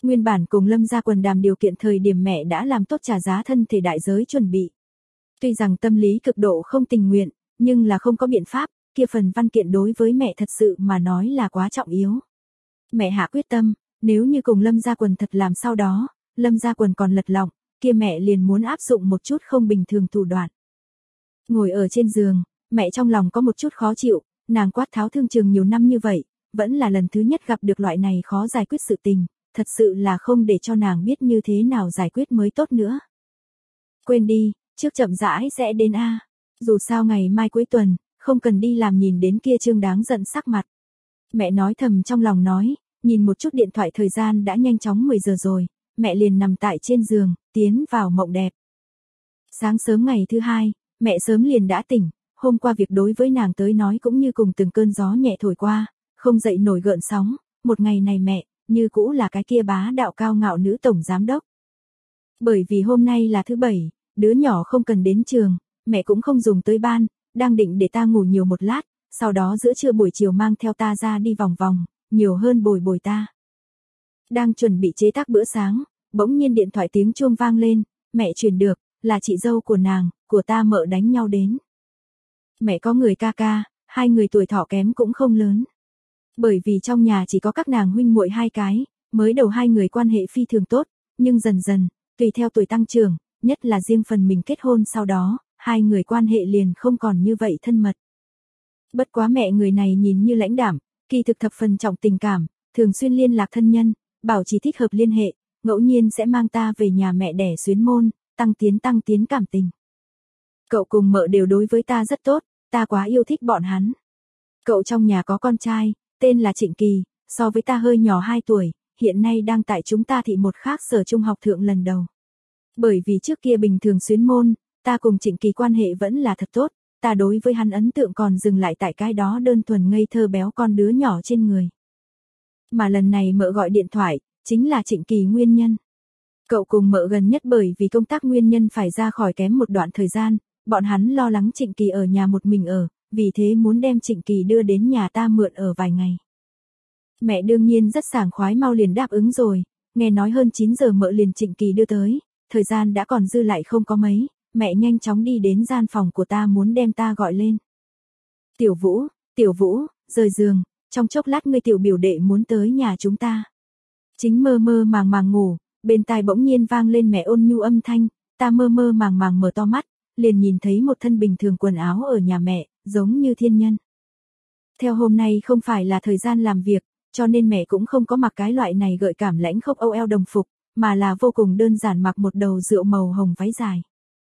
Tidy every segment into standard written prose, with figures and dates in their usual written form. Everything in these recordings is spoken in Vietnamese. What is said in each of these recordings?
Nguyên bản cùng Lâm Gia Quần đàm điều kiện thời điểm mẹ đã làm tốt trả giá thân thể đại giới chuẩn bị. Tuy rằng tâm lý cực độ không tình nguyện, nhưng là không có biện pháp, kia phần văn kiện đối với mẹ thật sự mà nói là quá trọng yếu. Mẹ hạ quyết tâm, nếu như cùng Lâm Gia Quần thật làm sau đó, Lâm Gia Quần còn lật lọng, kia mẹ liền muốn áp dụng một chút không bình thường thủ đoạn. Ngồi ở trên giường, mẹ trong lòng có một chút khó chịu, nàng quát tháo thương trường nhiều năm như vậy, vẫn là lần thứ nhất gặp được loại này khó giải quyết sự tình, thật sự là không để cho nàng biết như thế nào giải quyết mới tốt nữa. Quên đi, trước chậm rãi sẽ đến a. Dù sao ngày mai cuối tuần, không cần đi làm nhìn đến kia Trương đáng giận sắc mặt. Mẹ nói thầm trong lòng nói, nhìn một chút điện thoại thời gian đã nhanh chóng 10 giờ rồi, mẹ liền nằm tại trên giường, tiến vào mộng đẹp. Sáng sớm ngày thứ hai, mẹ sớm liền đã tỉnh, hôm qua việc đối với nàng tới nói cũng như cùng từng cơn gió nhẹ thổi qua, không dậy nổi gợn sóng, một ngày này mẹ, như cũ là cái kia bá đạo cao ngạo nữ tổng giám đốc. Bởi vì hôm nay là thứ bảy, đứa nhỏ không cần đến trường, mẹ cũng không dùng tới ban, đang định để ta ngủ nhiều một lát, sau đó giữa trưa buổi chiều mang theo ta ra đi vòng vòng, nhiều hơn bồi bồi ta. Đang chuẩn bị chế tác bữa sáng, bỗng nhiên điện thoại tiếng chuông vang lên, mẹ truyền được, là chị dâu của nàng, của ta Mợ đánh nhau đến. Mẹ có người ca ca, hai người tuổi thọ kém cũng không lớn. Bởi vì trong nhà chỉ có các nàng huynh muội hai cái, mới đầu hai người quan hệ phi thường tốt, nhưng dần dần, tùy theo tuổi tăng trưởng, nhất là riêng phần mình kết hôn sau đó, hai người quan hệ liền không còn như vậy thân mật. Bất quá mẹ người này nhìn như lãnh đạm, kỳ thực thập phần trọng tình cảm, thường xuyên liên lạc thân nhân, bảo trì thích hợp liên hệ, ngẫu nhiên sẽ mang ta về nhà mẹ đẻ xuyến môn, tăng tiến cảm tình. Cậu cùng Mợ đều đối với ta rất tốt, ta quá yêu thích bọn hắn. Cậu trong nhà có con trai, tên là Trịnh Kỳ, so với ta hơi nhỏ 2 tuổi, hiện nay đang tại chúng ta thị một khác sở trung học thượng lần đầu. Bởi vì trước kia bình thường xuyến môn, ta cùng Trịnh Kỳ quan hệ vẫn là thật tốt, ta đối với hắn ấn tượng còn dừng lại tại cái đó đơn thuần ngây thơ béo con đứa nhỏ trên người. Mà lần này Mợ gọi điện thoại, chính là Trịnh Kỳ nguyên nhân. Cậu cùng Mợ gần nhất bởi vì công tác nguyên nhân phải ra khỏi kém một đoạn thời gian, bọn hắn lo lắng Trịnh Kỳ ở nhà một mình ở, vì thế muốn đem Trịnh Kỳ đưa đến nhà ta mượn ở vài ngày. Mẹ đương nhiên rất sảng khoái mau liền đáp ứng rồi, nghe nói hơn 9 giờ Mợ liền Trịnh Kỳ đưa tới, thời gian đã còn dư lại không có mấy, mẹ nhanh chóng đi đến gian phòng của ta muốn đem ta gọi lên. Tiểu Vũ, rời giường, trong chốc lát ngươi tiểu biểu đệ muốn tới nhà chúng ta. Chính mơ mơ màng ngủ, bên tai bỗng nhiên vang lên mẹ ôn nhu âm thanh, ta mơ mơ màng mở to mắt, liền nhìn thấy một thân bình thường quần áo ở nhà mẹ, giống như thiên nhân. Theo hôm nay không phải là thời gian làm việc, cho nên mẹ cũng không có mặc cái loại này gợi cảm lãnh khốc âu eo đồng phục, mà là vô cùng đơn giản mặc một đầu rượu màu hồng váy dài.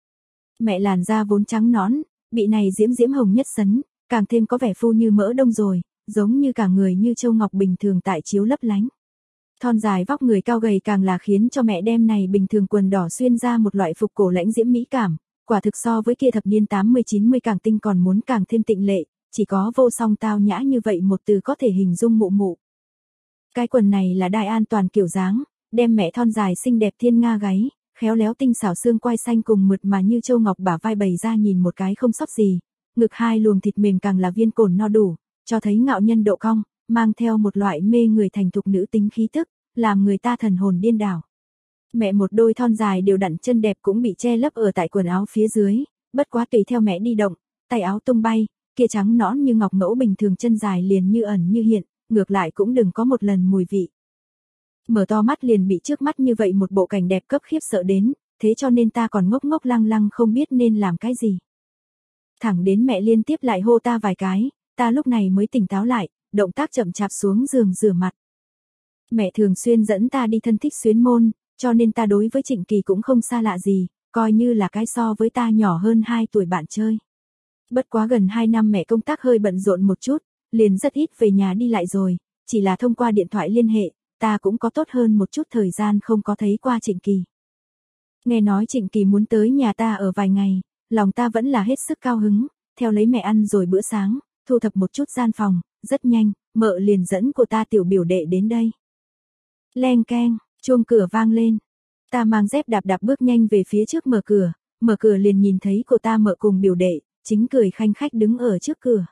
Mẹ làn da vốn trắng nõn, bị này diễm hồng nhất sấn, càng thêm có vẻ phu như mỡ đông rồi, giống như cả người như châu ngọc bình thường tại chiếu lấp lánh. Thon dài vóc người cao gầy càng là khiến cho mẹ đem này bình thường quần đỏ xuyên ra một loại phục cổ lãnh diễm mỹ cảm, quả thực so với kia thập niên 80-90 càng tinh còn muốn càng thêm tịnh lệ, chỉ có vô song tao nhã như vậy một từ có thể hình dung mụ mụ. Cái quần này là đai an toàn kiểu dáng, đem mẹ thon dài xinh đẹp thiên nga gáy, khéo léo tinh xảo xương quai xanh cùng mượt mà như châu ngọc bả vai bày ra nhìn một cái không sót gì, ngực hai luồng thịt mềm càng là viên cồn no đủ, cho thấy ngạo nhân độ cong, mang theo một loại mê người thành thục nữ tính khí tức, làm người ta thần hồn điên đảo. Mẹ một đôi thon dài đều đặn chân đẹp cũng bị che lấp ở tại quần áo phía dưới, bất quá tùy theo mẹ đi động, tay áo tung bay, kia trắng nõn như ngọc mẫu bình thường chân dài liền như ẩn như hiện, ngược lại cũng đừng có một lần mùi vị. Mở to mắt liền bị trước mắt như vậy một bộ cảnh đẹp cấp khiếp sợ đến, thế cho nên ta còn ngốc lăng không biết nên làm cái gì. Thẳng đến mẹ liên tiếp lại hô ta vài cái, ta lúc này mới tỉnh táo lại, động tác chậm chạp xuống giường rửa mặt. Mẹ thường xuyên dẫn ta đi thân thích xuyến môn, cho nên ta đối với Trịnh Kỳ cũng không xa lạ gì, coi như là cái so với ta nhỏ hơn 2 tuổi bạn chơi. Bất quá gần 2 năm mẹ công tác hơi bận rộn một chút, liền rất ít về nhà đi lại rồi, chỉ là thông qua điện thoại liên hệ, ta cũng có tốt hơn một chút thời gian không có thấy qua Trịnh Kỳ. Nghe nói Trịnh Kỳ muốn tới nhà ta ở vài ngày, lòng ta vẫn là hết sức cao hứng, theo lấy mẹ ăn rồi bữa sáng, thu thập một chút gian phòng, rất nhanh, Mợ liền dẫn của ta tiểu biểu đệ đến đây. Leng keng, chuông cửa vang lên. Ta mang dép đạp bước nhanh về phía trước mở cửa liền nhìn thấy của ta Mợ cùng biểu đệ, chính cười khanh khách đứng ở trước cửa.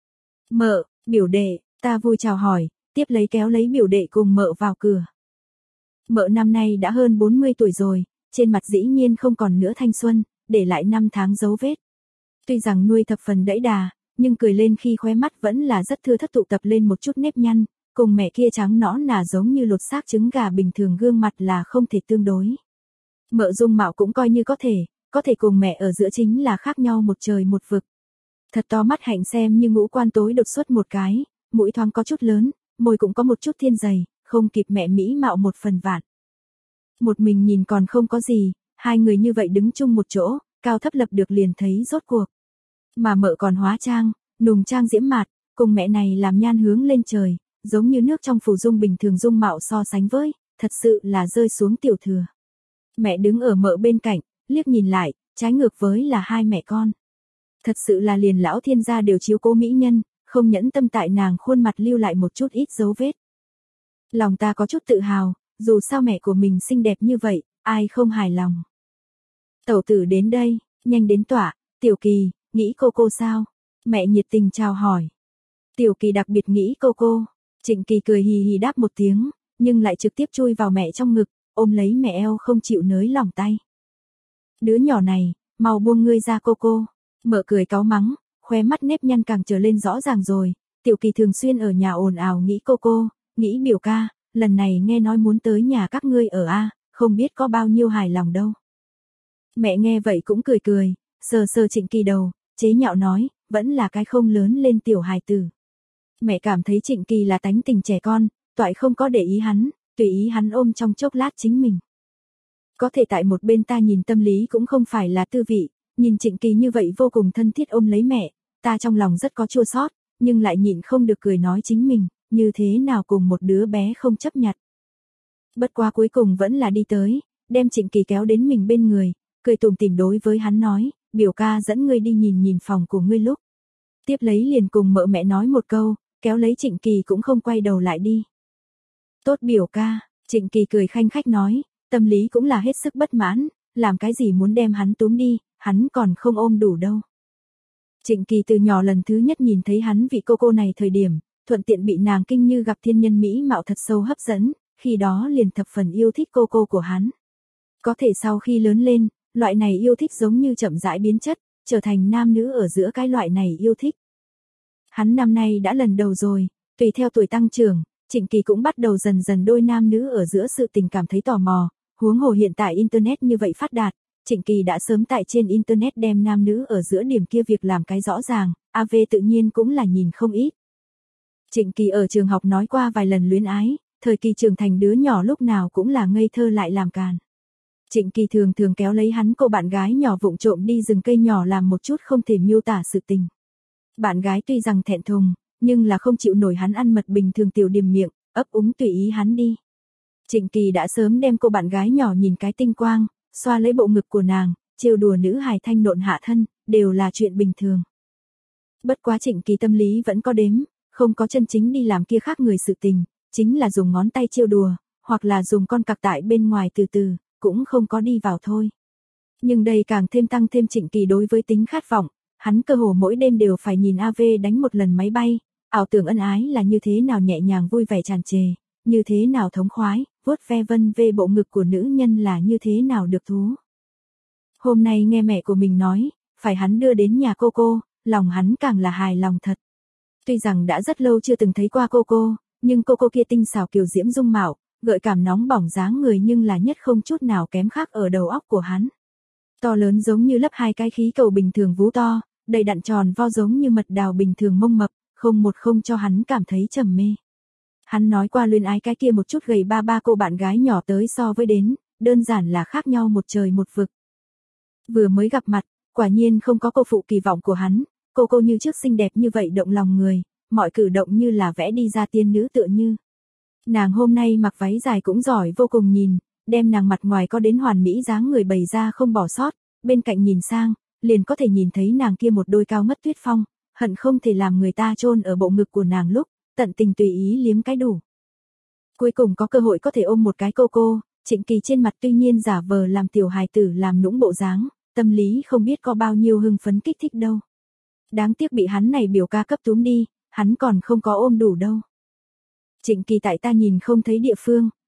Mợ, biểu đệ, ta vui chào hỏi, tiếp lấy kéo lấy biểu đệ cùng Mợ vào cửa. Mợ năm nay đã hơn 40 tuổi rồi, trên mặt dĩ nhiên không còn nữa thanh xuân, để lại năm tháng dấu vết. Tuy rằng nuôi thập phần đẫy đà, nhưng cười lên khi khóe mắt vẫn là rất thưa thớt tụ tập lên một chút nếp nhăn, cùng mẹ kia trắng nõn nà giống như lột xác trứng gà bình thường, gương mặt là không thể tương đối. Mợ dung mạo cũng coi như có thể cùng mẹ ở giữa chính là khác nhau một trời một vực. Thật to mắt hạnh xem như ngũ quan tối đột xuất một cái, mũi thoáng có chút lớn, môi cũng có một chút thiên dày, không kịp mẹ mỹ mạo một phần vạn. Một mình nhìn còn không có gì, hai người như vậy đứng chung một chỗ, cao thấp lập được liền thấy rốt cuộc. Mà mợ còn hóa trang, nùng trang diễm mạt, cùng mẹ này làm nhan hướng lên trời, giống như nước trong phù dung bình thường, dung mạo so sánh với, thật sự là rơi xuống tiểu thừa. Mẹ đứng ở mợ bên cạnh, liếc nhìn lại, trái ngược với là hai mẹ con. Thật sự là liền lão thiên gia đều chiếu cố mỹ nhân, không nhẫn tâm tại nàng khuôn mặt lưu lại một chút ít dấu vết. Lòng ta có chút tự hào, dù sao mẹ của mình xinh đẹp như vậy, ai không hài lòng. Tẩu tử đến đây, nhanh đến tỏa, Tiểu Kỳ, nghĩ cô sao? Mẹ nhiệt tình chào hỏi. Tiểu Kỳ đặc biệt nghĩ cô. Trịnh Kỳ cười hì hì đáp một tiếng, nhưng lại trực tiếp chui vào mẹ trong ngực, ôm lấy mẹ eo không chịu nới lỏng tay. Đứa nhỏ này, mau buông ngươi ra cô. Mợ cười cáu mắng, khóe mắt nếp nhăn càng trở lên rõ ràng rồi. Tiểu Kỳ thường xuyên ở nhà ồn ào nghĩ cô, nghĩ biểu ca, lần này nghe nói muốn tới nhà các ngươi ở a, không biết có bao nhiêu hài lòng đâu. Mẹ nghe vậy cũng cười, sờ Trịnh Kỳ đầu, chế nhạo nói, vẫn là cái không lớn lên tiểu hài tử. Mẹ cảm thấy Trịnh Kỳ là tánh tình trẻ con, toại không có để ý hắn, tùy ý hắn ôm trong chốc lát chính mình. Có thể tại một bên ta nhìn tâm lý cũng không phải là tư vị, nhìn Trịnh Kỳ như vậy vô cùng thân thiết ôm lấy mẹ, ta trong lòng rất có chua xót, nhưng lại nhịn không được cười nói chính mình, như thế nào cùng một đứa bé không chấp nhặt. Bất quá cuối cùng vẫn là đi tới, đem Trịnh Kỳ kéo đến mình bên người, cười tủm tỉm đối với hắn nói, biểu ca dẫn ngươi đi nhìn phòng của ngươi lúc. Tiếp lấy liền cùng mợ mẹ nói một câu, kéo lấy Trịnh Kỳ cũng không quay đầu lại đi. Tốt biểu ca, Trịnh Kỳ cười khanh khách nói, tâm lý cũng là hết sức bất mãn, làm cái gì muốn đem hắn túm đi, hắn còn không ôm đủ đâu. Trịnh Kỳ từ nhỏ lần thứ nhất nhìn thấy hắn vị cô này thời điểm, thuận tiện bị nàng kinh như gặp thiên nhân mỹ mạo thật sâu hấp dẫn, khi đó liền thập phần yêu thích cô của hắn. Có thể sau khi lớn lên, loại này yêu thích giống như chậm rãi biến chất, trở thành nam nữ ở giữa cái loại này yêu thích. Hắn năm nay đã lần đầu rồi, tùy theo tuổi tăng trưởng, Trịnh Kỳ cũng bắt đầu dần dần đôi nam nữ ở giữa sự tình cảm thấy tò mò, huống hồ hiện tại Internet như vậy phát đạt, Trịnh Kỳ đã sớm tại trên Internet đem nam nữ ở giữa điểm kia việc làm cái rõ ràng, AV tự nhiên cũng là nhìn không ít. Trịnh Kỳ ở trường học nói qua vài lần luyến ái, thời kỳ trưởng thành đứa nhỏ lúc nào cũng là ngây thơ lại làm càn. Trịnh Kỳ thường kéo lấy hắn cô bạn gái nhỏ vụng trộm đi rừng cây nhỏ làm một chút không thể miêu tả sự tình. Bạn gái tuy rằng thẹn thùng, nhưng là không chịu nổi hắn ăn mật bình thường tiểu điềm miệng, ấp úng tùy ý hắn đi. Trịnh Kỳ đã sớm đem cô bạn gái nhỏ nhìn cái tinh quang, xoa lấy bộ ngực của nàng, trêu đùa nữ hài thanh nộn hạ thân, đều là chuyện bình thường. Bất quá Trịnh Kỳ tâm lý vẫn có đếm, không có chân chính đi làm kia khác người sự tình, chính là dùng ngón tay trêu đùa, hoặc là dùng con cặc tại bên ngoài từ, cũng không có đi vào thôi. Nhưng đây càng thêm tăng thêm Trịnh Kỳ đối với tính khát vọng, hắn cơ hồ mỗi đêm đều phải nhìn AV đánh một lần máy bay, ảo tưởng ân ái là như thế nào nhẹ nhàng vui vẻ tràn trề, như thế nào thống khoái, vuốt ve vân vê bộ ngực của nữ nhân là như thế nào được thú. Hôm nay nghe mẹ của mình nói, phải hắn đưa đến nhà cô, lòng hắn càng là hài lòng thật. Tuy rằng đã rất lâu chưa từng thấy qua cô, nhưng cô kia tinh xảo kiều diễm dung mạo, gợi cảm nóng bỏng dáng người nhưng là nhất không chút nào kém khác ở đầu óc của hắn. To lớn giống như lấp hai cái khí cầu bình thường vú to, đầy đặn tròn vo giống như mật đào bình thường mông mập, không cho hắn cảm thấy trầm mê. Hắn nói qua luyến ái cái kia một chút gầy ba cô bạn gái nhỏ tới so với đến, đơn giản là khác nhau một trời một vực. Vừa mới gặp mặt, quả nhiên không có cô phụ kỳ vọng của hắn, cô như trước xinh đẹp như vậy động lòng người, mọi cử động như là vẽ đi ra tiên nữ tựa như. Nàng hôm nay mặc váy dài cũng giỏi vô cùng nhìn, đem nàng mặt ngoài có đến hoàn mỹ dáng người bày ra không bỏ sót, bên cạnh nhìn sang, liền có thể nhìn thấy nàng kia một đôi cao ngất tuyết phong, hận không thể làm người ta chôn ở bộ ngực của nàng lúc, tận tình tùy ý liếm cái đủ. Cuối cùng có cơ hội có thể ôm một cái cô, Trịnh Kỳ trên mặt tuy nhiên giả vờ làm tiểu hài tử làm nũng bộ dáng, tâm lý không biết có bao nhiêu hưng phấn kích thích đâu. Đáng tiếc bị hắn này biểu ca cấp túm đi, hắn còn không có ôm đủ đâu. Trịnh Kỳ tại ta nhìn không thấy địa phương,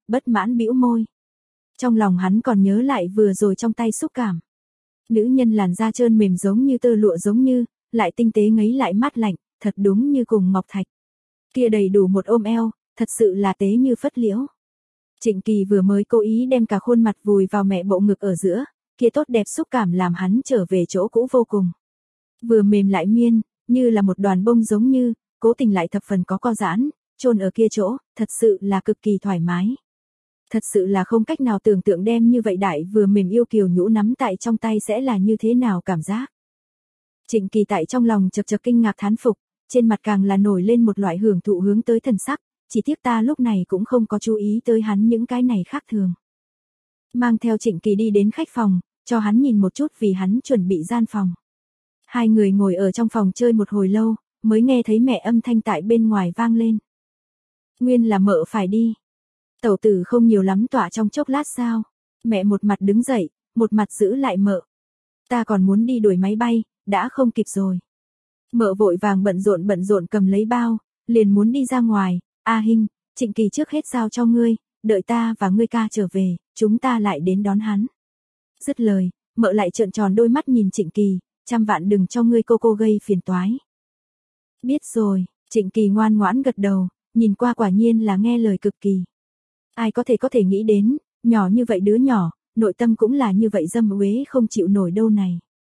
bất mãn bĩu môi. Trong lòng hắn còn nhớ lại vừa rồi trong tay xúc cảm. Nữ nhân làn da trơn mềm giống như tơ lụa giống như, lại tinh tế ngấy lại mát lạnh, thật đúng như cùng ngọc thạch. Kia đầy đủ một ôm eo, thật sự là tế như phất liễu. Trịnh Kỳ vừa mới cố ý đem cả khuôn mặt vùi vào mẹ bộ ngực ở giữa, kia tốt đẹp xúc cảm làm hắn trở về chỗ cũ vô cùng. Vừa mềm lại miên, như là một đoàn bông giống như, cố tình lại thập phần có co giãn, chôn ở kia chỗ, thật sự là cực kỳ thoải mái. Thật sự là không cách nào tưởng tượng đem như vậy đại vừa mềm yêu kiều nhũ nắm tại trong tay sẽ là như thế nào cảm giác. Trịnh Kỳ tại trong lòng chật chật kinh ngạc thán phục, trên mặt càng là nổi lên một loại hưởng thụ hướng tới thần sắc, chỉ tiếc ta lúc này cũng không có chú ý tới hắn những cái này khác thường. Mang theo Trịnh Kỳ đi đến khách phòng, cho hắn nhìn một chút vì hắn chuẩn bị gian phòng. Hai người ngồi ở trong phòng chơi một hồi lâu, mới nghe thấy mẹ âm thanh tại bên ngoài vang lên. Nguyên là mợ phải đi. Tẩu tử không nhiều lắm tỏa trong chốc lát sao? Mẹ một mặt đứng dậy, một mặt giữ lại mợ. Ta còn muốn đi đuổi máy bay, đã không kịp rồi. Mợ vội vàng bận rộn cầm lấy bao, liền muốn đi ra ngoài. A Hinh, Trịnh Kỳ trước hết giao cho ngươi, đợi ta và ngươi ca trở về, chúng ta lại đến đón hắn. Dứt lời, mợ lại trợn tròn đôi mắt nhìn Trịnh Kỳ, trăm vạn đừng cho ngươi cô gây phiền toái. Biết rồi, Trịnh Kỳ ngoan ngoãn gật đầu, nhìn qua quả nhiên là nghe lời cực kỳ. Ai có thể nghĩ đến, nhỏ như vậy đứa nhỏ, nội tâm cũng là như vậy dâm uế không chịu nổi đâu này.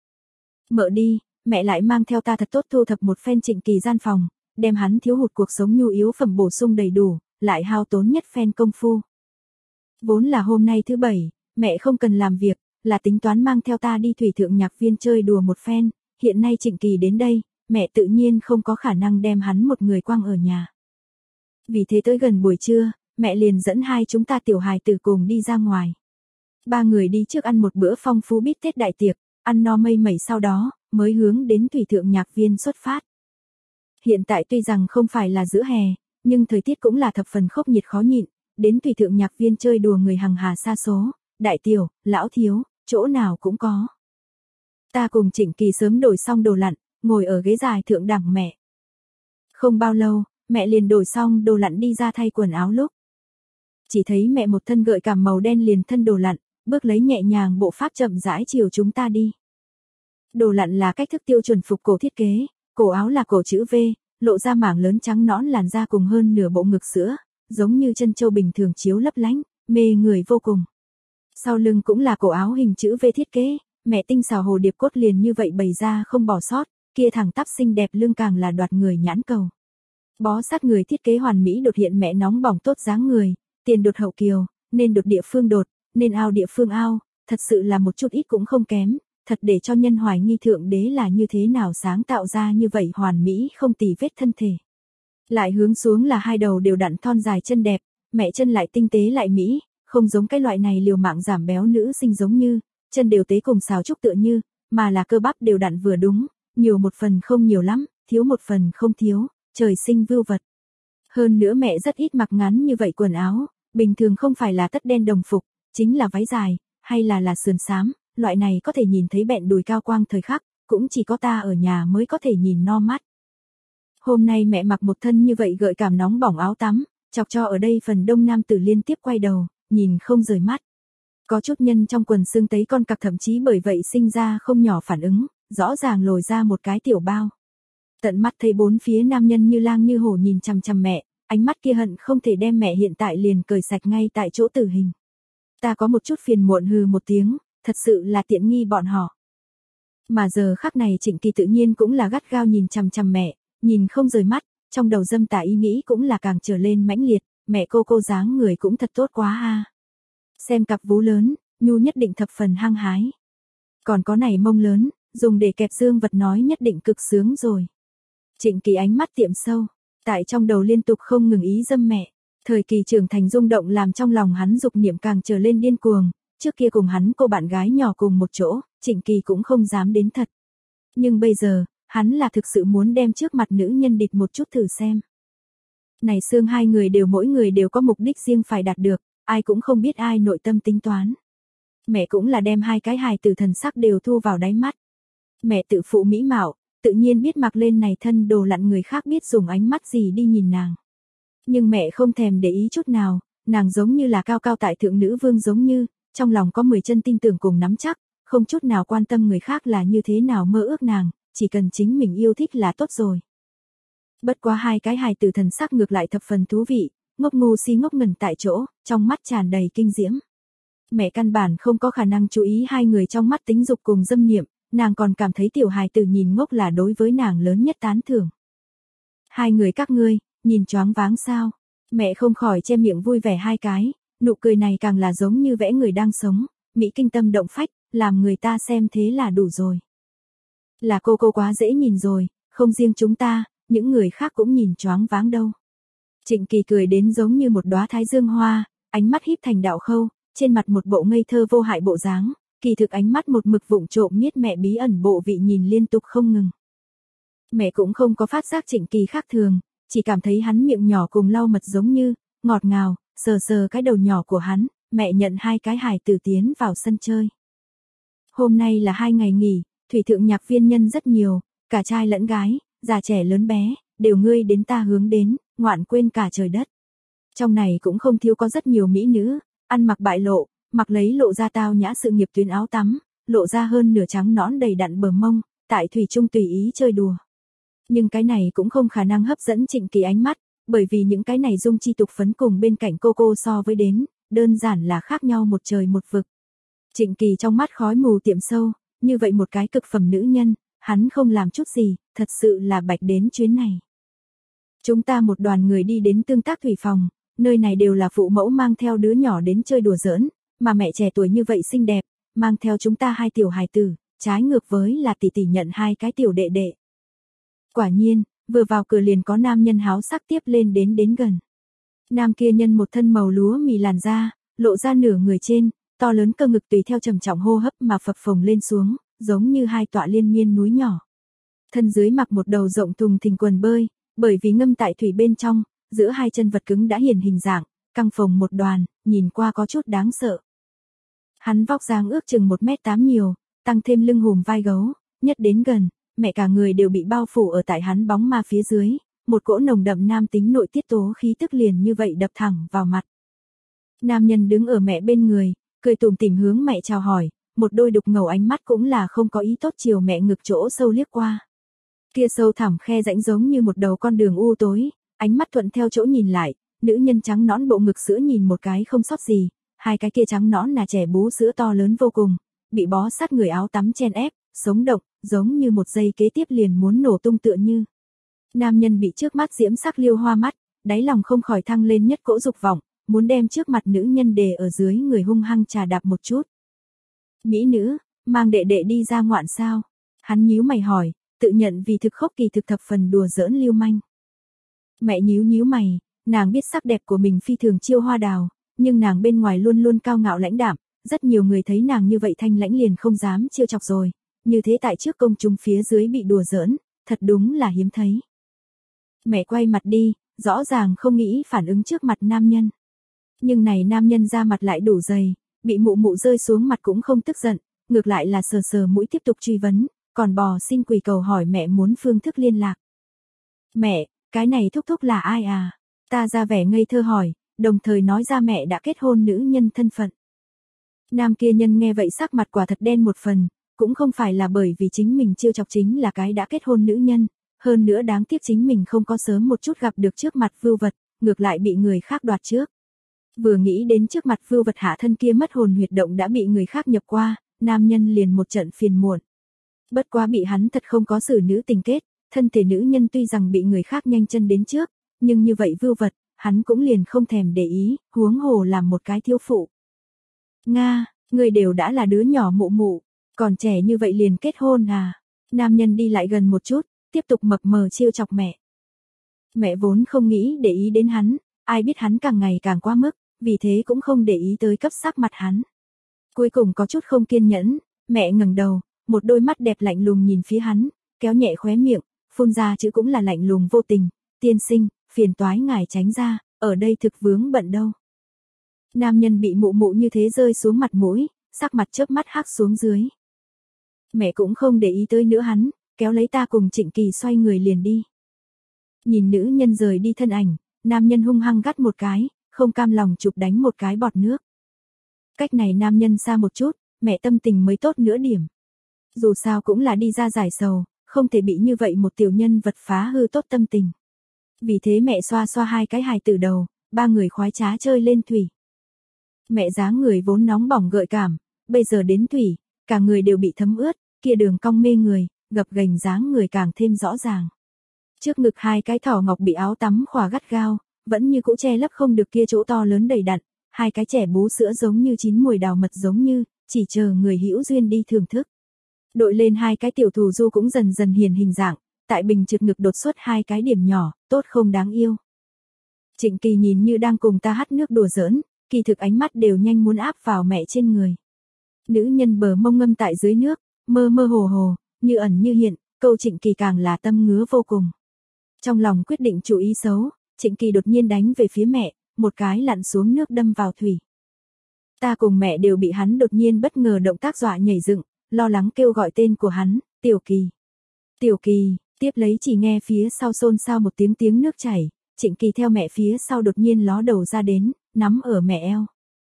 Mợ đi, mẹ lại mang theo ta thật tốt thu thập một phen Trịnh Kỳ gian phòng, đem hắn thiếu hụt cuộc sống nhu yếu phẩm bổ sung đầy đủ, lại hao tốn nhất phen công phu. Vốn là hôm nay thứ bảy, mẹ không cần làm việc, là tính toán mang theo ta đi thủy thượng nhạc viên chơi đùa một phen, hiện nay Trịnh Kỳ đến đây, mẹ tự nhiên không có khả năng đem hắn một người quăng ở nhà. Vì thế tới gần buổi trưa, mẹ liền dẫn hai chúng ta tiểu hài tử cùng đi ra ngoài. Ba người đi trước ăn một bữa phong phú bít tết đại tiệc, ăn no mây mẩy sau đó, mới hướng đến thủy thượng nhạc viên xuất phát. Hiện tại tuy rằng không phải là giữa hè, nhưng thời tiết cũng là thập phần khốc nhiệt khó nhịn, đến thủy thượng nhạc viên chơi đùa người hằng hà sa số, đại tiểu, lão thiếu, chỗ nào cũng có. Ta cùng Trịnh Kỳ sớm đổi xong đồ lặn, ngồi ở ghế dài thượng đẳng mẹ. Không bao lâu, mẹ liền đổi xong đồ lặn đi ra thay quần áo lúc. Chỉ thấy mẹ một thân gợi cảm màu đen liền thân đồ lặn, bước lấy nhẹ nhàng bộ pháp chậm rãi chiều chúng ta đi. Đồ lặn là cách thức tiêu chuẩn phục cổ thiết kế, cổ áo là cổ chữ V, lộ ra mảng lớn trắng nõn làn da cùng hơn nửa bộ ngực sữa, giống như chân châu bình thường chiếu lấp lánh, mê người vô cùng. Sau lưng cũng là cổ áo hình chữ V thiết kế, mẹ tinh xảo hồ điệp cốt liền như vậy bày ra không bỏ sót, kia thẳng tắp xinh đẹp lưng càng là đoạt người nhãn cầu. Bó sát người thiết kế hoàn mỹ đột hiện mẹ nóng bỏng tốt dáng người, tiền đột hậu kiều, nên đột địa phương đột, nên ao địa phương ao, thật sự là một chút ít cũng không kém, thật để cho nhân hoài nghi thượng đế là như thế nào sáng tạo ra như vậy hoàn mỹ không tì vết thân thể. Lại hướng xuống là hai đầu đều đặn thon dài chân đẹp, mẹ chân lại tinh tế lại mỹ, không giống cái loại này liều mạng giảm béo nữ sinh giống như, chân đều tế cùng xào trúc tựa như, mà là cơ bắp đều đặn vừa đúng, nhiều một phần không nhiều lắm, thiếu một phần không thiếu, trời sinh vưu vật. Hơn nữa mẹ rất ít mặc ngắn như vậy quần áo, bình thường không phải là tất đen đồng phục, chính là váy dài, hay là sườn xám, loại này có thể nhìn thấy bẹn đùi cao quang thời khắc, cũng chỉ có ta ở nhà mới có thể nhìn no mắt. Hôm nay mẹ mặc một thân như vậy gợi cảm nóng bỏng áo tắm, chọc cho ở đây phần đông nam tử liên tiếp quay đầu, nhìn không rời mắt. Có chút nhân trong quần xương tấy con cặc thậm chí bởi vậy sinh ra không nhỏ phản ứng, rõ ràng lồi ra một cái tiểu bao. Tận mắt thấy bốn phía nam nhân như lang như hổ nhìn chằm chằm mẹ, ánh mắt kia hận không thể đem mẹ hiện tại liền cởi sạch ngay tại chỗ tử hình. Ta có một chút phiền muộn hừ một tiếng, thật sự là tiện nghi bọn họ. Mà giờ khắc này Trịnh Kỳ tự nhiên cũng là gắt gao nhìn chằm chằm mẹ, nhìn không rời mắt, trong đầu dâm tà ý nghĩ cũng là càng trở lên mãnh liệt, mẹ cô dáng người cũng thật tốt quá ha. Xem cặp vú lớn, nhu nhất định thập phần hăng hái. Còn có này mông lớn, dùng để kẹp dương vật nói nhất định cực sướng rồi. Trịnh Kỳ ánh mắt tiệm sâu, tại trong đầu liên tục không ngừng ý dâm mẹ. Thời kỳ trưởng thành rung động làm trong lòng hắn dục niệm càng trở lên điên cuồng, trước kia cùng hắn cô bạn gái nhỏ cùng một chỗ, Trịnh Kỳ cũng không dám đến thật. Nhưng bây giờ, hắn là thực sự muốn đem trước mặt nữ nhân địch một chút thử xem. Này xương hai người đều mỗi người đều có mục đích riêng phải đạt được, ai cũng không biết ai nội tâm tính toán. Mẹ cũng là đem hai cái hài tử thần sắc đều thu vào đáy mắt. Mẹ tự phụ mỹ mạo, tự nhiên biết mặc lên này thân đồ lặn người khác biết dùng ánh mắt gì đi nhìn nàng. Nhưng mẹ không thèm để ý chút nào, nàng giống như là cao cao tại thượng nữ vương giống như, trong lòng có 10 chân tin tưởng cùng nắm chắc, không chút nào quan tâm người khác là như thế nào mơ ước nàng, chỉ cần chính mình yêu thích là tốt rồi. Bất quá hai cái hài tử thần sắc ngược lại thập phần thú vị, ngốc ngu si ngốc ngẩn tại chỗ, trong mắt tràn đầy kinh diễm. Mẹ căn bản không có khả năng chú ý hai người trong mắt tính dục cùng dâm niệm, nàng còn cảm thấy tiểu hài tử nhìn ngốc là đối với nàng lớn nhất tán thưởng. Hai người các ngươi, nhìn choáng váng sao? Mẹ không khỏi che miệng vui vẻ hai cái, nụ cười này càng là giống như vẽ người đang sống, mỹ kinh tâm động phách, làm người ta xem thế là đủ rồi. Là cô quá dễ nhìn rồi, không riêng chúng ta, những người khác cũng nhìn choáng váng đâu. Trịnh Kỳ cười đến giống như một đóa thái dương hoa, ánh mắt híp thành đạo khâu, trên mặt một bộ ngây thơ vô hại bộ dáng, kỳ thực ánh mắt một mực vụng trộm miết mẹ bí ẩn bộ vị nhìn liên tục không ngừng. Mẹ cũng không có phát giác Trịnh Kỳ khác thường, chỉ cảm thấy hắn miệng nhỏ cùng lau mật giống như, ngọt ngào, sờ sờ cái đầu nhỏ của hắn, mẹ nhận hai cái hài tử tiến vào sân chơi. Hôm nay là 2 ngày nghỉ, thủy thượng nhạc viên nhân rất nhiều, cả trai lẫn gái, già trẻ lớn bé, đều ngươi đến ta hướng đến, ngoạn quên cả trời đất. Trong này cũng không thiếu có rất nhiều mỹ nữ, ăn mặc bại lộ, mặc lấy lộ ra tao nhã sự nghiệp tuyến áo tắm, lộ ra hơn nửa trắng nõn đầy đặn bờ mông, tại thủy trung tùy ý chơi đùa. Nhưng cái này cũng không khả năng hấp dẫn Trịnh Kỳ ánh mắt, bởi vì những cái này dung chi tục phấn cùng bên cạnh cô so với đến, đơn giản là khác nhau một trời một vực. Trịnh Kỳ trong mắt khói mù tiệm sâu, như vậy một cái cực phẩm nữ nhân, hắn không làm chút gì, thật sự là bạch đến chuyến này. Chúng ta một đoàn người đi đến tương tác thủy phòng, nơi này đều là phụ mẫu mang theo đứa nhỏ đến chơi đùa giỡn, mà mẹ trẻ tuổi như vậy xinh đẹp, mang theo chúng ta 2 tiểu hài tử, trái ngược với là tỷ tỷ nhận 2 cái tiểu đệ đệ. Quả nhiên, vừa vào cửa liền có nam nhân háo sắc tiếp lên đến gần. Nam kia nhân một thân màu lúa mì làn da, lộ ra nửa người trên, to lớn cơ ngực tùy theo trầm trọng hô hấp mà phập phồng lên xuống, giống như 2 tọa liên miên núi nhỏ. Thân dưới mặc một đầu rộng thùng thình quần bơi, bởi vì ngâm tại thủy bên trong, giữa 2 chân vật cứng đã hiển hình dạng, căng phồng một đoàn, nhìn qua có chút đáng sợ. Hắn vóc dáng ước chừng 1m8 nhiều, tăng thêm lưng hùm vai gấu, nhất đến gần, mẹ cả người đều bị bao phủ ở tại hắn bóng ma phía dưới, một cỗ nồng đậm nam tính nội tiết tố khí tức liền như vậy đập thẳng vào mặt. Nam nhân đứng ở mẹ bên người, cười tủm tỉm hướng mẹ chào hỏi, một đôi đục ngầu ánh mắt cũng là không có ý tốt chiều mẹ ngực chỗ sâu liếc qua. Kia sâu thẳm khe rãnh giống như một đầu con đường u tối, ánh mắt thuận theo chỗ nhìn lại, nữ nhân trắng nõn bộ ngực sữa nhìn một cái không sót gì, 2 cái kia trắng nõn là trẻ bú sữa to lớn vô cùng, bị bó sát người áo tắm chen ép, sống động, giống như một giây kế tiếp liền muốn nổ tung tựa như. Nam nhân bị trước mắt diễm sắc liêu hoa mắt, đáy lòng không khỏi thăng lên nhất cỗ dục vọng, muốn đem trước mặt nữ nhân đề ở dưới người hung hăng trà đạp một chút. Mỹ nữ, mang đệ đệ đi ra ngoạn sao? Hắn nhíu mày hỏi, tự nhận vì thực khốc kỳ thực thập phần đùa giỡn lưu manh. Mẹ nhíu mày, nàng biết sắc đẹp của mình phi thường chiêu hoa đào, nhưng nàng bên ngoài luôn luôn cao ngạo lãnh đạm, rất nhiều người thấy nàng như vậy thanh lãnh liền không dám chiêu chọc rồi, như thế tại trước công chúng phía dưới bị đùa giỡn, thật đúng là hiếm thấy. Mẹ quay mặt đi, rõ ràng không nghĩ phản ứng trước mặt nam nhân. Nhưng này nam nhân ra mặt lại đủ dày, bị mụ rơi xuống mặt cũng không tức giận, ngược lại là sờ sờ mũi tiếp tục truy vấn, còn bò xin quỳ cầu hỏi mẹ muốn phương thức liên lạc. Mẹ, cái này thúc là ai à? Ta ra vẻ ngây thơ hỏi, đồng thời nói ra mẹ đã kết hôn nữ nhân thân phận. Nam kia nhân nghe vậy sắc mặt quả thật đen một phần, cũng không phải là bởi vì chính mình chiêu chọc chính là cái đã kết hôn nữ nhân, hơn nữa đáng tiếc chính mình không có sớm một chút gặp được trước mặt vưu vật, ngược lại bị người khác đoạt trước. Vừa nghĩ đến trước mặt vưu vật hạ thân kia mất hồn huyệt động đã bị người khác nhập qua, nam nhân liền một trận phiền muộn. Bất quá bị hắn thật không có xử nữ tình kết, thân thể nữ nhân tuy rằng bị người khác nhanh chân đến trước, nhưng như vậy vưu vật, hắn cũng liền không thèm để ý, huống hồ làm một cái thiếu phụ. Nga, người đều đã là đứa nhỏ mụ, còn trẻ như vậy liền kết hôn à? Nam nhân đi lại gần một chút, tiếp tục mập mờ chiêu chọc mẹ. Mẹ vốn không nghĩ để ý đến hắn, ai biết hắn càng ngày càng quá mức, vì thế cũng không để ý tới cấp sắc mặt hắn. Cuối cùng có chút không kiên nhẫn, mẹ ngẩng đầu, một đôi mắt đẹp lạnh lùng nhìn phía hắn, kéo nhẹ khóe miệng, phun ra chữ cũng là lạnh lùng vô tình, tiên sinh, phiền toái ngài tránh ra, ở đây thực vướng bận đâu. Nam nhân bị mụ như thế rơi xuống mặt mũi, sắc mặt chớp mắt hắc xuống dưới. Mẹ cũng không để ý tới nữa hắn, kéo lấy ta cùng Trịnh Kỳ xoay người liền đi. Nhìn nữ nhân rời đi thân ảnh, nam nhân hung hăng gắt một cái, không cam lòng chụp đánh một cái bọt nước. Cách này nam nhân xa một chút, mẹ tâm tình mới tốt nữa điểm. Dù sao cũng là đi ra giải sầu, không thể bị như vậy một tiểu nhân vật phá hư tốt tâm tình. Vì thế mẹ xoa xoa hai cái hài tử đầu, ba người khoái trá chơi lên thủy. Mẹ dáng người vốn nóng bỏng gợi cảm, bây giờ đến thủy, cả người đều bị thấm ướt, kia đường cong mê người, gập ghềnh dáng người càng thêm rõ ràng. Trước ngực hai cái thỏ ngọc bị áo tắm khỏa gắt gao, vẫn như cũ che lấp không được kia chỗ to lớn đầy đặn, hai cái trẻ bú sữa giống như chín mùi đào mật giống như, chỉ chờ người hữu duyên đi thưởng thức. Đội lên hai cái tiểu thù du cũng dần dần hiền hình dạng, tại bình trực ngực đột xuất hai cái điểm nhỏ, tốt không đáng yêu. Trịnh Kỳ nhìn như đang cùng ta hắt nước đùa giỡn, kỳ thực ánh mắt đều nhanh muốn áp vào mẹ trên người. Nữ nhân bờ mông ngâm tại dưới nước, mơ mơ hồ hồ, như ẩn như hiện, câu Trịnh Kỳ càng là tâm ngứa vô cùng. Trong lòng quyết định chủ ý xấu, Trịnh Kỳ đột nhiên đánh về phía mẹ, một cái lặn xuống nước đâm vào thủy. Ta cùng mẹ đều bị hắn đột nhiên bất ngờ động tác dọa nhảy dựng, lo lắng kêu gọi tên của hắn, Tiểu Kỳ. Tiểu Kỳ, tiếp lấy chỉ nghe phía sau xôn xao một tiếng nước chảy, Trịnh Kỳ theo mẹ phía sau đột nhiên ló đầu ra đến, nắm ở mẹ eo.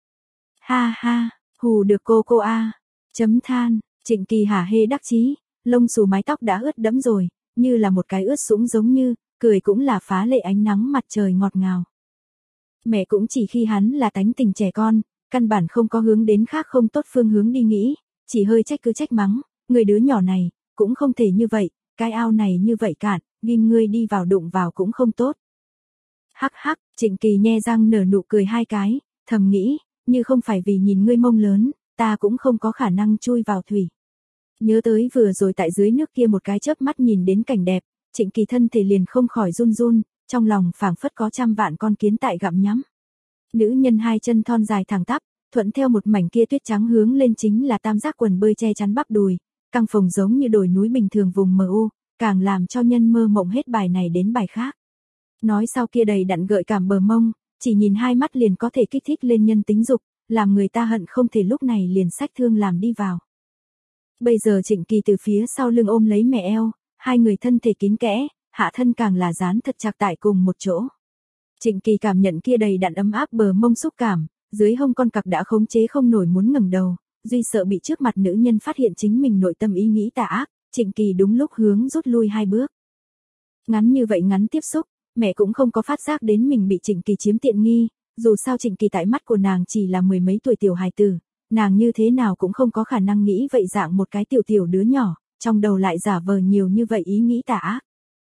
Ha ha, hù được cô a. Chấm than, Trịnh Kỳ hả hê đắc chí, lông xù mái tóc đã ướt đẫm rồi, như là một cái ướt sũng giống như, cười cũng là phá lệ ánh nắng mặt trời ngọt ngào. Mẹ cũng chỉ khi hắn là tánh tình trẻ con, căn bản không có hướng đến khác không tốt phương hướng đi nghĩ, chỉ hơi trách cứ trách mắng, người đứa nhỏ này, cũng không thể như vậy, cái ao này như vậy cạn, ghim ngươi đi vào đụng vào cũng không tốt. Hắc hắc, Trịnh Kỳ nhe răng nở nụ cười hai cái, thầm nghĩ, như không phải vì nhìn ngươi mông lớn, ta cũng không có khả năng chui vào thủy. Nhớ tới vừa rồi tại dưới nước kia một cái chớp mắt nhìn đến cảnh đẹp, Trịnh Kỳ thân thể liền không khỏi run run, trong lòng phảng phất có trăm vạn con kiến tại gặm nhắm. Nữ nhân hai chân thon dài thẳng tắp, thuận theo một mảnh kia tuyết trắng hướng lên chính là tam giác quần bơi che chắn bắp đùi, căng phồng giống như đồi núi bình thường vùng mờ u, càng làm cho nhân mơ mộng hết bài này đến bài khác. Nói sau kia đầy đặn gợi cảm bờ mông, chỉ nhìn hai mắt liền có thể kích thích lên nhân tính dục, làm người ta hận không thể lúc này liền xách thương làm đi vào. Bây giờ Trịnh Kỳ từ phía sau lưng ôm lấy mẹ eo, hai người thân thể kín kẽ, hạ thân càng là dán thật chặt tại cùng một chỗ. Trịnh Kỳ cảm nhận kia đầy đặn ấm áp bờ mông xúc cảm, dưới hông con cặc đã khống chế không nổi muốn ngẩng đầu, duy sợ bị trước mặt nữ nhân phát hiện chính mình nội tâm ý nghĩ tà ác, Trịnh Kỳ đúng lúc hướng rút lui hai bước. Ngắn như vậy ngắn tiếp xúc, mẹ cũng không có phát giác đến mình bị Trịnh Kỳ chiếm tiện nghi, dù sao Trịnh Kỳ tại mắt của nàng chỉ là mười mấy tuổi tiểu hài tử, nàng như thế nào cũng không có khả năng nghĩ vậy dạng một cái tiểu đứa nhỏ, trong đầu lại giả vờ nhiều như vậy ý nghĩ tà ác.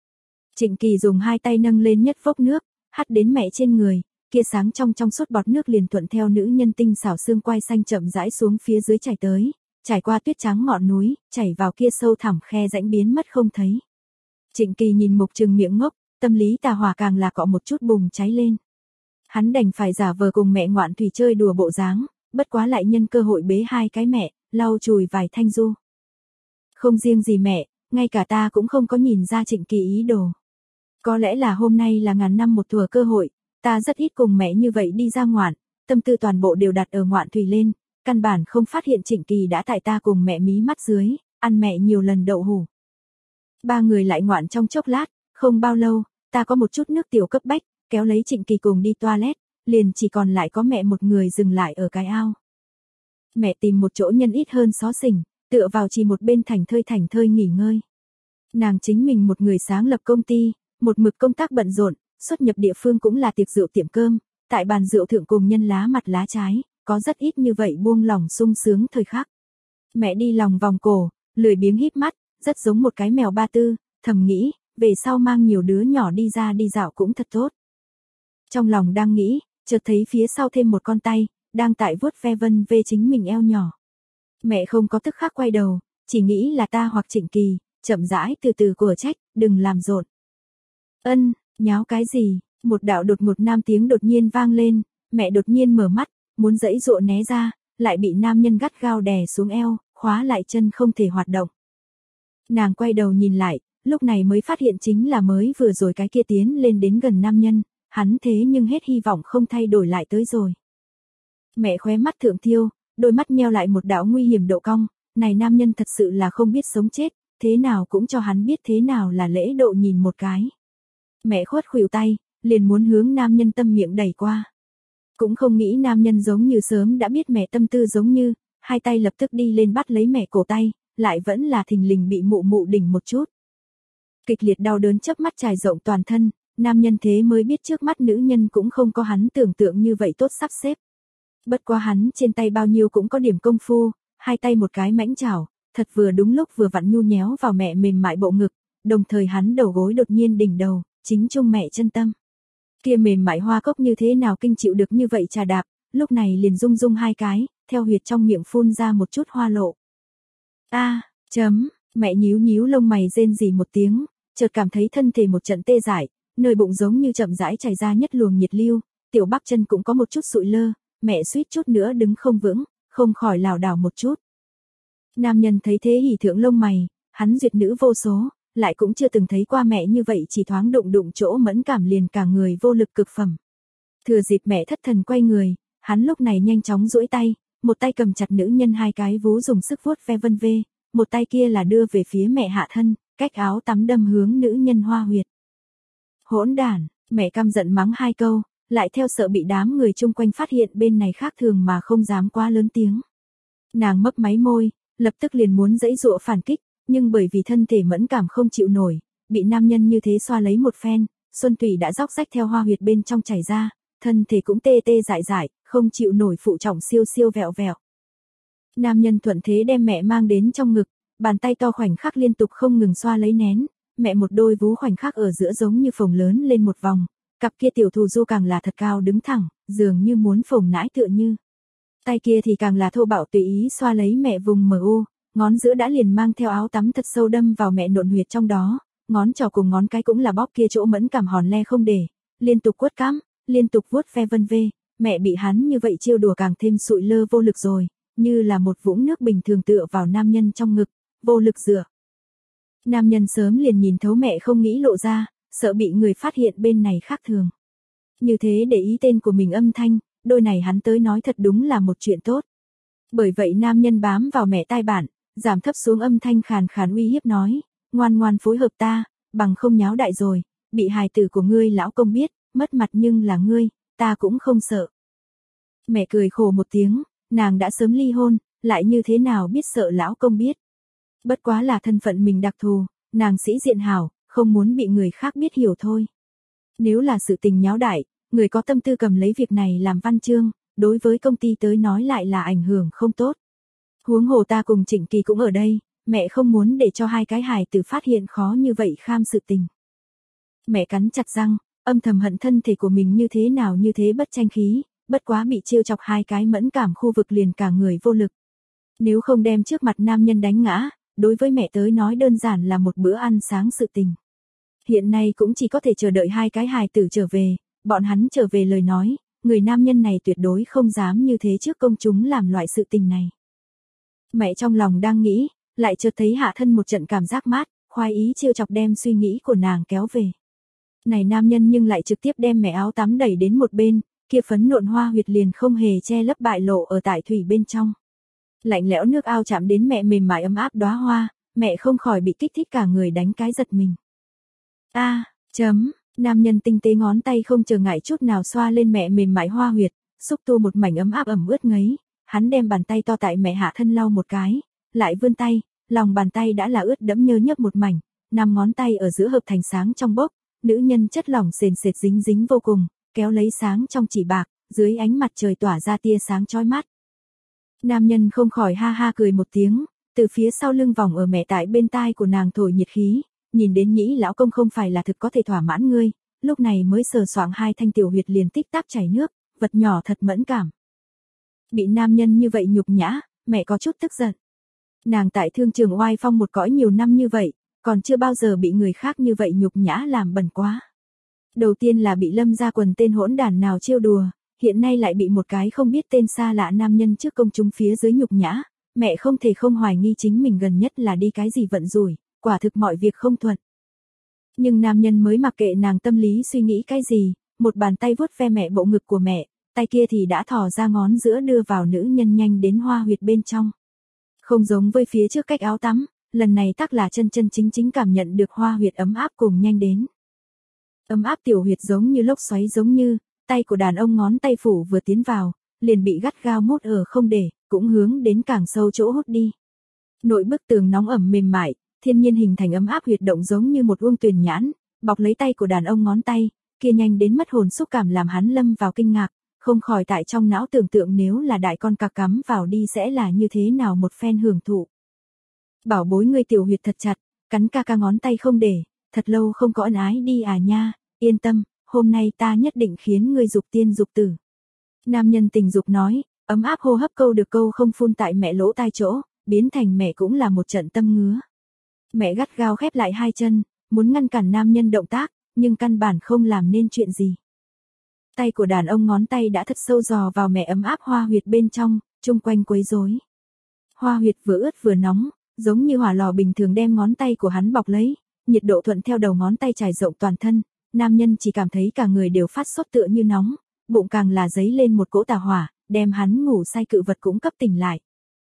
Trịnh Kỳ dùng hai tay nâng lên nhất vốc nước, hắt đến mẹ trên người, kia sáng trong suốt bọt nước liền thuận theo nữ nhân tinh xảo xương quai xanh chậm rãi xuống phía dưới chảy tới, trải qua tuyết trắng ngọn núi, chảy vào kia sâu thẳm khe rãnh biến mất không thấy. Trịnh Kỳ nhìn Mục Trừng miệng ngốc, tâm lý tà hỏa càng là cọ một chút bùng cháy lên. Hắn đành phải giả vờ cùng mẹ ngoạn thủy chơi đùa bộ dáng, bất quá lại nhân cơ hội bế hai cái mẹ, lau chùi vài thanh du. Không riêng gì mẹ, ngay cả ta cũng không có nhìn ra Trịnh Kỳ ý đồ. Có lẽ là hôm nay là ngàn năm một thủa cơ hội, ta rất ít cùng mẹ như vậy đi ra ngoạn, tâm tư toàn bộ đều đặt ở ngoạn thủy lên, căn bản không phát hiện Trịnh Kỳ đã tại ta cùng mẹ mí mắt dưới, ăn mẹ nhiều lần đậu hủ. Ba người lại ngoạn trong chốc lát, không bao lâu, ta có một chút nước tiểu cấp bách, kéo lấy Trịnh Kỳ cùng đi toilet, liền chỉ còn lại có mẹ một người dừng lại ở cái ao. Mẹ tìm một chỗ nhân ít hơn xó xỉnh, tựa vào chỉ một bên thành thơi nghỉ ngơi. Nàng chính mình một người sáng lập công ty, một mực công tác bận rộn, xuất nhập địa phương cũng là tiệc rượu tiệm cơm, tại bàn rượu thượng cùng nhân lá mặt lá trái, có rất ít như vậy buông lỏng sung sướng thời khắc. Mẹ đi lòng vòng cổ, lười biếng híp mắt, rất giống một cái mèo ba tư, thầm nghĩ, về sau mang nhiều đứa nhỏ đi ra đi dạo cũng thật tốt. Trong lòng đang nghĩ, chợt thấy phía sau thêm một con tay, đang tại vuốt ve vân về chính mình eo nhỏ. Mẹ không có tức khắc quay đầu, chỉ nghĩ là ta hoặc Trịnh Kỳ, chậm rãi từ từ của trách, đừng làm rộn. Ân, nháo cái gì, một đạo đột ngột nam tiếng đột nhiên vang lên, mẹ đột nhiên mở mắt, muốn giãy giụa né ra, lại bị nam nhân gắt gao đè xuống eo, khóa lại chân không thể hoạt động. Nàng quay đầu nhìn lại, lúc này mới phát hiện chính là mới vừa rồi cái kia tiến lên đến gần nam nhân, hắn thế nhưng hết hy vọng không thay đổi lại tới rồi. Mẹ khóe mắt thượng thiêu, đôi mắt nheo lại một đạo nguy hiểm độ cong, này nam nhân thật sự là không biết sống chết, thế nào cũng cho hắn biết thế nào là lễ độ nhìn một cái. Mẹ khuất khuỷu tay, liền muốn hướng nam nhân tâm miệng đẩy qua. Cũng không nghĩ nam nhân giống như sớm đã biết mẹ tâm tư giống như, hai tay lập tức đi lên bắt lấy mẹ cổ tay, lại vẫn là thình lình bị mụ mụ đỉnh một chút. Kịch liệt đau đớn chớp mắt trải rộng toàn thân, nam nhân thế mới biết trước mắt nữ nhân cũng không có hắn tưởng tượng như vậy tốt sắp xếp. Bất quá hắn trên tay bao nhiêu cũng có điểm công phu, hai tay một cái mãnh chảo, thật vừa đúng lúc vừa vặn nhu nhéo vào mẹ mềm mại bộ ngực, đồng thời hắn đầu gối đột nhiên đỉnh đầu, chính trung mẹ chân tâm. Kia mềm mại hoa cốc như thế nào kinh chịu được như vậy trà đạp, lúc này liền rung rung hai cái, theo huyệt trong miệng phun ra một chút hoa lộ. Mẹ nhíu nhíu lông mày rên rỉ một tiếng, chợt cảm thấy thân thể một trận tê dại, nơi bụng giống như chậm rãi chảy ra nhất luồng nhiệt lưu, tiểu bắp chân cũng có một chút sụi lơ, mẹ suýt chút nữa đứng không vững, không khỏi lảo đảo một chút. Nam nhân thấy thế hỉ thượng lông mày, hắn duyệt nữ vô số, lại cũng chưa từng thấy qua mẹ như vậy chỉ thoáng đụng đụng chỗ mẫn cảm liền cả người vô lực cực phẩm. Thừa dịp mẹ thất thần quay người, hắn lúc này nhanh chóng duỗi tay, một tay cầm chặt nữ nhân hai cái vú dùng sức vuốt ve vân vê, một tay kia là đưa về phía mẹ hạ thân, cách áo tắm đâm hướng nữ nhân hoa huyệt. Hỗn đản, mẹ căm giận mắng hai câu, lại theo sợ bị đám người chung quanh phát hiện bên này khác thường mà không dám quá lớn tiếng. Nàng mấp máy môi, lập tức liền muốn giãy giụa phản kích, nhưng bởi vì thân thể mẫn cảm không chịu nổi, bị nam nhân như thế xoa lấy một phen, xuân thủy đã róc rách theo hoa huyệt bên trong chảy ra, thân thể cũng tê tê dại dại, không chịu nổi phụ trọng siêu siêu vẹo vẹo. Nam nhân thuận thế đem mẹ mang đến trong ngực, bàn tay to khoảnh khắc liên tục không ngừng xoa lấy nén, mẹ một đôi vú khoảnh khắc ở giữa giống như phồng lớn lên một vòng, cặp kia tiểu thù du càng là thật cao đứng thẳng, dường như muốn phồng nãi tựa như. Tay kia thì càng là thô bạo tùy ý xoa lấy mẹ vùng MU, ngón giữa đã liền mang theo áo tắm thật sâu đâm vào mẹ nộn huyệt trong đó, ngón trỏ cùng ngón cái cũng là bóp kia chỗ mẫn cảm hòn le không để, liên tục quất cắm, liên tục vuốt ve vân vê, mẹ bị hắn như vậy trêu đùa càng thêm sụi lơ vô lực rồi, như là một vũng nước bình thường tựa vào nam nhân trong ngực, vô lực dựa. Nam nhân sớm liền nhìn thấu mẹ không nghĩ lộ ra, sợ bị người phát hiện bên này khác thường. Như thế để ý tên của mình âm thanh, đôi này hắn tới nói thật đúng là một chuyện tốt. Bởi vậy nam nhân bám vào mẹ tai bản, giảm thấp xuống âm thanh khàn khàn uy hiếp nói, ngoan ngoan phối hợp ta, bằng không nháo đại rồi, bị hài tử của ngươi lão công biết, mất mặt nhưng là ngươi, ta cũng không sợ. Mẹ cười khổ một tiếng, nàng đã sớm ly hôn, lại như thế nào biết sợ lão công biết. Bất quá là thân phận mình đặc thù, nàng sĩ diện hảo, không muốn bị người khác biết hiểu thôi. Nếu là sự tình nháo đại, người có tâm tư cầm lấy việc này làm văn chương, đối với công ty tới nói lại là ảnh hưởng không tốt. Huống hồ ta cùng Trịnh Kỳ cũng ở đây, mẹ không muốn để cho hai cái hài tử phát hiện khó như vậy kham sự tình. Mẹ cắn chặt răng, âm thầm hận thân thể của mình như thế nào như thế bất tranh khí, bất quá bị trêu chọc hai cái mẫn cảm khu vực liền cả người vô lực. Nếu không đem trước mặt nam nhân đánh ngã, đối với mẹ tới nói đơn giản là một bữa ăn sáng sự tình. Hiện nay cũng chỉ có thể chờ đợi hai cái hài tử trở về, bọn hắn trở về lời nói, người nam nhân này tuyệt đối không dám như thế trước công chúng làm loại sự tình này. Mẹ trong lòng đang nghĩ, lại chợt thấy hạ thân một trận cảm giác mát, khoái ý trêu chọc đem suy nghĩ của nàng kéo về. Này nam nhân nhưng lại trực tiếp đem mẹ áo tắm đẩy đến một bên, kia phấn nộn hoa huyệt liền không hề che lấp bại lộ ở tại thủy bên trong. Lạnh lẽo nước ao chạm đến mẹ mềm mại ấm áp đóa hoa, mẹ không khỏi bị kích thích cả người đánh cái giật mình. Nam nhân tinh tế ngón tay không chờ ngại chút nào xoa lên mẹ mềm mại hoa huyệt, xúc tu một mảnh ấm áp ẩm ướt ngấy, hắn đem bàn tay to tại mẹ hạ thân lau một cái, lại vươn tay, lòng bàn tay đã là ướt đẫm nhơ nhớp một mảnh, 5 ngón tay ở giữa hợp thành sáng trong bốc, nữ nhân chất lỏng sền sệt dính dính vô cùng, kéo lấy sáng trong chỉ bạc, dưới ánh mặt trời tỏa ra tia sáng chói mắt. Nam nhân không khỏi ha ha cười một tiếng, từ phía sau lưng vòng ở mẹ tại bên tai của nàng thổi nhiệt khí, nhìn đến nhĩ lão công không phải là thực có thể thỏa mãn ngươi, lúc này mới sờ soạng hai thanh tiểu huyệt liền tích tắc chảy nước, vật nhỏ thật mẫn cảm. Bị nam nhân như vậy nhục nhã, mẹ có chút tức giận. Nàng tại thương trường oai phong một cõi nhiều năm như vậy, còn chưa bao giờ bị người khác như vậy nhục nhã làm bẩn quá. Đầu tiên là bị Lâm gia quần tên hỗn đản nào trêu đùa, hiện nay lại bị một cái không biết tên xa lạ nam nhân trước công chúng phía dưới nhục nhã, mẹ không thể không hoài nghi chính mình gần nhất là đi cái gì vận rủi, quả thực mọi việc không thuận. Nhưng nam nhân mới mặc kệ nàng tâm lý suy nghĩ cái gì, một bàn tay vuốt ve mẹ bộ ngực của mẹ, tay kia thì đã thò ra ngón giữa đưa vào nữ nhân nhanh đến hoa huyệt bên trong. Không giống với phía trước cách áo tắm, lần này tắc là chân chân chính chính cảm nhận được hoa huyệt ấm áp cùng nhanh đến. Ấm áp tiểu huyệt giống như lốc xoáy giống như, Tay của đàn ông ngón tay phủ vừa tiến vào, liền bị gắt gao mút ở không để, cũng hướng đến càng sâu chỗ hút đi. Nội bức tường nóng ẩm mềm mại, thiên nhiên hình thành ấm áp huyệt động giống như một uông tuyền nhãn, bọc lấy tay của đàn ông ngón tay, kia nhanh đến mất hồn xúc cảm làm hắn lâm vào kinh ngạc, không khỏi tại trong não tưởng tượng nếu là đại con cặc cắm vào đi sẽ là như thế nào một phen hưởng thụ. Bảo bối ngươi tiểu huyệt thật chặt, cắn ca ca ngón tay không để, thật lâu không có ân ái đi à nha, yên tâm, hôm nay ta nhất định khiến ngươi dục tiên dục tử. Nam nhân tình dục nói, ấm áp hô hấp câu được câu không phun tại mẹ lỗ tai chỗ, biến thành mẹ cũng là một trận tâm ngứa. Mẹ gắt gao khép lại hai chân, muốn ngăn cản nam nhân động tác, nhưng căn bản không làm nên chuyện gì. Tay của đàn ông ngón tay đã thật sâu dò vào mẹ ấm áp hoa huyệt bên trong, chung quanh quấy rối. Hoa huyệt vừa ướt vừa nóng, giống như hỏa lò bình thường đem ngón tay của hắn bọc lấy, nhiệt độ thuận theo đầu ngón tay trải rộng toàn thân, nam nhân chỉ cảm thấy cả người đều phát sốt tựa như nóng, bụng càng là dấy lên một cỗ tà hỏa, đem hắn ngủ say cự vật cũng cấp tỉnh lại.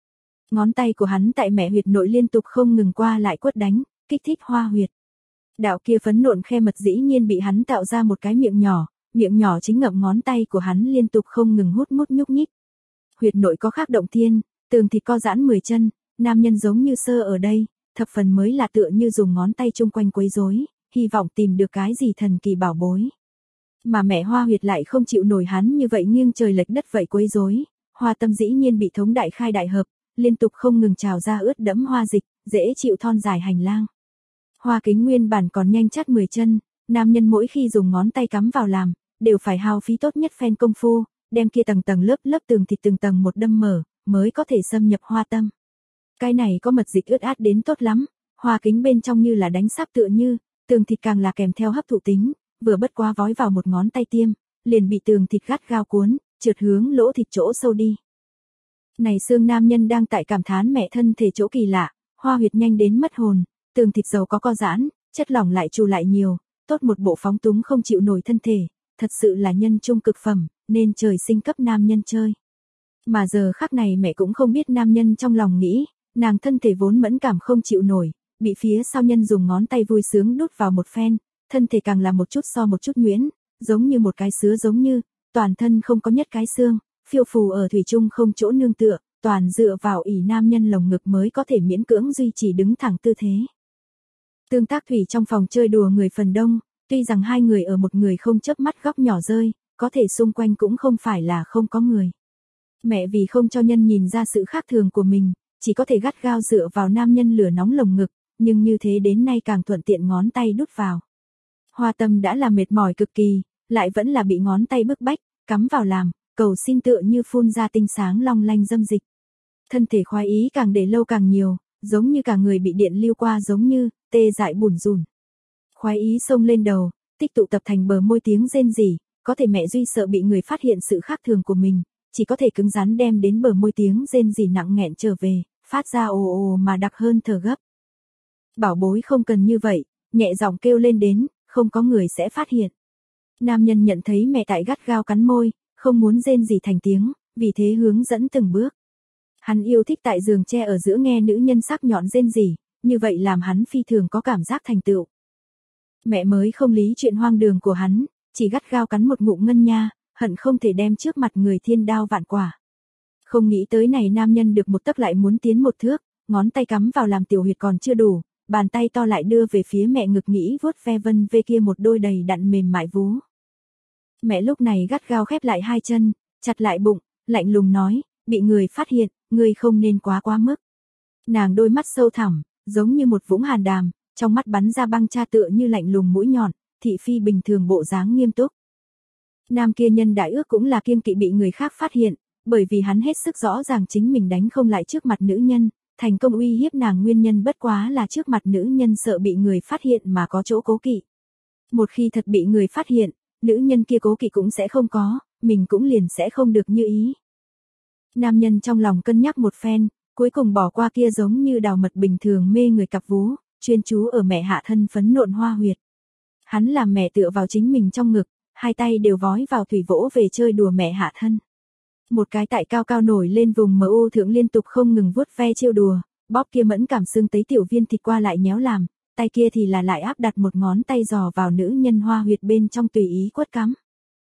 Ngón tay của hắn tại mẹ huyệt nội liên tục không ngừng qua lại quất đánh, kích thích hoa huyệt. Đạo kia phấn nộn khe mật dĩ nhiên bị hắn tạo ra một cái miệng nhỏ chính ngậm ngón tay của hắn liên tục không ngừng hút mút nhúc nhích. Huyệt nội có khác động thiên, tường thịt co giãn 10 chân, nam nhân giống như sơ ở đây, thập phần mới là tựa như dùng ngón tay chung quanh quấy rối, hy vọng tìm được cái gì thần kỳ bảo bối. Mà mẹ hoa huyệt lại không chịu nổi hắn như vậy nghiêng trời lệch đất vậy quấy rối, hoa tâm dĩ nhiên bị thống đại khai đại hợp, liên tục không ngừng trào ra ướt đẫm hoa dịch, dễ chịu thon dài hành lang. Hoa kính nguyên bản còn nhanh chắt 10 chân, nam nhân mỗi khi dùng ngón tay cắm vào làm, đều phải hao phí tốt nhất phen công phu, đem kia tầng tầng lớp tường thịt từng tầng một đâm mở, mới có thể xâm nhập hoa tâm. Cái này có mật dịch ướt át đến tốt lắm, hoa kính bên trong như là đánh sáp tựa như, tường thịt càng là kèm theo hấp thụ tính, vừa bất quá vói vào một ngón tay tiêm, liền bị tường thịt gắt gao cuốn, trượt hướng lỗ thịt chỗ sâu đi. Này xương nam nhân đang tại cảm thán mẹ thân thể chỗ kỳ lạ, hoa huyệt nhanh đến mất hồn, tường thịt dầu có co giãn, chất lỏng lại trù lại nhiều, tốt một bộ phóng túng không chịu nổi thân thể, thật sự là nhân trung cực phẩm, nên trời sinh cấp nam nhân chơi. Mà giờ khắc này mẹ cũng không biết nam nhân trong lòng nghĩ, nàng thân thể vốn mẫn cảm không chịu nổi, bị phía sau nhân dùng ngón tay vui sướng đút vào một phen, thân thể càng là một chút so một chút nhuyễn, giống như một cái sứa giống như, toàn thân không có nhất cái xương, phiêu phù ở thủy chung không chỗ nương tựa, toàn dựa vào ỷ nam nhân lồng ngực mới có thể miễn cưỡng duy trì đứng thẳng tư thế. Tương tác thủy trong phòng chơi đùa người phần đông, tuy rằng hai người ở một người không chớp mắt góc nhỏ rơi, có thể xung quanh cũng không phải là không có người. Mẹ vì không cho nhân nhìn ra sự khác thường của mình, chỉ có thể gắt gao dựa vào nam nhân lửa nóng lồng ngực, nhưng như thế đến nay càng thuận tiện ngón tay đút vào. Hoa tâm đã là mệt mỏi cực kỳ, lại vẫn là bị ngón tay bức bách, cắm vào làm, cầu xin tựa như phun ra tinh sáng long lanh dâm dịch. Thân thể khoái ý càng để lâu càng nhiều, giống như cả người bị điện lưu qua giống như, tê dại bủn rủn. Khoái ý xông lên đầu, tích tụ tập thành bờ môi tiếng rên rỉ, có thể mẹ Duy sợ bị người phát hiện sự khác thường của mình, chỉ có thể cứng rắn đem đến bờ môi tiếng rên rỉ nặng nghẹn trở về, phát ra ồ ồ mà đặc hơn thở gấp. Bảo bối không cần như vậy, nhẹ giọng kêu lên đến, không có người sẽ phát hiện. Nam nhân nhận thấy mẹ tại gắt gao cắn môi, không muốn rên rỉ thành tiếng, vì thế hướng dẫn từng bước. Hắn yêu thích tại giường tre ở giữa nghe nữ nhân sắc nhọn rên rỉ, như vậy làm hắn phi thường có cảm giác thành tựu. Mẹ mới không lý chuyện hoang đường của hắn, chỉ gắt gao cắn một ngụm ngân nha, hận không thể đem trước mặt người thiên đao vạn quả. Không nghĩ tới này nam nhân được một tấc lại muốn tiến một thước, ngón tay cắm vào làm tiểu huyệt còn chưa đủ, bàn tay to lại đưa về phía mẹ ngực nghĩ vuốt ve vân về kia một đôi đầy đặn mềm mại vú. Mẹ lúc này gắt gao khép lại hai chân, chặt lại bụng, lạnh lùng nói, bị người phát hiện, ngươi không nên quá mức. Nàng đôi mắt sâu thẳm, giống như một vũng hàn đàm, trong mắt bắn ra băng cha tựa như lạnh lùng mũi nhọn, thị phi bình thường bộ dáng nghiêm túc. Nam kia nhân đại ước cũng là kiêng kỵ bị người khác phát hiện, bởi vì hắn hết sức rõ ràng chính mình đánh không lại trước mặt nữ nhân, thành công uy hiếp nàng nguyên nhân bất quá là trước mặt nữ nhân sợ bị người phát hiện mà có chỗ cố kỵ. Một khi thật bị người phát hiện, nữ nhân kia cố kỵ cũng sẽ không có, mình cũng liền sẽ không được như ý. Nam nhân trong lòng cân nhắc một phen, cuối cùng bỏ qua kia giống như đào mật bình thường mê người cặp vú, chuyên chú ở mẹ hạ thân phấn nộn hoa huyệt. Hắn làm mẹ tựa vào chính mình trong ngực, hai tay đều vói vào thủy vỗ về chơi đùa mẹ hạ thân. Một cái tại cao cao nổi lên vùng mờ u thượng liên tục không ngừng vuốt ve trêu đùa, bóp kia mẫn cảm xương tấy tiểu viên thịt qua lại nhéo làm, tay kia thì là lại áp đặt một ngón tay giò vào nữ nhân hoa huyệt bên trong tùy ý quất cắm.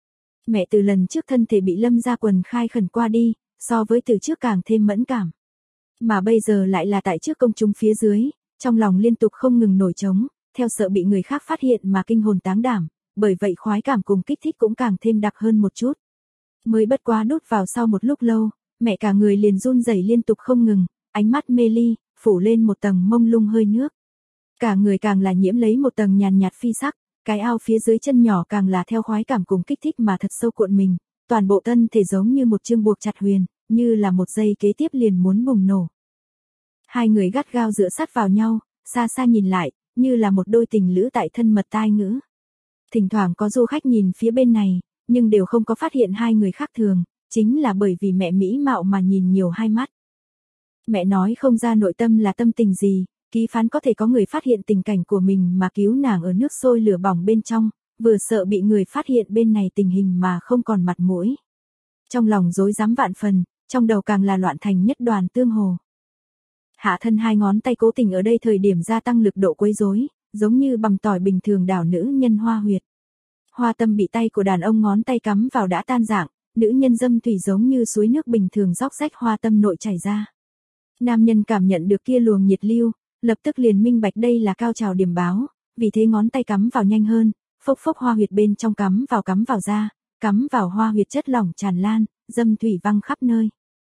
Mẹ từ lần trước thân thể bị Lâm Gia Quần khai khẩn qua đi, so với từ trước càng thêm mẫn cảm. Mà bây giờ lại là tại trước công chúng phía dưới, trong lòng liên tục không ngừng nổi trống, theo sợ bị người khác phát hiện mà kinh hồn táng đảm, bởi vậy khoái cảm cùng kích thích cũng càng thêm đặc hơn một chút. Mới bất quá đút vào sau một lúc lâu, mẹ cả người liền run rẩy liên tục không ngừng, ánh mắt mê ly, phủ lên một tầng mông lung hơi nước. Cả người càng là nhiễm lấy một tầng nhàn nhạt phi sắc, cái ao phía dưới chân nhỏ càng là theo khoái cảm cùng kích thích mà thật sâu cuộn mình, toàn bộ thân thể giống như một chương buộc chặt huyền, như là một giây kế tiếp liền muốn bùng nổ. Hai người gắt gao dựa sát vào nhau, xa xa nhìn lại, như là một đôi tình lữ tại thân mật tai ngữ. Thỉnh thoảng có du khách nhìn phía bên này, nhưng đều không có phát hiện hai người khác thường, chính là bởi vì mẹ mỹ mạo mà nhìn nhiều hai mắt. Mẹ nói không ra nội tâm là tâm tình gì, ký phán có thể có người phát hiện tình cảnh của mình mà cứu nàng ở nước sôi lửa bỏng bên trong, vừa sợ bị người phát hiện bên này tình hình mà không còn mặt mũi. Trong lòng rối rắm vạn phần, trong đầu càng là loạn thành nhất đoàn tương hồ. Hạ thân hai ngón tay cố tình ở đây thời điểm gia tăng lực độ quấy rối, giống như bằng tỏi bình thường đảo nữ nhân hoa huyệt. Hoa tâm bị tay của đàn ông ngón tay cắm vào đã tan dạng, nữ nhân dâm thủy giống như suối nước bình thường róc rách hoa tâm nội chảy ra. Nam nhân cảm nhận được kia luồng nhiệt lưu, lập tức liền minh bạch đây là cao trào điểm báo, vì thế ngón tay cắm vào nhanh hơn, phốc phốc hoa huyệt bên trong cắm vào ra, cắm vào hoa huyệt chất lỏng tràn lan, dâm thủy văng khắp nơi.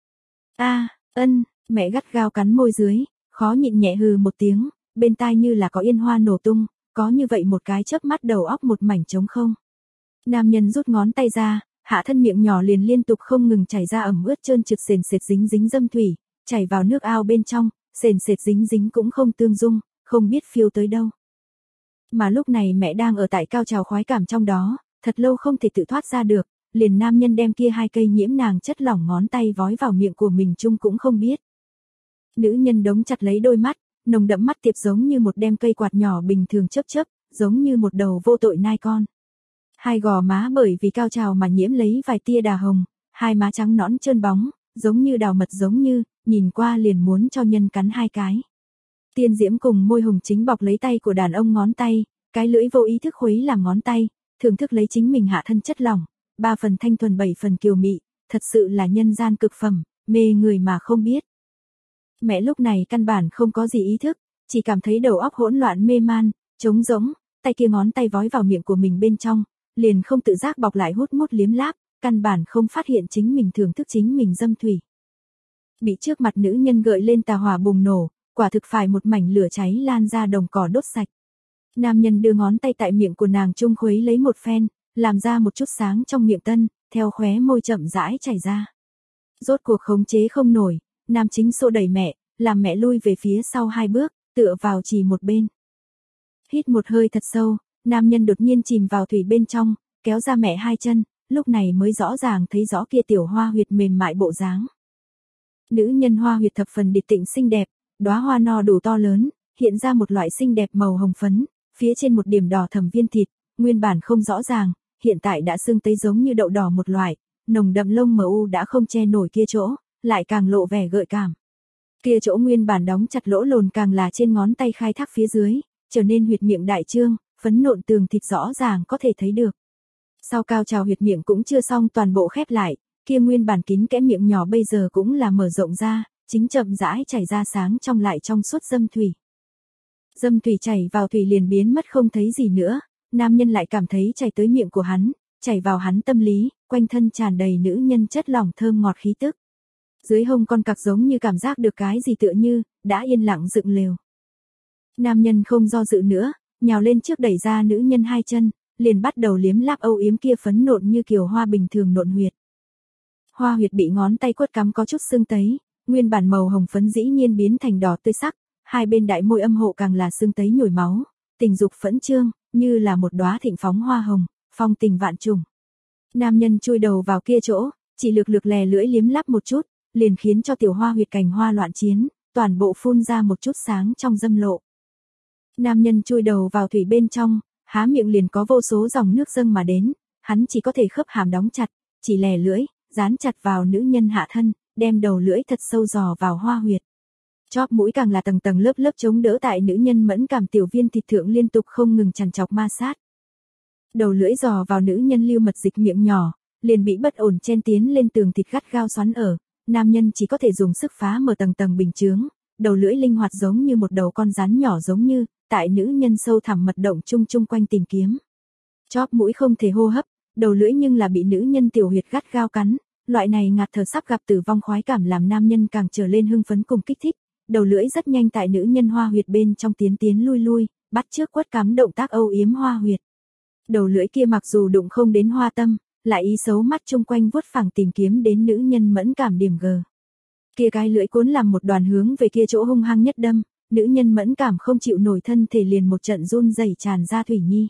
Mẹ gắt gao cắn môi dưới, khó nhịn nhẹ hừ một tiếng, bên tai như là có yên hoa nổ tung, có như vậy một cái chớp mắt đầu óc một mảnh trống không. Nam nhân rút ngón tay ra, hạ thân miệng nhỏ liền liên tục không ngừng chảy ra ẩm ướt trơn trượt sền sệt dính dính dâm thủy, chảy vào nước ao bên trong, sền sệt dính dính cũng không tương dung, không biết phiêu tới đâu. Mà lúc này mẹ đang ở tại cao trào khoái cảm trong đó, thật lâu không thể tự thoát ra được, liền nam nhân đem kia hai cây nhiễm nàng chất lỏng ngón tay vói vào miệng của mình chung cũng không biết. Nữ nhân đống chặt lấy đôi mắt, nồng đậm mắt tiệp giống như một đem cây quạt nhỏ bình thường chớp chớp, giống như một đầu vô tội nai con. Hai gò má bởi vì cao trào mà nhiễm lấy vài tia đà hồng, hai má trắng nõn trơn bóng, giống như đào mật giống như, nhìn qua liền muốn cho nhân cắn hai cái. Tiên diễm cùng môi hồng chính bọc lấy tay của đàn ông ngón tay, cái lưỡi vô ý thức khuấy làm ngón tay, thưởng thức lấy chính mình hạ thân chất lỏng, 3 phần thanh thuần 7 phần kiều mị, thật sự là nhân gian cực phẩm, mê người mà không biết. Mẹ lúc này căn bản không có gì ý thức, chỉ cảm thấy đầu óc hỗn loạn mê man, trống rỗng, tay kia ngón tay vói vào miệng của mình bên trong, liền không tự giác bọc lại hút mút liếm láp, căn bản không phát hiện chính mình thưởng thức chính mình dâm thủy. Bị trước mặt nữ nhân gợi lên tà hỏa bùng nổ, quả thực phải một mảnh lửa cháy lan ra đồng cỏ đốt sạch. Nam nhân đưa ngón tay tại miệng của nàng chung khuấy lấy một phen, làm ra một chút sáng trong miệng tân, theo khóe môi chậm rãi chảy ra. Rốt cuộc khống chế không nổi, nam chính xô đẩy mẹ, làm mẹ lui về phía sau 2 bước, tựa vào chỉ một bên. Hít một hơi thật sâu, nam nhân đột nhiên chìm vào thủy bên trong, kéo ra mẹ 2 chân, lúc này mới rõ ràng thấy rõ kia tiểu hoa huyệt mềm mại bộ dáng. Nữ nhân hoa huyệt thập phần điệp tịnh xinh đẹp, đóa hoa no đủ to lớn, hiện ra một loại xinh đẹp màu hồng phấn, phía trên một điểm đỏ thẫm viên thịt, nguyên bản không rõ ràng, hiện tại đã sưng tấy giống như đậu đỏ một loại, nồng đậm lông mờ u đã không che nổi kia chỗ, lại càng lộ vẻ gợi cảm. Kia chỗ nguyên bản đóng chặt lỗ lồn càng là trên ngón tay khai thác phía dưới, trở nên huyệt miệng đại trương, phấn nộn tường thịt rõ ràng có thể thấy được. Sau cao trào huyệt miệng cũng chưa xong toàn bộ khép lại, kia nguyên bản kín kẽ miệng nhỏ bây giờ cũng là mở rộng ra, chính chậm rãi chảy ra sáng trong lại trong suốt dâm thủy. Dâm thủy chảy vào thủy liền biến mất không thấy gì nữa, nam nhân lại cảm thấy chảy tới miệng của hắn, chảy vào hắn tâm lý, quanh thân tràn đầy nữ nhân chất lỏng thơm ngọt khí tức. Dưới hông con cặc giống như cảm giác được cái gì tựa như, đã yên lặng dựng lều. Nam nhân không do dự nữa, nhào lên trước đẩy ra nữ nhân 2 chân, liền bắt đầu liếm láp âu yếm kia phấn nộn như kiều hoa bình thường nộn huyệt. Hoa huyệt bị ngón tay quất cắm có chút sưng tấy, nguyên bản màu hồng phấn dĩ nhiên biến thành đỏ tươi sắc, hai bên đại môi âm hộ càng là sưng tấy nhồi máu, tình dục phẫn trương, như là một đóa thịnh phóng hoa hồng, phong tình vạn trùng. Nam nhân chui đầu vào kia chỗ, chỉ lược lè lưỡi liếm láp một chút, liền khiến cho tiểu hoa huyệt cành hoa loạn chiến, toàn bộ phun ra một chút sáng trong dâm lộ. Nam nhân chui đầu vào thủy bên trong, há miệng liền có vô số dòng nước dâng mà đến, hắn chỉ có thể khớp hàm đóng chặt, chỉ lè lưỡi, dán chặt vào nữ nhân hạ thân, đem đầu lưỡi thật sâu dò vào hoa huyệt. Chóp mũi càng là tầng tầng lớp lớp chống đỡ tại nữ nhân mẫn cảm tiểu viên thịt thượng liên tục không ngừng chằn chọc ma sát. Đầu lưỡi dò vào nữ nhân lưu mật dịch miệng nhỏ, liền bị bất ổn chen tiến lên tường thịt gắt gao xoắn ở, nam nhân chỉ có thể dùng sức phá mở tầng tầng bình chướng, đầu lưỡi linh hoạt giống như một đầu con rắn nhỏ giống như, tại nữ nhân sâu thẳm mật động chung quanh tìm kiếm. Chóp mũi không thể hô hấp, đầu lưỡi nhưng là bị nữ nhân tiểu huyệt gắt gao cắn, loại này ngạt thở sắp gặp tử vong khoái cảm làm nam nhân càng trở lên hưng phấn cùng kích thích, đầu lưỡi rất nhanh tại nữ nhân hoa huyệt bên trong tiến lui, bắt chước quất cắm động tác âu yếm hoa huyệt. Đầu lưỡi kia mặc dù đụng không đến hoa tâm, lại ý xấu mắt chung quanh vuốt phẳng tìm kiếm đến nữ nhân mẫn cảm điểm g. Kia cái lưỡi cuốn làm một đoàn hướng về kia chỗ hung hăng nhất đâm, nữ nhân mẫn cảm không chịu nổi thân thể liền một trận run rẩy tràn ra thủy nhi.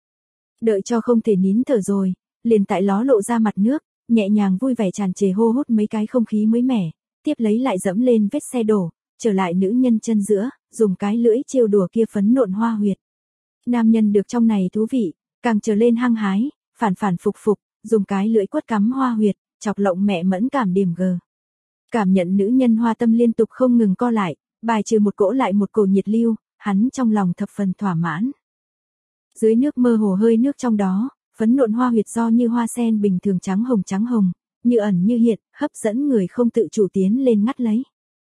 Đợi cho không thể nín thở rồi, liền tại ló lộ ra mặt nước, nhẹ nhàng vui vẻ tràn trề hô hút mấy cái không khí mới mẻ, tiếp lấy lại dẫm lên vết xe đổ, trở lại nữ nhân chân giữa, dùng cái lưỡi trêu đùa kia phấn nộn hoa huyệt. Nam nhân được trong này thú vị, càng trở lên hăng hái, phản phục, dùng cái lưỡi quất cắm hoa huyệt, chọc lộng mẹ mẫn cảm điểm g. Cảm nhận nữ nhân hoa tâm liên tục không ngừng co lại, bài trừ một cỗ lại một cổ nhiệt lưu, hắn trong lòng thập phần thỏa mãn. Dưới nước mơ hồ hơi nước trong đó, phấn nộn hoa huyệt do như hoa sen bình thường trắng hồng, như ẩn như hiện, hấp dẫn người không tự chủ tiến lên ngắt lấy.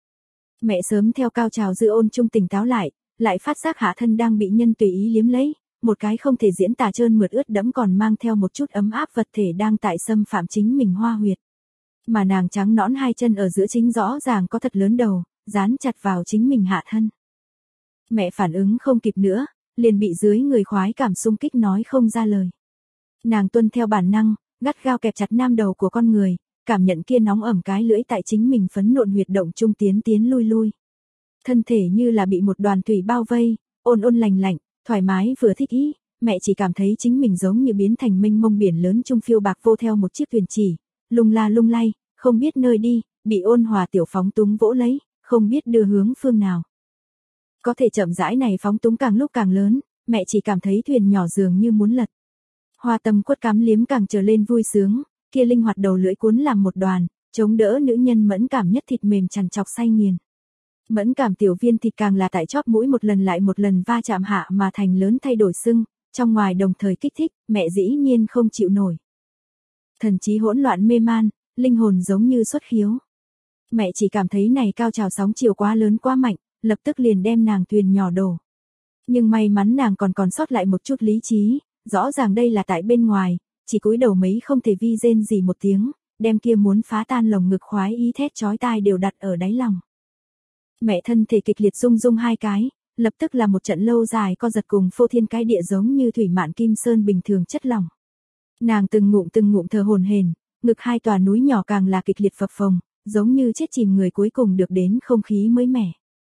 Mẹ sớm theo cao trào dư ôn trung tỉnh táo lại phát giác hạ thân đang bị nhân tùy ý liếm lấy, một cái không thể diễn tả trơn mượt ướt đẫm còn mang theo một chút ấm áp vật thể đang tại xâm phạm chính mình hoa huyệt. Mà nàng trắng nõn hai chân ở giữa chính rõ ràng có thật lớn đầu, dán chặt vào chính mình hạ thân. Mẹ phản ứng không kịp nữa, liền bị dưới người khoái cảm xung kích nói không ra lời. Nàng tuân theo bản năng, gắt gao kẹp chặt nam đầu của con người, cảm nhận kia nóng ẩm cái lưỡi tại chính mình phấn nộn huyệt động trung tiến lui. Thân thể như là bị một đoàn thủy bao vây, ôn lạnh, thoải mái vừa thích ý, mẹ chỉ cảm thấy chính mình giống như biến thành mênh mông biển lớn trung phiêu bạc vô theo một chiếc thuyền chỉ, lung lay, không biết nơi đi, bị ôn hòa tiểu phóng túng vỗ lấy, không biết đưa hướng phương nào. Có thể chậm rãi này phóng túng càng lúc càng lớn, mẹ chỉ cảm thấy thuyền nhỏ dường như muốn lật. Hoa tâm quất cắm liếm càng trở lên vui sướng, kia linh hoạt đầu lưỡi cuốn làm một đoàn, chống đỡ nữ nhân mẫn cảm nhất thịt mềm chằn chọc say nghiền. Mẫn cảm tiểu viên thịt càng là tại chóp mũi một lần lại một lần va chạm hạ mà thành lớn thay đổi sưng, trong ngoài đồng thời kích thích, mẹ dĩ nhiên không chịu nổi. Thần trí hỗn loạn mê man, linh hồn giống như xuất khiếu. Mẹ chỉ cảm thấy này cao trào sóng chiều quá lớn quá mạnh, lập tức liền đem nàng thuyền nhỏ đổ. Nhưng may mắn nàng còn sót lại một chút lý trí, rõ ràng đây là tại bên ngoài, chỉ cúi đầu mấy không thể vi rên gì một tiếng, đem kia muốn phá tan lồng ngực khoái ý thét chói tai đều đặt ở đáy lòng. Mẹ thân thể kịch liệt rung hai cái, lập tức là một trận lâu dài co giật cùng phô thiên cái địa giống như thủy mạn kim sơn bình thường chất lỏng. Nàng từng ngụm thở hổn hển, ngực hai tòa núi nhỏ càng là kịch liệt phập phồng, giống như chết chìm người cuối cùng được đến không khí mới mẻ.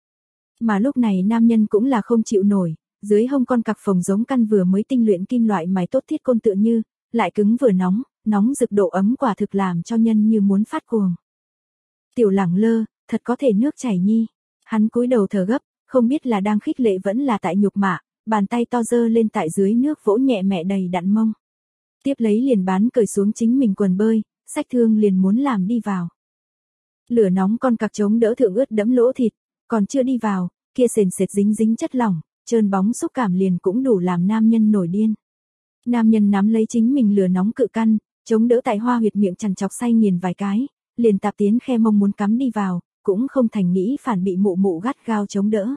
Mà lúc này nam nhân cũng là không chịu nổi, dưới hông con cặc phồng giống căn vừa mới tinh luyện kim loại mài tốt thiết côn tựa như, lại cứng vừa nóng rực độ ấm quả thực làm cho nhân như muốn phát cuồng. Tiểu lẳng lơ, thật có thể nước chảy nhi. Hắn cúi đầu thở gấp, không biết là đang khích lệ vẫn là tại nhục mạ, bàn tay to dơ lên tại dưới nước vỗ nhẹ mẹ đầy đặn mông. Tiếp lấy liền bán cởi xuống chính mình quần bơi, xách thương liền muốn làm đi vào. Lửa nóng con cặc chống đỡ thượng ướt đẫm lỗ thịt, còn chưa đi vào, kia sền sệt dính chất lỏng, trơn bóng xúc cảm liền cũng đủ làm nam nhân nổi điên. Nam nhân nắm lấy chính mình lửa nóng cự căn, chống đỡ tại hoa huyệt miệng chằn chọc say nghiền vài cái, liền tạp tiến khe mông muốn cắm đi vào, cũng không thành nghĩ phản bị mụ gắt gao chống đỡ.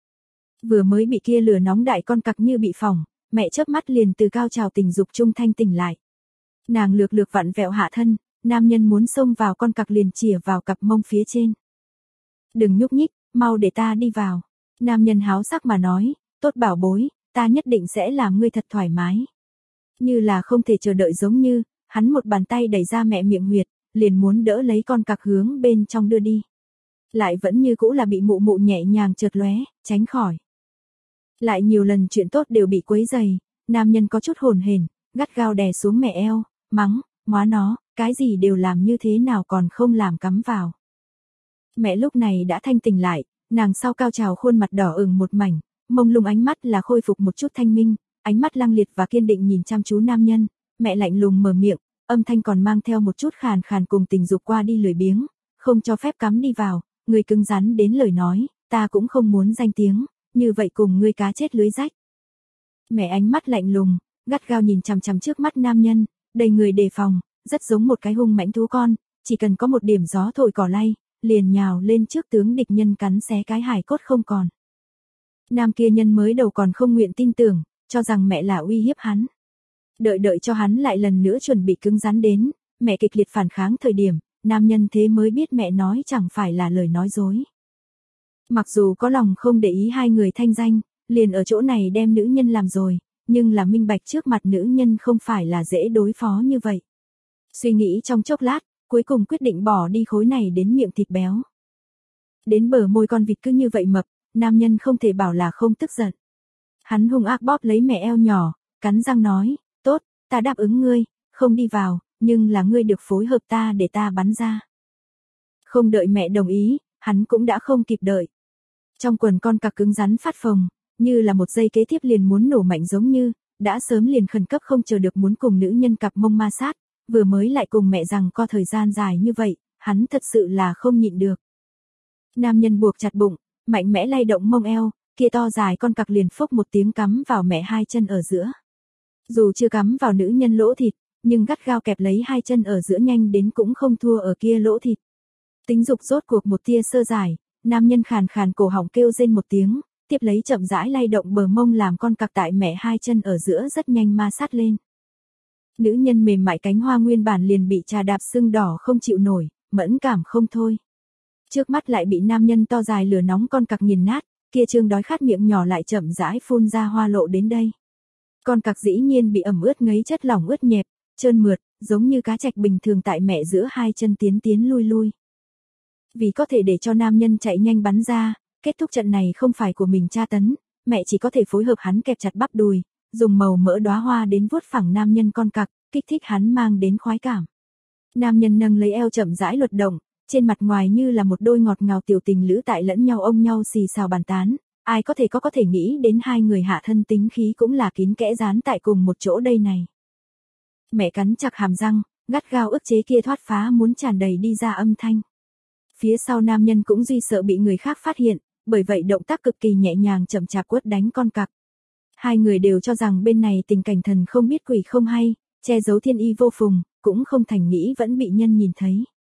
Vừa mới bị kia lửa nóng đại con cặc như bị phỏng, mẹ chớp mắt liền từ cao trào tình dục trung thanh tỉnh lại. Nàng lược vặn vẹo hạ thân, nam nhân muốn xông vào con cặc liền chìa vào cặp mông phía trên. Đừng nhúc nhích, mau để ta đi vào. Nam nhân háo sắc mà nói, tốt bảo bối, ta nhất định sẽ làm ngươi thật thoải mái. Như là không thể chờ đợi giống như, hắn một bàn tay đẩy ra mẹ miệng huyệt, liền muốn đỡ lấy con cặc hướng bên trong đưa đi. Lại vẫn như cũ là bị mụ nhẹ nhàng trượt lóe, tránh khỏi. Lại nhiều lần chuyện tốt đều bị quấy dày, nam nhân có chút hồn hển, gắt gao đè xuống mẹ eo, mắng, móa nó, cái gì đều làm như thế nào còn không làm cắm vào. Mẹ lúc này đã thanh tỉnh lại, nàng sau cao trào khuôn mặt đỏ ửng một mảnh, mông lung ánh mắt là khôi phục một chút thanh minh, ánh mắt lăng liệt và kiên định nhìn chăm chú nam nhân, mẹ lạnh lùng mở miệng, âm thanh còn mang theo một chút khàn cùng tình dục qua đi lười biếng, không cho phép cắm đi vào, người cứng rắn đến lời nói, ta cũng không muốn danh tiếng, như vậy cùng ngươi cá chết lưới rách. Mẹ ánh mắt lạnh lùng, gắt gao nhìn chằm chằm trước mắt nam nhân, đầy người đề phòng, rất giống một cái hung mãnh thú con, chỉ cần có một điểm gió thổi cỏ lay, liền nhào lên trước tướng địch nhân cắn xé cái hài cốt không còn. Nam kia nhân mới đầu còn không nguyện tin tưởng, cho rằng mẹ là uy hiếp hắn. Đợi cho hắn lại lần nữa chuẩn bị cứng rắn đến, mẹ kịch liệt phản kháng thời điểm, nam nhân thế mới biết mẹ nói chẳng phải là lời nói dối. Mặc dù có lòng không để ý hai người thanh danh, liền ở chỗ này đem nữ nhân làm rồi, nhưng là minh bạch trước mặt nữ nhân không phải là dễ đối phó như vậy. Suy nghĩ trong chốc lát, cuối cùng quyết định bỏ đi khối này đến miệng thịt béo. Đến bờ môi con vịt cứ như vậy mập, nam nhân không thể bảo là không tức giận. Hắn hung ác bóp lấy mẹ eo nhỏ, cắn răng nói, tốt, ta đáp ứng ngươi, không đi vào, nhưng là ngươi được phối hợp ta để ta bắn ra. Không đợi mẹ đồng ý, hắn cũng đã không kịp đợi. Trong quần con cặc cứng rắn phát phồng, như là một giây kế tiếp liền muốn nổ mạnh giống như, đã sớm liền khẩn cấp không chờ được muốn cùng nữ nhân cặp mông ma sát, vừa mới lại cùng mẹ rằng co thời gian dài như vậy, hắn thật sự là không nhịn được. Nam nhân buộc chặt bụng, mạnh mẽ lay động mông eo, kia to dài con cặc liền phốc một tiếng cắm vào mẹ hai chân ở giữa. Dù chưa cắm vào nữ nhân lỗ thịt, nhưng gắt gao kẹp lấy hai chân ở giữa nhanh đến cũng không thua ở kia lỗ thịt. Tính dục rốt cuộc một tia sơ giải, nam nhân khàn khàn cổ họng kêu rên một tiếng, tiếp lấy chậm rãi lay động bờ mông làm con cặc tại mẹ hai chân ở giữa rất nhanh ma sát lên. Nữ nhân mềm mại cánh hoa nguyên bản liền bị trà đạp sưng đỏ không chịu nổi, mẫn cảm không thôi. Trước mắt lại bị nam nhân to dài lửa nóng con cặc nghiền nát, kia trương đói khát miệng nhỏ lại chậm rãi phun ra hoa lộ đến đây. Con cặc dĩ nhiên bị ẩm ướt ngấy chất lỏng ướt nhẹp, trơn mượt, giống như cá trạch bình thường tại mẹ giữa hai chân tiến lui lui. Vì có thể để cho nam nhân chạy nhanh bắn ra, kết thúc trận này không phải của mình tra tấn, mẹ chỉ có thể phối hợp hắn kẹp chặt bắp đùi, dùng màu mỡ đóa hoa đến vuốt phẳng nam nhân con cặc, kích thích hắn mang đến khoái cảm. Nam nhân nâng lấy eo chậm rãi luật động, trên mặt ngoài như là một đôi ngọt ngào tiểu tình lữ tại lẫn nhau ôm nhau xì xào bàn tán, ai có thể nghĩ đến hai người hạ thân tính khí cũng là kín kẽ dán tại cùng một chỗ đây này. Mẹ cắn chặt hàm răng, gắt gao ức chế kia thoát phá muốn tràn đầy đi ra âm thanh. Phía sau nam nhân cũng duy sợ bị người khác phát hiện, bởi vậy động tác cực kỳ nhẹ nhàng chậm chạp quất đánh con cặc. Hai người đều cho rằng bên này tình cảnh thần không biết quỷ không hay, che giấu thiên y vô phùng, cũng không thành nghĩ vẫn bị nhân nhìn thấy.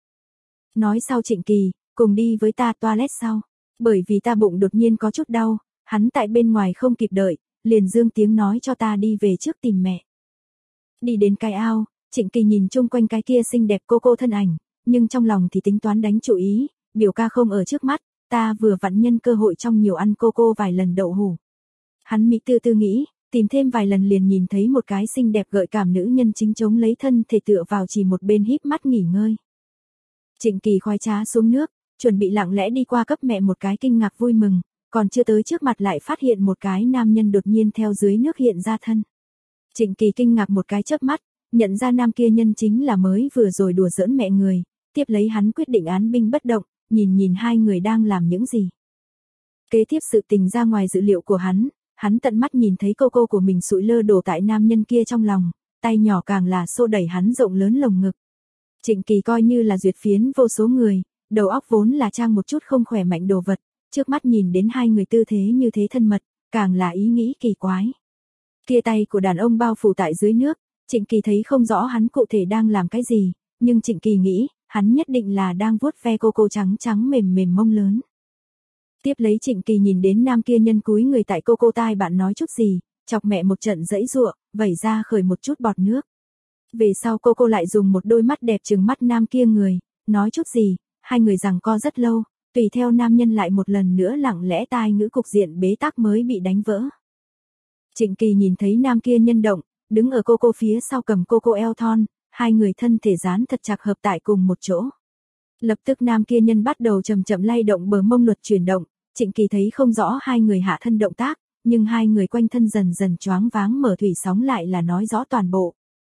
Nói sau Trịnh Kỳ, cùng đi với ta toilet sau, bởi vì ta bụng đột nhiên có chút đau, hắn tại bên ngoài không kịp đợi, liền dương tiếng nói cho ta đi về trước tìm mẹ. Đi đến cái ao, Trịnh Kỳ nhìn chung quanh cái kia xinh đẹp cô thân ảnh, nhưng trong lòng thì tính toán đánh chủ ý, biểu ca không ở trước mắt, ta vừa vặn nhân cơ hội trong nhiều ăn cô vài lần đậu hủ. Hắn mỹ tư nghĩ, tìm thêm vài lần liền nhìn thấy một cái xinh đẹp gợi cảm nữ nhân chính chống lấy thân thể tựa vào chỉ một bên híp mắt nghỉ ngơi. Trịnh Kỳ khoái trá xuống nước, chuẩn bị lặng lẽ đi qua cấp mẹ một cái kinh ngạc vui mừng, còn chưa tới trước mặt lại phát hiện một cái nam nhân đột nhiên theo dưới nước hiện ra thân. Trịnh Kỳ kinh ngạc một cái chớp mắt, nhận ra nam kia nhân chính là mới vừa rồi đùa giỡn mẹ người, tiếp lấy hắn quyết định án binh bất động, nhìn hai người đang làm những gì. Kế tiếp sự tình ra ngoài dự liệu của hắn tận mắt nhìn thấy cô của mình sụi lơ đổ tại nam nhân kia trong lòng, tay nhỏ càng là xô đẩy hắn rộng lớn lồng ngực. Trịnh Kỳ coi như là duyệt phiến vô số người, đầu óc vốn là trang một chút không khỏe mạnh đồ vật, trước mắt nhìn đến hai người tư thế như thế thân mật, càng là ý nghĩ kỳ quái. Kia tay của đàn ông bao phủ tại dưới nước, Trịnh Kỳ thấy không rõ hắn cụ thể đang làm cái gì, nhưng Trịnh Kỳ nghĩ, hắn nhất định là đang vuốt ve cô trắng mềm mông lớn. Tiếp lấy Trịnh Kỳ nhìn đến nam kia nhân cúi người tại cô tai bạn nói chút gì, chọc mẹ một trận dãy giụa, vẩy ra khởi một chút bọt nước. Về sau cô lại dùng một đôi mắt đẹp trừng mắt nam kia người, nói chút gì, hai người giằng co rất lâu, tùy theo nam nhân lại một lần nữa lặng lẽ tai ngữ cục diện bế tắc mới bị đánh vỡ. Trịnh Kỳ nhìn thấy nam kia nhân động, đứng ở cô phía sau cầm cô eo thon, hai người thân thể dán thật chặt hợp tại cùng một chỗ. Lập tức nam kia nhân bắt đầu chậm chậm lay động bờ mông luật chuyển động, Trịnh Kỳ thấy không rõ hai người hạ thân động tác, nhưng hai người quanh thân dần dần choáng váng mở thủy sóng lại là nói rõ toàn bộ.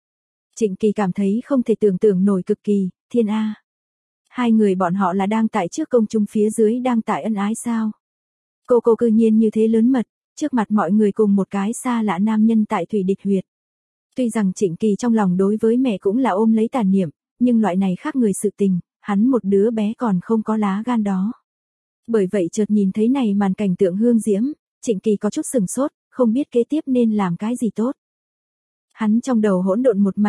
Trịnh Kỳ cảm thấy không thể tưởng tượng nổi cực kỳ, thiên A. Hai người bọn họ là đang tại trước công chúng phía dưới đang tại ân ái sao? Cô cư nhiên như thế lớn mật, trước mặt mọi người cùng một cái xa lạ nam nhân tại thủy địch huyệt. Tuy rằng Trịnh Kỳ trong lòng đối với mẹ cũng là ôm lấy tàn niệm, nhưng loại này khác người sự tình, hắn một đứa bé còn không có lá gan đó. Bởi vậy chợt nhìn thấy này màn cảnh tượng hương diễm, Trịnh Kỳ có chút sừng sốt, không biết kế tiếp nên làm cái gì tốt. Hắn trong đầu hỗn độn một mảnh,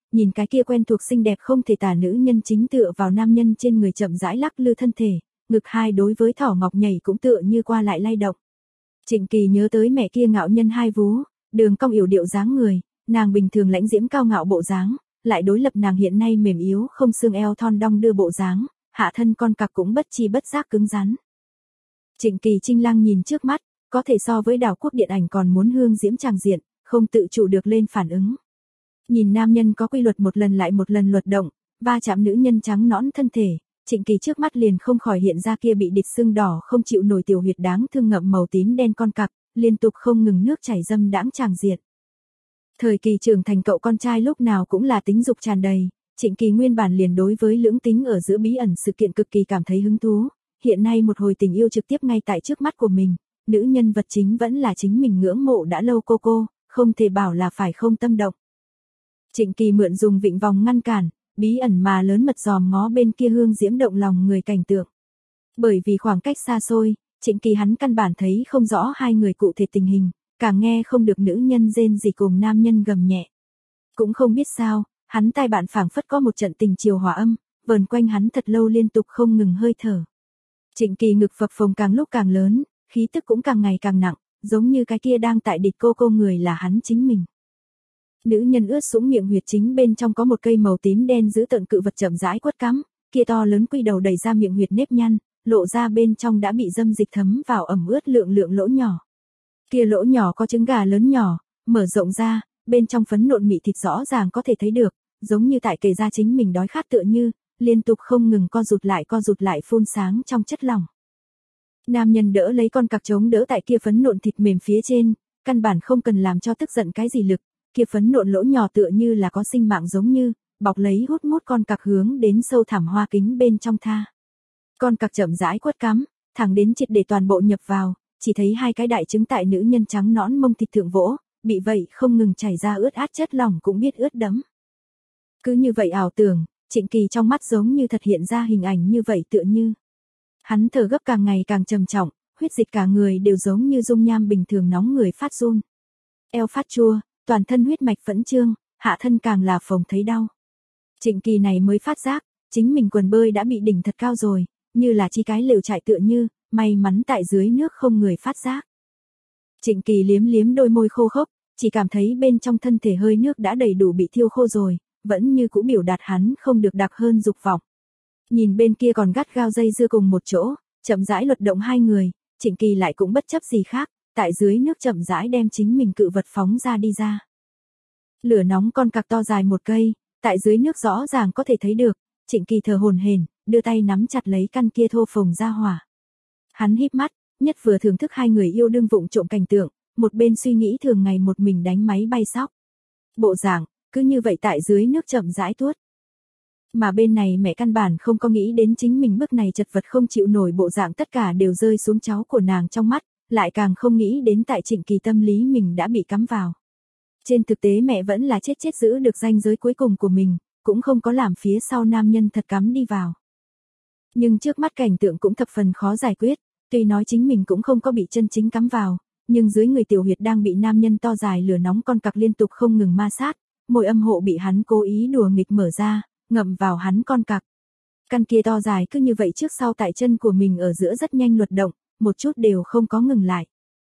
nhìn cái kia quen thuộc xinh đẹp không thể tả nữ nhân chính tựa vào nam nhân trên người chậm rãi lắc lư thân thể, ngực hai đối với thỏ ngọc nhảy cũng tựa như qua lại lay động. Trịnh Kỳ nhớ tới mẹ kia ngạo nhân hai vú, đường cong yểu điệu dáng người, nàng bình thường lãnh diễm cao ngạo bộ dáng, lại đối lập nàng hiện nay mềm yếu không xương eo thon đong đưa bộ dáng, hạ thân con cặc cũng bất chi bất giác cứng rắn. Trịnh Kỳ Trinh Lăng nhìn trước mắt, có thể so với đảo quốc điện ảnh còn muốn hương diễm tràng diện, không tự chủ được lên phản ứng. Nhìn nam nhân có quy luật một lần lại một lần luật động, va chạm nữ nhân trắng nõn thân thể, Trịnh Kỳ trước mắt liền không khỏi hiện ra kia bị địch sưng đỏ không chịu nổi tiểu huyệt đáng thương ngậm màu tím đen con cặc, liên tục không ngừng nước chảy dâm đãng tràng diện. Thời kỳ trưởng thành cậu con trai lúc nào cũng là tính dục tràn đầy, Trịnh Kỳ nguyên bản liền đối với lưỡng tính ở giữa bí ẩn sự kiện cực kỳ cảm thấy hứng thú, hiện nay một hồi tình yêu trực tiếp ngay tại trước mắt của mình, nữ nhân vật chính vẫn là chính mình ngưỡng mộ đã lâu cô, không thể bảo là phải không tâm động. Trịnh Kỳ mượn dùng vịnh vòng ngăn cản, bí ẩn mà lớn mật dòm ngó bên kia hương diễm động lòng người cảnh tượng. Bởi vì khoảng cách xa xôi, Trịnh Kỳ hắn căn bản thấy không rõ hai người cụ thể tình hình, càng nghe không được nữ nhân rên rỉ cùng nam nhân gầm nhẹ. Cũng không biết sao, hắn tai bạn phảng phất có một trận tình chiều hòa âm, vờn quanh hắn thật lâu liên tục không ngừng hơi thở. Trịnh Kỳ ngực phập phồng càng lúc càng lớn, khí tức cũng càng ngày càng nặng, giống như cái kia đang tại địch cô người là hắn chính mình. Nữ nhân ướt sũng miệng huyệt chính bên trong có một cây màu tím đen giữ tợn cự vật chậm rãi quất cắm, kia to lớn quy đầu đẩy ra miệng huyệt nếp nhăn, lộ ra bên trong đã bị dâm dịch thấm vào ẩm ướt lượng lỗ nhỏ. Kia lỗ nhỏ có trứng gà lớn nhỏ, mở rộng ra, bên trong phấn nộn mị thịt rõ ràng có thể thấy được, giống như tại kể ra chính mình đói khát tựa như, liên tục không ngừng co rụt lại phun sáng trong chất lỏng. Nam nhân đỡ lấy con cặc chống đỡ tại kia phấn nộn thịt mềm phía trên, căn bản không cần làm cho tức giận cái gì lực, kia phấn nộn lỗ nhỏ tựa như là có sinh mạng giống như, bọc lấy hút mút con cặc hướng đến sâu thẳm hoa kính bên trong tha. Con cặc chậm rãi quất cắm, thẳng đến triệt để toàn bộ nhập vào, chỉ thấy hai cái đại trứng tại nữ nhân trắng nõn mông thịt thượng vỗ, bị vậy không ngừng chảy ra ướt át chất lỏng cũng biết ướt đẫm. Cứ như vậy ảo tưởng, Trịnh Kỳ trong mắt giống như thật hiện ra hình ảnh như vậy tựa như. Hắn thở gấp càng ngày càng trầm trọng, huyết dịch cả người đều giống như dung nham bình thường nóng người phát run. Eo phát chua, toàn thân huyết mạch phẫn trương, hạ thân càng là phồng thấy đau. Trịnh Kỳ này mới phát giác, chính mình quần bơi đã bị đỉnh thật cao rồi, như là chi cái lều trại tựa như, may mắn tại dưới nước không người phát giác. Trịnh Kỳ liếm liếm đôi môi khô khốc, chỉ cảm thấy bên trong thân thể hơi nước đã đầy đủ bị thiêu khô rồi, vẫn như cũ biểu đạt hắn không được đặc hơn dục vọng. Nhìn bên kia còn gắt gao dây dưa cùng một chỗ, chậm rãi luật động hai người, Trịnh Kỳ lại cũng bất chấp gì khác, tại dưới nước chậm rãi đem chính mình cự vật phóng ra đi ra. Lửa nóng con cặc to dài một cây, tại dưới nước rõ ràng có thể thấy được, Trịnh Kỳ thở hổn hển, đưa tay nắm chặt lấy căn kia thô phồng ra hỏa. Hắn híp mắt, nhất vừa thưởng thức hai người yêu đương vụng trộm cảnh tượng, một bên suy nghĩ thường ngày một mình đánh máy bay sóc. Bộ dạng, cứ như vậy tại dưới nước chậm rãi tuốt. Mà bên này mẹ căn bản không có nghĩ đến chính mình bước này chật vật không chịu nổi bộ dạng tất cả đều rơi xuống cháu của nàng trong mắt, lại càng không nghĩ đến tại Trịnh Kỳ tâm lý mình đã bị cắm vào. Trên thực tế mẹ vẫn là chết giữ được ranh giới cuối cùng của mình, cũng không có làm phía sau nam nhân thật cắm đi vào. Nhưng trước mắt cảnh tượng cũng thập phần khó giải quyết, tuy nói chính mình cũng không có bị chân chính cắm vào, nhưng dưới người tiểu huyệt đang bị nam nhân to dài lửa nóng con cặc liên tục không ngừng ma sát, môi âm hộ bị hắn cố ý đùa nghịch mở ra, ngậm vào hắn con cặc. Căn kia to dài cứ như vậy trước sau tại chân của mình ở giữa rất nhanh luật động, một chút đều không có ngừng lại.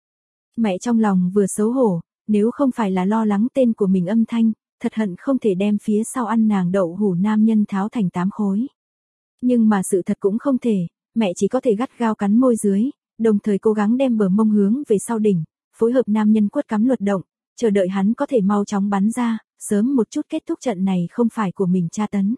Mẹ trong lòng vừa xấu hổ, nếu không phải là lo lắng tên của mình âm thanh, thật hận không thể đem phía sau ăn nàng đậu hủ nam nhân tháo thành 8 khối. Nhưng mà sự thật cũng không thể, mẹ chỉ có thể gắt gao cắn môi dưới, đồng thời cố gắng đem bờ mông hướng về sau đỉnh, phối hợp nam nhân quất cắm luật động, chờ đợi hắn có thể mau chóng bắn ra, sớm một chút kết thúc trận này không phải của mình tra tấn.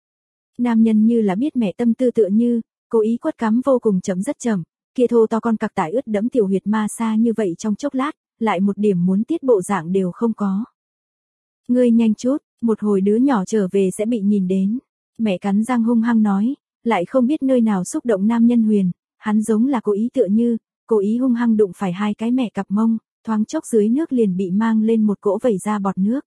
Nam nhân như là biết mẹ tâm tư tựa như, cố ý quất cắm vô cùng chậm rất chậm, kia thô to con cặc tải ướt đẫm tiểu huyệt ma xa như vậy trong chốc lát, lại một điểm muốn tiết bộ dạng đều không có. Ngươi nhanh chút, một hồi đứa nhỏ trở về sẽ bị nhìn đến. Mẹ cắn răng hung hăng nói, lại không biết nơi nào xúc động nam nhân huyền, hắn giống là cố ý tựa như, cố ý hung hăng đụng phải hai cái mẹ cặp mông, thoáng chốc dưới nước liền bị mang lên một cỗ vẩy ra bọt nước.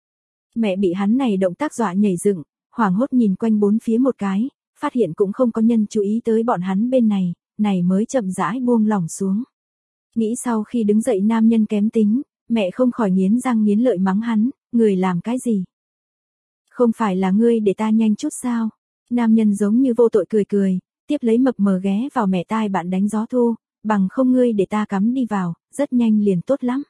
Mẹ bị hắn này động tác dọa nhảy dựng, hoảng hốt nhìn quanh bốn phía một cái, phát hiện cũng không có nhân chú ý tới bọn hắn bên này mới chậm rãi buông lỏng xuống. Nghĩ sau khi đứng dậy nam nhân kém tính, mẹ không khỏi nghiến răng nghiến lợi mắng hắn, người làm cái gì? Không phải là ngươi để ta nhanh chút sao? Nam nhân giống như vô tội cười cười, tiếp lấy mập mờ ghé vào mẹ tai bạn đánh gió thu, bằng không ngươi để ta cắm đi vào, rất nhanh liền tốt lắm.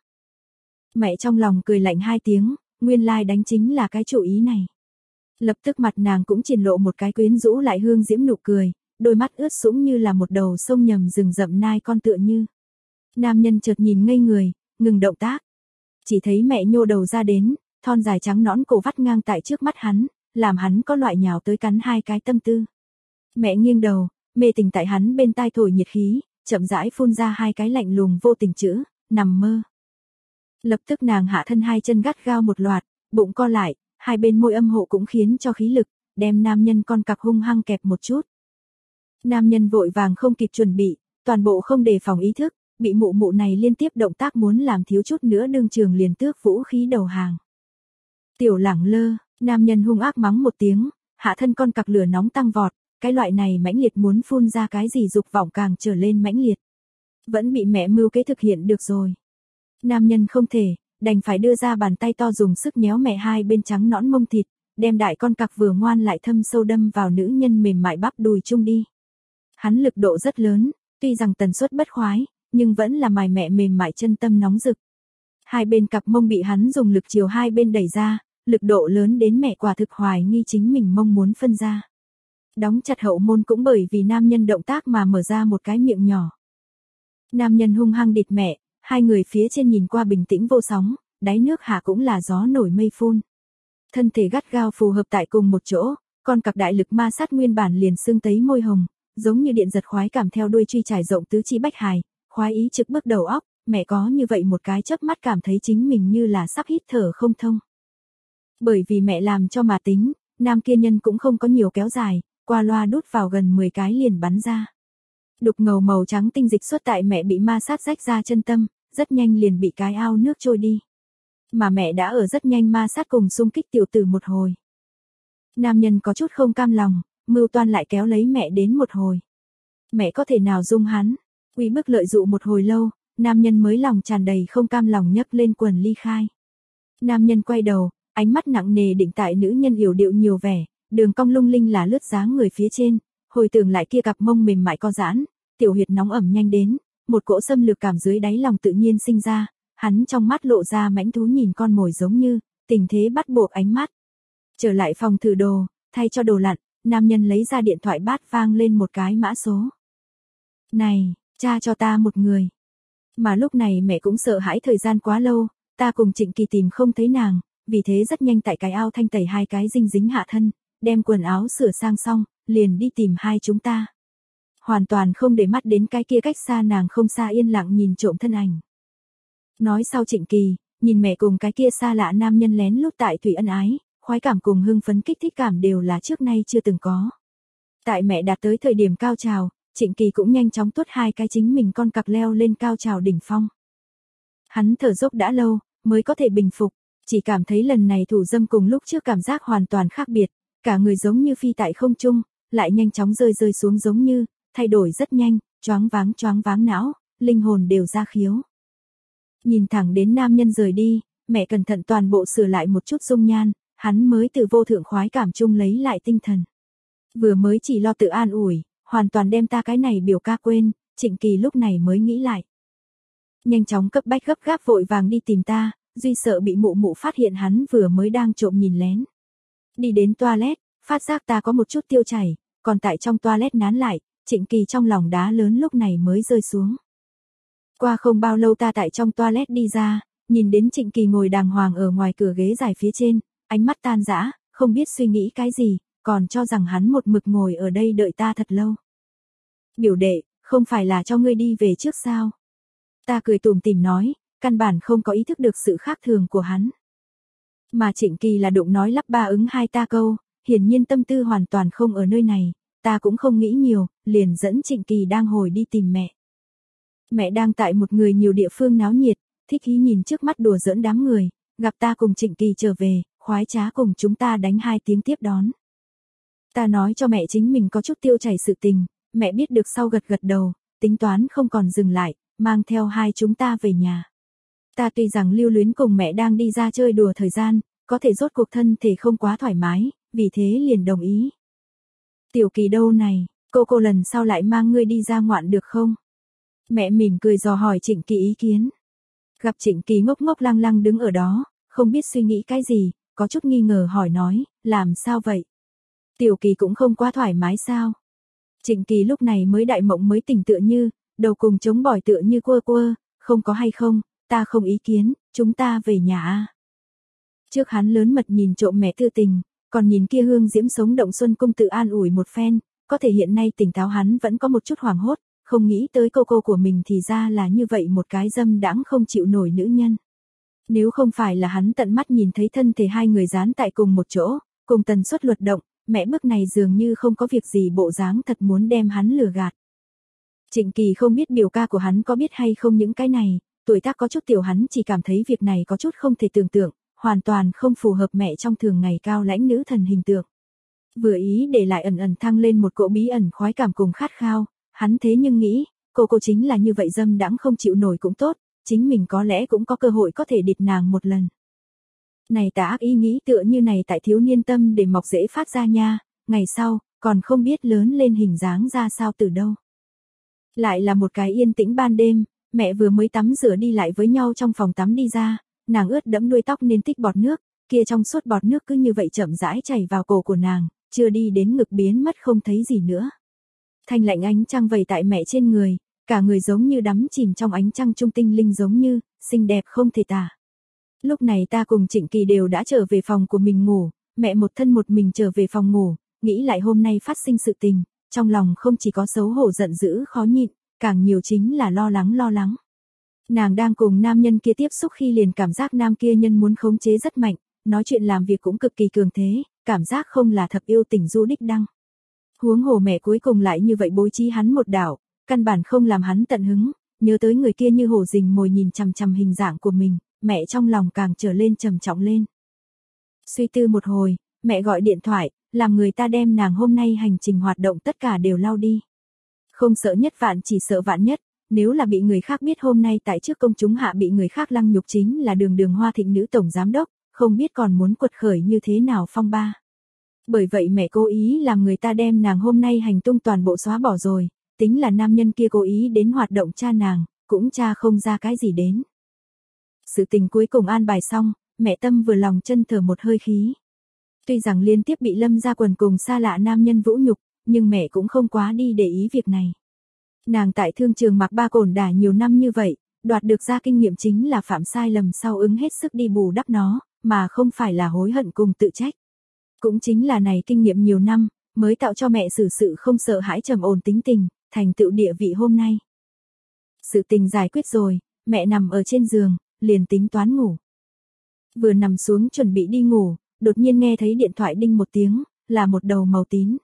Mẹ trong lòng cười lạnh hai tiếng, nguyên lai đánh chính là cái chủ ý này. Lập tức mặt nàng cũng triển lộ một cái quyến rũ lại hương diễm nụ cười, đôi mắt ướt sũng như là một đầu sông nhầm rừng rậm nai con tựa như. Nam nhân chợt nhìn ngây người, ngừng động tác. Chỉ thấy mẹ nhô đầu ra đến, thon dài trắng nõn cổ vắt ngang tại trước mắt hắn, làm hắn có loại nhào tới cắn hai cái tâm tư. Mẹ nghiêng đầu, mê tình tại hắn bên tai thổi nhiệt khí, chậm rãi phun ra hai cái lạnh lùng vô tình chữ, nằm mơ. Lập tức nàng hạ thân hai chân gắt gao một loạt, bụng co lại, hai bên môi âm hộ cũng khiến cho khí lực, đem nam nhân con cặc hung hăng kẹp một chút. Nam nhân vội vàng không kịp chuẩn bị, toàn bộ không đề phòng ý thức, bị mụ mụ này liên tiếp động tác muốn làm thiếu chút nữa đương trường liền tước vũ khí đầu hàng. Tiểu lẳng lơ, nam nhân hung ác mắng một tiếng, hạ thân con cặc lửa nóng tăng vọt, cái loại này mãnh liệt muốn phun ra cái gì dục vọng càng trở lên mãnh liệt. Vẫn bị mẹ mưu kế thực hiện được rồi. Nam nhân không thể, đành phải đưa ra bàn tay to dùng sức nhéo mẹ hai bên trắng nõn mông thịt, đem đại con cặc vừa ngoan lại thâm sâu đâm vào nữ nhân mềm mại bắp đùi chung đi. Hắn lực độ rất lớn, tuy rằng tần suất bất khoái, nhưng vẫn là mài mẹ mềm mại chân tâm nóng rực. Hai bên cặp mông bị hắn dùng lực chiều hai bên đẩy ra, lực độ lớn đến mẹ quả thực hoài nghi chính mình mông muốn phân ra. Đóng chặt hậu môn cũng bởi vì nam nhân động tác mà mở ra một cái miệng nhỏ. Nam nhân hung hăng địt mẹ, hai người phía trên nhìn qua bình tĩnh vô sóng, đáy nước hạ cũng là gió nổi mây phun. Thân thể gắt gao phù hợp tại cùng một chỗ, con cặc đại lực ma sát nguyên bản liền sưng tấy môi hồng, giống như điện giật khoái cảm theo đuôi truy trải rộng tứ chi bách hài, khoái ý trực bước đầu óc, mẹ có như vậy một cái chớp mắt cảm thấy chính mình như là sắp hít thở không thông. Bởi vì mẹ làm cho mà tính, nam kia nhân cũng không có nhiều kéo dài, qua loa đút vào gần 10 cái liền bắn ra. Đục ngầu màu trắng tinh dịch xuất tại mẹ bị ma sát rách ra chân tâm, rất nhanh liền bị cái ao nước trôi đi. Mà mẹ đã ở rất nhanh ma sát cùng xung kích tiểu tử một hồi. Nam nhân có chút không cam lòng, mưu toan lại kéo lấy mẹ đến một hồi. Mẹ có thể nào dung hắn, uy bức lợi dụ một hồi lâu, nam nhân mới lòng tràn đầy không cam lòng nhấc lên quần ly khai. Nam nhân quay đầu, ánh mắt nặng nề định tại nữ nhân yểu điệu nhiều vẻ, đường cong lung linh là lướt dáng người phía trên, hồi tưởng lại kia cặp mông mềm mại co giãn, tiểu huyệt nóng ẩm nhanh đến, một cỗ xâm lược cảm dưới đáy lòng tự nhiên sinh ra, hắn trong mắt lộ ra mãnh thú nhìn con mồi giống như, tình thế bắt buộc ánh mắt. Trở lại phòng thử đồ, thay cho đồ lặn, nam nhân lấy ra điện thoại bát vang lên một cái mã số. Này, cha cho ta một người. Mà lúc này mẹ cũng sợ hãi thời gian quá lâu, ta cùng Trịnh Kỳ tìm không thấy nàng, vì thế rất nhanh tại cái ao thanh tẩy hai cái dinh dính hạ thân, đem quần áo sửa sang xong, liền đi tìm hai chúng ta. Hoàn toàn không để mắt đến cái kia cách xa nàng không xa yên lặng nhìn trộm thân ảnh. Nói sau Trịnh Kỳ, nhìn mẹ cùng cái kia xa lạ nam nhân lén lút tại thủy ân ái, khoái cảm cùng hưng phấn kích thích cảm đều là trước nay chưa từng có. Tại mẹ đạt tới thời điểm cao trào, Trịnh Kỳ cũng nhanh chóng tuốt hai cái chính mình con cặc leo lên cao trào đỉnh phong. Hắn thở dốc đã lâu, mới có thể bình phục, chỉ cảm thấy lần này thủ dâm cùng lúc trước cảm giác hoàn toàn khác biệt, cả người giống như phi tại không trung, lại nhanh chóng rơi rơi xuống giống như, thay đổi rất nhanh, choáng váng não, linh hồn đều ra khiếu. Nhìn thẳng đến nam nhân rời đi, mẹ cẩn thận toàn bộ sửa lại một chút dung nhan, hắn mới từ vô thượng khoái cảm chung lấy lại tinh thần. Vừa mới chỉ lo tự an ủi, hoàn toàn đem ta cái này biểu ca quên, Trịnh Kỳ lúc này mới nghĩ lại. Nhanh chóng cấp bách gấp gáp vội vàng đi tìm ta, duy sợ bị mụ mụ phát hiện hắn vừa mới đang trộm nhìn lén. Đi đến toilet, phát giác ta có một chút tiêu chảy, còn tại trong toilet nán lại, Trịnh Kỳ trong lòng đá lớn lúc này mới rơi xuống. Qua không bao lâu ta tại trong toilet đi ra, nhìn đến Trịnh Kỳ ngồi đàng hoàng ở ngoài cửa ghế dài phía trên, ánh mắt tan rã, không biết suy nghĩ cái gì, còn cho rằng hắn một mực ngồi ở đây đợi ta thật lâu. Biểu đệ, không phải là cho ngươi đi về trước sao? Ta cười tủm tỉm nói, căn bản không có ý thức được sự khác thường của hắn. Mà Trịnh Kỳ là đụng nói lắp ba ứng hai ta câu, hiển nhiên tâm tư hoàn toàn không ở nơi này, ta cũng không nghĩ nhiều, liền dẫn Trịnh Kỳ đang hồi đi tìm mẹ. Mẹ đang tại một người nhiều địa phương náo nhiệt, thích ý nhìn trước mắt đùa giỡn đám người, gặp ta cùng Trịnh Kỳ trở về, khoái trá cùng chúng ta đánh 2 tiếng tiếp đón. Ta nói cho mẹ chính mình có chút tiêu chảy sự tình, mẹ biết được sau gật gật đầu, tính toán không còn dừng lại, mang theo hai chúng ta về nhà. Ta tuy rằng lưu luyến cùng mẹ đang đi ra chơi đùa thời gian, có thể rốt cuộc thân thể không quá thoải mái, vì thế liền đồng ý. Tiểu Kỳ đâu này, cô lần sau lại mang ngươi đi ra ngoạn được không? Mẹ mỉm cười dò hỏi Trịnh Kỳ ý kiến. Gặp Trịnh Kỳ ngốc ngốc lăng lăng đứng ở đó, không biết suy nghĩ cái gì, có chút nghi ngờ hỏi nói, làm sao vậy? Tiểu Kỳ cũng không quá thoải mái sao? Trịnh Kỳ lúc này mới đại mộng mới tỉnh tựa như, đầu cùng chống bỏi tựa như quơ quơ, không có hay không, ta không ý kiến, chúng ta về nhà a. Trước hắn lớn mật nhìn trộm mẹ thư tình, còn nhìn kia hương diễm sống động xuân cung tự an ủi một phen, có thể hiện nay tỉnh táo hắn vẫn có một chút hoảng hốt, không nghĩ tới cô của mình thì ra là như vậy một cái dâm đãng không chịu nổi nữ nhân. Nếu không phải là hắn tận mắt nhìn thấy thân thể hai người dán tại cùng một chỗ, cùng tần suất luật động, mẹ bước này dường như không có việc gì bộ dáng thật muốn đem hắn lừa gạt. Trịnh Kỳ không biết biểu ca của hắn có biết hay không những cái này, tuổi tác có chút tiểu hắn chỉ cảm thấy việc này có chút không thể tưởng tượng, hoàn toàn không phù hợp mẹ trong thường ngày cao lãnh nữ thần hình tượng. Vừa ý để lại ẩn ẩn thăng lên một cỗ bí ẩn khoái cảm cùng khát khao, hắn thế nhưng nghĩ, cô chính là như vậy dâm đãng không chịu nổi cũng tốt, chính mình có lẽ cũng có cơ hội có thể địt nàng một lần. Này tà ác ý nghĩ tựa như này tại thiếu niên tâm để mọc dễ phát ra nha, ngày sau, còn không biết lớn lên hình dáng ra sao từ đâu. Lại là một cái yên tĩnh ban đêm, mẹ vừa mới tắm rửa đi lại với nhau trong phòng tắm đi ra, nàng ướt đẫm đuôi tóc nên tích bọt nước, kia trong suốt bọt nước cứ như vậy chậm rãi chảy vào cổ của nàng, chưa đi đến ngực biến mất không thấy gì nữa. Thanh lạnh ánh trăng vẩy tại mẹ trên người, cả người giống như đắm chìm trong ánh trăng trung tinh linh giống như, xinh đẹp không thể tả. Lúc này ta cùng Trịnh Kỳ đều đã trở về phòng của mình ngủ, mẹ một thân một mình trở về phòng ngủ, nghĩ lại hôm nay phát sinh sự tình, trong lòng không chỉ có xấu hổ giận dữ khó nhịn, càng nhiều chính là lo lắng. Nàng đang cùng nam nhân kia tiếp xúc khi liền cảm giác nam kia nhân muốn khống chế rất mạnh, nói chuyện làm việc cũng cực kỳ cường thế, cảm giác không là thập yêu tình du đích đăng. Huống hồ mẹ cuối cùng lại như vậy bố trí hắn một đảo, căn bản không làm hắn tận hứng, nhớ tới người kia như hổ rình mồi nhìn chằm chằm hình dạng của mình, mẹ trong lòng càng trở lên trầm trọng lên. Suy tư một hồi, mẹ gọi điện thoại, làm người ta đem nàng hôm nay hành trình hoạt động tất cả đều lau đi. Không sợ nhất vạn chỉ sợ vạn nhất, nếu là bị người khác biết hôm nay tại trước công chúng hạ bị người khác lăng nhục chính là Đường Hoa Thịnh nữ tổng giám đốc, không biết còn muốn quật khởi như thế nào phong ba. Bởi vậy mẹ cố ý làm người ta đem nàng hôm nay hành tung toàn bộ xóa bỏ rồi, tính là nam nhân kia cố ý đến hoạt động tra nàng, cũng tra không ra cái gì đến. Sự tình cuối cùng an bài xong, mẹ tâm vừa lòng chân thở một hơi khí. Tuy rằng liên tiếp bị Lâm Gia Quần cùng xa lạ nam nhân vũ nhục, nhưng mẹ cũng không quá đi để ý việc này. Nàng tại thương trường mặc ba cổn đả nhiều năm như vậy, đoạt được ra kinh nghiệm chính là phạm sai lầm sau ứng hết sức đi bù đắp nó, mà không phải là hối hận cùng tự trách. Cũng chính là này kinh nghiệm nhiều năm, mới tạo cho mẹ xử sự không sợ hãi trầm ổn tính tình, thành tựu địa vị hôm nay. Sự tình giải quyết rồi, mẹ nằm ở trên giường, liền tính toán ngủ. Vừa nằm xuống chuẩn bị đi ngủ, đột nhiên nghe thấy điện thoại đinh một tiếng, là một đầu màu tím.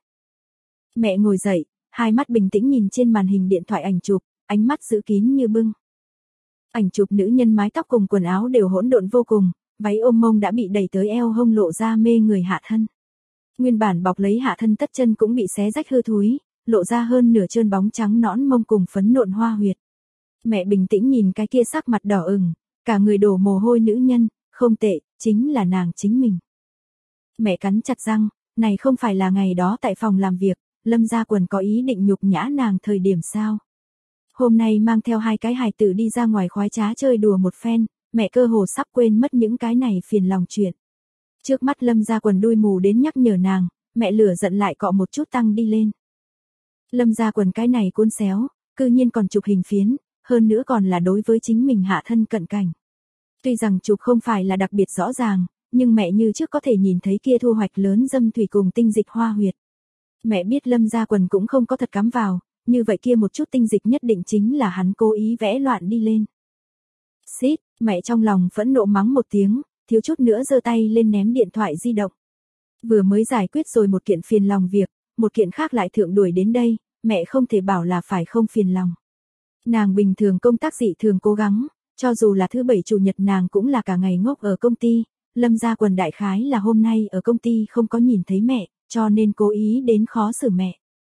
Mẹ ngồi dậy, hai mắt bình tĩnh nhìn trên màn hình điện thoại ảnh chụp, ánh mắt giữ kín như bưng. Ảnh chụp nữ nhân mái tóc cùng quần áo đều hỗn độn vô cùng, váy ôm mông đã bị đẩy tới eo hông lộ ra mê người hạ thân. Nguyên bản bọc lấy hạ thân tất chân cũng bị xé rách hư thúi, lộ ra hơn nửa trơn bóng trắng nõn mông cùng phấn nộn hoa huyệt. Mẹ bình tĩnh nhìn cái kia sắc mặt đỏ ửng, cả người đổ mồ hôi nữ nhân, không tệ, chính là nàng chính mình. Mẹ cắn chặt răng, này không phải là ngày đó tại phòng làm việc, Lâm Gia Quần có ý định nhục nhã nàng thời điểm sao? Hôm nay mang theo hai cái hài tử đi ra ngoài khoái trá chơi đùa một phen, mẹ cơ hồ sắp quên mất những cái này phiền lòng chuyện. Trước mắt Lâm Gia Quần đuôi mù đến nhắc nhở nàng, mẹ lửa giận lại cọ một chút tăng đi lên. Lâm Gia Quần cái này cuốn xéo, cư nhiên còn chụp hình phiến, hơn nữa còn là đối với chính mình hạ thân cận cảnh. Tuy rằng chụp không phải là đặc biệt rõ ràng, nhưng mẹ như trước có thể nhìn thấy kia thu hoạch lớn dâm thủy cùng tinh dịch hoa huyệt. Mẹ biết Lâm Gia Quần cũng không có thật cắm vào, như vậy kia một chút tinh dịch nhất định chính là hắn cố ý vẽ loạn đi lên. Xít, mẹ trong lòng phẫn nộ mắng một tiếng, thiếu chút nữa giơ tay lên ném điện thoại di động. Vừa mới giải quyết rồi một kiện phiền lòng việc, một kiện khác lại thượng đuổi đến đây, mẹ không thể bảo là phải không phiền lòng. Nàng bình thường công tác dị thường cố gắng, cho dù là thứ bảy chủ nhật nàng cũng là cả ngày ngốc ở công ty, Lâm Gia Quần đại khái là hôm nay ở công ty không có nhìn thấy mẹ, cho nên cố ý đến khó xử mẹ.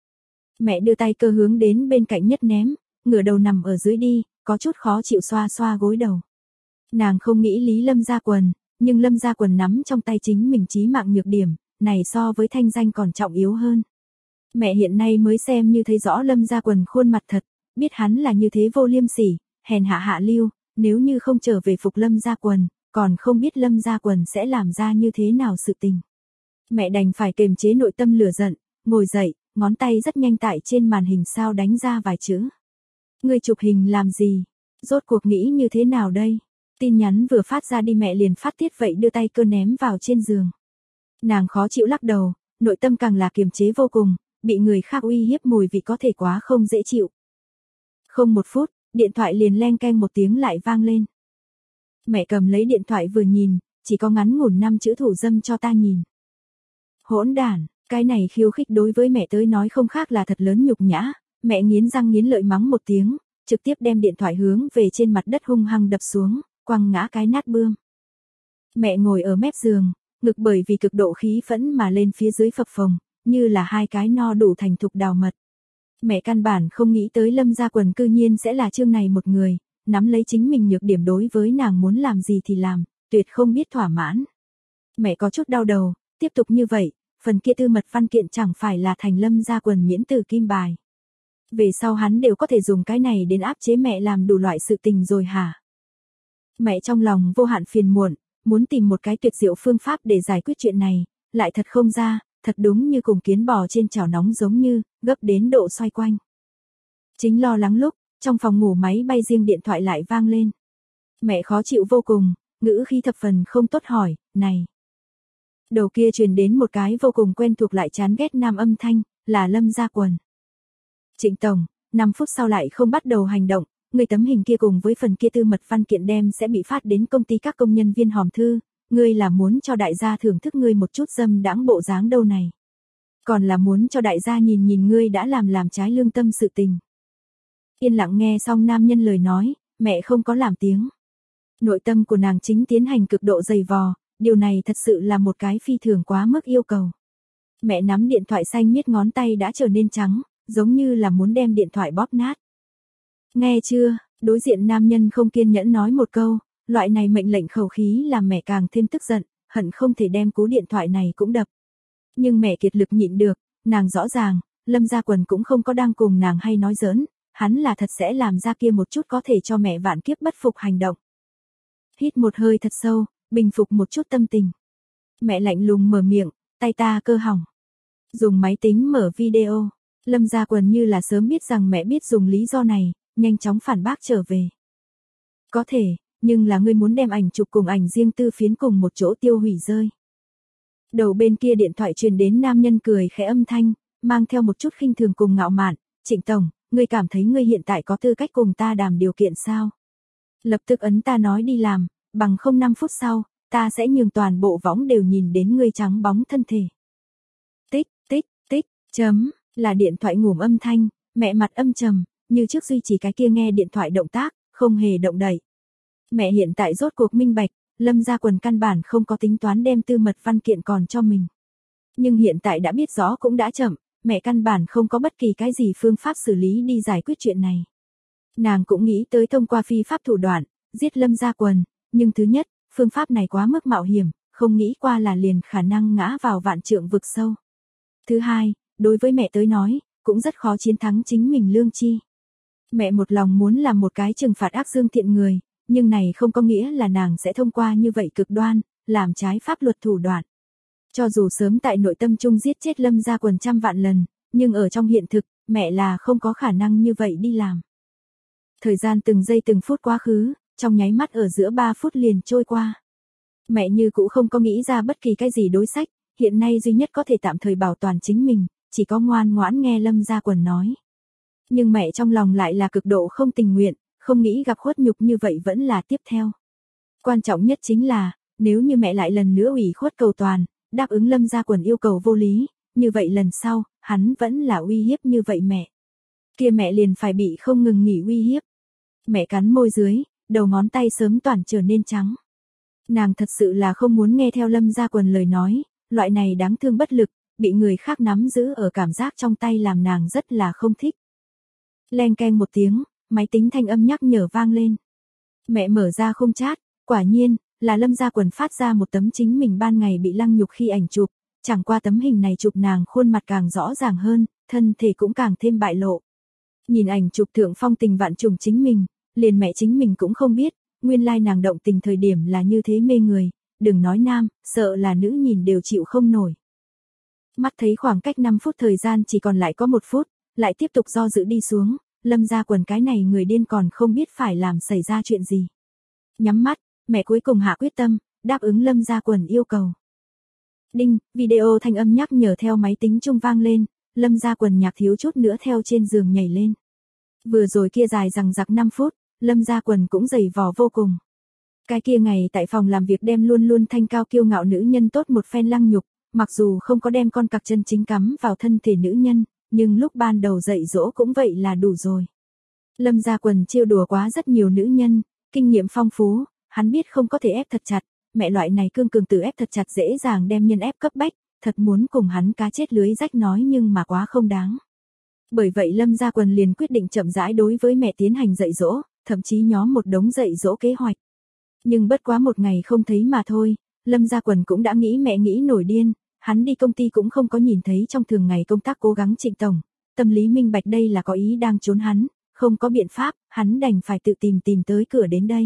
Mẹ đưa tay cơ hướng đến bên cạnh nhất ném, ngửa đầu nằm ở dưới đi, có chút khó chịu xoa xoa gối đầu. Nàng không nghĩ lý Lâm Gia Quần, nhưng Lâm Gia Quần nắm trong tay chính mình chí mạng nhược điểm, này so với thanh danh còn trọng yếu hơn. Mẹ hiện nay mới xem như thấy rõ Lâm Gia Quần khuôn mặt thật, biết hắn là như thế vô liêm sỉ, hèn hạ hạ lưu, nếu như không trở về phục Lâm Gia Quần, còn không biết Lâm Gia Quần sẽ làm ra như thế nào sự tình. Mẹ đành phải kiềm chế nội tâm lửa giận, ngồi dậy, ngón tay rất nhanh tại trên màn hình sao đánh ra vài chữ. Ngươi chụp hình làm gì? Rốt cuộc nghĩ như thế nào đây? Tin nhắn vừa phát ra đi mẹ liền phát tiết vậy đưa tay cơ ném vào trên giường. Nàng khó chịu lắc đầu, nội tâm càng là kiềm chế vô cùng, bị người khác uy hiếp mùi vị có thể quá không dễ chịu. Không một phút, điện thoại liền leng keng một tiếng lại vang lên. Mẹ cầm lấy điện thoại vừa nhìn, chỉ có ngắn ngủn 5 chữ thủ dâm cho ta nhìn. Hỗn đản, cái này khiêu khích đối với mẹ tới nói không khác là thật lớn nhục nhã, mẹ nghiến răng nghiến lợi mắng một tiếng, trực tiếp đem điện thoại hướng về trên mặt đất hung hăng đập xuống, quăng ngã cái nát bươm. Mẹ ngồi ở mép giường, ngực bởi vì cực độ khí phẫn mà lên phía dưới phập phồng, như là hai cái no đủ thành thục đào mật. Mẹ căn bản không nghĩ tới Lâm Gia Quần cư nhiên sẽ là chương này một người, nắm lấy chính mình nhược điểm đối với nàng muốn làm gì thì làm, tuyệt không biết thỏa mãn. Mẹ có chút đau đầu, tiếp tục như vậy, phần kia tư mật văn kiện chẳng phải là thành Lâm Gia Quần miễn từ kim bài. Về sau hắn đều có thể dùng cái này đến áp chế mẹ làm đủ loại sự tình rồi hả? Mẹ trong lòng vô hạn phiền muộn, muốn tìm một cái tuyệt diệu phương pháp để giải quyết chuyện này, lại thật không ra, thật đúng như cùng kiến bò trên chảo nóng giống như, gấp đến độ xoay quanh. Chính lo lắng lúc, trong phòng ngủ máy bay riêng điện thoại lại vang lên. Mẹ khó chịu vô cùng, ngữ khí thập phần không tốt hỏi, này. Đầu kia truyền đến một cái vô cùng quen thuộc lại chán ghét nam âm thanh, là Lâm Gia Quần. Trịnh Tổng, 5 phút sau lại không bắt đầu hành động, người tấm hình kia cùng với phần kia tư mật văn kiện đem sẽ bị phát đến công ty các công nhân viên hòm thư, ngươi là muốn cho đại gia thưởng thức ngươi một chút dâm đãng bộ dáng đâu này. Còn là muốn cho đại gia nhìn nhìn ngươi đã làm trái lương tâm sự tình. Yên lặng nghe xong nam nhân lời nói, mẹ không có làm tiếng. Nội tâm của nàng chính tiến hành cực độ dày vò, điều này thật sự là một cái phi thường quá mức yêu cầu. Mẹ nắm điện thoại xanh miết ngón tay đã trở nên trắng, giống như là muốn đem điện thoại bóp nát. Nghe chưa, đối diện nam nhân không kiên nhẫn nói một câu, loại này mệnh lệnh khẩu khí làm mẹ càng thêm tức giận, hận không thể đem cú điện thoại này cũng đập. Nhưng mẹ kiệt lực nhịn được, nàng rõ ràng, Lâm Gia Quần cũng không có đang cùng nàng hay nói giỡn, hắn là thật sẽ làm ra kia một chút có thể cho mẹ vạn kiếp bất phục hành động. Hít một hơi thật sâu, bình phục một chút tâm tình. Mẹ lạnh lùng mở miệng, tay ta cơ hỏng. Dùng máy tính mở video, Lâm Gia Quần như là sớm biết rằng mẹ biết dùng lý do này, nhanh chóng phản bác trở về. Có thể, nhưng là ngươi muốn đem ảnh chụp cùng ảnh riêng tư phiến cùng một chỗ tiêu hủy rơi. Đầu bên kia điện thoại truyền đến nam nhân cười khẽ âm thanh, mang theo một chút khinh thường cùng ngạo mạn, Trịnh Tổng, ngươi cảm thấy ngươi hiện tại có tư cách cùng ta đàm điều kiện sao? Lập tức ấn ta nói đi làm, bằng không 5 phút sau, ta sẽ nhường toàn bộ võng đều nhìn đến ngươi trắng bóng thân thể. Tích, tích, tích, chấm, là điện thoại ngủm âm thanh, mẹ mặt âm trầm, như trước duy trì cái kia nghe điện thoại động tác, không hề động đậy. Mẹ hiện tại rốt cuộc minh bạch, Lâm Gia Quần căn bản không có tính toán đem tư mật văn kiện còn cho mình. Nhưng hiện tại đã biết rõ cũng đã chậm, mẹ căn bản không có bất kỳ cái gì phương pháp xử lý đi giải quyết chuyện này. Nàng cũng nghĩ tới thông qua phi pháp thủ đoạn, giết Lâm Gia Quần, nhưng thứ nhất, phương pháp này quá mức mạo hiểm, không nghĩ qua là liền khả năng ngã vào vạn trượng vực sâu. Thứ hai, đối với mẹ tới nói, cũng rất khó chiến thắng chính mình lương chi. Mẹ một lòng muốn làm một cái trừng phạt ác dương thiện người, nhưng này không có nghĩa là nàng sẽ thông qua như vậy cực đoan, làm trái pháp luật thủ đoạn. Cho dù sớm tại nội tâm trung giết chết Lâm Gia Quần trăm vạn lần, nhưng ở trong hiện thực, mẹ là không có khả năng như vậy đi làm. Thời gian từng giây từng phút quá khứ, trong nháy mắt ở giữa 3 phút liền trôi qua. Mẹ như cũng không có nghĩ ra bất kỳ cái gì đối sách, hiện nay duy nhất có thể tạm thời bảo toàn chính mình, chỉ có ngoan ngoãn nghe Lâm Gia Quần nói. Nhưng mẹ trong lòng lại là cực độ không tình nguyện, không nghĩ gặp khuất nhục như vậy vẫn là tiếp theo. Quan trọng nhất chính là, nếu như mẹ lại lần nữa ủy khuất cầu toàn, đáp ứng Lâm Gia Quần yêu cầu vô lý, như vậy lần sau, hắn vẫn là uy hiếp như vậy mẹ. Kia mẹ liền phải bị không ngừng nghỉ uy hiếp. Mẹ cắn môi dưới, đầu ngón tay sớm toàn trở nên trắng. Nàng thật sự là không muốn nghe theo Lâm Gia Quần lời nói, loại này đáng thương bất lực, bị người khác nắm giữ ở cảm giác trong tay làm nàng rất là không thích. Leng keng một tiếng, máy tính thanh âm nhắc nhở vang lên. Mẹ mở ra khung chat, quả nhiên, là Lâm Gia Quần phát ra một tấm chính mình ban ngày bị lăng nhục khi ảnh chụp, chẳng qua tấm hình này chụp nàng khuôn mặt càng rõ ràng hơn, thân thể cũng càng thêm bại lộ. Nhìn ảnh chụp thượng phong tình vạn trùng chính mình, liền mẹ chính mình cũng không biết, nguyên lai nàng động tình thời điểm là như thế mê người, đừng nói nam, sợ là nữ nhìn đều chịu không nổi. Mắt thấy khoảng cách 5 phút thời gian chỉ còn lại có 1 phút, lại tiếp tục do dự đi xuống, Lâm Gia Quần cái này người điên còn không biết phải làm xảy ra chuyện gì. Nhắm mắt, mẹ cuối cùng hạ quyết tâm, đáp ứng Lâm Gia Quần yêu cầu. Đinh, video thanh âm nhắc nhở theo máy tính trung vang lên, Lâm Gia Quần nhạc thiếu chút nữa theo trên giường nhảy lên. Vừa rồi kia dài rằng giặc 5 phút, Lâm Gia Quần cũng dày vò vô cùng. Cái kia ngày tại phòng làm việc đem luôn luôn thanh cao kiêu ngạo nữ nhân tốt một phen lăng nhục, mặc dù không có đem con cặc chân chính cắm vào thân thể nữ nhân, nhưng lúc ban đầu dạy dỗ cũng vậy là đủ rồi. Lâm Gia Quần trêu đùa quá rất nhiều nữ nhân, kinh nghiệm phong phú, hắn biết không có thể ép thật chặt, mẹ loại này cương cường tử ép thật chặt dễ dàng đem nhân ép cấp bách, thật muốn cùng hắn cá chết lưới rách nói nhưng mà quá không đáng. Bởi vậy Lâm Gia Quần liền quyết định chậm rãi đối với mẹ tiến hành dạy dỗ, thậm chí nhóm một đống dạy dỗ kế hoạch. Nhưng bất quá một ngày không thấy mà thôi, Lâm Gia Quần cũng đã nghĩ mẹ nghĩ nổi điên, hắn đi công ty cũng không có nhìn thấy trong thường ngày công tác cố gắng Trịnh tổng, tâm lý minh bạch đây là có ý đang trốn hắn, không có biện pháp, hắn đành phải tự tìm tới cửa đến đây.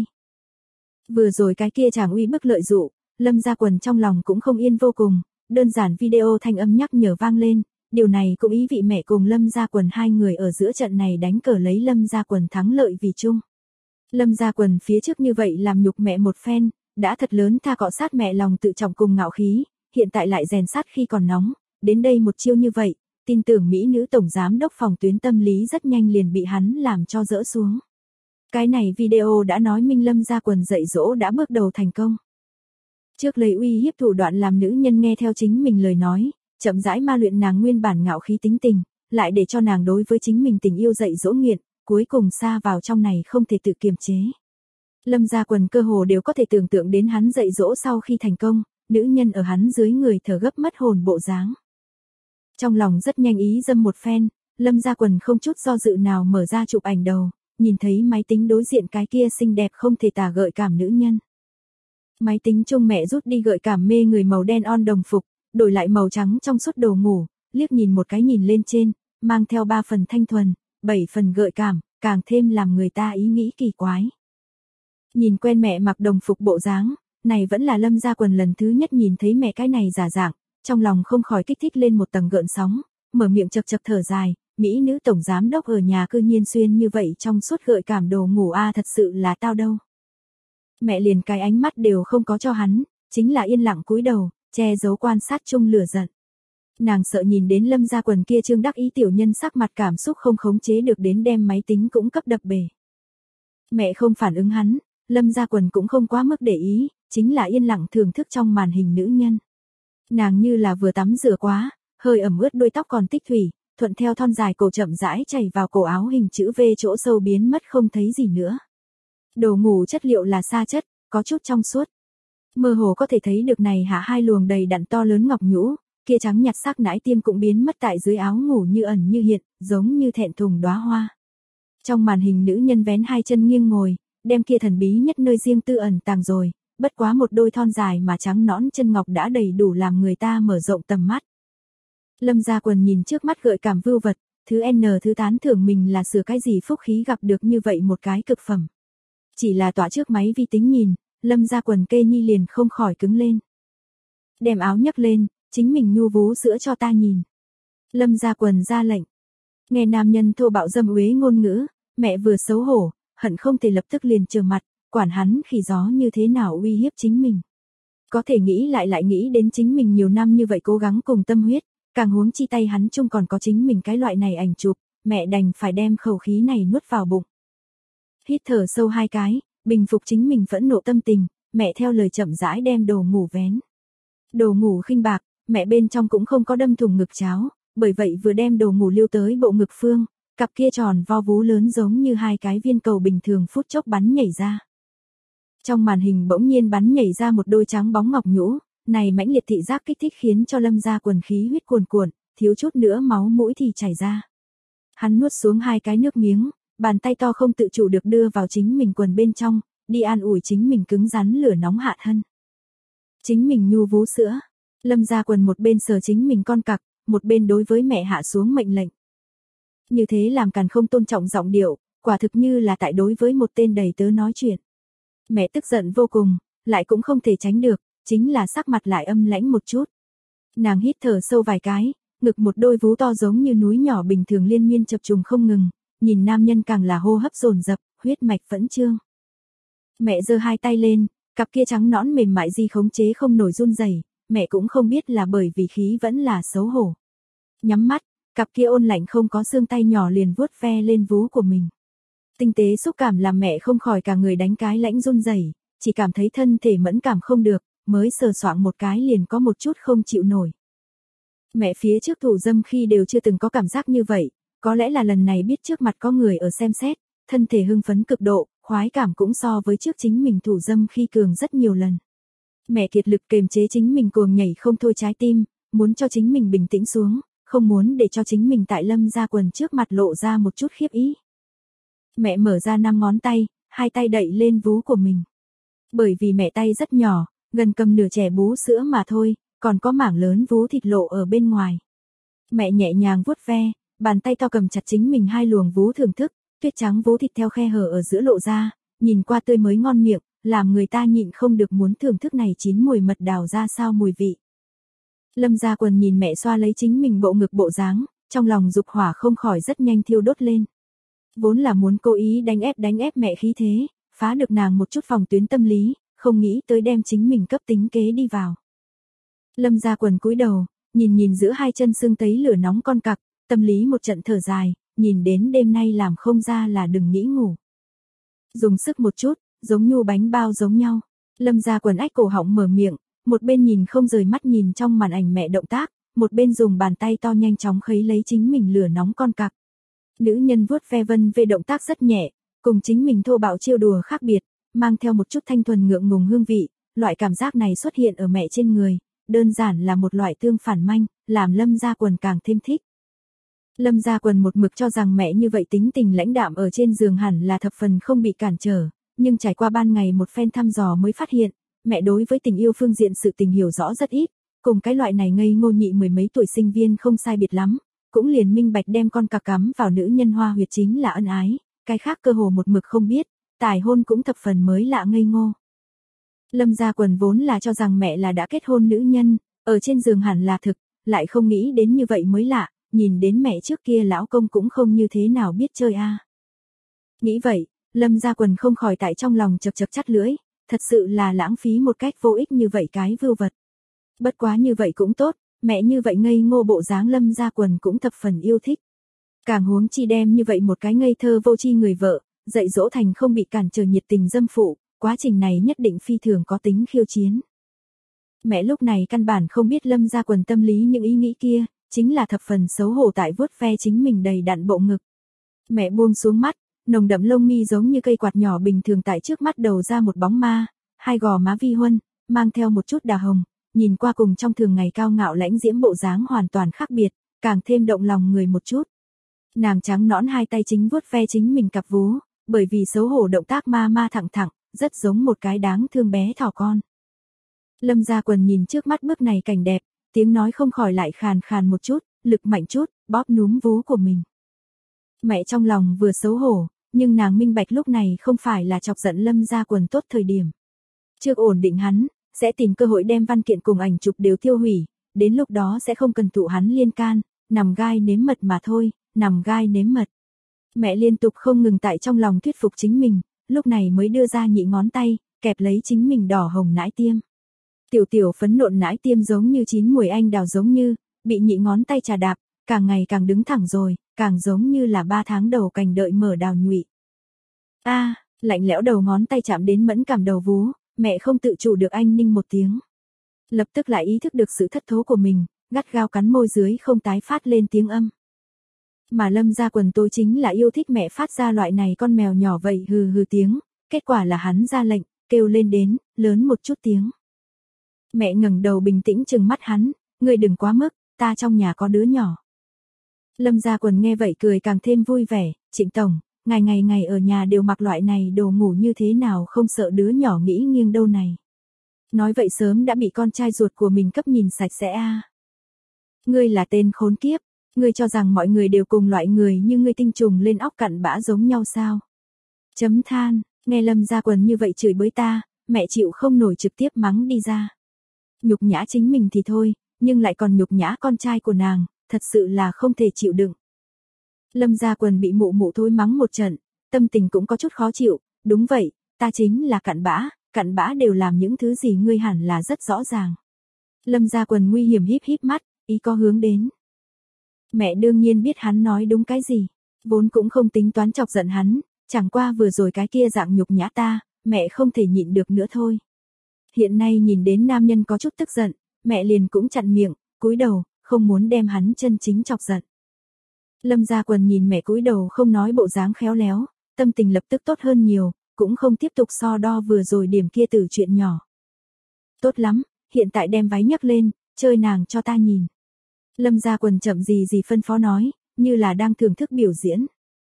Vừa rồi cái kia chàng uy bức lợi dụ, Lâm Gia Quần trong lòng cũng không yên vô cùng, đơn giản video thanh âm nhắc nhở vang lên, điều này cũng ý vị mẹ cùng Lâm Gia Quần hai người ở giữa trận này đánh cờ lấy Lâm Gia Quần thắng lợi vì chung. Lâm Gia Quần phía trước như vậy làm nhục mẹ một phen, đã thật lớn tha cọ sát mẹ lòng tự trọng cùng ngạo khí, hiện tại lại rèn sát khi còn nóng, đến đây một chiêu như vậy, tin tưởng Mỹ nữ tổng giám đốc phòng tuyến tâm lý rất nhanh liền bị hắn làm cho dỡ xuống. Cái này video đã nói minh Lâm Gia Quần dạy dỗ đã bước đầu thành công. Trước lấy uy hiếp thủ đoạn làm nữ nhân nghe theo chính mình lời nói, chậm rãi ma luyện nàng nguyên bản ngạo khí tính tình, lại để cho nàng đối với chính mình tình yêu dạy dỗ nghiện, cuối cùng sa vào trong này không thể tự kiềm chế. Lâm Gia Quần cơ hồ đều có thể tưởng tượng đến hắn dạy dỗ sau khi thành công, nữ nhân ở hắn dưới người thở gấp mất hồn bộ dáng. Trong lòng rất nhanh ý dâm một phen, Lâm Gia Quần không chút do dự nào mở ra chụp ảnh đầu, nhìn thấy máy tính đối diện cái kia xinh đẹp không thể tả gợi cảm nữ nhân. Máy tính chung mẹ rút đi gợi cảm mê người màu đen on đồng phục, đổi lại màu trắng trong suốt đồ ngủ, liếc nhìn một cái nhìn lên trên, mang theo 3 phần thanh thuần, 7 phần gợi cảm, càng thêm làm người ta ý nghĩ kỳ quái. Nhìn quen mẹ mặc đồng phục bộ dáng, này vẫn là Lâm Gia Quần lần thứ nhất nhìn thấy mẹ cái này giả dạng, trong lòng không khỏi kích thích lên một tầng gợn sóng, mở miệng chật chật thở dài, Mỹ nữ tổng giám đốc ở nhà cư nhiên xuyên như vậy trong suốt gợi cảm đồ ngủ thật sự là tao đâu. Mẹ liền cái ánh mắt đều không có cho hắn, chính là yên lặng cúi đầu, che giấu quan sát chung lửa giận. Nàng sợ nhìn đến Lâm Gia Quần kia trương đắc ý tiểu nhân sắc mặt cảm xúc không khống chế được đến đem máy tính cũng cấp đập bể. Mẹ không phản ứng hắn, Lâm Gia Quần cũng không quá mức để ý, chính là yên lặng thưởng thức trong màn hình nữ nhân. Nàng như là vừa tắm rửa quá, hơi ẩm ướt đuôi tóc còn tích thủy, thuận theo thon dài cổ chậm rãi chảy vào cổ áo hình chữ V chỗ sâu biến mất không thấy gì nữa. Đồ ngủ chất liệu là sa chất, có chút trong suốt. Mơ hồ có thể thấy được này hạ 2 luồng đầy đặn to lớn ngọc nhũ, kia trắng nhạt sắc nãi tiêm cũng biến mất tại dưới áo ngủ như ẩn như hiện, giống như thẹn thùng đóa hoa. Trong màn hình nữ nhân vén 2 chân nghiêng ngồi, đem kia thần bí nhất nơi riêng tư ẩn tàng rồi, bất quá một đôi thon dài mà trắng nõn chân ngọc đã đầy đủ làm người ta mở rộng tầm mắt. Lâm Gia Quần nhìn trước mắt gợi cảm vưu vật, thứ tán thưởng mình là sửa cái gì phúc khí gặp được như vậy một cái cực phẩm. Chỉ là tỏa trước máy vi tính nhìn, Lâm Gia Quần kê nhi liền không khỏi cứng lên. Đem áo nhấc lên, chính mình nhu vú sữa cho ta nhìn. Lâm Gia Quần ra lệnh. Nghe nam nhân thô bạo dâm uế ngôn ngữ, mẹ vừa xấu hổ, hận không thể lập tức liền trờ mặt, quản hắn khỉ gió như thế nào uy hiếp chính mình. Có thể nghĩ lại nghĩ đến chính mình nhiều năm như vậy cố gắng cùng tâm huyết, càng huống chi tay hắn chung còn có chính mình cái loại này ảnh chụp, mẹ đành phải đem khẩu khí này nuốt vào bụng. Hít thở sâu 2 cái, bình phục chính mình phẫn nộ tâm tình, mẹ theo lời chậm rãi đem đồ ngủ vén. Đồ ngủ khinh bạc, mẹ bên trong cũng không có đâm thủng ngực cháo, bởi vậy vừa đem đồ ngủ lưu tới bộ ngực phương, cặp kia tròn vo vú lớn giống như 2 cái viên cầu bình thường phút chốc bắn nhảy ra. Trong màn hình bỗng nhiên bắn nhảy ra một đôi trắng bóng ngọc nhũ, này mãnh liệt thị giác kích thích khiến cho Lâm Gia Quần khí huyết cuồn cuộn, thiếu chút nữa máu mũi thì chảy ra. Hắn nuốt xuống 2 cái nước miếng, bàn tay to không tự chủ được đưa vào chính mình quần bên trong, đi an ủi chính mình cứng rắn lửa nóng hạ thân. Chính mình nhu vú sữa. Lâm Gia Quần một bên sờ chính mình con cặc, một bên đối với mẹ hạ xuống mệnh lệnh. Như thế làm càn không tôn trọng giọng điệu, quả thực như là tại đối với một tên đầy tớ nói chuyện. Mẹ tức giận vô cùng, lại cũng không thể tránh được, chính là sắc mặt lại âm lãnh một chút. Nàng hít thở sâu vài cái, ngực một đôi vú to giống như núi nhỏ bình thường liên miên chập trùng không ngừng, nhìn nam nhân càng là hô hấp dồn dập, huyết mạch phẫn trương. Mẹ giơ hai tay lên, cặp kia trắng nõn mềm mại di khống chế không nổi run rẩy, mẹ cũng không biết là bởi vì khí vẫn là xấu hổ. Nhắm mắt, cặp kia ôn lạnh không có xương tay nhỏ liền vuốt ve lên vú của mình. Tinh tế xúc cảm làm mẹ không khỏi cả người đánh cái lãnh run rẩy, chỉ cảm thấy thân thể mẫn cảm không được, mới sờ soạng một cái liền có một chút không chịu nổi. Mẹ phía trước thủ dâm khi đều chưa từng có cảm giác như vậy, có lẽ là lần này biết trước mặt có người ở xem xét, thân thể hưng phấn cực độ, khoái cảm cũng so với trước chính mình thủ dâm khi cường rất nhiều lần. Mẹ kiệt lực kềm chế chính mình cuồng nhảy không thôi trái tim, muốn cho chính mình bình tĩnh xuống, không muốn để cho chính mình tại Lâm Gia Quần trước mặt lộ ra một chút khiếp ý. Mẹ mở ra 5 ngón tay, hai tay đậy lên vú của mình. Bởi vì mẹ tay rất nhỏ, gần cầm nửa chẻ bú sữa mà thôi, còn có mảng lớn vú thịt lộ ở bên ngoài. Mẹ nhẹ nhàng vuốt ve, bàn tay to cầm chặt chính mình hai luồng vú thưởng thức, tuyết trắng vú thịt theo khe hở ở giữa lộ ra, nhìn qua tươi mới ngon miệng, làm người ta nhịn không được muốn thưởng thức này chín mùi mật đào ra sao mùi vị. Lâm Gia Quần nhìn mẹ xoa lấy chính mình bộ ngực bộ dáng, trong lòng dục hỏa không khỏi rất nhanh thiêu đốt lên. Vốn là muốn cố ý đánh ép mẹ khí thế, phá được nàng một chút phòng tuyến tâm lý, không nghĩ tới đem chính mình cấp tính kế đi vào. Lâm Gia Quần cúi đầu, nhìn giữa hai chân sưng tấy lửa nóng con cặc, tâm lý một trận thở dài, nhìn đến đêm nay làm không ra là đừng nghĩ ngủ. Dùng sức một chút, giống nhu bánh bao giống nhau. Lâm Gia Quần ách cổ họng mở miệng, một bên nhìn không rời mắt nhìn trong màn ảnh mẹ động tác, một bên dùng bàn tay to nhanh chóng khấy lấy chính mình lửa nóng con cặc. Nữ nhân vuốt ve vân về động tác rất nhẹ, cùng chính mình thô bạo chiêu đùa khác biệt, mang theo một chút thanh thuần ngượng ngùng hương vị, loại cảm giác này xuất hiện ở mẹ trên người, đơn giản là một loại tương phản manh, làm Lâm Gia Quần càng thêm thích. Lâm Gia Quần một mực cho rằng mẹ như vậy tính tình lãnh đạm ở trên giường hẳn là thập phần không bị cản trở, nhưng trải qua ban ngày một phen thăm dò mới phát hiện, mẹ đối với tình yêu phương diện sự tình hiểu rõ rất ít, cùng cái loại này ngây ngô nhị mười mấy tuổi sinh viên không sai biệt lắm, cũng liền minh bạch đem con cặc cắm vào nữ nhân hoa huyệt chính là ân ái, cái khác cơ hồ một mực không biết, tài hôn cũng thập phần mới lạ ngây ngô. Lâm Gia Quần vốn là cho rằng mẹ là đã kết hôn nữ nhân, ở trên giường hẳn là thực, lại không nghĩ đến như vậy mới lạ, nhìn đến mẹ trước kia lão công cũng không như thế nào biết chơi a. Nghĩ vậy, Lâm Gia Quần không khỏi tại trong lòng chật chật chắt lưỡi, thật sự là lãng phí một cách vô ích như vậy cái vưu vật. Bất quá như vậy cũng tốt, mẹ như vậy ngây ngô bộ dáng Lâm Gia Quần cũng thập phần yêu thích. Càng huống chi đem như vậy một cái ngây thơ vô tri người vợ, dạy dỗ thành không bị cản trở nhiệt tình dâm phụ, quá trình này nhất định phi thường có tính khiêu chiến. Mẹ lúc này căn bản không biết Lâm Gia Quần tâm lý những ý nghĩ kia, chính là thập phần xấu hổ tại vuốt ve chính mình đầy đặn bộ ngực. Mẹ buông xuống mắt, nồng đậm lông mi giống như cây quạt nhỏ bình thường tại trước mắt đầu ra một bóng ma, hai gò má vi huân, mang theo một chút đà hồng, nhìn qua cùng trong thường ngày cao ngạo lãnh diễm bộ dáng hoàn toàn khác biệt, càng thêm động lòng người một chút. Nàng trắng nõn hai tay chính vuốt ve chính mình cặp vú, bởi vì xấu hổ động tác ma thẳng thẳng, rất giống một cái đáng thương bé thỏ con. Lâm Gia Quần nhìn trước mắt bước này cảnh đẹp, tiếng nói không khỏi lại khàn khàn một chút, lực mạnh chút, bóp núm vú của mình. Mẹ trong lòng vừa xấu hổ, nhưng nàng minh bạch lúc này không phải là chọc giận Lâm Gia Quần tốt thời điểm. Trước ổn định hắn, sẽ tìm cơ hội đem văn kiện cùng ảnh chụp đều tiêu hủy, đến lúc đó sẽ không cần thụ hắn liên can, nằm gai nếm mật mà thôi, nằm gai nếm mật. Mẹ liên tục không ngừng tại trong lòng thuyết phục chính mình, lúc này mới đưa ra nhị ngón tay, kẹp lấy chính mình đỏ hồng nãi tiêm. Tiểu phấn nộn nãi tiêm giống như chín mùi anh đào giống như, bị nhị ngón tay trà đạp, càng ngày càng đứng thẳng rồi, càng giống như là 3 tháng đầu cành đợi mở đào nhụy. Lạnh lẽo đầu ngón tay chạm đến mẫn cảm đầu vú, mẹ không tự chủ được anh ninh một tiếng. Lập tức lại ý thức được sự thất thố của mình, gắt gao cắn môi dưới không tái phát lên tiếng âm. Mà Lâm Gia Quần tôi chính là yêu thích mẹ phát ra loại này con mèo nhỏ vậy hừ hừ tiếng, kết quả là hắn ra lệnh, kêu lên đến, lớn một chút tiếng. Mẹ ngẩng đầu bình tĩnh trừng mắt hắn, ngươi đừng quá mức, ta trong nhà có đứa nhỏ. Lâm Gia Quần nghe vậy cười càng thêm vui vẻ, Trịnh Tổng, ngày ở nhà đều mặc loại này đồ ngủ như thế nào không sợ đứa nhỏ nghĩ nghiêng đâu này. Nói vậy sớm đã bị con trai ruột của mình cấp nhìn sạch sẽ a. Ngươi là tên khốn kiếp, ngươi cho rằng mọi người đều cùng loại người như ngươi tinh trùng lên óc cặn bã giống nhau sao? Chấm than, nghe Lâm Gia Quần như vậy chửi bới ta, mẹ chịu không nổi trực tiếp mắng đi ra. Nhục nhã chính mình thì thôi, nhưng lại còn nhục nhã con trai của nàng, thật sự là không thể chịu đựng. Lâm Gia Quần bị mụ mụ thôi mắng một trận, tâm tình cũng có chút khó chịu, đúng vậy, ta chính là cặn bã đều làm những thứ gì ngươi hẳn là rất rõ ràng. Lâm Gia Quần nguy hiểm híp híp mắt, ý có hướng đến. Mẹ đương nhiên biết hắn nói đúng cái gì, vốn cũng không tính toán chọc giận hắn, chẳng qua vừa rồi cái kia dạng nhục nhã ta, mẹ không thể nhịn được nữa thôi. Hiện nay nhìn đến nam nhân có chút tức giận, mẹ liền cũng chặn miệng, cúi đầu, không muốn đem hắn chân chính chọc giận. Lâm Gia Quần nhìn mẹ cúi đầu không nói bộ dáng khéo léo, tâm tình lập tức tốt hơn nhiều, cũng không tiếp tục so đo vừa rồi điểm kia từ chuyện nhỏ. Tốt lắm, hiện tại đem váy nhấc lên, chơi nàng cho ta nhìn. Lâm Gia Quần chậm gì phân phó nói, như là đang thưởng thức biểu diễn.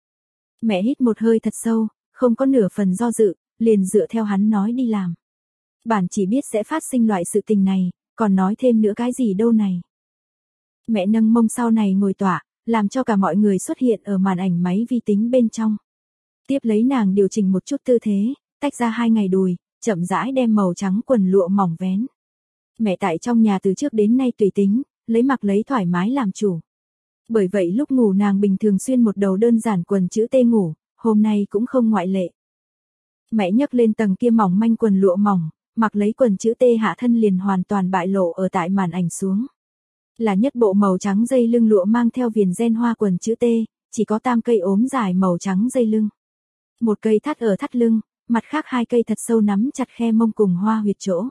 Mẹ hít một hơi thật sâu, không có nửa phần do dự, liền dựa theo hắn nói đi làm. Bản chỉ biết sẽ phát sinh loại sự tình này, còn nói thêm nữa cái gì đâu này. Mẹ nâng mông sau này ngồi tỏa, làm cho cả mọi người xuất hiện ở màn ảnh máy vi tính bên trong. Tiếp lấy nàng điều chỉnh một chút tư thế, tách ra 2 ngày đùi, chậm rãi đem màu trắng quần lụa mỏng vén. Mẹ tại trong nhà từ trước đến nay tùy tính, lấy mặc lấy thoải mái làm chủ. Bởi vậy lúc ngủ nàng bình thường xuyên một đầu đơn giản quần chữ T ngủ, hôm nay cũng không ngoại lệ. Mẹ nhấc lên tầng kia mỏng manh quần lụa mỏng, mặc lấy quần chữ T hạ thân liền hoàn toàn bại lộ ở tại màn ảnh xuống. Là nhất bộ màu trắng dây lưng lụa mang theo viền ren hoa quần chữ T, chỉ có 8 cây ốm dài màu trắng dây lưng. Một cây thắt ở thắt lưng, mặt khác 2 cây thật sâu nắm chặt khe mông cùng hoa huyệt chỗ.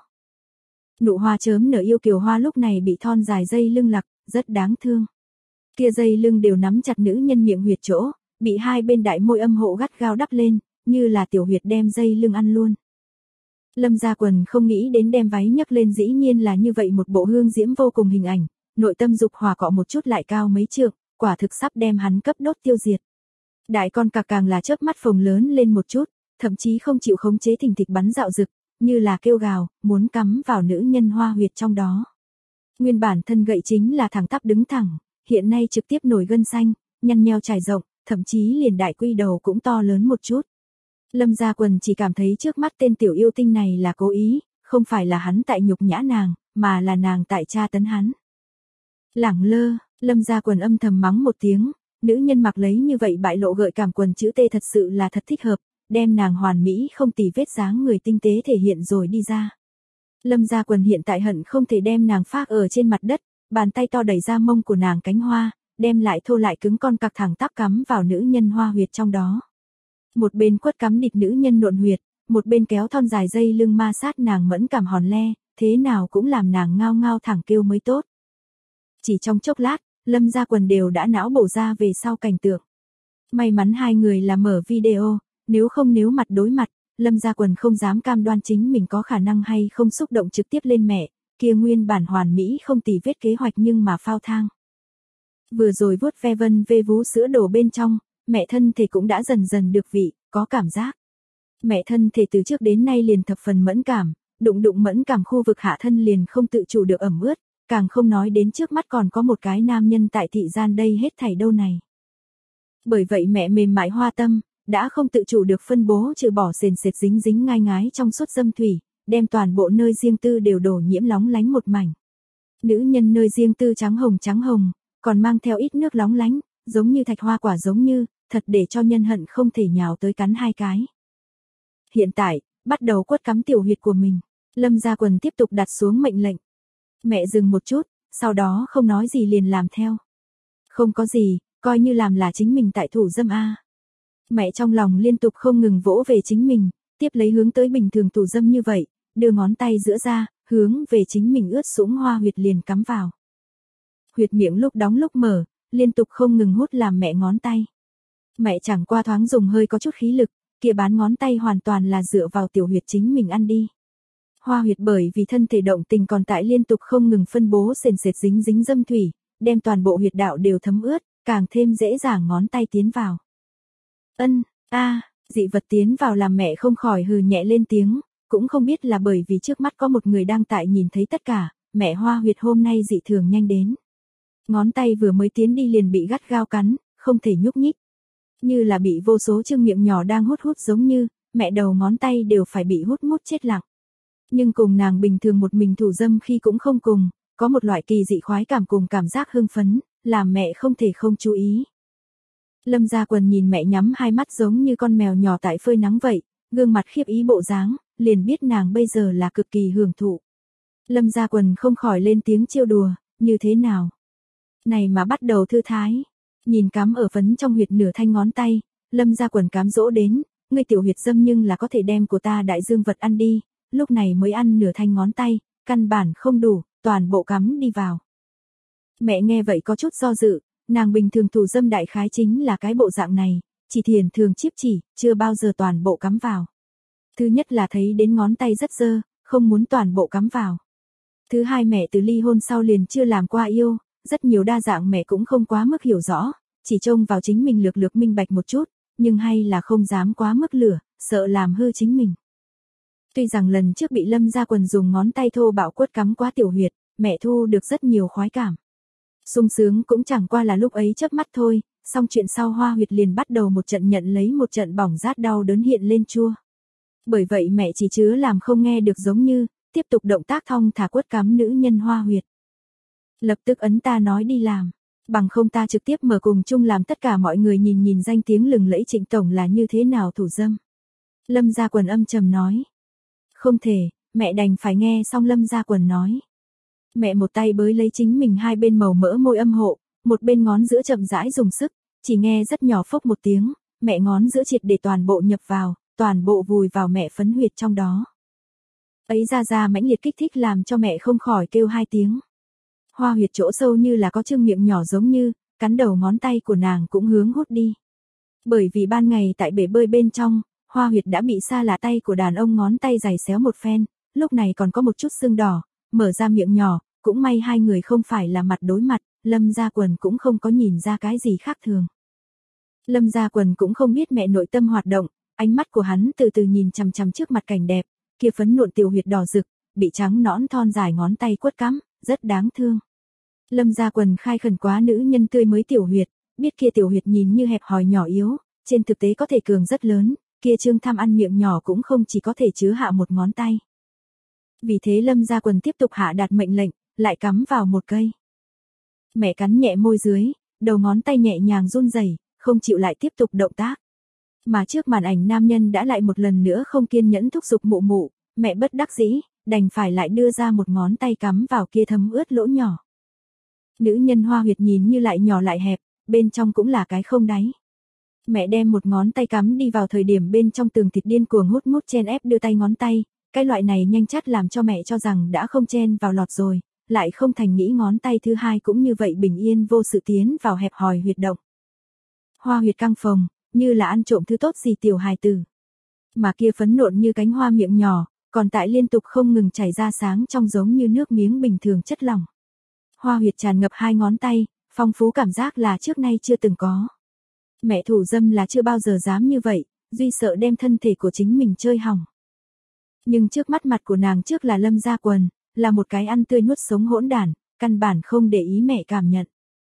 Nụ hoa chớm nở yêu kiều hoa lúc này bị thon dài dây lưng lặc, rất đáng thương. Kia dây lưng đều nắm chặt nữ nhân miệng huyệt chỗ, bị 2 bên đại môi âm hộ gắt gao đắp lên, như là tiểu huyệt đem dây lưng ăn luôn. Lâm Gia Quần không nghĩ đến đem váy nhấc lên dĩ nhiên là như vậy một bộ hương diễm vô cùng hình ảnh, nội tâm dục hòa cọ một chút lại cao mấy trượng, quả thực sắp đem hắn cấp đốt tiêu diệt. Đại con cặc càng là chớp mắt phồng lớn lên một chút, thậm chí không chịu khống chế thình thịch bắn dạo rực, như là kêu gào, muốn cắm vào nữ nhân hoa huyệt trong đó. Nguyên bản thân gậy chính là thẳng tắp đứng thẳng, hiện nay trực tiếp nổi gân xanh, nhăn nheo trải rộng, thậm chí liền đại quy đầu cũng to lớn một chút. Lâm Gia Quần chỉ cảm thấy trước mắt tên tiểu yêu tinh này là cố ý, không phải là hắn tại nhục nhã nàng, mà là nàng tại tra tấn hắn. Lẳng lơ, Lâm Gia Quần âm thầm mắng một tiếng, nữ nhân mặc lấy như vậy bại lộ gợi cảm quần chữ T thật sự là thật thích hợp, đem nàng hoàn mỹ không tì vết dáng người tinh tế thể hiện rồi đi ra. Lâm Gia Quần hiện tại hận không thể đem nàng phác ở trên mặt đất, bàn tay to đẩy ra mông của nàng cánh hoa, đem lại thô lại cứng con cặc thẳng tắp cắm vào nữ nhân hoa huyệt trong đó. Một bên quất cắm địt nữ nhân nộn huyệt, một bên kéo thon dài dây lưng ma sát nàng mẫn cảm hòn le, thế nào cũng làm nàng ngao ngao thẳng kêu mới tốt. Chỉ trong chốc lát, Lâm Gia Quần đều đã não bổ ra về sau cảnh tượng. May mắn 2 người là mở video, nếu không nếu mặt đối mặt, Lâm Gia Quần không dám cam đoan chính mình có khả năng hay không xúc động trực tiếp lên mẹ, kia nguyên bản hoàn mỹ không tì vết kế hoạch nhưng mà phao thang. Vừa rồi vuốt ve vân vê vú sữa đổ bên trong, mẹ thân thể cũng đã dần dần được vị, có cảm giác. Mẹ thân thể từ trước đến nay liền thập phần mẫn cảm, đụng mẫn cảm khu vực hạ thân liền không tự chủ được ẩm ướt, càng không nói đến trước mắt còn có một cái nam nhân tại thị gian đây hết thảy đâu này. Bởi vậy mẹ mềm mại hoa tâm, đã không tự chủ được phân bố trừ bỏ sền sệt dính dính ngai ngái trong suốt dâm thủy, đem toàn bộ nơi riêng tư đều đổ nhiễm lóng lánh một mảnh. Nữ nhân nơi riêng tư trắng hồng, còn mang theo ít nước lóng lánh, giống như thạch hoa quả giống như, thật để cho nhân hận không thể nhào tới cắn 2 cái. Hiện tại, bắt đầu quất cắm tiểu huyệt của mình, Lâm Gia Quần tiếp tục đặt xuống mệnh lệnh. Mẹ dừng một chút, sau đó không nói gì liền làm theo. Không có gì, coi như làm là chính mình tại thủ dâm a. Mẹ trong lòng liên tục không ngừng vỗ về chính mình, tiếp lấy hướng tới bình thường thủ dâm như vậy, đưa ngón tay giữa ra, hướng về chính mình ướt sũng hoa huyệt liền cắm vào. Huyệt miệng lúc đóng lúc mở, liên tục không ngừng hút làm mẹ ngón tay. Mẹ chẳng qua thoáng dùng hơi có chút khí lực, kia bán ngón tay hoàn toàn là dựa vào tiểu huyệt chính mình ăn đi. Hoa huyệt bởi vì thân thể động tình còn tại liên tục không ngừng phân bố sền sệt dính dính dâm thủy, đem toàn bộ huyệt đạo đều thấm ướt, càng thêm dễ dàng ngón tay tiến vào. Dị vật tiến vào làm mẹ không khỏi hừ nhẹ lên tiếng, cũng không biết là bởi vì trước mắt có một người đang tại nhìn thấy tất cả, mẹ Hoa Huyệt hôm nay dị thường nhanh đến. Ngón tay vừa mới tiến đi liền bị gắt gao cắn, không thể nhúc nhích. Như là bị vô số chương miệng nhỏ đang hút hút giống như, mẹ đầu ngón tay đều phải bị hút mút chết lặng. Nhưng cùng nàng bình thường một mình thủ dâm khi cũng không cùng, có một loại kỳ dị khoái cảm cùng cảm giác hưng phấn, làm mẹ không thể không chú ý. Lâm Gia Quần nhìn mẹ nhắm hai mắt giống như con mèo nhỏ tại phơi nắng vậy, gương mặt khiếp ý bộ dáng, liền biết nàng bây giờ là cực kỳ hưởng thụ. Lâm Gia Quần không khỏi lên tiếng trêu đùa, như thế nào? Này mà bắt đầu thư thái. Nhìn cắm ở phấn trong huyệt nửa thanh ngón tay, Lâm Gia Quần cám dỗ đến, ngươi tiểu huyệt dâm nhưng là có thể đem của ta đại dương vật ăn đi, lúc này mới ăn nửa thanh ngón tay, căn bản không đủ, toàn bộ cắm đi vào. Mẹ nghe vậy có chút do dự, nàng bình thường thủ dâm đại khái chính là cái bộ dạng này, chỉ thiền thường chíp chỉ, chưa bao giờ toàn bộ cắm vào. Thứ nhất là thấy đến ngón tay rất dơ, không muốn toàn bộ cắm vào. Thứ hai mẹ từ ly hôn sau liền chưa làm qua yêu, rất nhiều đa dạng mẹ cũng không quá mức hiểu rõ, chỉ trông vào chính mình lược lược minh bạch một chút, nhưng hay là không dám quá mức lửa, sợ làm hư chính mình. Tuy rằng lần trước bị Lâm Gia Quần dùng ngón tay thô bạo quất cắm quá tiểu huyệt, mẹ thu được rất nhiều khoái cảm. Sung sướng cũng chẳng qua là lúc ấy chớp mắt thôi, xong chuyện sau Hoa Huyệt liền bắt đầu một trận nhận lấy một trận bỏng rát đau đớn hiện lên chua. Bởi vậy mẹ chỉ chứa làm không nghe được giống như, tiếp tục động tác thong thả quất cắm nữ nhân Hoa Huyệt. Lập tức ấn ta nói đi làm, bằng không ta trực tiếp mở cùng chung làm tất cả mọi người nhìn nhìn danh tiếng lừng lẫy Trịnh tổng là như thế nào thủ dâm. Lâm Gia Quần âm trầm nói. Không thể, mẹ đành phải nghe xong Lâm Gia Quần nói. Mẹ một tay bới lấy chính mình hai bên màu mỡ môi âm hộ, một bên ngón giữa chậm rãi dùng sức, chỉ nghe rất nhỏ phốc một tiếng, mẹ ngón giữa triệt để toàn bộ nhập vào, toàn bộ vùi vào mẹ phấn huyệt trong đó. Ấy ra mãnh liệt kích thích làm cho mẹ không khỏi kêu hai tiếng. Hoa huyệt chỗ sâu như là có chương miệng nhỏ giống như, cắn đầu ngón tay của nàng cũng hướng hút đi. Bởi vì ban ngày tại bể bơi bên trong, Hoa huyệt đã bị xa lạ tay của đàn ông ngón tay giày xéo một phen, lúc này còn có một chút sưng đỏ, mở ra miệng nhỏ, cũng may hai người không phải là mặt đối mặt, Lâm Gia Quần cũng không có nhìn ra cái gì khác thường. Lâm Gia Quần cũng không biết mẹ nội tâm hoạt động, ánh mắt của hắn từ từ nhìn chằm chằm trước mặt cảnh đẹp, kia phấn nộn tiểu huyệt đỏ rực, bị trắng nõn thon dài ngón tay quất cắm, rất đáng thương. Lâm Gia Quần khai khẩn quá nữ nhân tươi mới tiểu huyệt, biết kia tiểu huyệt nhìn như hẹp hòi nhỏ yếu, trên thực tế có thể cường rất lớn, kia trương tham ăn miệng nhỏ cũng không chỉ có thể chứa hạ một ngón tay. Vì thế Lâm Gia Quần tiếp tục hạ đạt mệnh lệnh, lại cắm vào một cây. Mẹ cắn nhẹ môi dưới, đầu ngón tay nhẹ nhàng run rẩy, không chịu lại tiếp tục động tác. Mà trước màn ảnh nam nhân đã lại một lần nữa không kiên nhẫn thúc giục mụ mụ, mẹ bất đắc dĩ, đành phải lại đưa ra một ngón tay cắm vào kia thấm ướt lỗ nhỏ. Nữ nhân Hoa huyệt nhìn như lại nhỏ lại hẹp, bên trong cũng là cái không đáy. Mẹ đem một ngón tay cắm đi vào thời điểm bên trong tường thịt điên cuồng hút mút chen ép đưa tay ngón tay, cái loại này nhanh chắt làm cho mẹ cho rằng đã không chen vào lọt rồi, lại không thành nghĩ ngón tay thứ hai cũng như vậy bình yên vô sự tiến vào hẹp hòi huyệt động. Hoa huyệt căng phồng, như là ăn trộm thứ tốt gì tiểu hài tử. Mà kia phấn nộn như cánh hoa miệng nhỏ, còn tại liên tục không ngừng chảy ra sáng trong giống như nước miếng bình thường chất lỏng. Hoa huyệt tràn ngập hai ngón tay, phong phú cảm giác là trước nay chưa từng có. Mẹ thủ dâm là chưa bao giờ dám như vậy, duy sợ đem thân thể của chính mình chơi hỏng. Nhưng trước mắt mặt của nàng trước là Lâm Gia Quần, là một cái ăn tươi nuốt sống hỗn đản, căn bản không để ý mẹ cảm nhận.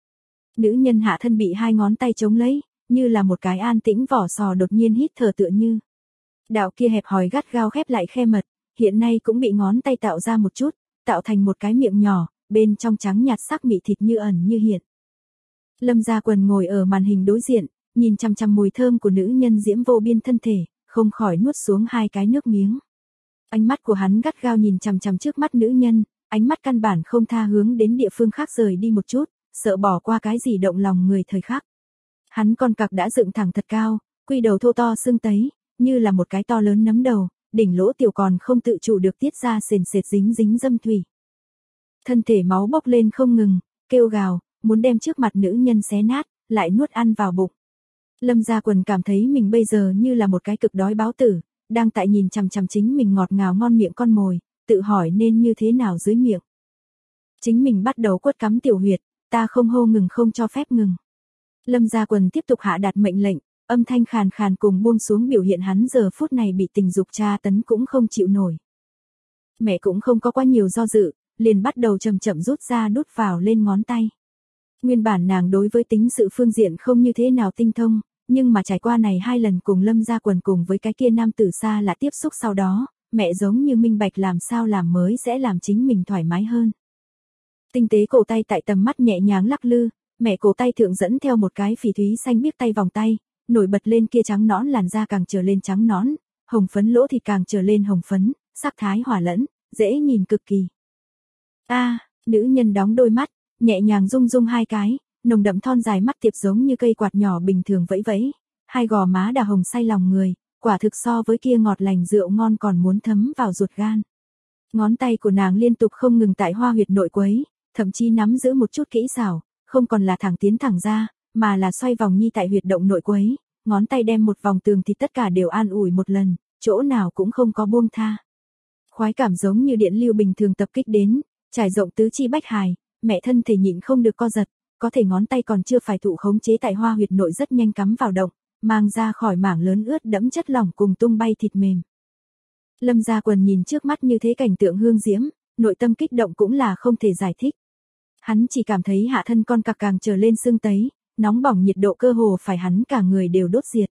Nữ nhân hạ thân bị hai ngón tay chống lấy, như là một cái an tĩnh vỏ sò đột nhiên hít thở tựa như. Đạo kia hẹp hòi gắt gao khép lại khe mật, hiện nay cũng bị ngón tay tạo ra một chút, tạo thành một cái miệng nhỏ, bên trong trắng nhạt sắc mị thịt như ẩn như hiện. Lâm Gia Quần ngồi ở màn hình đối diện, nhìn chằm chằm mùi thơm của nữ nhân diễm vô biên thân thể, không khỏi nuốt xuống hai cái nước miếng. Ánh mắt của hắn gắt gao nhìn chằm chằm trước mắt nữ nhân, ánh mắt căn bản không tha hướng đến địa phương khác rời đi một chút, sợ bỏ qua cái gì động lòng người thời khắc. Hắn con cặc đã dựng thẳng thật cao, quy đầu thô to xương tấy, như là một cái to lớn nấm đầu, đỉnh lỗ tiểu còn không tự chủ được tiết ra sền sệt dính dính dâm thủy. Thân thể máu bốc lên không ngừng, kêu gào, muốn đem trước mặt nữ nhân xé nát, lại nuốt ăn vào bụng. Lâm Gia Quần cảm thấy mình bây giờ như là một cái cực đói báo tử, đang tại nhìn chằm chằm chính mình ngọt ngào ngon miệng con mồi, tự hỏi nên như thế nào dưới miệng. Chính mình bắt đầu quất cắm tiểu huyệt, ta không hô ngừng không cho phép ngừng. Lâm Gia Quần tiếp tục hạ đạt mệnh lệnh, Âm thanh khàn khàn cùng buông xuống biểu hiện hắn giờ phút này bị tình dục tra tấn cũng không chịu nổi. Mẹ cũng không có quá nhiều do dự, liền bắt đầu chậm chậm rút ra đút vào lên ngón tay. Nguyên bản nàng đối với tính sự phương diện không như thế nào tinh thông, nhưng mà trải qua này 2 lần cùng Lâm Gia Quần cùng với cái kia nam tử xa lạ tiếp xúc sau đó, mẹ giống như minh bạch làm sao làm mới sẽ làm chính mình thoải mái hơn. Tinh tế cổ tay tại tầm mắt nhẹ nhàng lắc lư, mẹ cổ tay thượng dẫn theo một cái phỉ thúy xanh biếc tay vòng tay, nổi bật lên kia trắng nõn làn da càng trở lên trắng nõn, hồng phấn lỗ thịt càng trở lên hồng phấn, sắc thái hòa lẫn, dễ nhìn cực kỳ. Nữ nhân đóng đôi mắt, nhẹ nhàng rung rung 2 cái, nồng đậm thon dài mắt tiệp giống như cây quạt nhỏ bình thường vẫy vẫy, 2 gò má đào hồng say lòng người, quả thực so với kia ngọt lành rượu ngon còn muốn thấm vào ruột gan. Ngón tay của nàng liên tục không ngừng tại hoa huyệt nội quấy, thậm chí nắm giữ một chút kỹ xảo, không còn là thẳng tiến thẳng ra, mà là xoay vòng nhi tại huyệt động nội quấy, ngón tay đem một vòng tường thì tất cả đều an ủi một lần, chỗ nào cũng không có buông tha. Khoái cảm giống như điện lưu bình thường tập kích đến, trải rộng tứ chi bách hài, mẹ thân thể nhịn không được co giật, có thể ngón tay còn chưa phải thụ khống chế tại hoa huyệt nội rất nhanh cắm vào động, mang ra khỏi mảng lớn ướt đẫm chất lỏng cùng tung bay thịt mềm. Lâm Gia Quần nhìn trước mắt như thế cảnh tượng hương diễm, nội tâm kích động cũng là không thể giải thích. Hắn chỉ cảm thấy hạ thân con cặc càng trở lên sưng tấy, nóng bỏng nhiệt độ cơ hồ phải hắn cả người đều đốt diệt.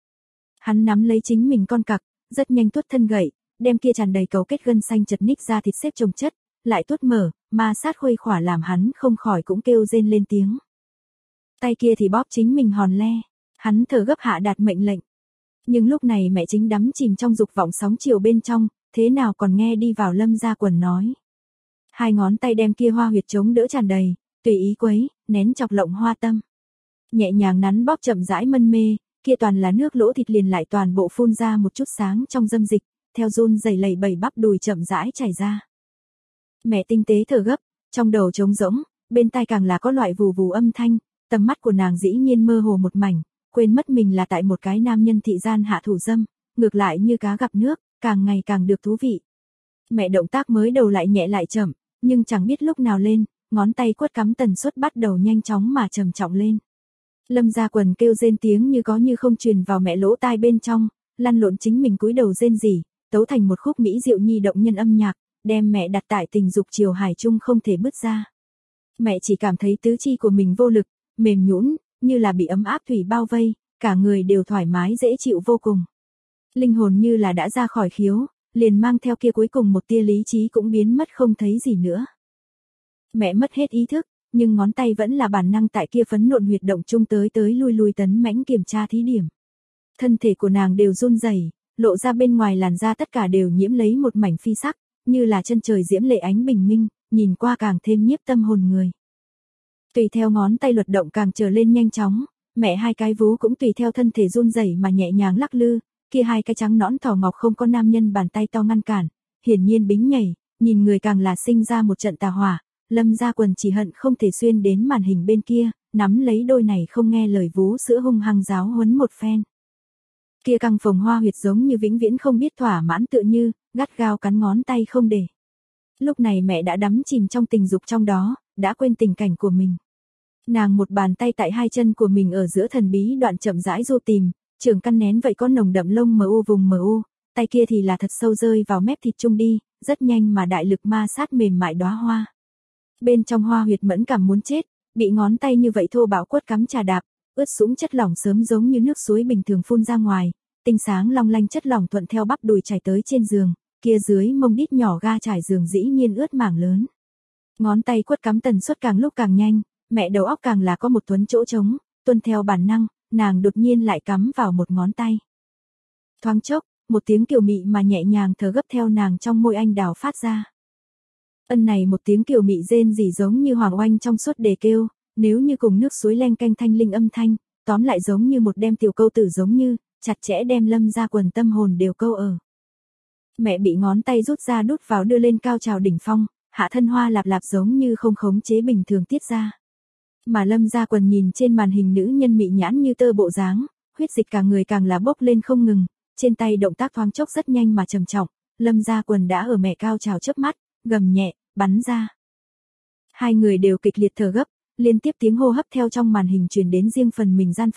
Hắn nắm lấy chính mình con cặc, rất nhanh tuốt thân gậy, đem kia tràn đầy cấu kết gân xanh chật ních ra thịt xếp chồng chất, lại tuốt mở, ma sát khuây khỏa làm hắn không khỏi cũng kêu rên lên tiếng. Tay kia thì bóp chính mình hòn le, hắn thở gấp hạ đạt mệnh lệnh. Nhưng lúc này mẹ chính đắm chìm trong dục vọng sóng chiều bên trong, thế nào còn nghe đi vào Lâm Gia Quần nói. 2 ngón tay đem kia hoa huyệt chống đỡ tràn đầy, tùy ý quấy, nén chọc lộng hoa tâm. Nhẹ nhàng nắn bóp chậm rãi mân mê, kia toàn là nước lỗ thịt liền lại toàn bộ phun ra một chút sáng trong dâm dịch, theo run rẩy lẩy bẩy bắp đùi chậm rãi chảy ra. Mẹ tinh tế thở gấp, trong đầu trống rỗng, bên tai càng là có loại vù vù âm thanh, tầm mắt của nàng dĩ nhiên mơ hồ một mảnh, quên mất mình là tại một cái nam nhân thị gian hạ thủ dâm, ngược lại như cá gặp nước, càng ngày càng được thú vị. Mẹ động tác mới đầu lại nhẹ lại chậm, nhưng chẳng biết lúc nào lên, ngón tay quất cắm tần suất bắt đầu nhanh chóng mà trầm trọng lên. Lâm Gia Quần kêu rên tiếng như có như không truyền vào mẹ lỗ tai bên trong, lăn lộn chính mình cúi đầu rên rỉ, tấu thành một khúc mỹ diệu nhi động nhân âm nhạc, đem mẹ đặt tại tình dục chiều hải chung không thể bứt ra. Mẹ chỉ cảm thấy tứ chi của mình vô lực, mềm nhũn, như là bị ấm áp thủy bao vây, cả người đều thoải mái dễ chịu vô cùng. Linh hồn như là đã ra khỏi khiếu, liền mang theo kia cuối cùng một tia lý trí cũng biến mất không thấy gì nữa. Mẹ mất hết ý thức, nhưng ngón tay vẫn là bản năng tại kia phấn nộn huyệt động chung tới tới lui lui tấn mãnh kiểm tra thí điểm. Thân thể của nàng đều run rẩy, lộ ra bên ngoài làn da tất cả đều nhiễm lấy một mảnh phi sắc, như là chân trời diễm lệ ánh bình minh, nhìn qua càng thêm nhiếp tâm hồn người. Tùy theo ngón tay luật động càng trở lên nhanh chóng, mẹ 2 cái vú cũng tùy theo thân thể run rẩy mà nhẹ nhàng lắc lư, kia 2 cái trắng nõn thỏ ngọc không có nam nhân bàn tay to ngăn cản, hiển nhiên bính nhảy, nhìn người càng là sinh ra một trận tà hỏa. Lâm Gia Quần chỉ hận không thể xuyên đến màn hình bên kia, nắm lấy đôi này không nghe lời vú sữa hung hăng giáo huấn một phen. Kia căng phồng hoa huyệt giống như vĩnh viễn không biết thỏa mãn tựa như, gắt gao cắn ngón tay không để. Lúc này mẹ đã đắm chìm trong tình dục trong đó, đã quên tình cảnh của mình. Nàng một bàn tay tại 2 chân của mình ở giữa thần bí đoạn chậm rãi du tìm, trường căn nén vậy có nồng đậm lông mờ u vùng mờ u, tay kia thì là thật sâu rơi vào mép thịt chung đi, rất nhanh mà đại lực ma sát mềm mại đóa hoa. Bên trong hoa huyệt mẫn cảm muốn chết, bị ngón tay như vậy thô bạo quất cắm trà đạp, ướt sũng chất lỏng sớm giống như nước suối bình thường phun ra ngoài, tinh sáng long lanh chất lỏng thuận theo bắp đùi chảy tới trên giường, kia dưới mông đít nhỏ ga trải giường dĩ nhiên ướt mảng lớn. Ngón tay quất cắm tần suất càng lúc càng nhanh, mẹ đầu óc càng là có một tuấn chỗ trống, tuân theo bản năng, nàng đột nhiên lại cắm vào một ngón tay. Thoáng chốc, một tiếng kiều mị mà nhẹ nhàng thở gấp theo nàng trong môi anh đào phát ra. Ân này một tiếng kiều mị rên rỉ giống như hoàng oanh trong suốt đề kêu, nếu như cùng nước suối len canh thanh linh âm thanh, tóm lại giống như một đem tiểu câu tử giống như, chặt chẽ đem Lâm Gia Quần tâm hồn đều câu ở. Mẹ bị ngón tay rút ra đút vào đưa lên cao trào đỉnh phong, hạ thân hoa lạp lạp giống như không khống chế bình thường tiết ra. Mà Lâm Gia Quần nhìn trên màn hình nữ nhân mị nhãn như tơ bộ dáng, huyết dịch cả người càng là bốc lên không ngừng, trên tay động tác thoáng chốc rất nhanh mà trầm trọng, Lâm Gia Quần đã ở mẹ cao trào chớp mắt, gầm nhẹ, bắn ra. 2 người đều kịch liệt thở gấp, liên tiếp tiếng hô hấp theo trong màn hình truyền đến riêng phần mình gian phòng,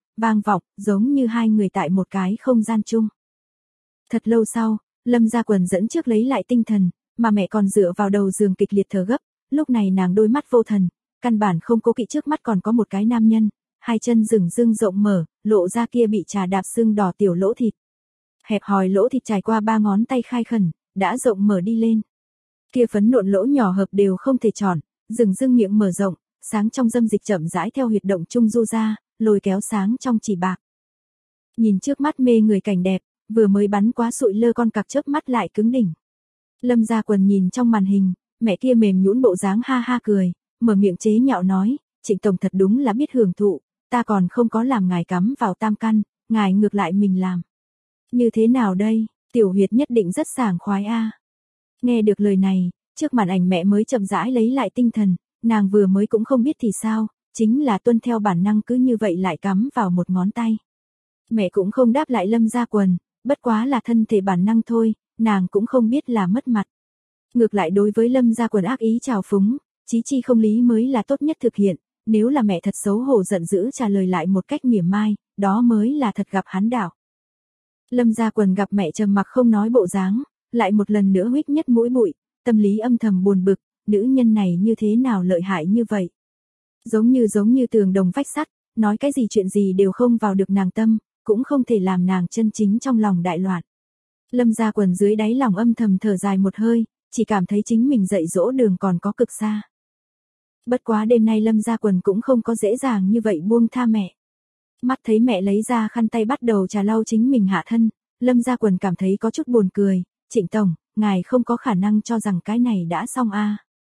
vang vọng, giống như hai người tại một cái không gian chung. Thật lâu sau, Lâm Gia Quần dẫn trước lấy lại tinh thần, mà mẹ còn dựa vào đầu giường kịch liệt thở gấp, lúc này nàng đôi mắt vô thần, căn bản không cố kỵ trước mắt còn có một cái nam nhân, hai chân rừng rưng rộng mở, lộ ra kia bị trà đạp sưng đỏ tiểu lỗ thịt. Hẹp hòi lỗ thịt trải qua 3 ngón tay khai khẩn, đã rộng mở đi lên. Kia phấn nộn lỗ nhỏ hợp đều không thể tròn, rừng rưng miệng mở rộng, sáng trong dâm dịch chậm rãi theo huyệt động trung du ra, lôi kéo sáng trong chỉ bạc. Nhìn trước mắt mê người cảnh đẹp, vừa mới bắn quá sụi lơ con cặc chớp mắt lại cứng đỉnh. Lâm Gia Quần nhìn trong màn hình, mẹ kia mềm nhũn bộ dáng ha ha cười, mở miệng chế nhạo nói, Trịnh tổng thật đúng là biết hưởng thụ, ta còn không có làm ngài cắm vào tam căn, ngài ngược lại mình làm. Như thế nào đây, tiểu huyệt nhất định rất sảng khoái a. Nghe được lời này, trước màn ảnh mẹ mới chậm rãi lấy lại tinh thần, nàng vừa mới cũng không biết thì sao, chính là tuân theo bản năng cứ như vậy lại cắm vào một ngón tay. Mẹ cũng không đáp lại Lâm Gia Quần, bất quá là thân thể bản năng thôi, nàng cũng không biết là mất mặt. Ngược lại đối với Lâm Gia Quần ác ý trào phúng, chí chi không lý mới là tốt nhất thực hiện, nếu là mẹ thật xấu hổ giận dữ trả lời lại một cách mỉa mai, đó mới là thật gặp hắn đảo. Lâm Gia Quần gặp mẹ trầm mặc không nói bộ dáng, lại một lần nữa huých nhất mũi bụi, tâm lý âm thầm buồn bực, nữ nhân này như thế nào lợi hại như vậy. Giống như tường đồng vách sắt, nói cái gì chuyện gì đều không vào được nàng tâm, cũng không thể làm nàng chân chính trong lòng đại loạn. Lâm Gia Quần dưới đáy lòng âm thầm thở dài một hơi, chỉ cảm thấy chính mình dạy dỗ đường còn có cực xa. Bất quá đêm nay Lâm Gia Quần cũng không có dễ dàng như vậy buông tha mẹ. Mắt thấy mẹ lấy ra khăn tay bắt đầu trà lau chính mình hạ thân, Lâm Gia Quần cảm thấy có chút buồn cười, Trịnh tổng, ngài không có khả năng cho rằng cái này đã xong a.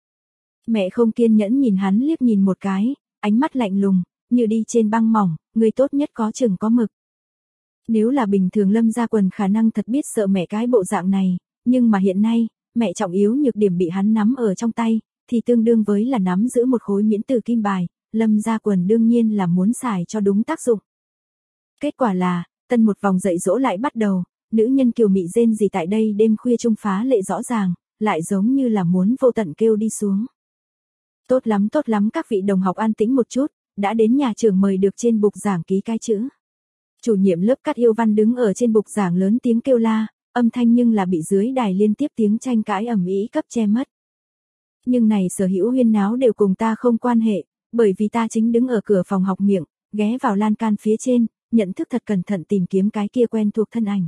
Mẹ không kiên nhẫn nhìn hắn liếc nhìn một cái, ánh mắt lạnh lùng, như đi trên băng mỏng, người tốt nhất có chừng có mực. Nếu là bình thường Lâm Gia Quần khả năng thật biết sợ mẹ cái bộ dạng này, nhưng mà hiện nay, mẹ trọng yếu nhược điểm bị hắn nắm ở trong tay, thì tương đương với là nắm giữ một khối miễn tử kim bài, Lâm Gia Quần đương nhiên là muốn xài cho đúng tác dụng. Kết quả là, tân một vòng dạy dỗ lại bắt đầu, nữ nhân kiều mị rên gì tại đây đêm khuya trung phá lệ rõ ràng, lại giống như là muốn vô tận kêu đi xuống. Tốt lắm các vị đồng học an tĩnh một chút, đã đến nhà trường mời được trên bục giảng ký cái chữ. Chủ nhiệm lớp Cát Yêu Văn đứng ở trên bục giảng lớn tiếng kêu la, âm thanh nhưng là bị dưới đài liên tiếp tiếng tranh cãi ầm ĩ cấp che mất. Nhưng này sở hữu huyên náo đều cùng ta không quan hệ, bởi vì ta chính đứng ở cửa phòng học miệng, ghé vào lan can phía trên, nhận thức thật cẩn thận tìm kiếm cái kia quen thuộc thân ảnh.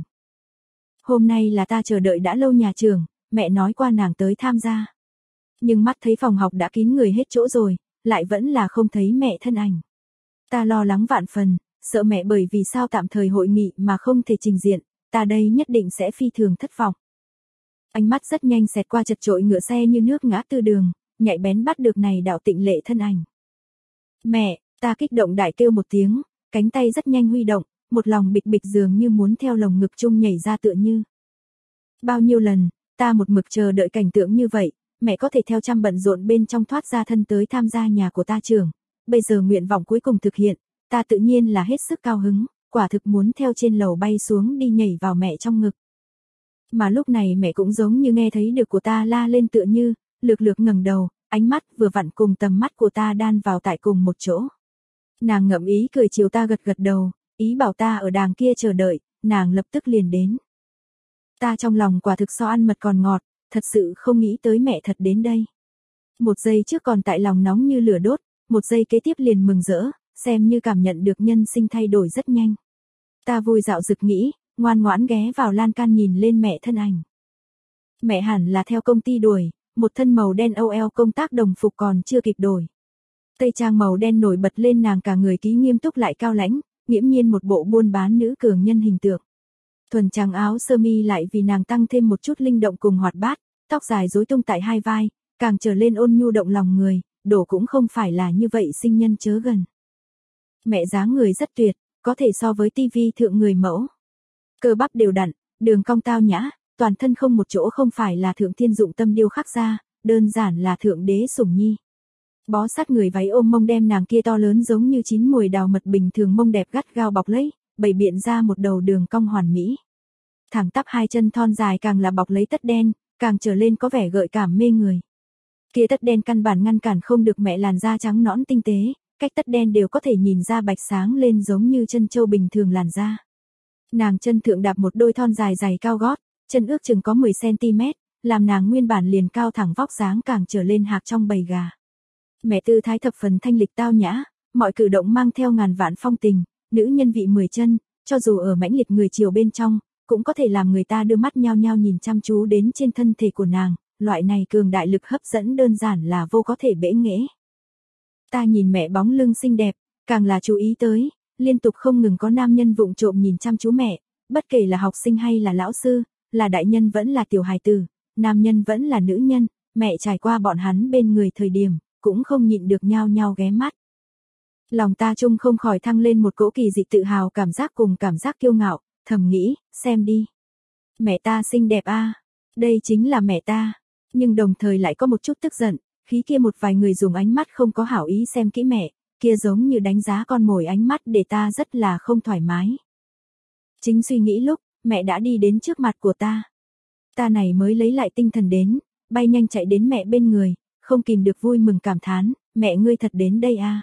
Hôm nay là ta chờ đợi đã lâu nhà trường, mẹ nói qua nàng tới tham gia. Nhưng mắt thấy phòng học đã kín người hết chỗ rồi, lại vẫn là không thấy mẹ thân ảnh. Ta lo lắng vạn phần, sợ mẹ bởi vì sao tạm thời hội nghị mà không thể trình diện, ta đây nhất định sẽ phi thường thất vọng. Ánh mắt rất nhanh xẹt qua chật chội ngựa xe như nước ngã tư đường, nhạy bén bắt được này đạo tịnh lệ thân ảnh. Mẹ, ta kích động đại kêu một tiếng, cánh tay rất nhanh huy động, một lòng bịch bịch dường như muốn theo lồng ngực chung nhảy ra tựa như. Bao nhiêu lần, ta một mực chờ đợi cảnh tượng như vậy, mẹ có thể theo trăm bận rộn bên trong thoát ra thân tới tham gia nhà của ta trường. Bây giờ nguyện vọng cuối cùng thực hiện, ta tự nhiên là hết sức cao hứng, quả thực muốn theo trên lầu bay xuống đi nhảy vào mẹ trong ngực. Mà lúc này mẹ cũng giống như nghe thấy được của ta la lên tựa như, lược lược ngẩng đầu, ánh mắt vừa vặn cùng tầm mắt của ta đan vào tại cùng một chỗ. Nàng ngậm ý cười chiều ta gật gật đầu, ý bảo ta ở đàng kia chờ đợi, nàng lập tức liền đến. Ta trong lòng quả thực so ăn mật còn ngọt, thật sự không nghĩ tới mẹ thật đến đây. Một giây trước còn tại lòng nóng như lửa đốt, một giây kế tiếp liền mừng rỡ, xem như cảm nhận được nhân sinh thay đổi rất nhanh. Ta vui dạo dực nghĩ, ngoan ngoãn ghé vào lan can nhìn lên mẹ thân ảnh. Mẹ hẳn là theo công ty đuổi, một thân màu đen OL công tác đồng phục còn chưa kịp đổi. Tây trang màu đen nổi bật lên nàng cả người ký nghiêm túc lại cao lãnh, nghiễm nhiên một bộ buôn bán nữ cường nhân hình tượng. Thuần trắng áo sơ mi lại vì nàng tăng thêm một chút linh động cùng hoạt bát, tóc dài rối tung tại hai vai, càng trở lên ôn nhu động lòng người, đổ cũng không phải là như vậy sinh nhân chớ gần. Mẹ dáng người rất tuyệt, có thể so với tivi thượng người mẫu. Cơ bắp đều đặn, đường cong tao nhã, toàn thân không một chỗ không phải là thượng thiên dụng tâm điêu khắc ra, đơn giản là thượng đế sủng nhi. Bó sát người váy ôm mông đem nàng kia to lớn giống như chín mùi đào mật bình thường mông đẹp gắt gao bọc lấy, bày biện ra một đầu đường cong hoàn mỹ. Thẳng tắp hai chân thon dài càng là bọc lấy tất đen, càng trở lên có vẻ gợi cảm mê người. Kia tất đen căn bản ngăn cản không được mẹ làn da trắng nõn tinh tế, cách tất đen đều có thể nhìn ra bạch sáng lên giống như chân trâu bình thường làn da. Nàng chân thượng đạp một đôi thon dài giày cao gót, chân ước chừng có 10 cm, làm nàng nguyên bản liền cao thẳng vóc dáng càng trở lên hạc trong bầy gà. Mẹ tư thái thập phần thanh lịch tao nhã, mọi cử động mang theo ngàn vạn phong tình, nữ nhân vị 10 chân, cho dù ở mãnh liệt người chiều bên trong, cũng có thể làm người ta đưa mắt nhao nhao nhìn chăm chú đến trên thân thể của nàng, loại này cường đại lực hấp dẫn đơn giản là vô có thể bẽ nghễ. Ta nhìn mẹ bóng lưng xinh đẹp, càng là chú ý tới, liên tục không ngừng có nam nhân vụng trộm nhìn chăm chú mẹ, bất kể là học sinh hay là lão sư, là đại nhân vẫn là tiểu hài tử, nam nhân vẫn là nữ nhân, mẹ trải qua bọn hắn bên người thời điểm, cũng không nhịn được nhao nhao ghé mắt. Lòng ta chung không khỏi thăng lên một cỗ kỳ dị tự hào cảm giác cùng cảm giác kiêu ngạo, thầm nghĩ, xem đi. Mẹ ta xinh đẹp a, đây chính là mẹ ta, nhưng đồng thời lại có một chút tức giận, khí kia một vài người dùng ánh mắt không có hảo ý xem kỹ mẹ, kia giống như đánh giá con mồi ánh mắt để ta rất là không thoải mái. Chính suy nghĩ lúc, mẹ đã đi đến trước mặt của ta. Ta này mới lấy lại tinh thần đến, bay nhanh chạy đến mẹ bên người, không kìm được vui mừng cảm thán, mẹ ngươi thật đến đây a.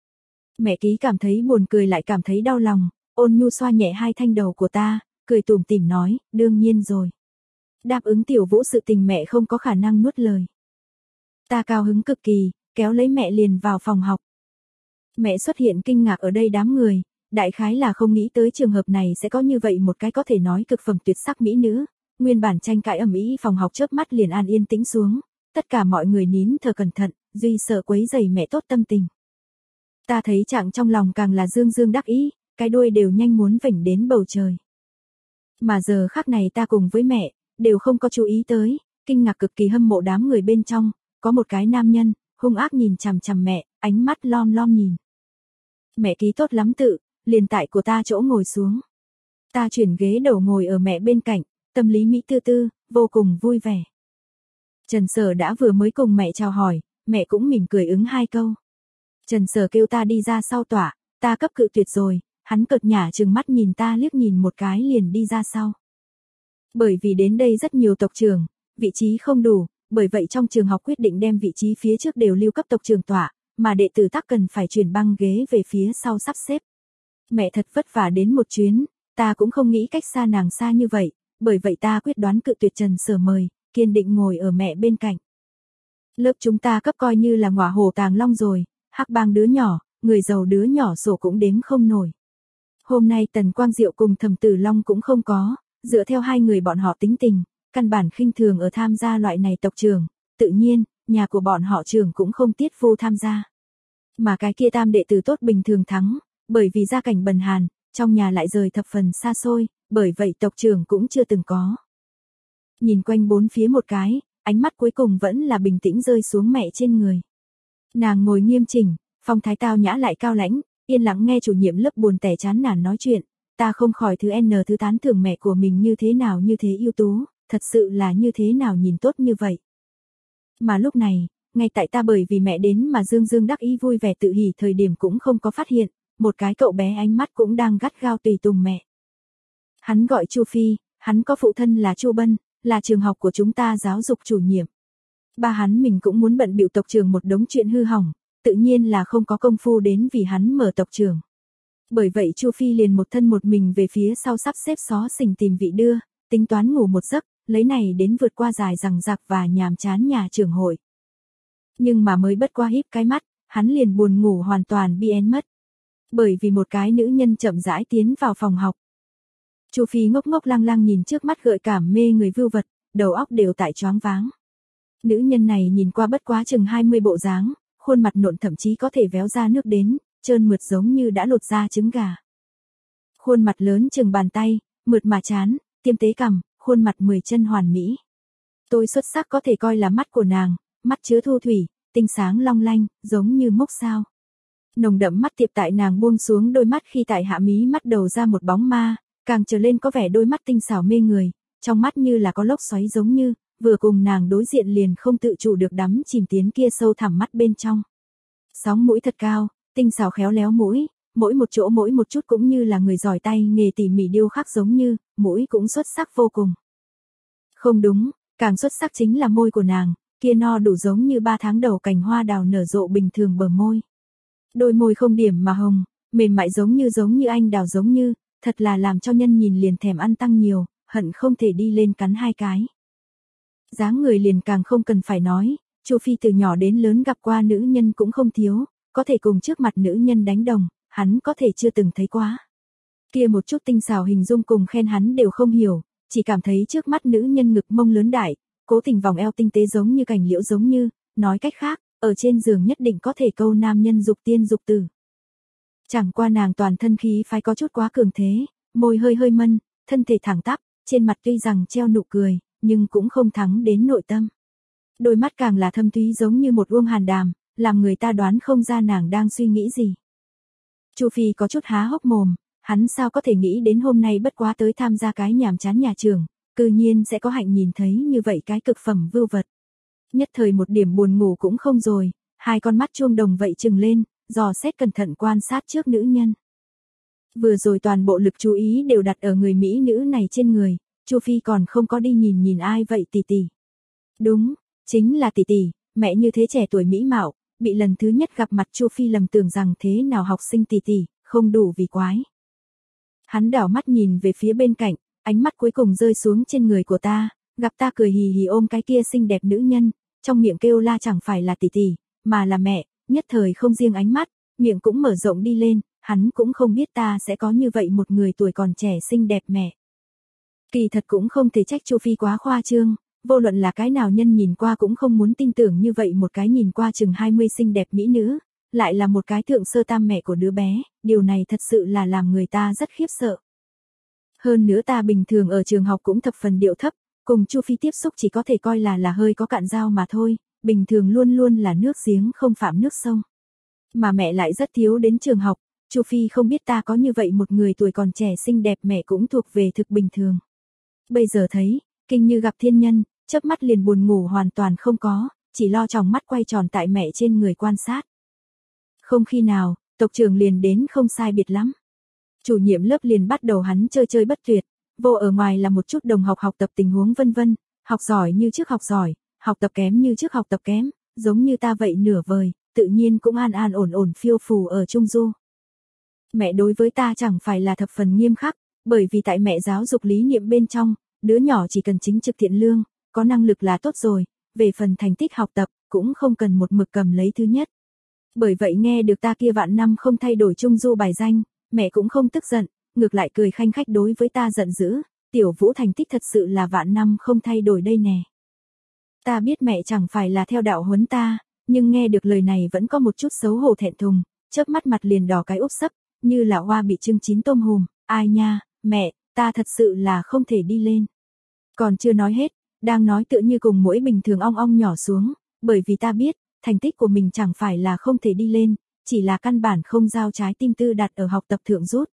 Mẹ ký cảm thấy buồn cười lại cảm thấy đau lòng, ôn nhu xoa nhẹ hai thanh đầu của ta, cười tủm tỉm nói, đương nhiên rồi. Đáp ứng tiểu Vũ sự tình mẹ không có khả năng nuốt lời. Ta cao hứng cực kỳ, kéo lấy mẹ liền vào phòng học. Mẹ xuất hiện kinh ngạc ở đây đám người, đại khái là không nghĩ tới trường hợp này sẽ có như vậy một cái có thể nói cực phẩm tuyệt sắc mỹ nữ. Nguyên bản tranh cãi ầm ĩ phòng học chớp mắt liền an yên tĩnh xuống, tất cả mọi người nín thở cẩn thận, duy sợ quấy rầy mẹ tốt tâm tình. Ta thấy trạng trong lòng càng là dương dương đắc ý, cái đuôi đều nhanh muốn vểnh đến bầu trời. Mà giờ khắc này ta cùng với mẹ, đều không có chú ý tới, kinh ngạc cực kỳ hâm mộ đám người bên trong, có một cái nam nhân, hung ác nhìn chằm chằm mẹ, ánh mắt lom lom nhìn. Mẹ ký tốt lắm tự, liền tại của ta chỗ ngồi xuống. Ta chuyển ghế đầu ngồi ở mẹ bên cạnh, tâm lý mỹ tư tư, vô cùng vui vẻ. Trần Sở đã vừa mới cùng mẹ chào hỏi, mẹ cũng mỉm cười ứng hai câu. Trần Sở kêu ta đi ra sau tỏa, ta cấp cự tuyệt rồi, hắn cợt nhả trừng mắt nhìn ta liếc nhìn một cái liền đi ra sau. Bởi vì đến đây rất nhiều tộc trưởng, vị trí không đủ, bởi vậy trong trường học quyết định đem vị trí phía trước đều lưu cấp tộc trưởng tỏa, mà đệ tử tắc cần phải chuyển băng ghế về phía sau sắp xếp. Mẹ thật vất vả đến một chuyến, ta cũng không nghĩ cách xa nàng xa như vậy, bởi vậy ta quyết đoán cự tuyệt Trần Sở mời, kiên định ngồi ở mẹ bên cạnh. Lớp chúng ta cấp coi như là ngọa hổ tàng long rồi, hắc bang đứa nhỏ, người giàu đứa nhỏ sổ cũng đếm không nổi. Hôm nay Tần Quang Diệu cùng Thẩm Tử Long cũng không có, dựa theo hai người bọn họ tính tình, căn bản khinh thường ở tham gia loại này tộc trưởng, tự nhiên, nhà của bọn họ trưởng cũng không tiết phu tham gia. Mà cái kia tam đệ tử tốt bình thường thắng, bởi vì gia cảnh bần hàn, trong nhà lại rời thập phần xa xôi, bởi vậy tộc trưởng cũng chưa từng có. Nhìn quanh bốn phía một cái, ánh mắt cuối cùng vẫn là bình tĩnh rơi xuống mẹ trên người. Nàng ngồi nghiêm chỉnh, phong thái tao nhã lại cao lãnh, yên lặng nghe chủ nhiệm lớp buồn tẻ chán nản nói chuyện, ta không khỏi thứ tán thưởng mẹ của mình như thế nào như thế ưu tú, thật sự là như thế nào nhìn tốt như vậy. Mà lúc này, ngay tại ta bởi vì mẹ đến mà dương dương đắc ý vui vẻ tự hỉ thời điểm cũng không có phát hiện, một cái cậu bé ánh mắt cũng đang gắt gao tùy tùng mẹ. Hắn gọi Chu Phi, hắn có phụ thân là Chu Bân, là trường học của chúng ta giáo dục chủ nhiệm. Ba hắn mình cũng muốn bận bịu tộc trưởng một đống chuyện hư hỏng, tự nhiên là không có công phu đến vì hắn mở tộc trưởng. Bởi vậy Chu Phi liền một thân một mình về phía sau sắp xếp xó xỉnh tìm vị đưa, tính toán ngủ một giấc, lấy này đến vượt qua dài rằng rạc và nhàm chán nhà trường hội. Nhưng mà mới bất qua híp cái mắt, hắn liền buồn ngủ hoàn toàn biến mất. Bởi vì một cái nữ nhân chậm rãi tiến vào phòng học. Chu Phi ngốc ngốc lăng lăng nhìn trước mắt gợi cảm mê người vưu vật, đầu óc đều tại choáng váng. Nữ nhân này nhìn qua bất quá chừng 20 bộ dáng, khuôn mặt nộn thậm chí có thể véo ra nước đến, trơn mượt giống như đã lột ra trứng gà. Khuôn mặt lớn chừng bàn tay, mượt mà chán, tiêm tế cằm, khuôn mặt 10 chân hoàn mỹ. Tôi xuất sắc có thể coi là mắt của nàng, mắt chứa thu thủy, tinh sáng long lanh, giống như mốc sao. Nồng đậm mắt tiệp tại nàng buông xuống đôi mắt khi tại hạ mí mắt đầu ra một bóng ma, càng trở lên có vẻ đôi mắt tinh xảo mê người, trong mắt như là có lốc xoáy giống như, vừa cùng nàng đối diện liền không tự chủ được đắm chìm tiến kia sâu thẳm mắt bên trong. Sóng mũi thật cao, tinh xảo khéo léo mũi, mỗi một chỗ mỗi một chút cũng như là người giỏi tay nghề tỉ mỉ điêu khắc giống như, mũi cũng xuất sắc vô cùng. Không đúng, càng xuất sắc chính là môi của nàng, kia no đủ giống như 3 tháng đầu cành hoa đào nở rộ bình thường bờ môi. Đôi môi không điểm mà hồng, mềm mại giống như anh đào giống như, thật là làm cho nhân nhìn liền thèm ăn tăng nhiều, hận không thể đi lên cắn hai cái. Dáng người liền càng không cần phải nói, Chu Phi từ nhỏ đến lớn gặp qua nữ nhân cũng không thiếu, có thể cùng trước mặt nữ nhân đánh đồng, hắn có thể chưa từng thấy quá. Kia một chút tinh xảo hình dung cùng khen hắn đều không hiểu, chỉ cảm thấy trước mắt nữ nhân ngực mông lớn đại, cố tình vòng eo tinh tế giống như cành liễu giống như, nói cách khác, ở trên giường nhất định có thể câu nam nhân dục tiên dục tử. Chẳng qua nàng toàn thân khí phái có chút quá cường thế, môi hơi hơi mân, thân thể thẳng tắp, trên mặt tuy rằng treo nụ cười, nhưng cũng không thắng đến nội tâm. Đôi mắt càng là thâm thúy giống như một uông hàn đàm, làm người ta đoán không ra nàng đang suy nghĩ gì. Chu Phi có chút há hốc mồm, hắn sao có thể nghĩ đến hôm nay bất quá tới tham gia cái nhàm chán nhà trường, cư nhiên sẽ có hạnh nhìn thấy như vậy cái cực phẩm vưu vật. Nhất thời một điểm buồn ngủ cũng không rồi, hai con mắt chuông đồng vậy trừng lên, dò xét cẩn thận quan sát trước nữ nhân. Vừa rồi toàn bộ lực chú ý đều đặt ở người mỹ nữ này trên người, Chu Phi còn không có đi nhìn ai vậy tỷ tỷ. Đúng, chính là tỷ tỷ, mẹ như thế trẻ tuổi mỹ mạo, bị lần thứ nhất gặp mặt Chu Phi lầm tưởng rằng thế nào học sinh tỷ tỷ, không đủ vì quái. Hắn đảo mắt nhìn về phía bên cạnh, ánh mắt cuối cùng rơi xuống trên người của ta, gặp ta cười hì hì ôm cái kia xinh đẹp nữ nhân, trong miệng kêu la chẳng phải là tỷ tỷ, mà là mẹ, nhất thời không riêng ánh mắt, miệng cũng mở rộng đi lên, hắn cũng không biết ta sẽ có như vậy một người tuổi còn trẻ xinh đẹp mẹ. Kỳ thật cũng không thể trách Chu Phi quá khoa trương, vô luận là cái nào nhân nhìn qua cũng không muốn tin tưởng như vậy một cái nhìn qua chừng 20 xinh đẹp mỹ nữ, lại là một cái thượng sơ tam mẹ của đứa bé, điều này thật sự là làm người ta rất khiếp sợ. Hơn nữa ta bình thường ở trường học cũng thập phần điệu thấp, cùng Chu Phi tiếp xúc chỉ có thể coi là hơi có cạn dao mà thôi, bình thường luôn luôn là nước giếng không phạm nước sông. Mà mẹ lại rất thiếu đến trường học, Chu Phi không biết ta có như vậy một người tuổi còn trẻ xinh đẹp mẹ cũng thuộc về thực bình thường. Bây giờ thấy, kinh như gặp thiên nhân, chớp mắt liền buồn ngủ hoàn toàn không có, chỉ lo tròng mắt quay tròn tại mẹ trên người quan sát. Không khi nào, tộc trưởng liền đến không sai biệt lắm. Chủ nhiệm lớp liền bắt đầu hắn chơi bất tuyệt, vô ở ngoài là một chút đồng học học tập tình huống vân vân, học giỏi như trước học giỏi, học tập kém như trước học tập kém, giống như ta vậy nửa vời, tự nhiên cũng an ổn phiêu phù ở trung du. Mẹ đối với ta chẳng phải là thập phần nghiêm khắc, bởi vì tại mẹ giáo dục lý niệm bên trong, đứa nhỏ chỉ cần chính trực thiện lương, có năng lực là tốt rồi, về phần thành tích học tập, cũng không cần một mực cầm lấy thứ nhất. Bởi vậy nghe được ta kia vạn năm không thay đổi trung du bài danh, mẹ cũng không tức giận, ngược lại cười khanh khách đối với ta giận dữ, tiểu Vũ thành tích thật sự là vạn năm không thay đổi đây nè. Ta biết mẹ chẳng phải là theo đạo huấn ta, nhưng nghe được lời này vẫn có một chút xấu hổ thẹn thùng, chớp mắt mặt liền đỏ cái úp sấp, như là hoa bị trưng chín tôm hùm, ai nha, mẹ, ta thật sự là không thể đi lên. Còn chưa nói hết, đang nói tựa như cùng mỗi bình thường ong ong nhỏ xuống, bởi vì ta biết, thành tích của mình chẳng phải là không thể đi lên, chỉ là căn bản không giao trái tim tư đặt ở học tập thượng rút.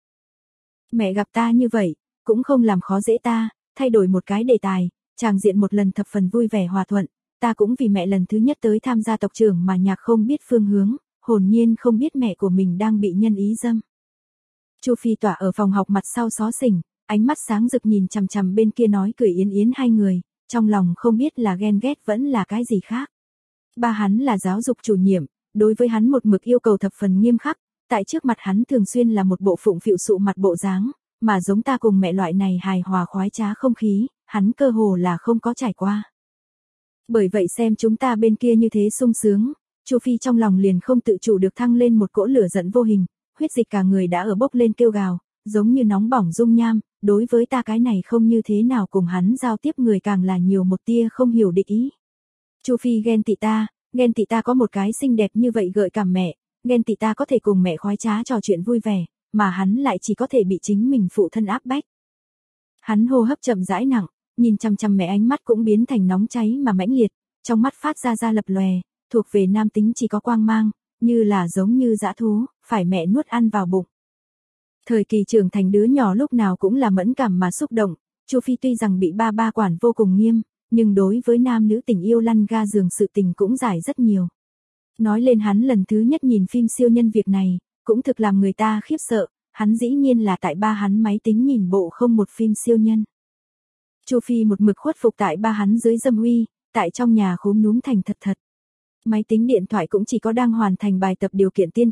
Mẹ gặp ta như vậy, cũng không làm khó dễ ta, thay đổi một cái đề tài, tràng diện một lần thập phần vui vẻ hòa thuận, ta cũng vì mẹ lần thứ nhất tới tham gia tộc trưởng mà nhạc không biết phương hướng, hồn nhiên không biết mẹ của mình đang bị nhân ý dâm. Chu Phi tỏa ở phòng học mặt sau xó xỉnh, ánh mắt sáng rực nhìn chằm chằm bên kia nói cười yến yến hai người, trong lòng không biết là ghen ghét vẫn là cái gì khác. Ba hắn là giáo dục chủ nhiệm, đối với hắn một mực yêu cầu thập phần nghiêm khắc, tại trước mặt hắn thường xuyên là một bộ phụng phịu sụ mặt bộ dáng, mà giống ta cùng mẹ loại này hài hòa khoái trá không khí, hắn cơ hồ là không có trải qua. Bởi vậy xem chúng ta bên kia như thế sung sướng, Chu Phi trong lòng liền không tự chủ được thăng lên một cỗ lửa giận vô hình, huyết dịch cả người đã ở bốc lên kêu gào, giống như nóng bỏng dung nham, đối với ta cái này không như thế nào cùng hắn giao tiếp người càng là nhiều một tia không hiểu địch ý. Chu Phi ghen tị ta có một cái xinh đẹp như vậy gợi cảm mẹ, ghen tị ta có thể cùng mẹ khoái trá trò chuyện vui vẻ, mà hắn lại chỉ có thể bị chính mình phụ thân áp bách. Hắn hô hấp chậm rãi nặng, nhìn chằm chằm mẹ ánh mắt cũng biến thành nóng cháy mà mãnh liệt, trong mắt phát ra lập lòe, thuộc về nam tính chỉ có quang mang, như là giống như dã thú, phải mẹ nuốt ăn vào bụng. Thời kỳ trưởng thành đứa nhỏ lúc nào cũng là mẫn cảm mà xúc động, Chu Phi tuy rằng bị ba quản vô cùng nghiêm, nhưng đối với nam nữ tình yêu lăn ga giường sự tình cũng giải rất nhiều. Nói lên hắn lần thứ nhất nhìn phim siêu nhân việc này, cũng thực làm người ta khiếp sợ, hắn dĩ nhiên là tại ba hắn máy tính nhìn bộ không một phim siêu nhân. Chu Phi một mực khuất phục tại ba hắn dưới dâm uy, tại trong nhà khốm núm thành thật. Máy tính điện thoại cũng chỉ có đang hoàn thành bài tập điều kiện tiên quyết,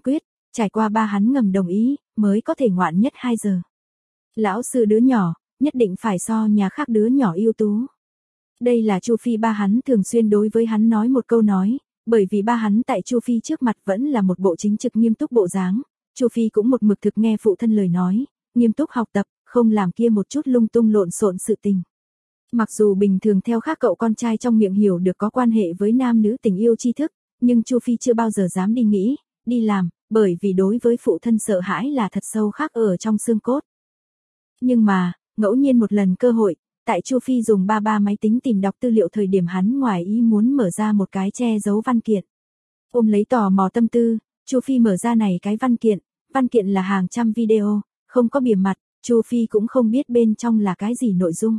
trải qua ba hắn ngầm đồng ý, mới có thể ngoạn nhất 2 giờ. Lão sư đứa nhỏ, nhất định phải so nhà khác đứa nhỏ ưu tú. Đây là Chu Phi ba hắn thường xuyên đối với hắn nói một câu nói, bởi vì ba hắn tại Chu Phi trước mặt vẫn là một bộ chính trực nghiêm túc bộ dáng, Chu Phi cũng một mực thực nghe phụ thân lời nói, nghiêm túc học tập, không làm kia một chút lung tung lộn xộn sự tình. Mặc dù bình thường theo khác cậu con trai trong miệng hiểu được có quan hệ với nam nữ tình yêu tri thức, nhưng Chu Phi chưa bao giờ dám đi nghĩ, đi làm, bởi vì đối với phụ thân sợ hãi là thật sâu khắc ở trong xương cốt. Nhưng mà, ngẫu nhiên một lần cơ hội, tại Chu Phi dùng ba máy tính tìm đọc tư liệu thời điểm hắn ngoài ý muốn mở ra một cái che giấu văn kiện. Ôm lấy tò mò tâm tư, Chu Phi mở ra này cái văn kiện là hàng trăm video, không có bìa mặt, Chu Phi cũng không biết bên trong là cái gì nội dung.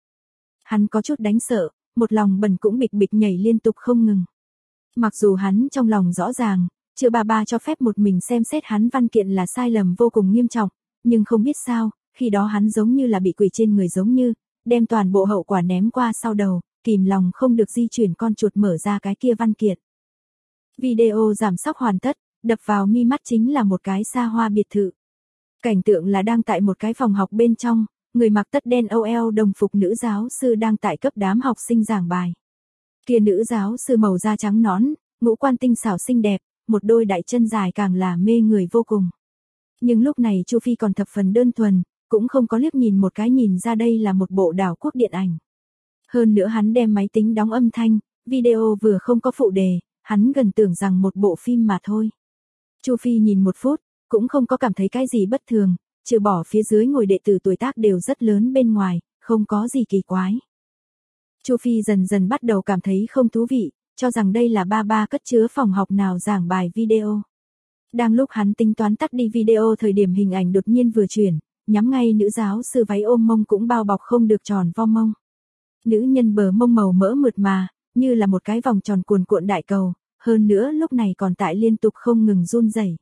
Hắn có chút đánh sợ, một lòng bần cũng bịch bịch nhảy liên tục không ngừng. Mặc dù hắn trong lòng rõ ràng, chưa ba cho phép một mình xem xét hắn văn kiện là sai lầm vô cùng nghiêm trọng, nhưng không biết sao, khi đó hắn giống như là bị quỷ trên người giống như, đem toàn bộ hậu quả ném qua sau đầu, kìm lòng không được di chuyển con chuột mở ra cái kia văn kiện. Video giảm sóc hoàn tất, đập vào mi mắt chính là một cái xa hoa biệt thự. Cảnh tượng là đang tại một cái phòng học bên trong, người mặc tất đen OL đồng phục nữ giáo sư đang tại cấp đám học sinh giảng bài. Kia nữ giáo sư màu da trắng nõn, ngũ quan tinh xảo xinh đẹp, một đôi đại chân dài càng là mê người vô cùng. Nhưng lúc này Chu Phi còn thập phần đơn thuần, cũng không có liếc nhìn một cái nhìn ra đây là một bộ đảo quốc điện ảnh. Hơn nữa hắn đem máy tính đóng âm thanh, video vừa không có phụ đề, hắn gần tưởng rằng một bộ phim mà thôi. Chu Phi nhìn 1 phút, cũng không có cảm thấy cái gì bất thường, trừ bỏ phía dưới ngồi đệ tử tuổi tác đều rất lớn bên ngoài, không có gì kỳ quái. Chu Phi dần dần bắt đầu cảm thấy không thú vị, cho rằng đây là ba cất chứa phòng học nào giảng bài video. Đang lúc hắn tính toán tắt đi video thời điểm hình ảnh đột nhiên vừa chuyển, nhắm ngay nữ giáo sư váy ôm mông cũng bao bọc không được tròn vo mông. Nữ nhân bờ mông màu mỡ mượt mà, như là một cái vòng tròn cuồn cuộn đại cầu, hơn nữa lúc này còn tại liên tục không ngừng run rẩy.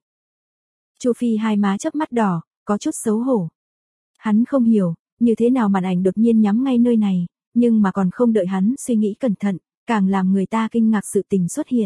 Chu Phi hai má chớp mắt đỏ, có chút xấu hổ. Hắn không hiểu, như thế nào màn ảnh đột nhiên nhắm ngay nơi này, nhưng mà còn không đợi hắn suy nghĩ cẩn thận, càng làm người ta kinh ngạc sự tình xuất hiện.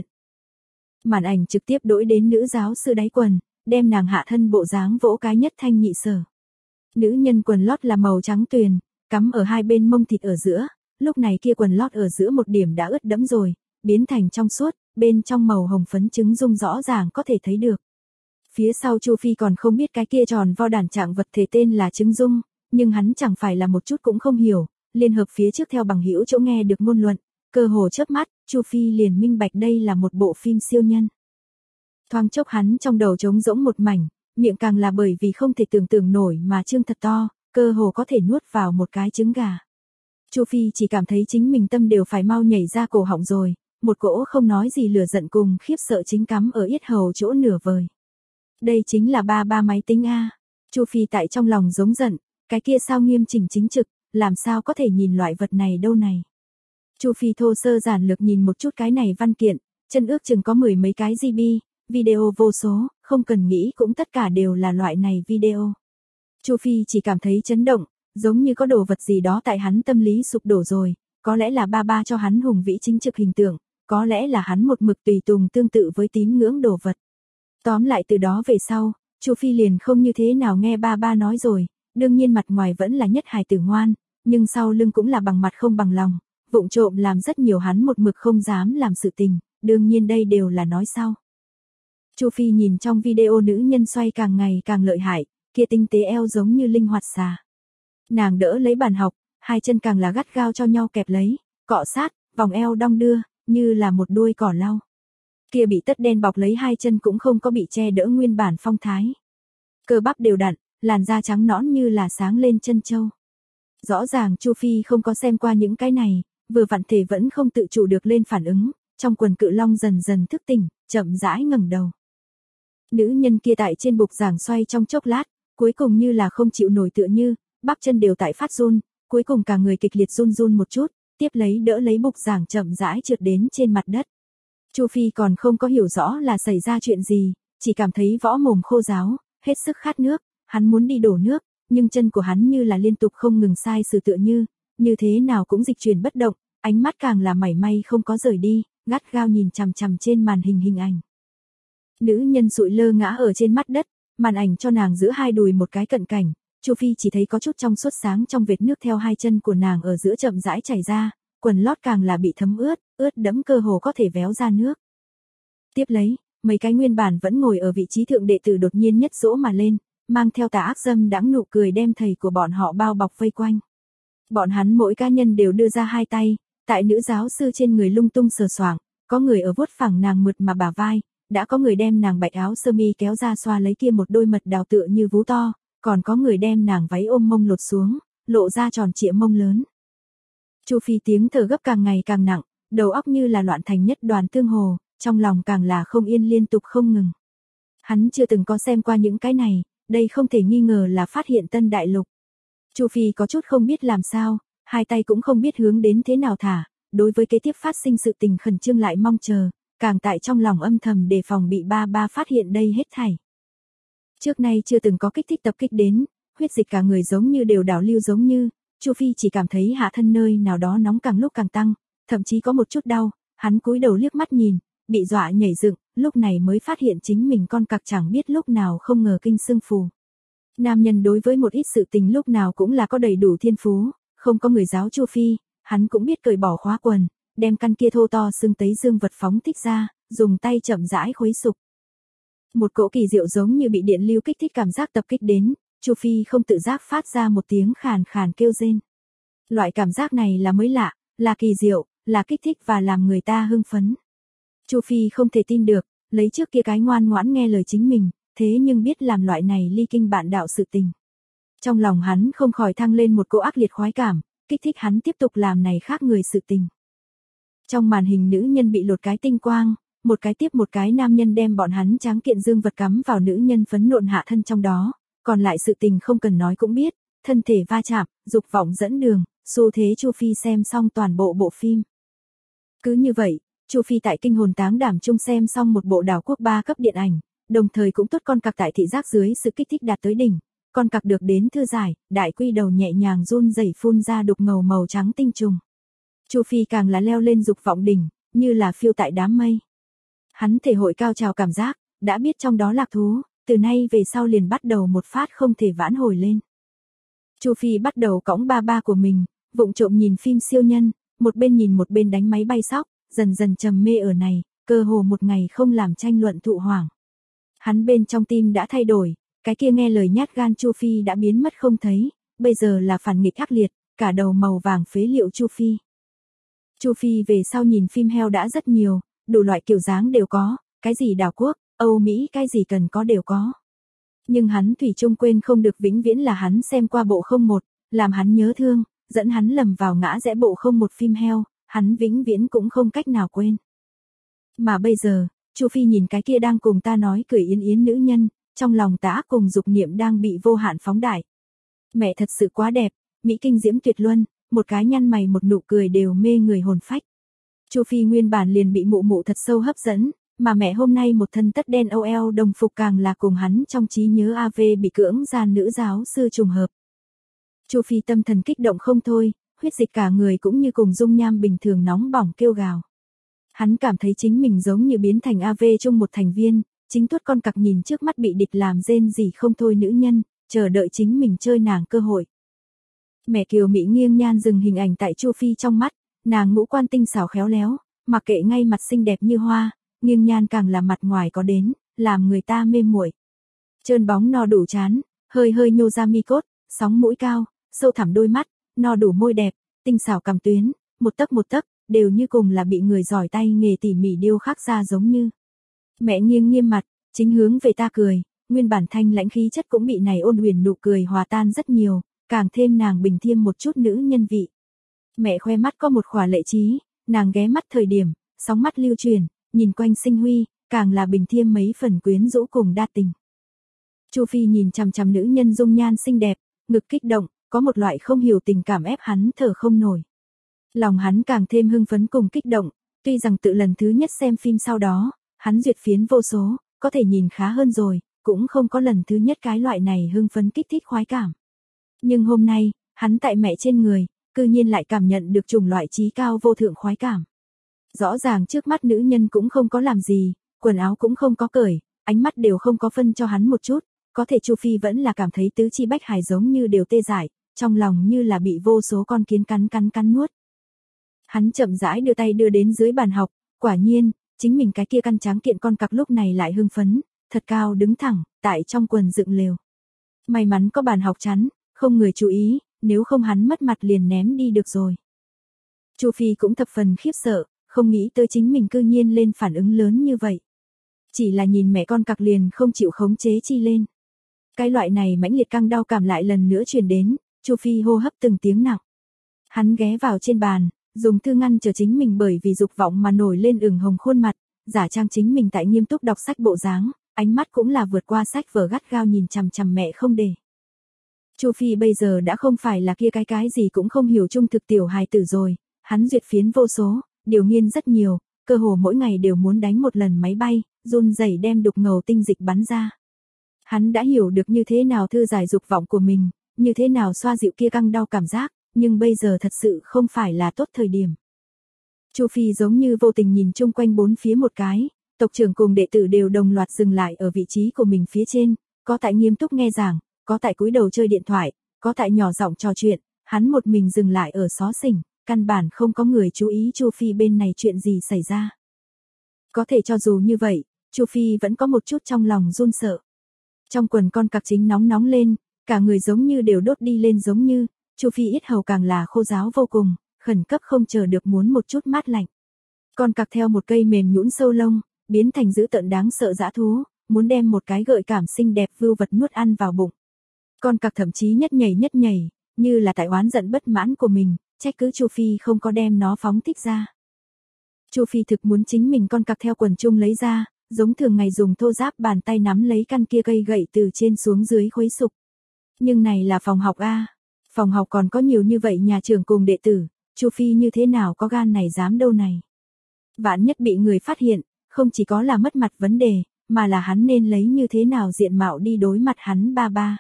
Màn ảnh trực tiếp đổi đến nữ giáo sư đáy quần, đem nàng hạ thân bộ dáng vỗ cái nhất thanh nhị sở. Nữ nhân quần lót là màu trắng tuyền, cắm ở hai bên mông thịt ở giữa, lúc này kia quần lót ở giữa một điểm đã ướt đẫm rồi, biến thành trong suốt, bên trong màu hồng phấn trứng dung rõ ràng có thể thấy được. Phía sau Chu Phi còn không biết cái kia tròn vo đàn trạng vật thể tên là trứng dung, nhưng hắn chẳng phải là một chút cũng không hiểu, liên hợp phía trước theo bằng hữu chỗ nghe được ngôn luận, cơ hồ chớp mắt, Chu Phi liền minh bạch đây là một bộ phim siêu nhân. Thoáng chốc hắn trong đầu trống rỗng một mảnh, miệng càng là bởi vì không thể tưởng tượng nổi mà trương thật to, cơ hồ có thể nuốt vào một cái trứng gà. Chu Phi chỉ cảm thấy chính mình tâm đều phải mau nhảy ra cổ họng rồi, một cỗ không nói gì lửa giận cùng khiếp sợ chính cắm ở yết hầu chỗ nửa vời. Đây chính là ba máy tính a. Chu Phi tại trong lòng giống giận, cái kia sao nghiêm chỉnh chính trực, làm sao có thể nhìn loại vật này đâu này. Chu Phi thô sơ giản lược nhìn một chút cái này văn kiện, chân ước chừng có 10 mấy cái GB, video vô số, không cần nghĩ cũng tất cả đều là loại này video. Chu Phi chỉ cảm thấy chấn động, giống như có đồ vật gì đó tại hắn tâm lý sụp đổ rồi, có lẽ là ba cho hắn hùng vĩ chính trực hình tượng, có lẽ là hắn một mực tùy tùng tương tự với tín ngưỡng đồ vật. Tóm lại từ đó về sau, Chu Phi liền không như thế nào nghe ba nói rồi, đương nhiên mặt ngoài vẫn là nhất hài tử ngoan, nhưng sau lưng cũng là bằng mặt không bằng lòng, vụng trộm làm rất nhiều hắn một mực không dám làm sự tình, đương nhiên đây đều là nói sau. Chu Phi nhìn trong video nữ nhân xoay càng ngày càng lợi hại, kia tinh tế eo giống như linh hoạt xà. Nàng đỡ lấy bàn học, hai chân càng là gắt gao cho nhau kẹp lấy, cọ sát, vòng eo đong đưa, như là một đuôi cỏ lau. Kia bị tất đen bọc lấy hai chân cũng không có bị che đỡ nguyên bản phong thái. Cơ bắp đều đặn, làn da trắng nõn như là sáng lên chân châu. Rõ ràng Chu Phi không có xem qua những cái này, vừa vặn thể vẫn không tự chủ được lên phản ứng, trong quần cự long dần dần thức tỉnh, chậm rãi ngẩng đầu. Nữ nhân kia tại trên bục giảng xoay trong chốc lát, cuối cùng như là không chịu nổi tựa như, bắp chân đều tại phát run, cuối cùng cả người kịch liệt run run một chút, tiếp lấy đỡ lấy bục giảng chậm rãi trượt đến trên mặt đất. Chu Phi còn không có hiểu rõ là xảy ra chuyện gì, chỉ cảm thấy võ mồm khô ráo, hết sức khát nước, hắn muốn đi đổ nước, nhưng chân của hắn như là liên tục không ngừng sai sự tựa như thế nào cũng dịch chuyển bất động, ánh mắt càng là mảy may không có rời đi, gắt gao nhìn chằm chằm trên màn hình hình ảnh. Nữ nhân sụi lơ ngã ở trên mặt đất, màn ảnh cho nàng giữa hai đùi một cái cận cảnh, Chu Phi chỉ thấy có chút trong suốt sáng trong vệt nước theo hai chân của nàng ở giữa chậm rãi chảy ra, quần lót càng là bị thấm ướt đẫm cơ hồ có thể véo ra nước. Tiếp lấy, mấy cái nguyên bản vẫn ngồi ở vị trí thượng đệ tử đột nhiên nhất dỗ mà lên, mang theo tà ác dâm đãng nụ cười đem thầy của bọn họ bao bọc vây quanh. Bọn hắn mỗi cá nhân đều đưa ra hai tay, tại nữ giáo sư trên người lung tung sờ soạng, có người ở vuốt phẳng nàng mượt mà bả vai, đã có người đem nàng bạch áo sơ mi kéo ra xoa lấy kia một đôi mật đào tựa như vú to, còn có người đem nàng váy ôm mông lột xuống, lộ ra tròn trịa mông lớn. Chu Phi tiếng thở gấp càng ngày càng nặng, đầu óc như là loạn thành nhất đoàn tương hồ, trong lòng càng là không yên liên tục không ngừng. Hắn chưa từng có xem qua những cái này, đây không thể nghi ngờ là phát hiện tân đại lục. Chu Phi có chút không biết làm sao, hai tay cũng không biết hướng đến thế nào thả, đối với kế tiếp phát sinh sự tình khẩn trương lại mong chờ, càng tại trong lòng âm thầm đề phòng bị ba phát hiện đây hết thảy. Trước nay chưa từng có kích thích tập kích đến, huyết dịch cả người giống như đều đảo lưu giống như, Chu Phi chỉ cảm thấy hạ thân nơi nào đó nóng càng lúc càng tăng, thậm chí có một chút đau, hắn cúi đầu liếc mắt nhìn, bị dọa nhảy dựng, lúc này mới phát hiện chính mình con cặc chẳng biết lúc nào không ngờ kinh xương phù. Nam nhân đối với một ít sự tình lúc nào cũng là có đầy đủ thiên phú, không có người giáo Chu Phi, hắn cũng biết cởi bỏ khóa quần, đem căn kia thô to xương tấy dương vật phóng thích ra, dùng tay chậm rãi khuấy sục. Một cỗ kỳ diệu giống như bị điện lưu kích thích cảm giác tập kích đến, Chu Phi không tự giác phát ra một tiếng khàn khàn kêu rên. Loại cảm giác này là mới lạ, là kỳ diệu, là kích thích và làm người ta hưng phấn. Chu Phi không thể tin được, lấy trước kia cái ngoan ngoãn nghe lời chính mình, thế nhưng biết làm loại này ly kinh bạn đạo sự tình. Trong lòng hắn không khỏi thăng lên một cỗ ác liệt khoái cảm, kích thích hắn tiếp tục làm này khác người sự tình. Trong màn hình nữ nhân bị lột cái tinh quang, một cái tiếp một cái nam nhân đem bọn hắn tráng kiện dương vật cắm vào nữ nhân phấn nộn hạ thân trong đó, còn lại sự tình không cần nói cũng biết, thân thể va chạm, dục vọng dẫn đường, xu thế Chu Phi xem xong toàn bộ bộ phim. Cứ như vậy, Chu Phi tại kinh hồn táng đảm chung xem xong một bộ đảo quốc 3 cấp điện ảnh, đồng thời cũng tốt con cặc tại thị giác dưới sự kích thích đạt tới đỉnh, con cặc được đến thư giải, đại quy đầu nhẹ nhàng run rẩy phun ra đục ngầu màu trắng tinh trùng. Chu Phi càng là leo lên dục vọng đỉnh, như là phiêu tại đám mây. Hắn thể hội cao trào cảm giác, đã biết trong đó lạc thú, từ nay về sau liền bắt đầu một phát không thể vãn hồi lên. Chu Phi bắt đầu cõng ba của mình, vụng trộm nhìn phim siêu nhân, một bên nhìn một bên đánh máy bay sóc, dần dần trầm mê ở này, cơ hồ một ngày không làm tranh luận thụ hoảng. Hắn bên trong tim đã thay đổi, cái kia nghe lời nhát gan Chu Phi đã biến mất không thấy, bây giờ là phản nghịch ác liệt, cả đầu màu vàng phế liệu Chu Phi. Chu Phi về sau nhìn phim heo đã rất nhiều, đủ loại kiểu dáng đều có, cái gì đảo quốc, Âu Mỹ cái gì cần có đều có. Nhưng hắn thủy chung quên không được vĩnh viễn là hắn xem qua bộ 01, làm hắn nhớ thương, dẫn hắn lầm vào ngã rẽ bộ 01 phim heo, hắn vĩnh viễn cũng không cách nào quên. Mà bây giờ, Chu Phi nhìn cái kia đang cùng ta nói cười yến yến nữ nhân, trong lòng tà ác cùng dục niệm đang bị vô hạn phóng đại. Mẹ thật sự quá đẹp, mỹ kinh diễm tuyệt luân, một cái nhăn mày một nụ cười đều mê người hồn phách. Chu Phi nguyên bản liền bị mụ mụ thật sâu hấp dẫn, mà mẹ hôm nay một thân tất đen OL đồng phục càng là cùng hắn trong trí nhớ AV bị cưỡng gian nữ giáo sư trùng hợp. Chu Phi tâm thần kích động không thôi, huyết dịch cả người cũng như cùng dung nham bình thường nóng bỏng kêu gào. Hắn cảm thấy chính mình giống như biến thành AV chung một thành viên, chính tuốt con cặc nhìn trước mắt bị địch làm rên gì không thôi nữ nhân, chờ đợi chính mình chơi nàng cơ hội. Mẹ kiều mỹ nghiêng nhan dừng hình ảnh tại Chu Phi trong mắt, nàng ngũ quan tinh xảo khéo léo, mặc kệ ngay mặt xinh đẹp như hoa, nghiêng nhan càng là mặt ngoài có đến, làm người ta mê muội. Trơn bóng no đủ chán, hơi hơi nhô ra mi cốt, sóng mũi cao, sâu thẳm đôi mắt, no đủ môi đẹp, tinh xảo cằm tuyến, một tấc, đều như cùng là bị người giỏi tay nghề tỉ mỉ điêu khắc ra giống như. Mẹ nghiêng nghiêm mặt, chính hướng về ta cười, nguyên bản thanh lãnh khí chất cũng bị này ôn huyền nụ cười hòa tan rất nhiều, càng thêm nàng bình thiêm một chút nữ nhân vị. Mẹ khoe mắt có một khỏa lệ trí, nàng ghé mắt thời điểm, sóng mắt lưu truyền, nhìn quanh sinh huy, càng là bình thiêm mấy phần quyến rũ cùng đa tình. Chu Phi nhìn chằm chằm nữ nhân dung nhan xinh đẹp, ngực kích động, có một loại không hiểu tình cảm ép hắn thở không nổi. Lòng hắn càng thêm hưng phấn cùng kích động, tuy rằng tự lần thứ nhất xem phim sau đó, hắn duyệt phiến vô số, có thể nhìn khá hơn rồi, cũng không có lần thứ nhất cái loại này hưng phấn kích thích khoái cảm. Nhưng hôm nay, hắn tại mẹ trên người, cư nhiên lại cảm nhận được chủng loại trí cao vô thượng khoái cảm. Rõ ràng trước mắt nữ nhân cũng không có làm gì, quần áo cũng không có cởi, ánh mắt đều không có phân cho hắn một chút, có thể Chu Phi vẫn là cảm thấy tứ chi bách hải giống như đều tê dại, trong lòng như là bị vô số con kiến cắn nuốt. Hắn chậm rãi đưa tay đưa đến dưới bàn học, quả nhiên, chính mình cái kia căn tráng kiện con cặc lúc này lại hưng phấn, thật cao đứng thẳng, tại trong quần dựng lều. May mắn có bàn học chắn, không người chú ý, nếu không hắn mất mặt liền ném đi được rồi. Chu Phi cũng thập phần khiếp sợ, không nghĩ tới chính mình cư nhiên lên phản ứng lớn như vậy. Chỉ là nhìn mẹ con cặc liền không chịu khống chế chi lên. Cái loại này mãnh liệt căng đau cảm lại lần nữa truyền đến, Chu Phi hô hấp từng tiếng nặng. Hắn ghé vào trên bàn, dùng thư ngăn chờ chính mình bởi vì dục vọng mà nổi lên ửng hồng khuôn mặt, giả trang chính mình tại nghiêm túc đọc sách bộ dáng, ánh mắt cũng là vượt qua sách vở gắt gao nhìn chằm chằm mẹ không để. Chu Phi bây giờ đã không phải là kia cái gì cũng không hiểu trung thực tiểu hài tử rồi, hắn duyệt phiến vô số, điều nghiên rất nhiều, cơ hồ mỗi ngày đều muốn đánh một lần máy bay, run rẩy đem đục ngầu tinh dịch bắn ra. Hắn đã hiểu được như thế nào thư giải dục vọng của mình, như thế nào xoa dịu kia căng đau cảm giác, nhưng bây giờ thật sự không phải là tốt thời điểm. Chu Phi giống như vô tình nhìn chung quanh bốn phía một cái, tộc trưởng cùng đệ tử đều đồng loạt dừng lại ở vị trí của mình phía trên, có tại nghiêm túc nghe giảng, có tại cúi đầu chơi điện thoại, có tại nhỏ giọng trò chuyện, hắn một mình dừng lại ở xó xỉnh, căn bản không có người chú ý Chu Phi bên này chuyện gì xảy ra. Có thể cho dù như vậy, Chu Phi vẫn có một chút trong lòng run sợ. Trong quần con cặc chính nóng lên, cả người giống như đều đốt đi lên giống như, Chu Phi yết hầu càng là khô ráo vô cùng, khẩn cấp không chờ được muốn một chút mát lạnh. Con cặc theo một cây mềm nhũn sâu lông, biến thành dữ tợn đáng sợ dã thú, muốn đem một cái gợi cảm xinh đẹp vưu vật nuốt ăn vào bụng. Con cặc thậm chí nhất nhảy, như là tại oán giận bất mãn của mình, trách cứ Chu Phi không có đem nó phóng thích ra. Chu Phi thực muốn chính mình con cặc theo quần chung lấy ra, giống thường ngày dùng thô ráp bàn tay nắm lấy căn kia cây gậy từ trên xuống dưới khuấy sục. Nhưng này là phòng học a, phòng học còn có nhiều như vậy nhà trưởng cùng đệ tử, Chu Phi như thế nào có gan này dám đâu này. Vạn nhất bị người phát hiện, không chỉ có là mất mặt vấn đề, mà là hắn nên lấy như thế nào diện mạo đi đối mặt hắn ba.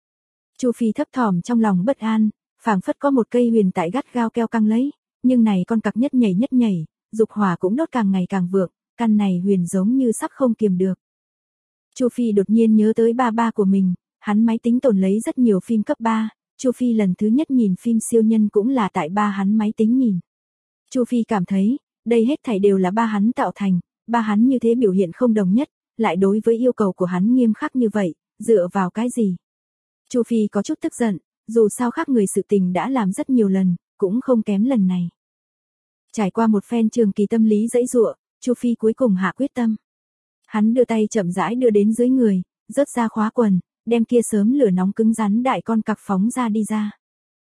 Chu Phi thấp thỏm trong lòng bất an, phảng phất có một cây huyền tại gắt gao keo căng lấy, nhưng này con cặc nhất nhảy, dục hỏa cũng đốt càng ngày càng vượng, căn này huyền giống như sắp không kiềm được. Chu Phi đột nhiên nhớ tới ba của mình, hắn máy tính tồn lấy rất nhiều phim cấp 3, Chu Phi lần thứ nhất nhìn phim siêu nhân cũng là tại ba hắn máy tính nhìn. Chu Phi cảm thấy, đây hết thảy đều là ba hắn tạo thành, ba hắn như thế biểu hiện không đồng nhất, lại đối với yêu cầu của hắn nghiêm khắc như vậy, dựa vào cái gì? Chu Phi có chút tức giận, dù sao khác người sự tình đã làm rất nhiều lần, cũng không kém lần này. Trải qua một phen trường kỳ tâm lý dãy dụa, Chu Phi cuối cùng hạ quyết tâm. Hắn đưa tay chậm rãi đưa đến dưới người, rớt ra khóa quần, đem kia sớm lửa nóng cứng rắn đại con cặc phóng ra đi ra.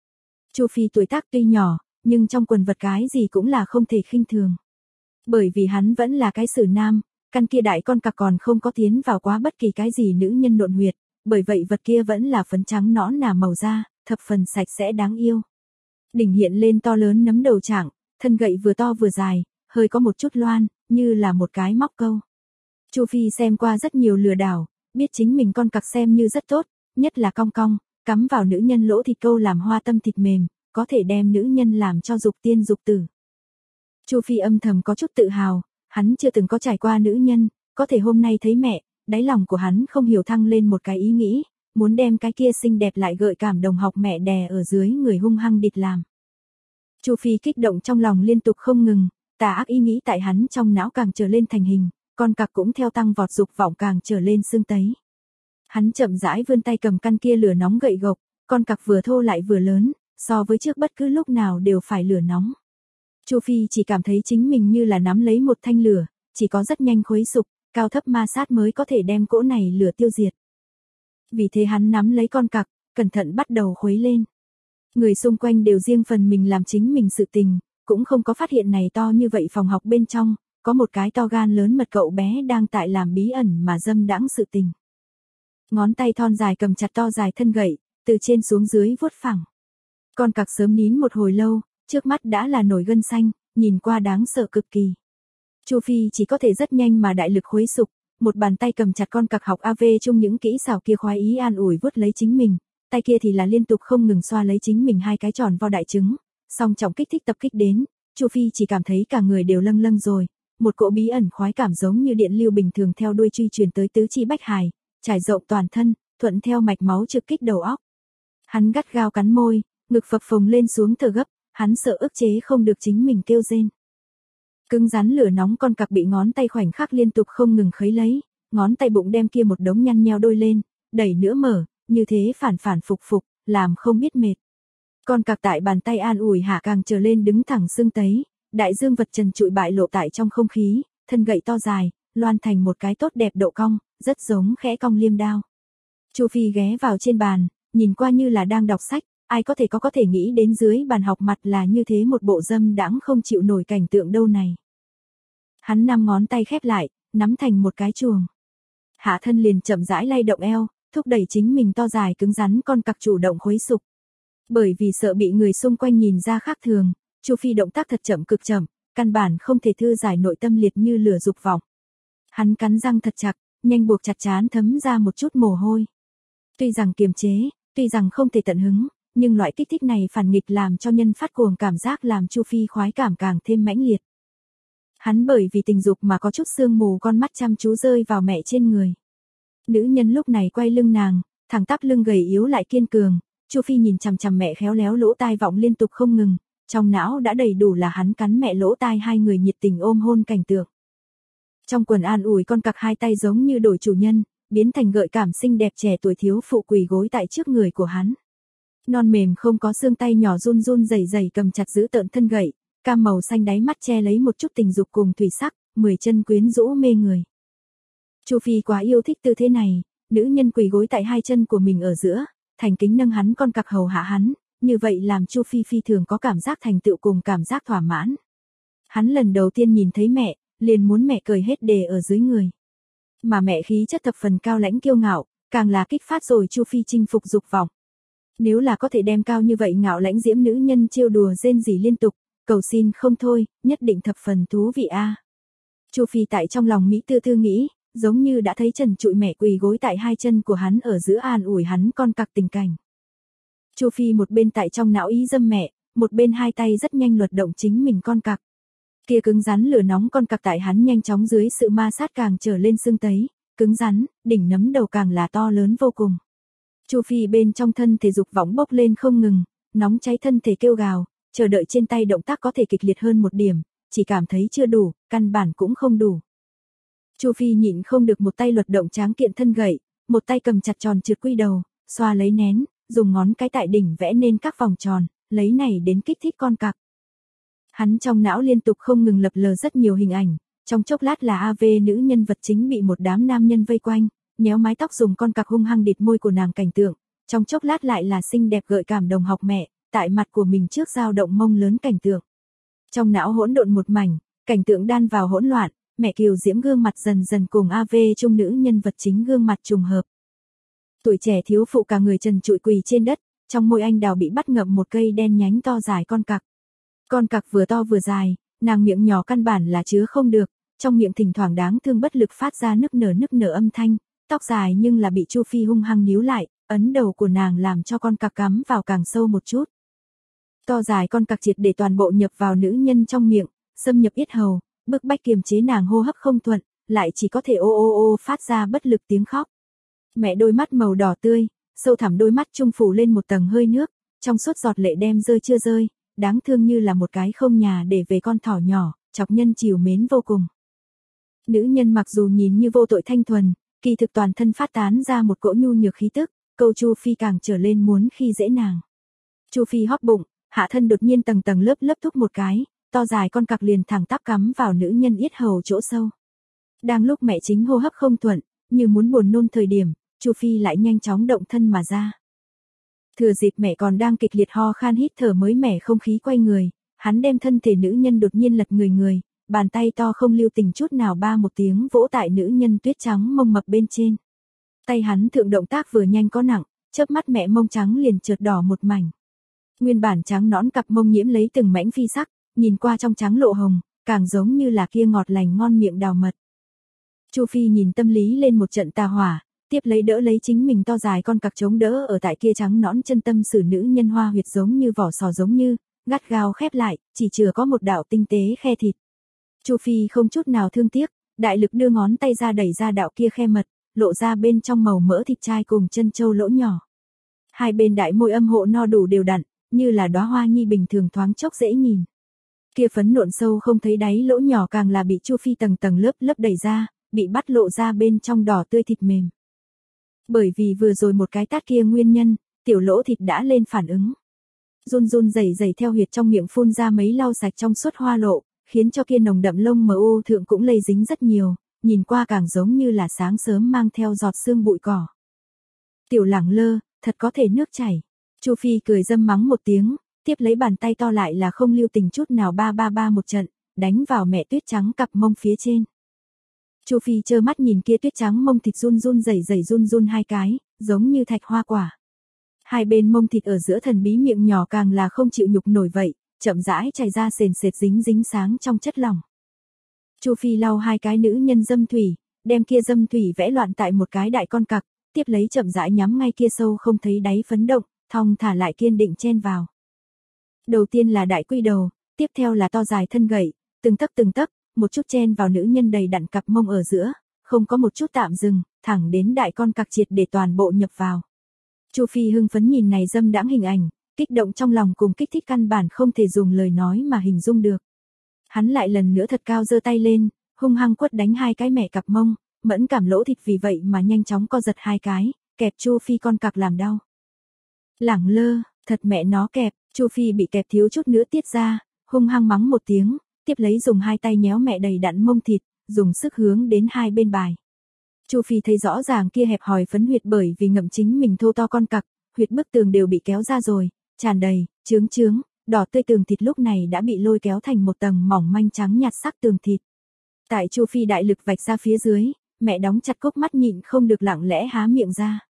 Chu Phi tuổi tác tuy nhỏ, nhưng trong quần vật cái gì cũng là không thể khinh thường. Bởi vì hắn vẫn là cái sử nam, căn kia đại con cặc còn không có tiến vào quá bất kỳ cái gì nữ nhân nộn huyệt, bởi vậy vật kia vẫn là phấn trắng nõn nà màu da, thập phần sạch sẽ đáng yêu. Đỉnh hiện lên to lớn nấm đầu trạng, thân gậy vừa to vừa dài, hơi có một chút loan, như là một cái móc câu. Chu Phi xem qua rất nhiều lừa đảo, biết chính mình con cặc xem như rất tốt, nhất là cong cong, cắm vào nữ nhân lỗ thịt câu làm hoa tâm thịt mềm, có thể đem nữ nhân làm cho dục tiên dục tử. Chu Phi âm thầm có chút tự hào, hắn chưa từng có trải qua nữ nhân, có thể hôm nay thấy mẹ, đáy lòng của hắn không hiểu thăng lên một cái ý nghĩ, muốn đem cái kia xinh đẹp lại gợi cảm đồng học mẹ đè ở dưới người hung hăng địt làm. Chu Phi kích động trong lòng liên tục không ngừng, tà ác ý nghĩ tại hắn trong não càng trở lên thành hình, con cặc cũng theo tăng vọt dục vọng càng trở lên xương tấy. Hắn chậm rãi vươn tay cầm căn kia lửa nóng gậy gộc, con cặc vừa thô lại vừa lớn, so với trước bất cứ lúc nào đều phải lửa nóng. Chu Phi chỉ cảm thấy chính mình như là nắm lấy một thanh lửa, chỉ có rất nhanh khuấy sục, cao thấp ma sát mới có thể đem cỗ này lửa tiêu diệt. Vì thế hắn nắm lấy con cặc, cẩn thận bắt đầu khuấy lên. Người xung quanh đều riêng phần mình làm chính mình sự tình, cũng không có phát hiện này to như vậy phòng học bên trong, có một cái to gan lớn mật cậu bé đang tại làm bí ẩn mà dâm đãng sự tình. Ngón tay thon dài cầm chặt to dài thân gậy, từ trên xuống dưới vuốt phẳng. Con cặc sớm nín một hồi lâu, trước mắt đã là nổi gân xanh, nhìn qua đáng sợ cực kỳ. Chu Phi chỉ có thể rất nhanh mà đại lực khuấy sục, một bàn tay cầm chặt con cặc học AV chung những kỹ xảo kia khoái ý an ủi vuốt lấy chính mình, tay kia thì là liên tục không ngừng xoa lấy chính mình hai cái tròn vo đại trứng, song trọng kích thích tập kích đến, Chu Phi chỉ cảm thấy cả người đều lâng lâng rồi, một cỗ bí ẩn khoái cảm giống như điện lưu bình thường theo đuôi truy truyền tới tứ chi bách hài, trải rộng toàn thân, thuận theo mạch máu trực kích đầu óc. Hắn gắt gao cắn môi, ngực phập phồng lên xuống thở gấp, hắn sợ ức chế không được chính mình kêu rên. Cứng rắn lửa nóng con cặc bị ngón tay khoảnh khắc liên tục không ngừng khấy lấy, ngón tay bụng đem kia một đống nhăn nheo đôi lên, đẩy nữa mở, như thế phản phản phục phục, làm không biết mệt. Con cặc tại bàn tay an ủi hạ càng trở lên đứng thẳng xương tấy, đại dương vật trần trụi bại lộ tại trong không khí, thân gậy to dài, loan thành một cái tốt đẹp độ cong, rất giống khẽ cong liêm đao. Chu Phi ghé vào trên bàn, nhìn qua như là đang đọc sách, ai có thể nghĩ đến dưới bàn học mặt là như thế một bộ dâm đãng không chịu nổi cảnh tượng đâu này. Hắn 5 ngón tay khép lại, nắm thành một cái chuồng. Hạ thân liền chậm rãi lay động eo, thúc đẩy chính mình to dài cứng rắn con cặc chủ động khuấy sục. Bởi vì sợ bị người xung quanh nhìn ra khác thường, Chu Phi động tác thật chậm cực chậm, căn bản không thể thư giải nội tâm liệt như lửa dục vọng. Hắn cắn răng thật chặt, nhanh buộc chặt trán thấm ra một chút mồ hôi. Tuy rằng kiềm chế, tuy rằng không thể tận hứng, nhưng loại kích thích này phản nghịch làm cho nhân phát cuồng cảm giác làm Chu Phi khoái cảm càng thêm mãnh liệt. Hắn bởi vì tình dục mà có chút sương mù con mắt chăm chú rơi vào mẹ trên người. Nữ nhân lúc này quay lưng nàng, thẳng tắp lưng gầy yếu lại kiên cường, Chu Phi nhìn chằm chằm mẹ khéo léo lỗ tai vọng liên tục không ngừng, trong não đã đầy đủ là hắn cắn mẹ lỗ tai hai người nhiệt tình ôm hôn cảnh tượng. Trong quần an ủi con cặc hai tay giống như đổi chủ nhân, biến thành gợi cảm xinh đẹp trẻ tuổi thiếu phụ quỳ gối tại trước người của hắn. Non mềm không có xương tay nhỏ run run rẩy rẩy cầm chặt giữ tợn thân gậy, cam màu xanh đáy mắt che lấy một chút tình dục cùng thủy sắc, 10 chân quyến rũ mê người. Chu Phi quá yêu thích tư thế này, nữ nhân quỳ gối tại hai chân của mình ở giữa, thành kính nâng hắn con cặc hầu hạ hắn, như vậy làm Chu Phi phi thường có cảm giác thành tựu cùng cảm giác thỏa mãn. Hắn lần đầu tiên nhìn thấy mẹ, liền muốn mẹ cởi hết đề ở dưới người. Mà mẹ khí chất thập phần cao lãnh kiêu ngạo, càng là kích phát rồi Chu Phi chinh phục dục vọng. Nếu là có thể đem cao như vậy ngạo lãnh diễm nữ nhân trêu đùa rên rỉ liên tục, cầu xin không thôi, nhất định thập phần thú vị a. Chu Phi tại trong lòng Mỹ tư tư nghĩ, giống như đã thấy trần trụi mẹ quỳ gối tại hai chân của hắn ở giữa an ủi hắn con cặc tình cảnh. Chu Phi một bên tại trong não ý dâm mẹ, một bên hai tay rất nhanh luật động chính mình con cặc. Kia cứng rắn lửa nóng con cặc tại hắn nhanh chóng dưới sự ma sát càng trở lên sưng tấy, cứng rắn, đỉnh nấm đầu càng là to lớn vô cùng. Chu Phi bên trong thân thể dục vọng bốc lên không ngừng, nóng cháy thân thể kêu gào, chờ đợi trên tay động tác có thể kịch liệt hơn một điểm, chỉ cảm thấy chưa đủ, căn bản cũng không đủ. Chu Phi nhịn không được một tay luật động tráng kiện thân gậy, một tay cầm chặt tròn trượt quy đầu, xoa lấy nén, dùng ngón cái tại đỉnh vẽ nên các vòng tròn, lấy này đến kích thích con cặc. Hắn trong não liên tục không ngừng lập lờ rất nhiều hình ảnh, trong chốc lát là AV nữ nhân vật chính bị một đám nam nhân vây quanh, nhéo mái tóc dùng con cặc hung hăng địt môi của nàng cảnh tượng, trong chốc lát lại là xinh đẹp gợi cảm đồng học mẹ, tại mặt của mình trước dao động mông lớn cảnh tượng. Trong não hỗn độn một mảnh, cảnh tượng đan vào hỗn loạn, mẹ kiều diễm gương mặt dần dần cùng AV trung nữ nhân vật chính gương mặt trùng hợp. Tuổi trẻ thiếu phụ cả người trần trụi quỳ trên đất, trong môi anh đào bị bắt ngậm một cây đen nhánh to dài con cặc. Con cặc vừa to vừa dài, nàng miệng nhỏ căn bản là chứa không được, trong miệng thỉnh thoảng đáng thương bất lực phát ra nức nở âm thanh, tóc dài nhưng là bị Chu Phi hung hăng níu lại, ấn đầu của nàng làm cho con cặc cắm vào càng sâu một chút. To dài con cặc triệt để toàn bộ nhập vào nữ nhân trong miệng, xâm nhập yết hầu, bức bách kiềm chế nàng hô hấp không thuận, lại chỉ có thể ô ô ô phát ra bất lực tiếng khóc. Mẹ đôi mắt màu đỏ tươi, sâu thẳm đôi mắt trung phủ lên một tầng hơi nước, trong suốt giọt lệ đem rơi chưa rơi, đáng thương như là một cái không nhà để về con thỏ nhỏ, chọc nhân trìu mến vô cùng. Nữ nhân mặc dù nhìn như vô tội thanh thuần, kỳ thực toàn thân phát tán ra một cỗ nhu nhược khí tức, câu Chu Phi càng trở lên muốn khi dễ nàng. Chu Phi hóp bụng, hạ thân đột nhiên tầng tầng lớp thúc một cái, to dài con cặc liền thẳng tắp cắm vào nữ nhân yết hầu chỗ sâu. Đang lúc mẹ chính hô hấp không thuận, như muốn buồn nôn thời điểm, Chu Phi lại nhanh chóng động thân mà ra. Thừa dịp mẹ còn đang kịch liệt ho khan hít thở mới mẻ không khí quay người, hắn đem thân thể nữ nhân đột nhiên lật người, bàn tay to không lưu tình chút nào ba một tiếng vỗ tại nữ nhân tuyết trắng mông mập bên trên. Tay hắn thượng động tác vừa nhanh có nặng, chớp mắt mẹ mông trắng liền chợt đỏ một mảnh. Nguyên bản trắng nõn cặp mông nhiễm lấy từng mảnh phi sắc, nhìn qua trong trắng lộ hồng, càng giống như là kia ngọt lành ngon miệng đào mật. Chu Phi nhìn tâm lý lên một trận tà hỏa, tiếp lấy đỡ lấy chính mình to dài con cặc chống đỡ ở tại kia trắng nõn chân tâm sử nữ nhân hoa huyệt giống như vỏ sò giống như, gắt gao khép lại, chỉ chừa có một đạo tinh tế khe thịt. Chu Phi không chút nào thương tiếc, đại lực đưa ngón tay ra đẩy ra đạo kia khe mật, lộ ra bên trong màu mỡ thịt trai cùng chân châu lỗ nhỏ. Hai bên đại môi âm hộ no đủ đều đặn, như là đóa hoa nhi bình thường thoáng chốc dễ nhìn. Kia phấn nộn sâu không thấy đáy lỗ nhỏ càng là bị Chu Phi tầng tầng lớp lớp đẩy ra, bị bắt lộ ra bên trong đỏ tươi thịt mềm. Bởi vì vừa rồi một cái tát kia nguyên nhân, tiểu lỗ thịt đã lên phản ứng. Run run rẩy rẩy theo huyệt trong miệng phun ra mấy lau sạch trong suốt hoa lộ, khiến cho kia nồng đậm lông mờ ô thượng cũng lây dính rất nhiều, nhìn qua càng giống như là sáng sớm mang theo giọt sương bụi cỏ. Tiểu Lẳng Lơ, thật có thể nước chảy. Chu Phi cười dâm mắng một tiếng, tiếp lấy bàn tay to lại là không lưu tình chút nào ba ba ba một trận, đánh vào mẹ tuyết trắng cặp mông phía trên. Chu Phi trơ mắt nhìn kia tuyết trắng mông thịt run run rẩy rẩy run run hai cái, giống như thạch hoa quả. Hai bên mông thịt ở giữa thần bí miệng nhỏ càng là không chịu nhục nổi vậy, chậm rãi chảy ra sền sệt dính dính sáng trong chất lỏng. Chu Phi lau hai cái nữ nhân dâm thủy, đem kia dâm thủy vẽ loạn tại một cái đại con cặc, tiếp lấy chậm rãi nhắm ngay kia sâu không thấy đáy phấn động, thong thả lại kiên định chen vào. Đầu tiên là đại quy đầu, tiếp theo là to dài thân gậy, từng tấc, một chút chen vào nữ nhân đầy đặn cặp mông ở giữa, không có một chút tạm dừng, thẳng đến đại con cặc triệt để toàn bộ nhập vào. Chu Phi hưng phấn nhìn này dâm đãng hình ảnh, kích động trong lòng cùng kích thích căn bản không thể dùng lời nói mà hình dung được. Hắn lại lần nữa thật cao giơ tay lên, hung hăng quất đánh hai cái mẹ cặp mông, mẫn cảm lỗ thịt vì vậy mà nhanh chóng co giật hai cái, kẹp Chu Phi con cặc làm đau. Lẳng Lơ, thật mẹ nó kẹp, Chu Phi bị kẹp thiếu chút nữa tiết ra, hung hăng mắng một tiếng, tiếp lấy dùng hai tay nhéo mẹ đầy đặn mông thịt, dùng sức hướng đến hai bên bài. Chu Phi thấy rõ ràng kia hẹp hòi phấn huyệt bởi vì ngậm chính mình thô to con cặc, huyệt bức tường đều bị kéo ra rồi, tràn đầy, chướng, đỏ tươi tường thịt lúc này đã bị lôi kéo thành một tầng mỏng manh trắng nhạt sắc tường thịt. Tại Chu Phi đại lực vạch ra phía dưới, mẹ đóng chặt cốc mắt nhịn không được lặng lẽ há miệng ra.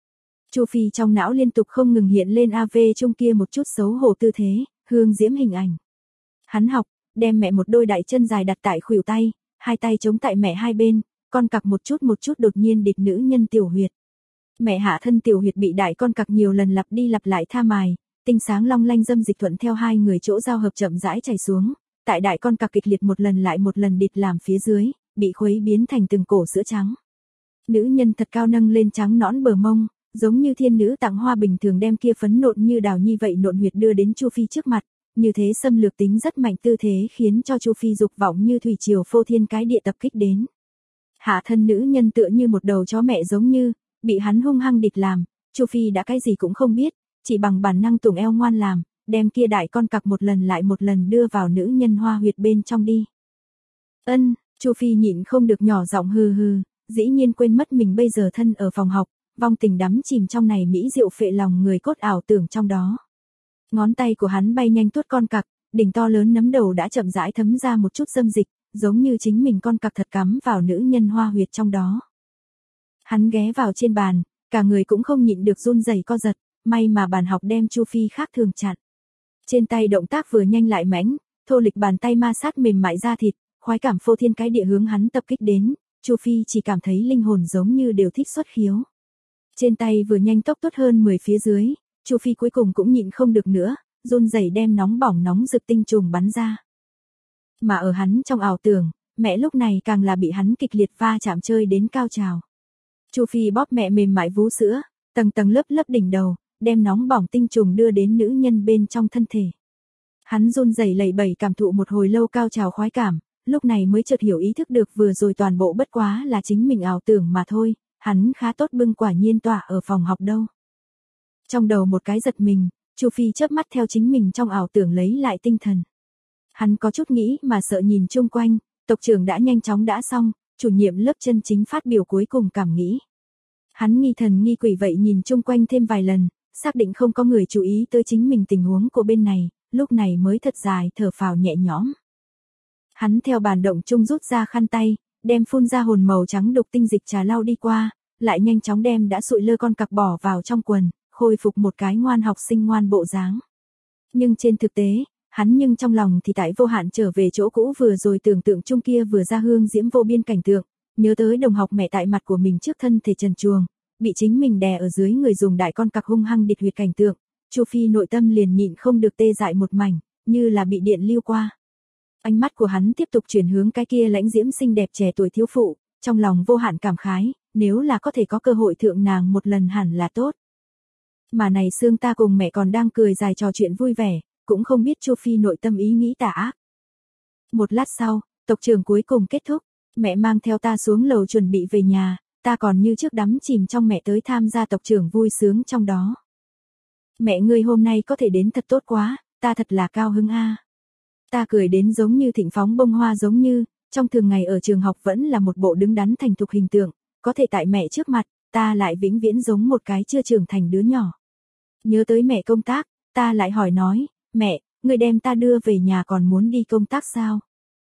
Chu Phi trong não liên tục không ngừng hiện lên AV trong kia một chút xấu hổ tư thế, hương diễm hình ảnh. Hắn học, đem mẹ một đôi đại chân dài đặt tại khuỷu tay, hai tay chống tại mẹ hai bên, con cặc một chút đột nhiên địch nữ nhân tiểu huyệt. Mẹ hạ thân tiểu huyệt bị đại con cặc nhiều lần lặp đi lặp lại tha mài, tinh sáng long lanh dâm dịch thuận theo hai người chỗ giao hợp chậm rãi chảy xuống, tại đại con cặc kịch liệt một lần lại một lần địch làm phía dưới, bị khuấy biến thành từng cổ sữa trắng. Nữ nhân thật cao nâng lên trắng nõn bờ mông, giống như thiên nữ tặng hoa bình thường đem kia phấn nộn như đào nhi vậy nộn huyệt đưa đến Chu Phi trước mặt, như thế xâm lược tính rất mạnh tư thế khiến cho Chu Phi dục vọng như thủy triều phô thiên cái địa tập kích đến. Hạ thân nữ nhân tựa như một đầu chó mẹ giống như, bị hắn hung hăng địch làm, Chu Phi đã cái gì cũng không biết, chỉ bằng bản năng tùng eo ngoan làm, đem kia đại con cặc một lần lại một lần đưa vào nữ nhân hoa huyệt bên trong đi. Chu Phi nhịn không được nhỏ giọng hừ hừ, dĩ nhiên quên mất mình bây giờ thân ở phòng học, vong tình đắm chìm trong này mỹ diệu phệ lòng người cốt ảo tưởng trong đó. Ngón tay của hắn bay nhanh tuốt con cặc, đỉnh to lớn nấm đầu đã chậm rãi thấm ra một chút dâm dịch, giống như chính mình con cặc thật cắm vào nữ nhân hoa huyệt trong đó. Hắn ghé vào trên bàn, cả người cũng không nhịn được run rẩy co giật, may mà bàn học đem Chu Phi khác thường chặn. Trên tay động tác vừa nhanh lại mãnh, thô lịch bàn tay ma sát mềm mại da thịt, khoái cảm phô thiên cái địa hướng hắn tập kích đến, Chu Phi chỉ cảm thấy linh hồn giống như đều thích xuất khiếu. Trên tay vừa nhanh tốc tốt hơn 10 phía dưới, Chu Phi cuối cùng cũng nhịn không được nữa, run rẩy đem nóng bỏng nóng rực tinh trùng bắn ra. Mà ở hắn trong ảo tưởng, mẹ lúc này càng là bị hắn kịch liệt va chạm chơi đến cao trào. Chu Phi bóp mẹ mềm mại vú sữa, tầng tầng lớp lớp đỉnh đầu, đem nóng bỏng tinh trùng đưa đến nữ nhân bên trong thân thể. Hắn run rẩy lẩy bẩy cảm thụ một hồi lâu cao trào khoái cảm, lúc này mới chợt hiểu ý thức được vừa rồi toàn bộ bất quá là chính mình ảo tưởng mà thôi, hắn khá tốt bưng quả nhiên tỏa ở phòng học đâu. Trong đầu một cái giật mình, Chu Phi chớp mắt theo chính mình trong ảo tưởng lấy lại tinh thần. Hắn có chút nghĩ mà sợ nhìn chung quanh, tộc trưởng đã nhanh chóng đã xong, chủ nhiệm lớp chân chính phát biểu cuối cùng cảm nghĩ. Hắn nghi thần nghi quỷ vậy nhìn chung quanh thêm vài lần, xác định không có người chú ý tới chính mình tình huống của bên này, lúc này mới thật dài thở phào nhẹ nhõm. Hắn theo bàn động chung rút ra khăn tay, đem phun ra hồn màu trắng đục tinh dịch trà lau đi qua, lại nhanh chóng đem đã sụi lơ con cặc bỏ vào trong quần, khôi phục một cái ngoan học sinh ngoan bộ dáng. Nhưng trên thực tế, hắn nhưng trong lòng thì tại vô hạn trở về chỗ cũ vừa rồi tưởng tượng chung kia vừa ra hương diễm vô biên cảnh tượng, nhớ tới đồng học mẹ tại mặt của mình trước thân thể trần truồng, bị chính mình đè ở dưới người dùng đại con cặc hung hăng địch huyệt cảnh tượng, Chu Phi nội tâm liền nhịn không được tê dại một mảnh, như là bị điện lưu qua. Ánh mắt của hắn tiếp tục chuyển hướng cái kia lãnh diễm xinh đẹp trẻ tuổi thiếu phụ, trong lòng vô hạn cảm khái, nếu là có thể có cơ hội thượng nàng một lần hẳn là tốt. Mà này xương ta cùng mẹ còn đang cười dài trò chuyện vui vẻ, cũng không biết Chu Phi nội tâm ý nghĩ tà ác. Một lát sau, tộc trưởng cuối cùng kết thúc, mẹ mang theo ta xuống lầu chuẩn bị về nhà, ta còn như trước đắm chìm trong mẹ tới tham gia tộc trưởng vui sướng trong đó. Mẹ ngươi hôm nay có thể đến thật tốt quá, ta thật là cao hứng a. Ta cười đến giống như thịnh phóng bông hoa giống như, trong thường ngày ở trường học vẫn là một bộ đứng đắn thành thục hình tượng, có thể tại mẹ trước mặt, ta lại vĩnh viễn giống một cái chưa trưởng thành đứa nhỏ. Nhớ tới mẹ công tác, ta lại hỏi nói, mẹ, ngươi đem ta đưa về nhà còn muốn đi công tác sao?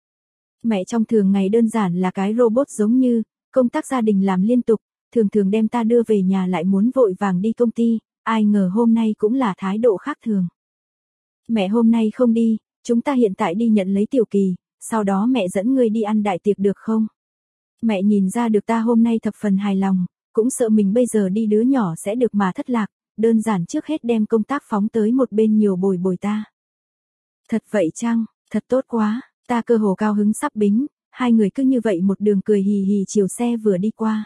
Mẹ trong thường ngày đơn giản là cái robot giống như, công tác gia đình làm liên tục, thường thường đem ta đưa về nhà lại muốn vội vàng đi công ty, ai ngờ hôm nay cũng là thái độ khác thường. Mẹ hôm nay không đi, chúng ta hiện tại đi nhận lấy Tiểu Kỳ, sau đó mẹ dẫn ngươi đi ăn đại tiệc được không? Mẹ nhìn ra được ta hôm nay thập phần hài lòng, cũng sợ mình bây giờ đi đứa nhỏ sẽ được mà thất lạc, đơn giản trước hết đem công tác phóng tới một bên nhiều bồi bồi ta. Thật vậy chăng, thật tốt quá, ta cơ hồ cao hứng sắp bính, hai người cứ như vậy một đường cười hì hì chiều xe vừa đi qua.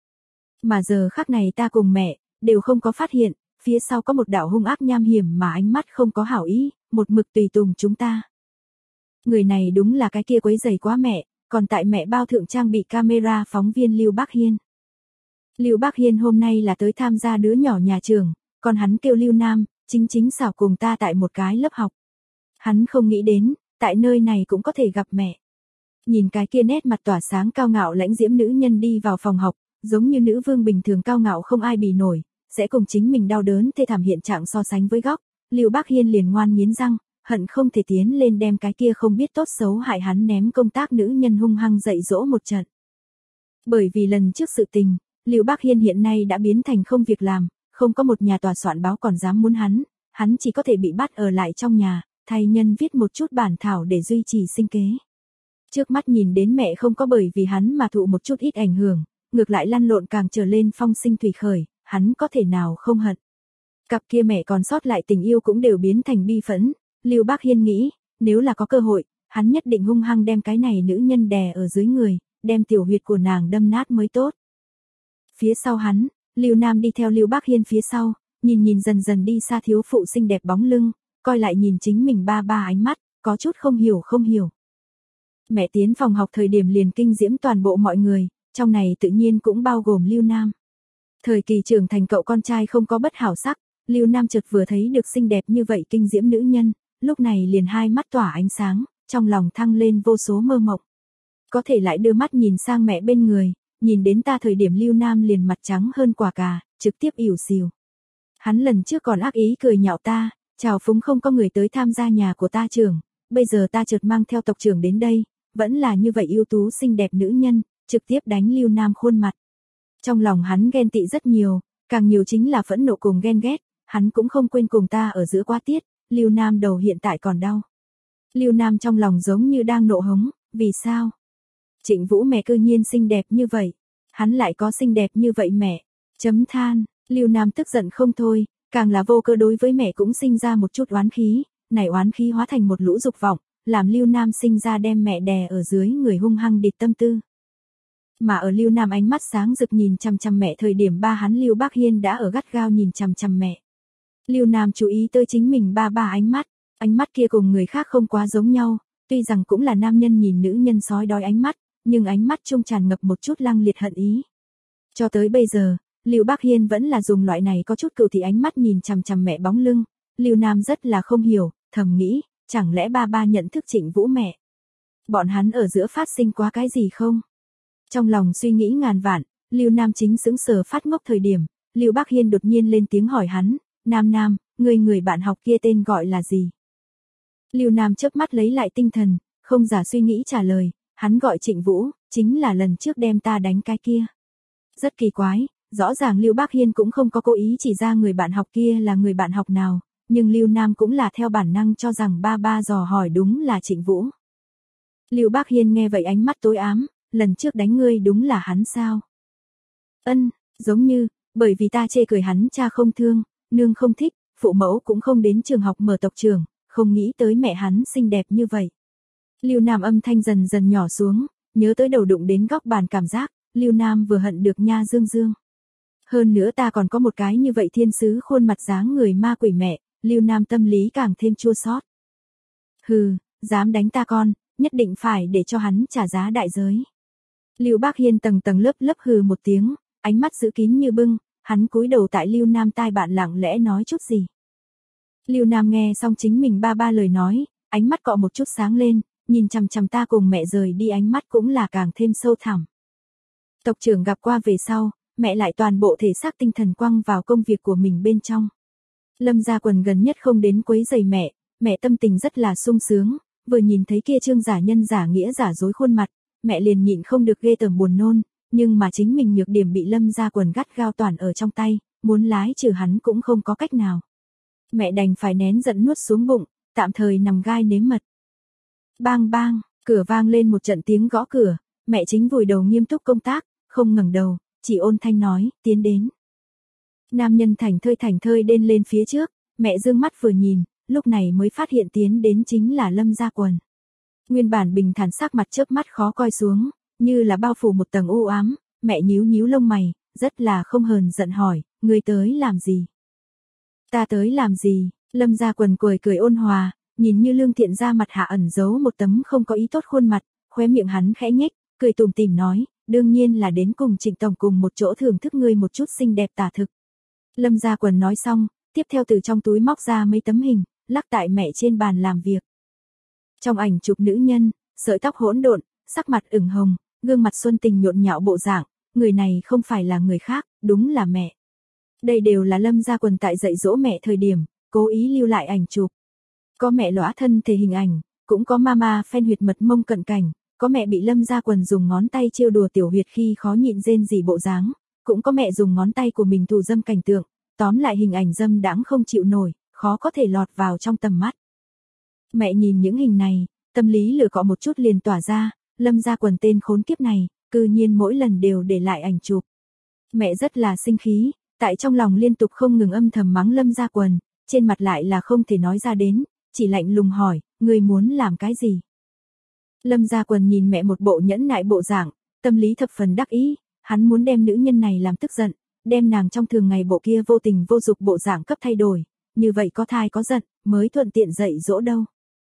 Mà giờ khắc này ta cùng mẹ, đều không có phát hiện, phía sau có một đạo hung ác nham hiểm mà ánh mắt không có hảo ý, một mực tùy tùng chúng ta. Người này đúng là cái kia quấy rầy quá mẹ, còn tại mẹ bao thượng trang bị camera phóng viên Lưu Bác Hiên. Lưu Bác Hiên hôm nay là tới tham gia đứa nhỏ nhà trường, còn hắn kêu Lưu Nam, chính xảo cùng ta tại một cái lớp học. Hắn không nghĩ đến, tại nơi này cũng có thể gặp mẹ. Nhìn cái kia nét mặt tỏa sáng cao ngạo lãnh diễm nữ nhân đi vào phòng học, giống như nữ vương bình thường cao ngạo không ai bì nổi, sẽ cùng chính mình đau đớn thê thảm hiện trạng so sánh với góc. Lưu Bác Hiên liền ngoan nghiến răng, hận không thể tiến lên đem cái kia không biết tốt xấu hại hắn ném công tác nữ nhân hung hăng dạy dỗ một trận. Bởi vì lần trước sự tình, Lưu Bác Hiên hiện nay đã biến thành không việc làm, không có một nhà tòa soạn báo còn dám muốn hắn chỉ có thể bị bắt ở lại trong nhà, thay nhân viết một chút bản thảo để duy trì sinh kế. Trước mắt nhìn đến mẹ không có bởi vì hắn mà thụ một chút ít ảnh hưởng, ngược lại lăn lộn càng trở lên phong sinh thủy khởi, hắn có thể nào không hận. Cặp kia mẹ còn sót lại tình yêu cũng đều biến thành bi phẫn, Lưu Bác Hiên nghĩ, nếu là có cơ hội, hắn nhất định hung hăng đem cái này nữ nhân đè ở dưới người, đem tiểu huyệt của nàng đâm nát mới tốt. Phía sau hắn, Lưu Nam đi theo Lưu Bác Hiên phía sau, nhìn dần dần đi xa thiếu phụ xinh đẹp bóng lưng, coi lại nhìn chính mình ba ánh mắt, có chút không hiểu. Mẹ tiến phòng học thời điểm liền kinh diễm toàn bộ mọi người, trong này tự nhiên cũng bao gồm Lưu Nam. Thời kỳ trưởng thành cậu con trai không có bất hảo sắc, Lưu Nam chợt vừa thấy được xinh đẹp như vậy kinh diễm nữ nhân, lúc này liền hai mắt tỏa ánh sáng, trong lòng thăng lên vô số mơ mộng. Có thể lại đưa mắt nhìn sang mẹ bên người, nhìn đến ta thời điểm Lưu Nam liền mặt trắng hơn quả cà, trực tiếp ỉu xìu. Hắn lần trước còn ác ý cười nhạo ta, chào phúng không có người tới tham gia nhà của ta trưởng, bây giờ ta chợt mang theo tộc trưởng đến đây, vẫn là như vậy ưu tú xinh đẹp nữ nhân, trực tiếp đánh Lưu Nam khuôn mặt. Trong lòng hắn ghen tị rất nhiều, càng nhiều chính là phẫn nộ cùng ghen ghét, hắn cũng không quên cùng ta ở giữa quá tiết, Lưu Nam đầu hiện tại còn đau. Lưu Nam trong lòng giống như đang nộ hống, vì sao? Trịnh Vũ mẹ cư nhiên xinh đẹp như vậy, hắn lại có xinh đẹp như vậy mẹ, chấm than, Lưu Nam tức giận không thôi, càng là vô cơ đối với mẹ cũng sinh ra một chút oán khí, này oán khí hóa thành một lũ dục vọng, làm Lưu Nam sinh ra đem mẹ đè ở dưới người hung hăng địt tâm tư. Mà ở Lưu Nam ánh mắt sáng rực nhìn chằm chằm mẹ thời điểm ba hắn Lưu Bác Hiên đã ở gắt gao nhìn chằm chằm mẹ. Lưu Nam chú ý tới chính mình ba ánh mắt kia cùng người khác không quá giống nhau, tuy rằng cũng là nam nhân nhìn nữ nhân sói đói ánh mắt, nhưng ánh mắt trung tràn ngập một chút lăng liệt hận ý. Cho tới bây giờ, Lưu Bác Hiên vẫn là dùng loại này có chút cừu thị ánh mắt nhìn chằm chằm mẹ bóng lưng, Lưu Nam rất là không hiểu, thầm nghĩ, chẳng lẽ ba nhận thức Trịnh Vũ mẹ? Bọn hắn ở giữa phát sinh quá cái gì không? Trong lòng suy nghĩ ngàn vạn, Lưu Nam chính sững sờ phát ngốc thời điểm, Lưu Bác Hiên đột nhiên lên tiếng hỏi hắn, Nam, người bạn học kia tên gọi là gì? Lưu Nam chớp mắt lấy lại tinh thần, không giả suy nghĩ trả lời, hắn gọi Trịnh Vũ, chính là lần trước đem ta đánh cái kia. Rất kỳ quái, rõ ràng Lưu Bác Hiên cũng không có cố ý chỉ ra người bạn học kia là người bạn học nào, nhưng Lưu Nam cũng là theo bản năng cho rằng ba dò hỏi đúng là Trịnh Vũ. Lưu Bác Hiên nghe vậy ánh mắt tối ám, lần trước đánh ngươi đúng là hắn sao? Giống như, bởi vì ta chê cười hắn cha không thương, nương không thích, phụ mẫu cũng không đến trường học mở tộc trường, không nghĩ tới mẹ hắn xinh đẹp như vậy. Lưu Nam âm thanh dần dần nhỏ xuống, nhớ tới đầu đụng đến góc bàn cảm giác, Lưu Nam vừa hận được nha Dương Dương. Hơn nữa ta còn có một cái như vậy thiên sứ khuôn mặt dáng người ma quỷ mẹ, Lưu Nam tâm lý càng thêm chua xót. Hừ, dám đánh ta con, nhất định phải để cho hắn trả giá đại giới. Lưu Bác Hiên tầng tầng lớp lớp hừ một tiếng, ánh mắt giữ kín như bưng, hắn cúi đầu tại Lưu Nam tai bạn lặng lẽ nói chút gì. Lưu Nam nghe xong chính mình ba lời nói, ánh mắt cọ một chút sáng lên, nhìn chằm chằm ta cùng mẹ rời đi ánh mắt cũng là càng thêm sâu thẳm. Tộc trưởng gặp qua về sau, mẹ lại toàn bộ thể xác tinh thần quăng vào công việc của mình bên trong. Lâm Gia Quần gần nhất không đến quấy rầy mẹ tâm tình rất là sung sướng, vừa nhìn thấy kia trương giả nhân giả nghĩa giả dối khuôn mặt, mẹ liền nhịn không được ghê tởm buồn nôn, nhưng mà chính mình nhược điểm bị Lâm Gia Quần gắt gao toàn ở trong tay, muốn lái trừ hắn cũng không có cách nào. Mẹ đành phải nén giận nuốt xuống bụng, tạm thời nằm gai nếm mật. Bang bang, cửa vang lên một trận tiếng gõ cửa, mẹ chính vùi đầu nghiêm túc công tác, không ngẩng đầu, chỉ ôn thanh nói, tiến đến. Nam nhân thành thơi đên lên phía trước, mẹ dương mắt vừa nhìn, lúc này mới phát hiện tiến đến chính là Lâm Gia Quần. Nguyên bản bình thản sắc mặt chớp mắt khó coi xuống, như là bao phủ một tầng u ám, mẹ nhíu nhíu lông mày, rất là không hờn giận hỏi, ngươi tới làm gì? Ta tới làm gì? Lâm Gia Quần cười ôn hòa, nhìn như lương thiện ra mặt hạ ẩn giấu một tấm không có ý tốt khuôn mặt, khóe miệng hắn khẽ nhếch, cười tủm tỉm nói, đương nhiên là đến cùng Trịnh tổng cùng một chỗ thưởng thức ngươi một chút xinh đẹp tả thực. Lâm Gia Quần nói xong, tiếp theo từ trong túi móc ra mấy tấm hình, lắc tại mẹ trên bàn làm việc. Trong ảnh chụp nữ nhân, sợi tóc hỗn độn, sắc mặt ửng hồng, gương mặt xuân tình nhộn nhạo bộ dạng, người này không phải là người khác, đúng là mẹ. Đây đều là Lâm Gia Quần tại dạy dỗ mẹ thời điểm, cố ý lưu lại ảnh chụp. Có mẹ lõa thân thể hình ảnh, cũng có mama phen huyệt mật mông cận cảnh, có mẹ bị Lâm Gia Quần dùng ngón tay trêu đùa tiểu huyệt khi khó nhịn rên rỉ bộ dáng, cũng có mẹ dùng ngón tay của mình thủ dâm cảnh tượng, tóm lại hình ảnh dâm đãng không chịu nổi, khó có thể lọt vào trong tầm mắt. Mẹ nhìn những hình này, tâm lý lửa cọ một chút liền tỏa ra, Lâm Gia Quần tên khốn kiếp này, cư nhiên mỗi lần đều để lại ảnh chụp. Mẹ rất là sinh khí, tại trong lòng liên tục không ngừng âm thầm mắng Lâm Gia Quần, trên mặt lại là không thể nói ra đến, chỉ lạnh lùng hỏi, ngươi muốn làm cái gì? Lâm Gia Quần nhìn mẹ một bộ nhẫn nại bộ dạng, tâm lý thập phần đắc ý, hắn muốn đem nữ nhân này làm tức giận, đem nàng trong thường ngày bộ kia vô tình vô dục bộ dạng cấp thay đổi, như vậy có thai có giận, mới thuận tiện dạy dỗ đâu.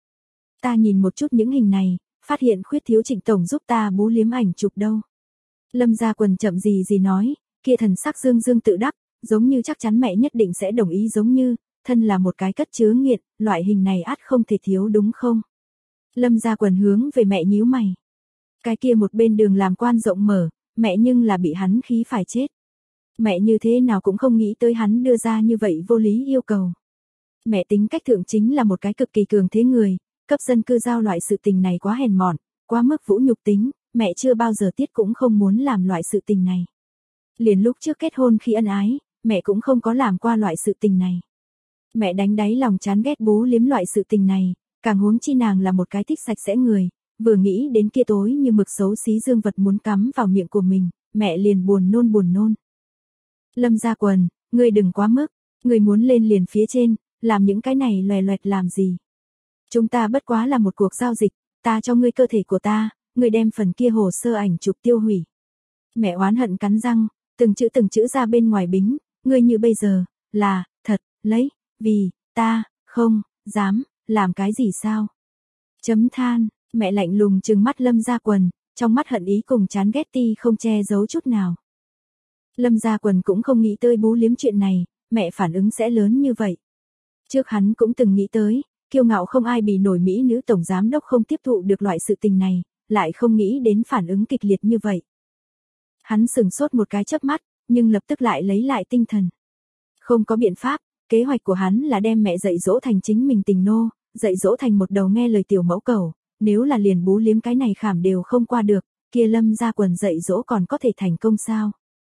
Ta nhìn một chút những hình này, phát hiện khuyết thiếu Trịnh tổng giúp ta bú liếm ảnh chụp đâu. Lâm Gia Quần chậm gì nói, kia thần sắc dương dương tự đắc, giống như chắc chắn mẹ nhất định sẽ đồng ý giống như, thân là một cái cất chứa nghiện, loại hình này ắt không thể thiếu đúng không? Lâm Gia Quần hướng về mẹ nhíu mày. Cái kia một bên đường làm quan rộng mở, mẹ nhưng là bị hắn khí phải chết. Mẹ như thế nào cũng không nghĩ tới hắn đưa ra như vậy vô lý yêu cầu. Mẹ tính cách thượng chính là một cái cực kỳ cường thế người, cấp dân cư giao loại sự tình này quá hèn mọn, quá mức vũ nhục tính, mẹ chưa bao giờ tiết cũng không muốn làm loại sự tình này. Liền lúc trước kết hôn khi ân ái, mẹ cũng không có làm qua loại sự tình này. Mẹ đánh đáy lòng chán ghét bú liếm loại sự tình này, càng huống chi nàng là một cái thích sạch sẽ người, vừa nghĩ đến kia tối như mực xấu xí dương vật muốn cắm vào miệng của mình, mẹ liền buồn nôn. Lâm Gia Quần, ngươi đừng quá mức, ngươi muốn lên liền phía trên, làm những cái này loè loẹt làm gì? Chúng ta bất quá là một cuộc giao dịch, ta cho ngươi cơ thể của ta, ngươi đem phần kia hồ sơ ảnh chụp tiêu hủy. Mẹ oán hận cắn răng, từng chữ ra bên ngoài bính, ngươi như bây giờ, là, thật, lấy, vì, ta, không, dám, làm cái gì sao? Chấm than, mẹ lạnh lùng trừng mắt Lâm Gia Quần, trong mắt hận ý cùng chán ghét ti không che giấu chút nào. Lâm Gia Quần cũng không nghĩ tới bú liếm chuyện này, mẹ phản ứng sẽ lớn như vậy. Trước hắn cũng từng nghĩ tới, kiêu ngạo không ai bì nổi mỹ nữ tổng giám đốc không tiếp thụ được loại sự tình này, lại không nghĩ đến phản ứng kịch liệt như vậy. Hắn sừng sốt một cái chớp mắt, nhưng lập tức lại lấy lại tinh thần. Không có biện pháp, kế hoạch của hắn là đem mẹ dạy dỗ thành chính mình tình nô, dạy dỗ thành một đầu nghe lời tiểu mẫu cầu, nếu là liền bú liếm cái này khảm đều không qua được, kia Lâm Gia Quần dạy dỗ còn có thể thành công sao?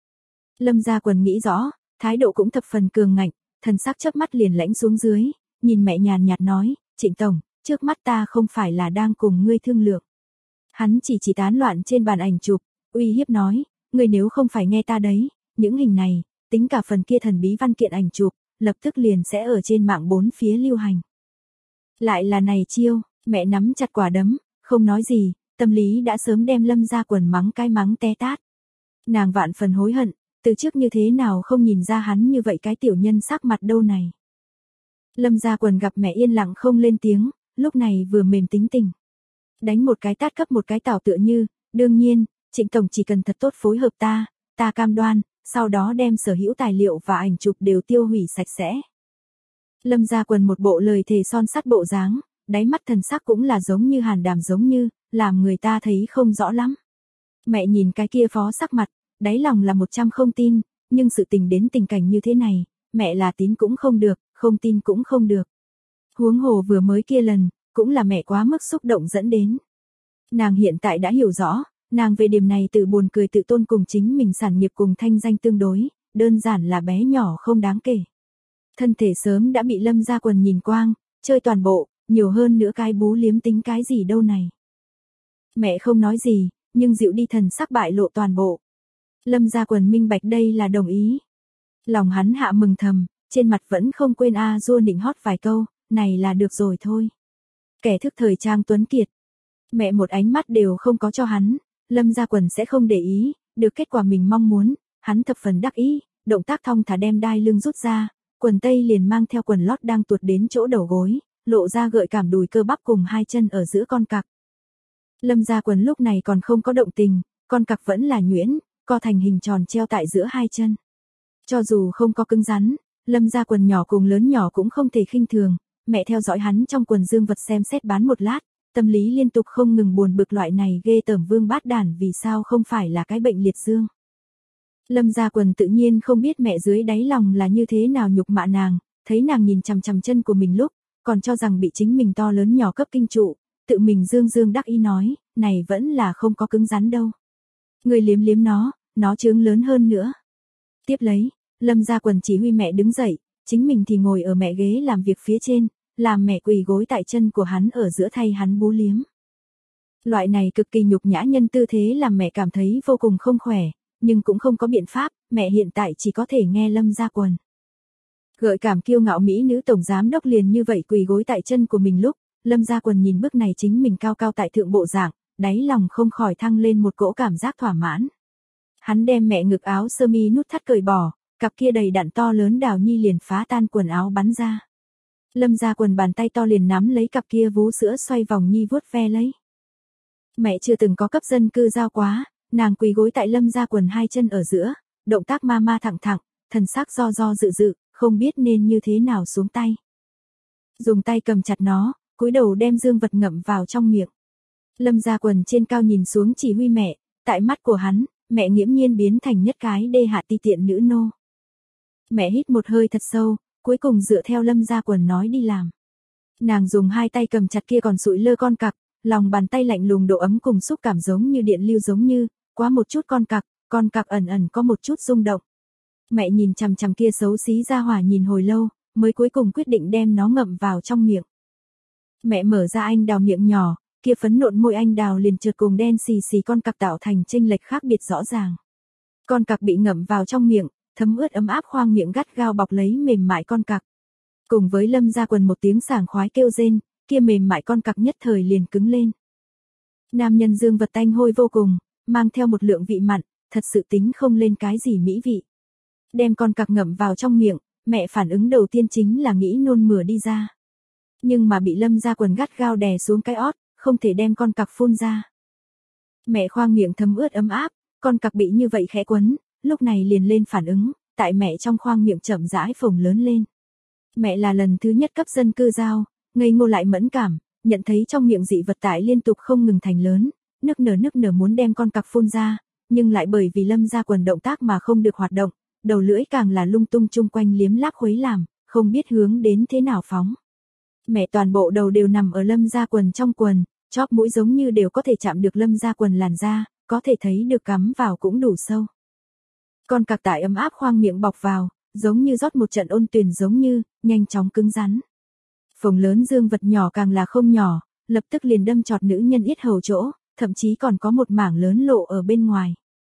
Lâm Gia Quần nghĩ rõ, thái độ cũng thập phần cường ngạnh, thần sắc chớp mắt liền lãnh xuống dưới, nhìn mẹ nhàn nhạt nói, Trịnh tổng, trước mắt ta không phải là đang cùng ngươi thương lượng. Hắn chỉ tán loạn trên bàn ảnh chụp, uy hiếp nói, ngươi nếu không phải nghe ta đấy, những hình này, tính cả phần kia thần bí văn kiện ảnh chụp, lập tức liền sẽ ở trên mạng bốn phía lưu hành. Lại là này chiêu, mẹ nắm chặt quả đấm, Không nói gì, tâm lý đã sớm đem Lâm Gia Quần mắng cái mắng té tát. Nàng vạn phần hối hận, từ trước như thế nào không nhìn ra hắn như vậy cái tiểu nhân sắc mặt đâu này. Lâm Gia Quần gặp mẹ yên lặng không lên tiếng, lúc này vừa mềm tính tình. Đánh một cái tát cấp một cái tảo tựa như, đương nhiên, Trịnh Tổng chỉ cần thật tốt phối hợp ta cam đoan, sau đó đem sở hữu tài liệu và ảnh chụp đều tiêu hủy sạch sẽ. Lâm Gia Quần một bộ lời thề son sắt bộ dáng, đáy mắt thần sắc cũng là giống như hàn đàm giống như, làm người ta thấy không rõ lắm. Mẹ nhìn cái kia phó sắc mặt, đáy lòng là 100 không tin, nhưng sự tình đến tình cảnh như thế này, mẹ là tín cũng không được, không tin cũng không được. Huống hồ vừa mới kia lần, cũng là mẹ quá mức xúc động dẫn đến. Nàng hiện tại đã hiểu rõ, nàng về điểm này tự buồn cười tự tôn cùng chính mình sản nghiệp cùng thanh danh tương đối, đơn giản là bé nhỏ không đáng kể. Thân thể sớm đã bị Lâm Gia Quần nhìn quang, chơi toàn bộ, nhiều hơn nữa cái bú liếm tính cái gì đâu này. Mẹ không nói gì, nhưng dịu đi thần sắc bại lộ toàn bộ. Lâm Gia Quần minh bạch đây là đồng ý. Lòng hắn hạ mừng thầm, trên mặt vẫn không quên dua nịnh hót vài câu, này là được rồi thôi. Kẻ thức thời trang tuấn kiệt. Mẹ một ánh mắt đều không có cho hắn, Lâm Gia Quần sẽ không để ý, được kết quả mình mong muốn, hắn thập phần đắc ý, động tác thong thả đem đai lưng rút ra, quần tây liền mang theo quần lót đang tuột đến chỗ đầu gối, lộ ra gợi cảm đùi cơ bắp cùng hai chân ở giữa con cặc. Lâm Gia Quần lúc này còn không có động tình, con cặc vẫn là nhuyễn, co thành hình tròn treo tại giữa hai chân. Cho dù không có cứng rắn, Lâm Gia Quần nhỏ cùng lớn nhỏ cũng không thể khinh thường, mẹ theo dõi hắn trong quần dương vật xem xét bán một lát, tâm lý liên tục không ngừng buồn bực loại này ghê tởm vương bát đản vì sao không phải là cái bệnh liệt dương. Lâm Gia Quần tự nhiên không biết mẹ dưới đáy lòng là như thế nào nhục mạ nàng, thấy nàng nhìn chằm chằm chân của mình lúc, còn cho rằng bị chính mình to lớn nhỏ cấp kinh trụ, tự mình dương dương đắc ý nói, này vẫn là không có cứng rắn đâu. Người liếm liếm nó trướng lớn hơn nữa. Tiếp lấy, Lâm Gia Quần chỉ huy mẹ đứng dậy, chính mình thì ngồi ở mẹ ghế làm việc phía trên, làm mẹ quỳ gối tại chân của hắn ở giữa thay hắn bú liếm. Loại này cực kỳ nhục nhã nhân tư thế làm mẹ cảm thấy vô cùng không khỏe, nhưng cũng không có biện pháp, mẹ hiện tại chỉ có thể nghe Lâm Gia Quần. Gợi cảm kiêu ngạo mỹ nữ tổng giám đốc liền như vậy quỳ gối tại chân của mình lúc, Lâm Gia Quần nhìn bức này chính mình cao cao tại thượng bộ dạng, đáy lòng không khỏi thăng lên một cỗ cảm giác thỏa mãn. Hắn đem mẹ ngực áo sơ mi nút thắt cởi bỏ, cặp kia đầy đặn to lớn đào nhi liền phá tan quần áo bắn ra. Lâm Gia Quần bàn tay to liền nắm lấy cặp kia vú sữa xoay vòng nhi vuốt ve lấy. Mẹ chưa từng có cấp dân cư giao quá, nàng quỳ gối tại Lâm Gia Quần hai chân ở giữa, động tác ma ma thẳng thẳng, thần sắc do dự, không biết nên như thế nào xuống tay. Dùng tay cầm chặt nó, cúi đầu đem dương vật ngậm vào trong miệng. Lâm Gia Quần trên cao nhìn xuống chỉ huy mẹ, tại mắt của hắn, mẹ nghiễm nhiên biến thành nhất cái đê hạ ti tiện nữ nô. Mẹ hít một hơi thật sâu, cuối cùng dựa theo Lâm Gia Quần nói đi làm. Nàng dùng hai tay cầm chặt kia còn sụi lơ con cặc, lòng bàn tay lạnh lùng độ ấm cùng xúc cảm giống như điện lưu giống như, quá một chút con cặc ẩn ẩn có một chút rung động. Mẹ nhìn chằm chằm kia xấu xí ra hỏa nhìn hồi lâu, mới cuối cùng quyết định đem nó ngậm vào trong miệng. Mẹ mở ra anh đào miệng nhỏ, kia phấn nộn môi anh đào liền trượt cùng đen xì xì con cặc tạo thành chênh lệch khác biệt rõ ràng. Con cặc bị ngậm vào trong miệng, thấm ướt ấm áp khoang miệng gắt gao bọc lấy mềm mại con cặc. Cùng với Lâm Gia Quần một tiếng sảng khoái kêu rên, kia mềm mại con cặc nhất thời liền cứng lên. Nam nhân dương vật tanh hôi vô cùng, mang theo một lượng vị mặn, thật sự tính không lên cái gì mỹ vị. Đem con cặc ngậm vào trong miệng, mẹ phản ứng đầu tiên chính là nghĩ nôn mửa đi ra. Nhưng mà bị Lâm Gia Quần gắt gao đè xuống cái ót, không thể đem con cặc phun ra. Mẹ khoang miệng thấm ướt ấm áp, con cặc bị như vậy khẽ quấn, lúc này liền lên phản ứng, tại mẹ trong khoang miệng chậm rãi phồng lớn lên. Mẹ là lần thứ nhất cấp dân cư giao, ngây ngô lại mẫn cảm, nhận thấy trong miệng dị vật tại liên tục không ngừng thành lớn, nức nở muốn đem con cặc phun ra, nhưng lại bởi vì Lâm Gia Quần động tác mà không được hoạt động, đầu lưỡi càng là lung tung chung quanh liếm láp khuấy làm, không biết hướng đến thế nào phóng. Mẹ toàn bộ đầu đều nằm ở Lâm Gia Quần trong quần, chóp mũi giống như đều có thể chạm được Lâm Gia Quần làn da, có thể thấy được cắm vào cũng đủ sâu. Con cặc tại ấm áp khoang miệng bọc vào, giống như rót một trận ôn tuyền giống như, nhanh chóng cứng rắn. Phồng lớn dương vật nhỏ càng là không nhỏ, lập tức liền đâm chọt nữ nhân yết hầu chỗ, thậm chí còn có một mảng lớn lộ ở bên ngoài.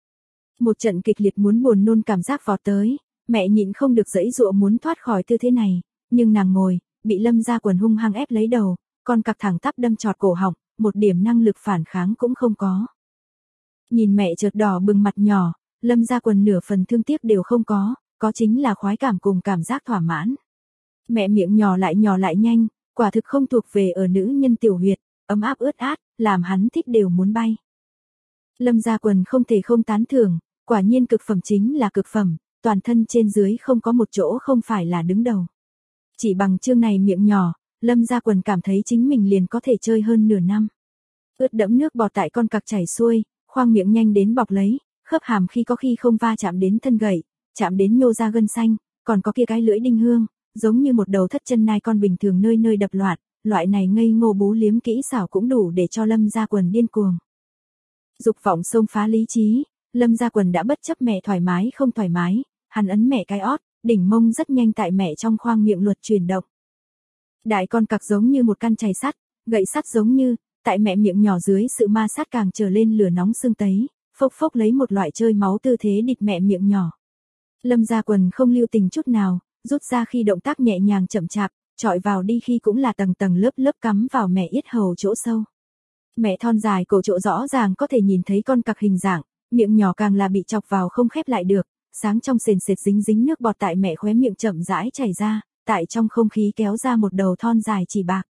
Một trận kịch liệt muốn buồn nôn cảm giác vọt tới, mẹ nhịn không được giãy giụa muốn thoát khỏi tư thế này, nhưng nàng ngồi, bị Lâm Gia Quần hung hăng ép lấy đầu, con cặc thẳng tắp đâm chọt cổ họng, một điểm năng lực phản kháng cũng không có. Nhìn mẹ chợt đỏ bừng mặt nhỏ, Lâm Gia Quần nửa phần thương tiếc đều không có chính là khoái cảm cùng cảm giác thỏa mãn. Mẹ miệng nhỏ lại nhanh, quả thực không thuộc về ở nữ nhân tiểu huyệt, ấm áp ướt át, làm hắn thích đều muốn bay. Lâm Gia Quần không thể không tán thưởng, quả nhiên cực phẩm chính là cực phẩm, toàn thân trên dưới không có một chỗ không phải là đứng đầu. Chỉ bằng chương này miệng nhỏ, Lâm Gia Quần cảm thấy chính mình liền có thể chơi hơn nửa năm. Ướt đẫm nước bọt tại con cặc chảy xuôi, khoang miệng nhanh đến bọc lấy, khớp hàm khi có khi không va chạm đến thân gậy, chạm đến nhô ra gân xanh, còn có kia cái lưỡi đinh hương, giống như một đầu thất chân nai con bình thường nơi nơi đập loạn, loại này ngây ngô bú liếm kỹ xảo cũng đủ để cho Lâm Gia Quần điên cuồng. Dục vọng xông phá lý trí, Lâm Gia Quần đã bất chấp mẹ thoải mái không thoải mái, hắn ấn mẹ cái ót, đỉnh mông rất nhanh tại mẹ trong khoang miệng luật chuyển động. Đại con cặc giống như một căn chày sắt, gậy sắt giống như, tại mẹ miệng nhỏ dưới sự ma sát càng trở lên lửa nóng sưng tấy, phốc phốc lấy một loại chơi máu tư thế địt mẹ miệng nhỏ. Lâm Gia Quần không lưu tình chút nào, rút ra khi động tác nhẹ nhàng chậm chạp, chọi vào đi khi cũng là tầng tầng lớp lớp cắm vào mẹ yết hầu chỗ sâu. Mẹ thon dài cổ chỗ rõ ràng có thể nhìn thấy con cặc hình dạng, miệng nhỏ càng là bị chọc vào không khép lại được, sáng trong sền sệt dính nước bọt tại mẹ khóe miệng chậm rãi chảy ra, tại trong không khí kéo ra một đầu thon dài chỉ bạc.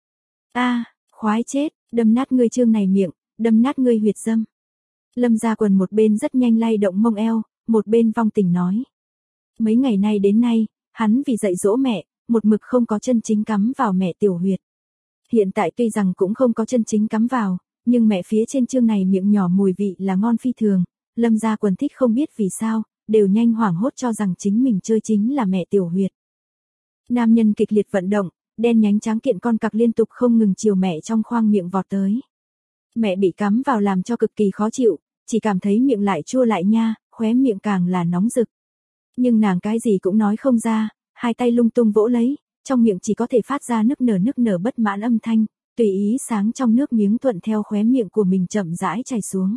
Khoái chết, đâm nát ngươi chương này miệng, đâm nát ngươi huyệt dâm. Lâm Gia Quần một bên rất nhanh lay động mông eo, một bên vong tình nói. Mấy ngày nay đến nay, hắn vì dạy dỗ mẹ, một mực không có chân chính cắm vào mẹ tiểu huyệt. Hiện tại tuy rằng cũng không có chân chính cắm vào, nhưng mẹ phía trên chương này miệng nhỏ mùi vị là ngon phi thường, Lâm Gia Quần thích không biết vì sao, đều nhanh hoảng hốt cho rằng chính mình chơi chính là mẹ tiểu huyệt. Nam nhân kịch liệt vận động, đen nhánh tráng kiện con cặc liên tục không ngừng chiều mẹ trong khoang miệng vọt tới. Mẹ bị cắm vào làm cho cực kỳ khó chịu, chỉ cảm thấy miệng lại chua lại nha, khóe miệng càng là nóng rực. Nhưng nàng cái gì cũng nói không ra, hai tay lung tung vỗ lấy, trong miệng chỉ có thể phát ra nức nở bất mãn âm thanh, tùy ý sáng trong nước miếng thuận theo khóe miệng của mình chậm rãi chảy xuống.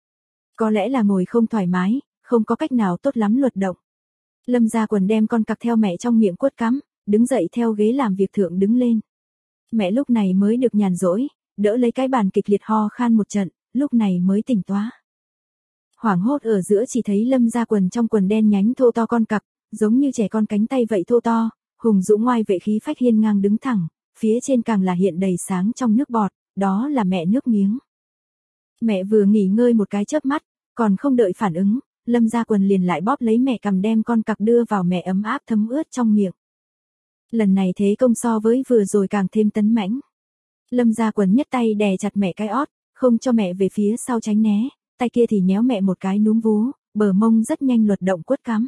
Có lẽ là ngồi không thoải mái, không có cách nào tốt lắm luật động. Lâm Gia Quần đem con cặc theo mẹ trong miệng quất cắm, đứng dậy theo ghế làm việc thượng đứng lên. Mẹ lúc này mới được nhàn rỗi, đỡ lấy cái bàn kịch liệt ho khan một trận, lúc này mới tỉnh toá. Hoảng hốt ở giữa chỉ thấy Lâm Gia Quần trong quần đen nhánh thô to con cặc, giống như trẻ con cánh tay vậy thô to, hùng dũng ngoai vệ khí phách hiên ngang đứng thẳng, phía trên càng là hiện đầy sáng trong nước bọt, đó là mẹ nước miếng. Mẹ vừa nghỉ ngơi một cái chớp mắt, còn không đợi phản ứng, Lâm Gia Quần liền lại bóp lấy mẹ cầm đem con cặc đưa vào mẹ ấm áp thấm ướt trong miệng. Lần này thế công so với vừa rồi càng thêm tấn mãnh. Lâm Gia Quần nhất tay đè chặt mẹ cái ót, không cho mẹ về phía sau tránh né, tay kia thì nhéo mẹ một cái núm vú, bờ mông rất nhanh luật động quất cắm.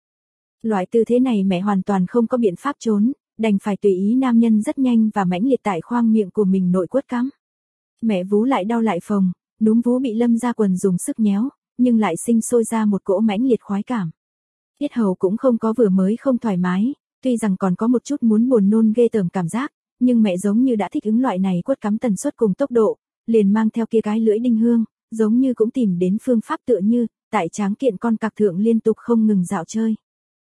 Loại tư thế này mẹ hoàn toàn không có biện pháp trốn, đành phải tùy ý nam nhân rất nhanh và mãnh liệt tại khoang miệng của mình nội quất cắm. Mẹ vú lại đau lại phồng, núm vú bị Lâm Gia Quần dùng sức nhéo, nhưng lại sinh sôi ra một cỗ mãnh liệt khoái cảm. Yết hầu cũng không có vừa mới không thoải mái, tuy rằng còn có một chút muốn buồn nôn ghê tởm cảm giác, nhưng mẹ giống như đã thích ứng loại này quất cắm tần suất cùng tốc độ, liền mang theo kia cái lưỡi đinh hương, giống như cũng tìm đến phương pháp tựa như, tại tráng kiện con cặc thượng liên tục không ngừng dạo chơi.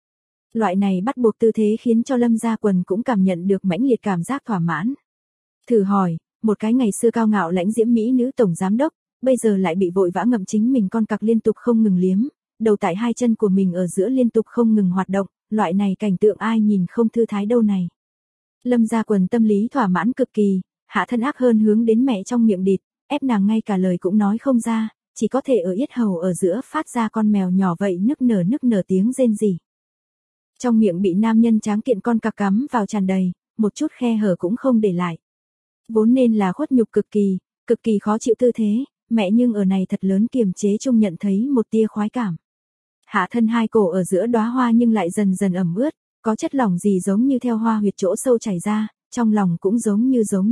Loại này bắt buộc tư thế khiến cho Lâm Gia Quần cũng cảm nhận được mãnh liệt cảm giác thỏa mãn. Thử hỏi, một cái ngày xưa cao ngạo lãnh diễm mỹ nữ tổng giám đốc, bây giờ lại bị vội vã ngậm chính mình con cặc liên tục không ngừng liếm, đầu tại hai chân của mình ở giữa liên tục không ngừng hoạt động, loại này cảnh tượng ai nhìn không thư thái đâu này. Lâm Gia Quần tâm lý thỏa mãn cực kỳ, hạ thân ác hơn hướng đến mẹ trong miệng địt, ép nàng ngay cả lời cũng nói không ra, chỉ có thể ở yết hầu ở giữa phát ra con mèo nhỏ vậy nức nở tiếng rên rỉ. Trong miệng bị nam nhân tráng kiện con cặc cắm vào tràn đầy, một chút khe hở cũng không để lại. Vốn nên là khuất nhục cực kỳ khó chịu tư thế, mẹ nhưng ở này thật lớn kiềm chế chung nhận thấy một tia khoái cảm. Hạ thân hai cổ ở giữa đóa hoa nhưng lại dần dần ẩm ướt, có chất lỏng gì giống như theo hoa huyệt chỗ sâu chảy ra, trong lòng cũng giống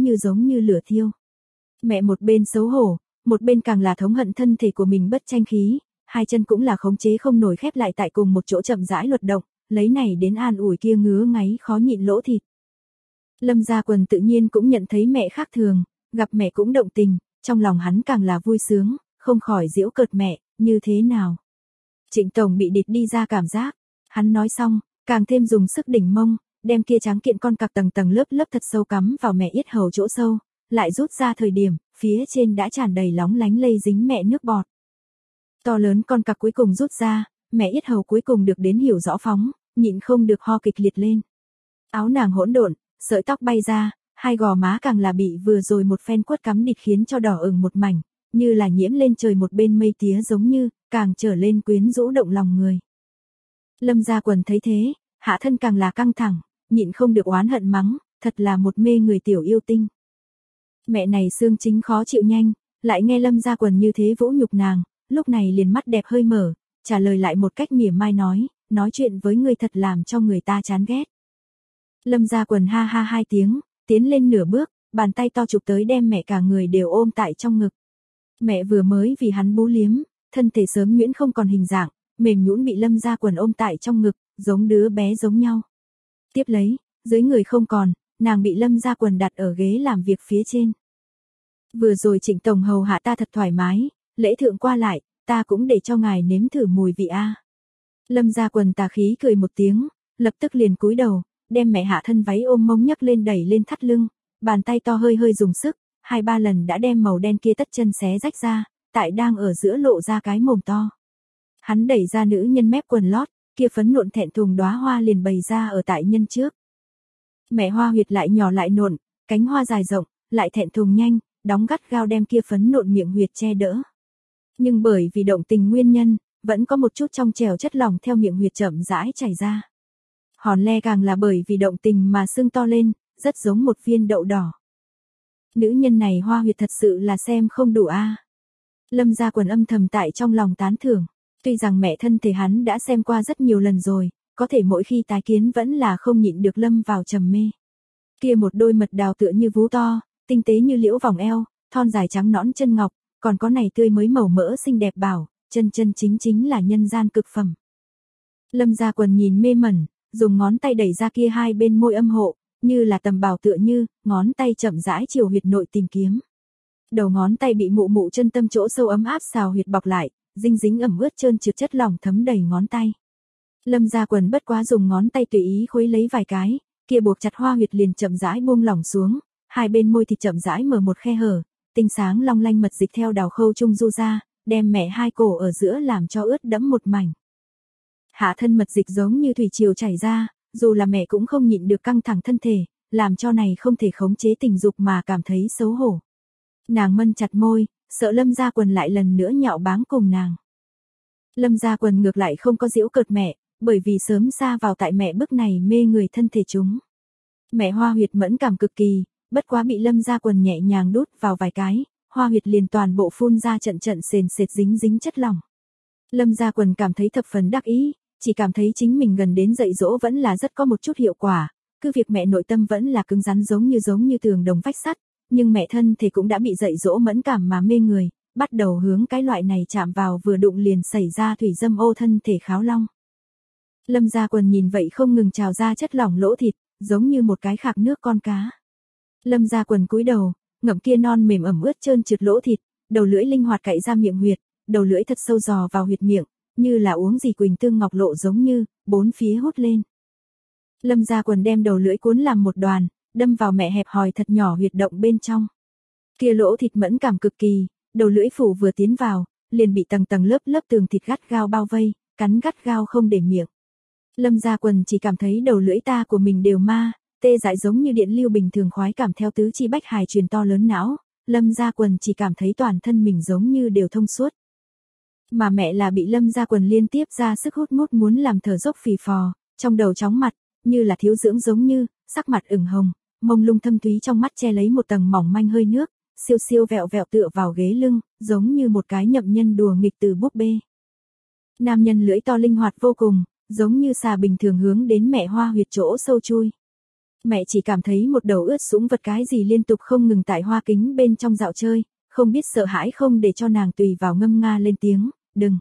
như lửa thiêu. Mẹ một bên xấu hổ, một bên càng là thống hận thân thể của mình bất tranh khí, hai chân cũng là khống chế không nổi khép lại tại cùng một chỗ chậm rãi luật động, lấy này đến an ủi kia ngứa ngáy khó nhịn lỗ thịt. Lâm Gia Quần tự nhiên cũng nhận thấy mẹ khác thường, gặp mẹ cũng động tình, trong lòng hắn càng là vui sướng, không khỏi giễu cợt mẹ, như thế nào. Trịnh Tổng bị địt đi ra cảm giác, hắn nói xong, càng thêm dùng sức đỉnh mông, đem kia tráng kiện con cặc tầng lớp thật sâu cắm vào mẹ yết hầu chỗ sâu, lại rút ra thời điểm, phía trên đã tràn đầy lóng lánh lây dính mẹ nước bọt. To lớn con cặc cuối cùng rút ra, mẹ yết hầu cuối cùng được đến hiểu rõ phóng, nhịn không được ho kịch liệt lên. Áo nàng hỗn độn, sợi tóc bay ra, hai gò má càng là bị vừa rồi một phen quất cắm địch khiến cho đỏ ửng một mảnh, như là nhiễm lên trời một bên mây tía giống như, càng trở lên quyến rũ động lòng người. Lâm Gia Quần thấy thế, hạ thân càng là căng thẳng, nhịn không được oán hận mắng, thật là một mê người tiểu yêu tinh. Mẹ này xương chính khó chịu nhanh, lại nghe Lâm Gia Quần như thế vỗ nhục nàng, lúc này liền mắt đẹp hơi mở, trả lời lại một cách mỉa mai nói chuyện với người thật làm cho người ta chán ghét. Lâm Gia Quần ha ha hai tiếng, tiến lên nửa bước, bàn tay to chụp tới đem mẹ cả người đều ôm tại trong ngực. Mẹ vừa mới vì hắn bú liếm, thân thể sớm nhuyễn không còn hình dạng, mềm nhũn bị Lâm Gia Quần ôm tại trong ngực, giống đứa bé giống nhau. Tiếp lấy, dưới người không còn, nàng bị Lâm Gia Quần đặt ở ghế làm việc phía trên. Vừa rồi Trịnh tổng hầu hạ ta thật thoải mái, lễ thượng qua lại, ta cũng để cho ngài nếm thử mùi vị a. Lâm Gia Quần tà khí cười một tiếng, lập tức liền cúi đầu, đem mẹ hạ thân váy ôm mông nhấc lên đẩy lên thắt lưng, bàn tay to hơi hơi dùng sức, 2-3 lần đã đem màu đen kia tất chân xé rách ra, tại đang ở giữa lộ ra cái mồm to. Hắn đẩy ra nữ nhân mép quần lót, kia phấn nộn thẹn thùng đóa hoa liền bày ra ở tại nhân trước. Mẹ hoa huyệt lại nhỏ lại nộn, cánh hoa dài rộng, lại thẹn thùng nhanh, đóng gắt gao đem kia phấn nộn miệng huyệt che đỡ. Nhưng bởi vì động tình nguyên nhân, vẫn có một chút trong trèo chất lỏng theo miệng huyệt chậm rãi chảy ra. Hòn le càng là bởi vì động tình mà sưng to lên, rất giống một viên đậu đỏ. Nữ nhân này hoa huyệt thật sự là xem không đủ a. Lâm Gia Quần âm thầm tại trong lòng tán thưởng, tuy rằng mẹ thân thể hắn đã xem qua rất nhiều lần rồi, có thể mỗi khi tái kiến vẫn là không nhịn được lâm vào trầm mê. Kia một đôi mật đào tựa như vú to, tinh tế như liễu vòng eo, thon dài trắng nõn chân ngọc, còn có này tươi mới màu mỡ xinh đẹp bảo, chân chính là nhân gian cực phẩm. Lâm Gia Quần nhìn mê mẩn, dùng ngón tay đẩy ra kia hai bên môi âm hộ, như là tầm bảo tựa như, ngón tay chậm rãi chiều huyệt nội tìm kiếm. Đầu ngón tay bị mụ mụ chân tâm chỗ sâu ấm áp xào huyệt bọc lại, dinh dính ẩm ướt trơn trượt chất lỏng thấm đầy ngón tay. Lâm Gia Quần bất quá dùng ngón tay tùy ý khuấy lấy vài cái, kia buộc chặt hoa huyệt liền chậm rãi buông lỏng xuống, hai bên môi thì chậm rãi mở một khe hở, tinh sáng long lanh mật dịch theo đào khâu trung du ra, đem mẹ hai cổ ở giữa làm cho ướt đẫm một mảnh. Hạ thân mật dịch giống như thủy triều chảy ra, dù là mẹ cũng không nhịn được căng thẳng thân thể, làm cho này không thể khống chế tình dục mà cảm thấy xấu hổ. Nàng mân chặt môi, sợ Lâm Gia Quần lại lần nữa nhạo báng cùng nàng. Lâm Gia Quần ngược lại không có giễu cợt mẹ, bởi vì sớm xa vào tại mẹ bức này mê người thân thể chúng. Mẹ hoa huyệt mẫn cảm cực kỳ, bất quá bị Lâm Gia Quần nhẹ nhàng đút vào vài cái, hoa huyệt liền toàn bộ phun ra trận sền sệt dính chất lỏng. Lâm Gia Quần cảm thấy thập phần đắc ý, chỉ cảm thấy chính mình gần đến dạy dỗ vẫn là rất có một chút hiệu quả, cứ việc mẹ nội tâm vẫn là cứng rắn giống như tường đồng vách sắt, nhưng mẹ thân thể cũng đã bị dạy dỗ mẫn cảm mà mê người, bắt đầu hướng cái loại này chạm vào vừa đụng liền xảy ra thủy dâm ô thân thể kháo long. Lâm Gia Quần nhìn vậy không ngừng trào ra chất lỏng lỗ thịt, giống như một cái khạc nước con cá. Lâm Gia Quần cúi đầu, ngậm kia non mềm ẩm ướt trơn trượt lỗ thịt, đầu lưỡi linh hoạt cạy ra miệng huyệt, đầu lưỡi thật sâu dò vào huyệt miệng, như là uống gì quỳnh tương ngọc lộ giống như, bốn phía hút lên. Lâm Gia Quần đem đầu lưỡi cuốn làm một đoàn, đâm vào mẹ hẹp hòi thật nhỏ huyệt động bên trong. Kia lỗ thịt mẫn cảm cực kỳ, đầu lưỡi phủ vừa tiến vào, liền bị tầng lớp tường thịt gắt gao bao vây, cắn gắt gao không để miệng. Lâm Gia Quần chỉ cảm thấy đầu lưỡi ta của mình đều ma, tê dại giống như điện lưu bình thường khoái cảm theo tứ chi bách hài truyền to lớn não, Lâm Gia Quần chỉ cảm thấy toàn thân mình giống như đều thông suốt. Mà mẹ là bị Lâm Gia Quần liên tiếp ra sức hút mút muốn làm thở dốc phì phò, trong đầu chóng mặt, như là thiếu dưỡng giống như, sắc mặt ửng hồng, mông lung thâm thúy trong mắt che lấy một tầng mỏng manh hơi nước, siêu vẹo tựa vào ghế lưng, giống như một cái nhậm nhân đùa nghịch từ búp bê. Nam nhân lưỡi to linh hoạt vô cùng, giống như xà bình thường hướng đến mẹ hoa huyệt chỗ sâu chui. Mẹ chỉ cảm thấy một đầu ướt sũng vật cái gì liên tục không ngừng tại hoa kính bên trong dạo chơi, không biết sợ hãi không để cho nàng tùy vào ngâm nga lên tiếng, đừng.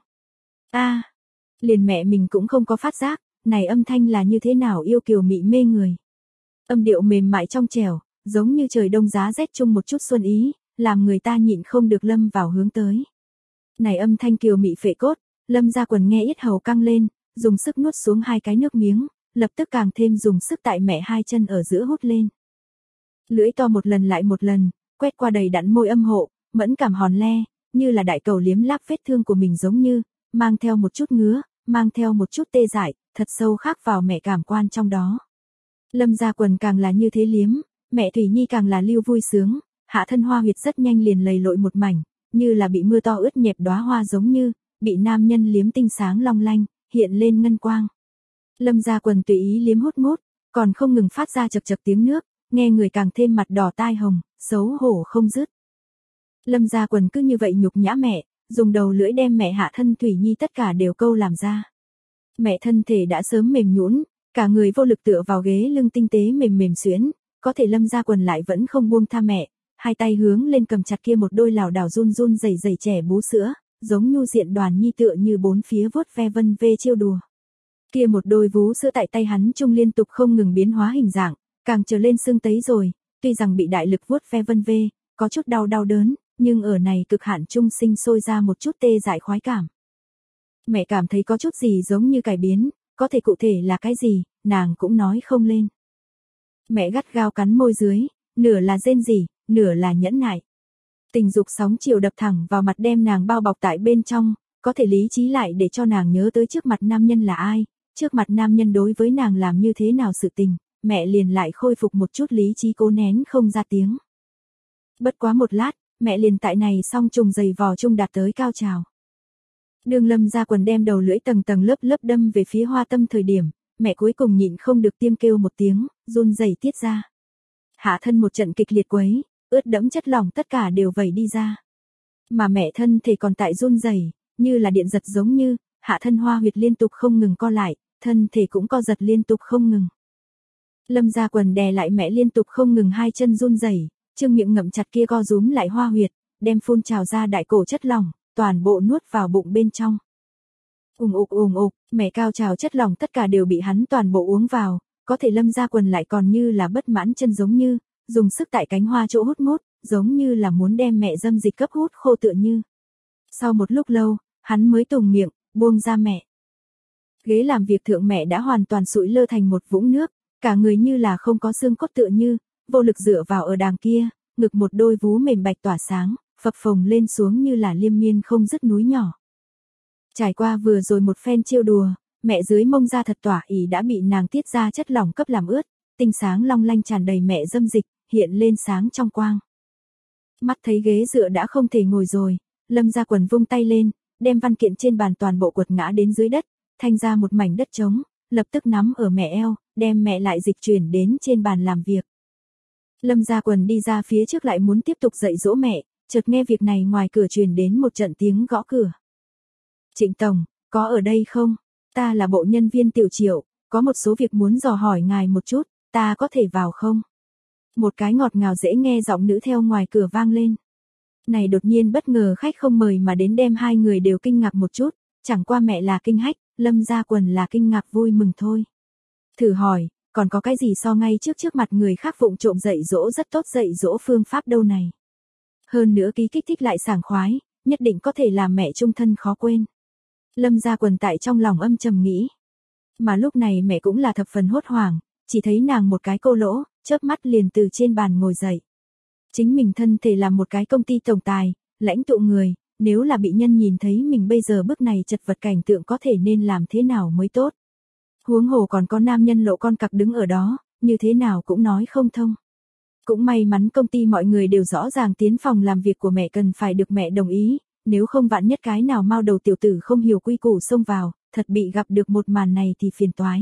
Liền mẹ mình cũng không có phát giác, này âm thanh là như thế nào yêu kiều mị mê người. Âm điệu mềm mại trong trẻo, giống như trời đông giá rét chung một chút xuân ý, làm người ta nhịn không được lâm vào hướng tới. Này âm thanh kiều mị phệ cốt, Lâm Gia Quần nghe yết hầu căng lên, dùng sức nuốt xuống hai cái nước miếng, lập tức càng thêm dùng sức tại mẹ hai chân ở giữa hút lên. Lưỡi to một lần lại một lần, quét qua đầy đặn môi âm hộ, mẫn cảm hòn le, như là đại cầu liếm láp vết thương của mình giống như, mang theo một chút ngứa, mang theo một chút tê dại, thật sâu khắc vào mẹ cảm quan trong đó. Lâm Gia Quần càng là như thế liếm, mẹ Thủy Nhi càng là lưu vui sướng, hạ thân hoa huyệt rất nhanh liền lầy lội một mảnh, như là bị mưa to ướt nhẹp đóa hoa giống như, bị nam nhân liếm tinh sáng long lanh, hiện lên ngân quang. Lâm Gia Quần tùy ý liếm hút mút, còn không ngừng phát ra chậc chậc tiếng nước, nghe người càng thêm mặt đỏ tai hồng, xấu hổ không dứt. Lâm Gia Quần cứ như vậy nhục nhã mẹ, dùng đầu lưỡi đem mẹ hạ thân Thủy Nhi tất cả đều câu làm ra. Mẹ thân thể đã sớm mềm nhũn, cả người vô lực tựa vào ghế lưng tinh tế mềm mềm xuyến, có thể Lâm Gia Quần lại vẫn không buông tha mẹ, hai tay hướng lên cầm chặt kia một đôi lảo đảo run run rẩy rẩy trẻ bú sữa, giống nhu diện đoàn nhi tựa như bốn phía vuốt ve vân vê trêu đùa. Kia một đôi vú sữa tại tay hắn trung liên tục không ngừng biến hóa hình dạng, càng trở lên xương tấy rồi, tuy rằng bị đại lực vuốt ve vân vê, có chút đau đớn, nhưng ở này cực hạn trung sinh sôi ra một chút tê dại khoái cảm. Mẹ cảm thấy có chút gì giống như cải biến, có thể cụ thể là cái gì, nàng cũng nói không lên. Mẹ gắt gao cắn môi dưới, nửa là rên rỉ, nửa là nhẫn nại. Tình dục sóng chiều đập thẳng vào mặt đem nàng bao bọc tại bên trong, có thể lý trí lại để cho nàng nhớ tới trước mặt nam nhân là ai, trước mặt nam nhân đối với nàng làm như thế nào sự tình, mẹ liền lại khôi phục một chút lý trí cố nén không ra tiếng. Bất quá một lát, mẹ liền tại này song trùng giày vò chung đạt tới cao trào. Đường Lâm Gia Quần đem đầu lưỡi tầng tầng lớp lớp đâm về phía hoa tâm thời điểm, mẹ cuối cùng nhịn không được tiêm kêu một tiếng, run rẩy tiết ra. Hạ thân một trận kịch liệt quấy, ướt đẫm chất lỏng tất cả đều vẩy đi ra. Mà mẹ thân thể còn tại run rẩy, như là điện giật giống như, hạ thân hoa huyệt liên tục không ngừng co lại, thân thể cũng co giật liên tục không ngừng. Lâm Gia Quần đè lại mẹ liên tục không ngừng hai chân run rẩy, trương miệng ngậm chặt kia co rúm lại hoa huyệt, đem phun trào ra đại cổ chất lỏng, toàn bộ nuốt vào bụng bên trong. Ùng ục, mẹ cao trào chất lỏng tất cả đều bị hắn toàn bộ uống vào, có thể Lâm Gia Quần lại còn như là bất mãn chân giống như, dùng sức tại cánh hoa chỗ hút mút, giống như là muốn đem mẹ dâm dịch cấp hút khô tựa như. Sau một lúc lâu, hắn mới tùng miệng, buông ra mẹ. Ghế làm việc thượng mẹ đã hoàn toàn sụi lơ thành một vũng nước, cả người như là không có xương cốt tựa như, vô lực dựa vào ở đàng kia, ngực một đôi vú mềm bạch tỏa sáng, phập phồng lên xuống như là liên miên không dứt núi nhỏ. Trải qua vừa rồi một phen trêu đùa, mẹ dưới mông ra thật tỏa ý đã bị nàng tiết ra chất lỏng cấp làm ướt, tinh sáng long lanh tràn đầy mẹ dâm dịch, hiện lên sáng trong quang. Mắt thấy ghế dựa đã không thể ngồi rồi, Lâm Gia Quần vung tay lên, đem văn kiện trên bàn toàn bộ quật ngã đến dưới đất, thành ra một mảnh đất trống, lập tức nắm ở mẹ eo, đem mẹ lại dịch chuyển đến trên bàn làm việc. Lâm Gia Quần đi ra phía trước lại muốn tiếp tục dạy dỗ mẹ, chợt nghe việc này ngoài cửa truyền đến một trận tiếng gõ cửa. Trịnh Tổng, có ở đây không? Ta là bộ nhân viên Tiểu Triệu, có một số việc muốn dò hỏi ngài một chút, ta có thể vào không? Một cái ngọt ngào dễ nghe giọng nữ theo ngoài cửa vang lên. Này đột nhiên bất ngờ khách không mời mà đến đem hai người đều kinh ngạc một chút, chẳng qua mẹ là kinh hách, Lâm Gia Quần là kinh ngạc vui mừng thôi. Thử hỏi, còn có cái gì so ngay trước mặt người khác vụng trộm dạy dỗ rất tốt dạy dỗ phương pháp đâu này. Hơn nữa ký kích thích lại sảng khoái, nhất định có thể làm mẹ trung thân khó quên. Lâm Gia Quần tại trong lòng âm trầm nghĩ. Mà lúc này mẹ cũng là thập phần hốt hoảng, chỉ thấy nàng một cái cô lỗ, chớp mắt liền từ trên bàn ngồi dậy. Chính mình thân thể là một cái công ty tổng tài, lãnh tụ người, nếu là bị nhân nhìn thấy mình bây giờ bước này chật vật cảnh tượng có thể nên làm thế nào mới tốt. Huống hồ còn có nam nhân lộ con cặc đứng ở đó, như thế nào cũng nói không thông. Cũng may mắn công ty mọi người đều rõ ràng tiến phòng làm việc của mẹ cần phải được mẹ đồng ý, nếu không vạn nhất cái nào mau đầu tiểu tử không hiểu quy củ xông vào, thật bị gặp được một màn này thì phiền toái.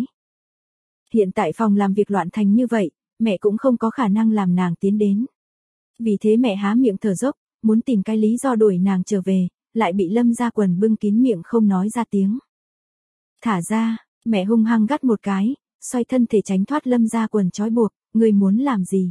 Hiện tại phòng làm việc loạn thành như vậy, mẹ cũng không có khả năng làm nàng tiến đến. Vì thế mẹ há miệng thở dốc, muốn tìm cái lý do đuổi nàng trở về, lại bị Lâm Gia Quần bưng kín miệng không nói ra tiếng. Thả ra, mẹ hung hăng gắt một cái, xoay thân thể tránh thoát Lâm Gia Quần trói buộc, người muốn làm gì?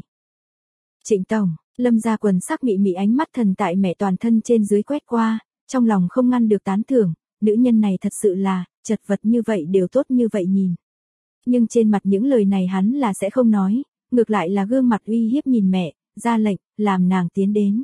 Trịnh Tổng, Lâm Gia Quần sắc mị mị ánh mắt thần tại mẹ toàn thân trên dưới quét qua, trong lòng không ngăn được tán thưởng, nữ nhân này thật sự là, chật vật như vậy đều tốt như vậy nhìn. Nhưng trên mặt những lời này hắn là sẽ không nói, ngược lại là gương mặt uy hiếp nhìn mẹ, ra lệnh, làm nàng tiến đến.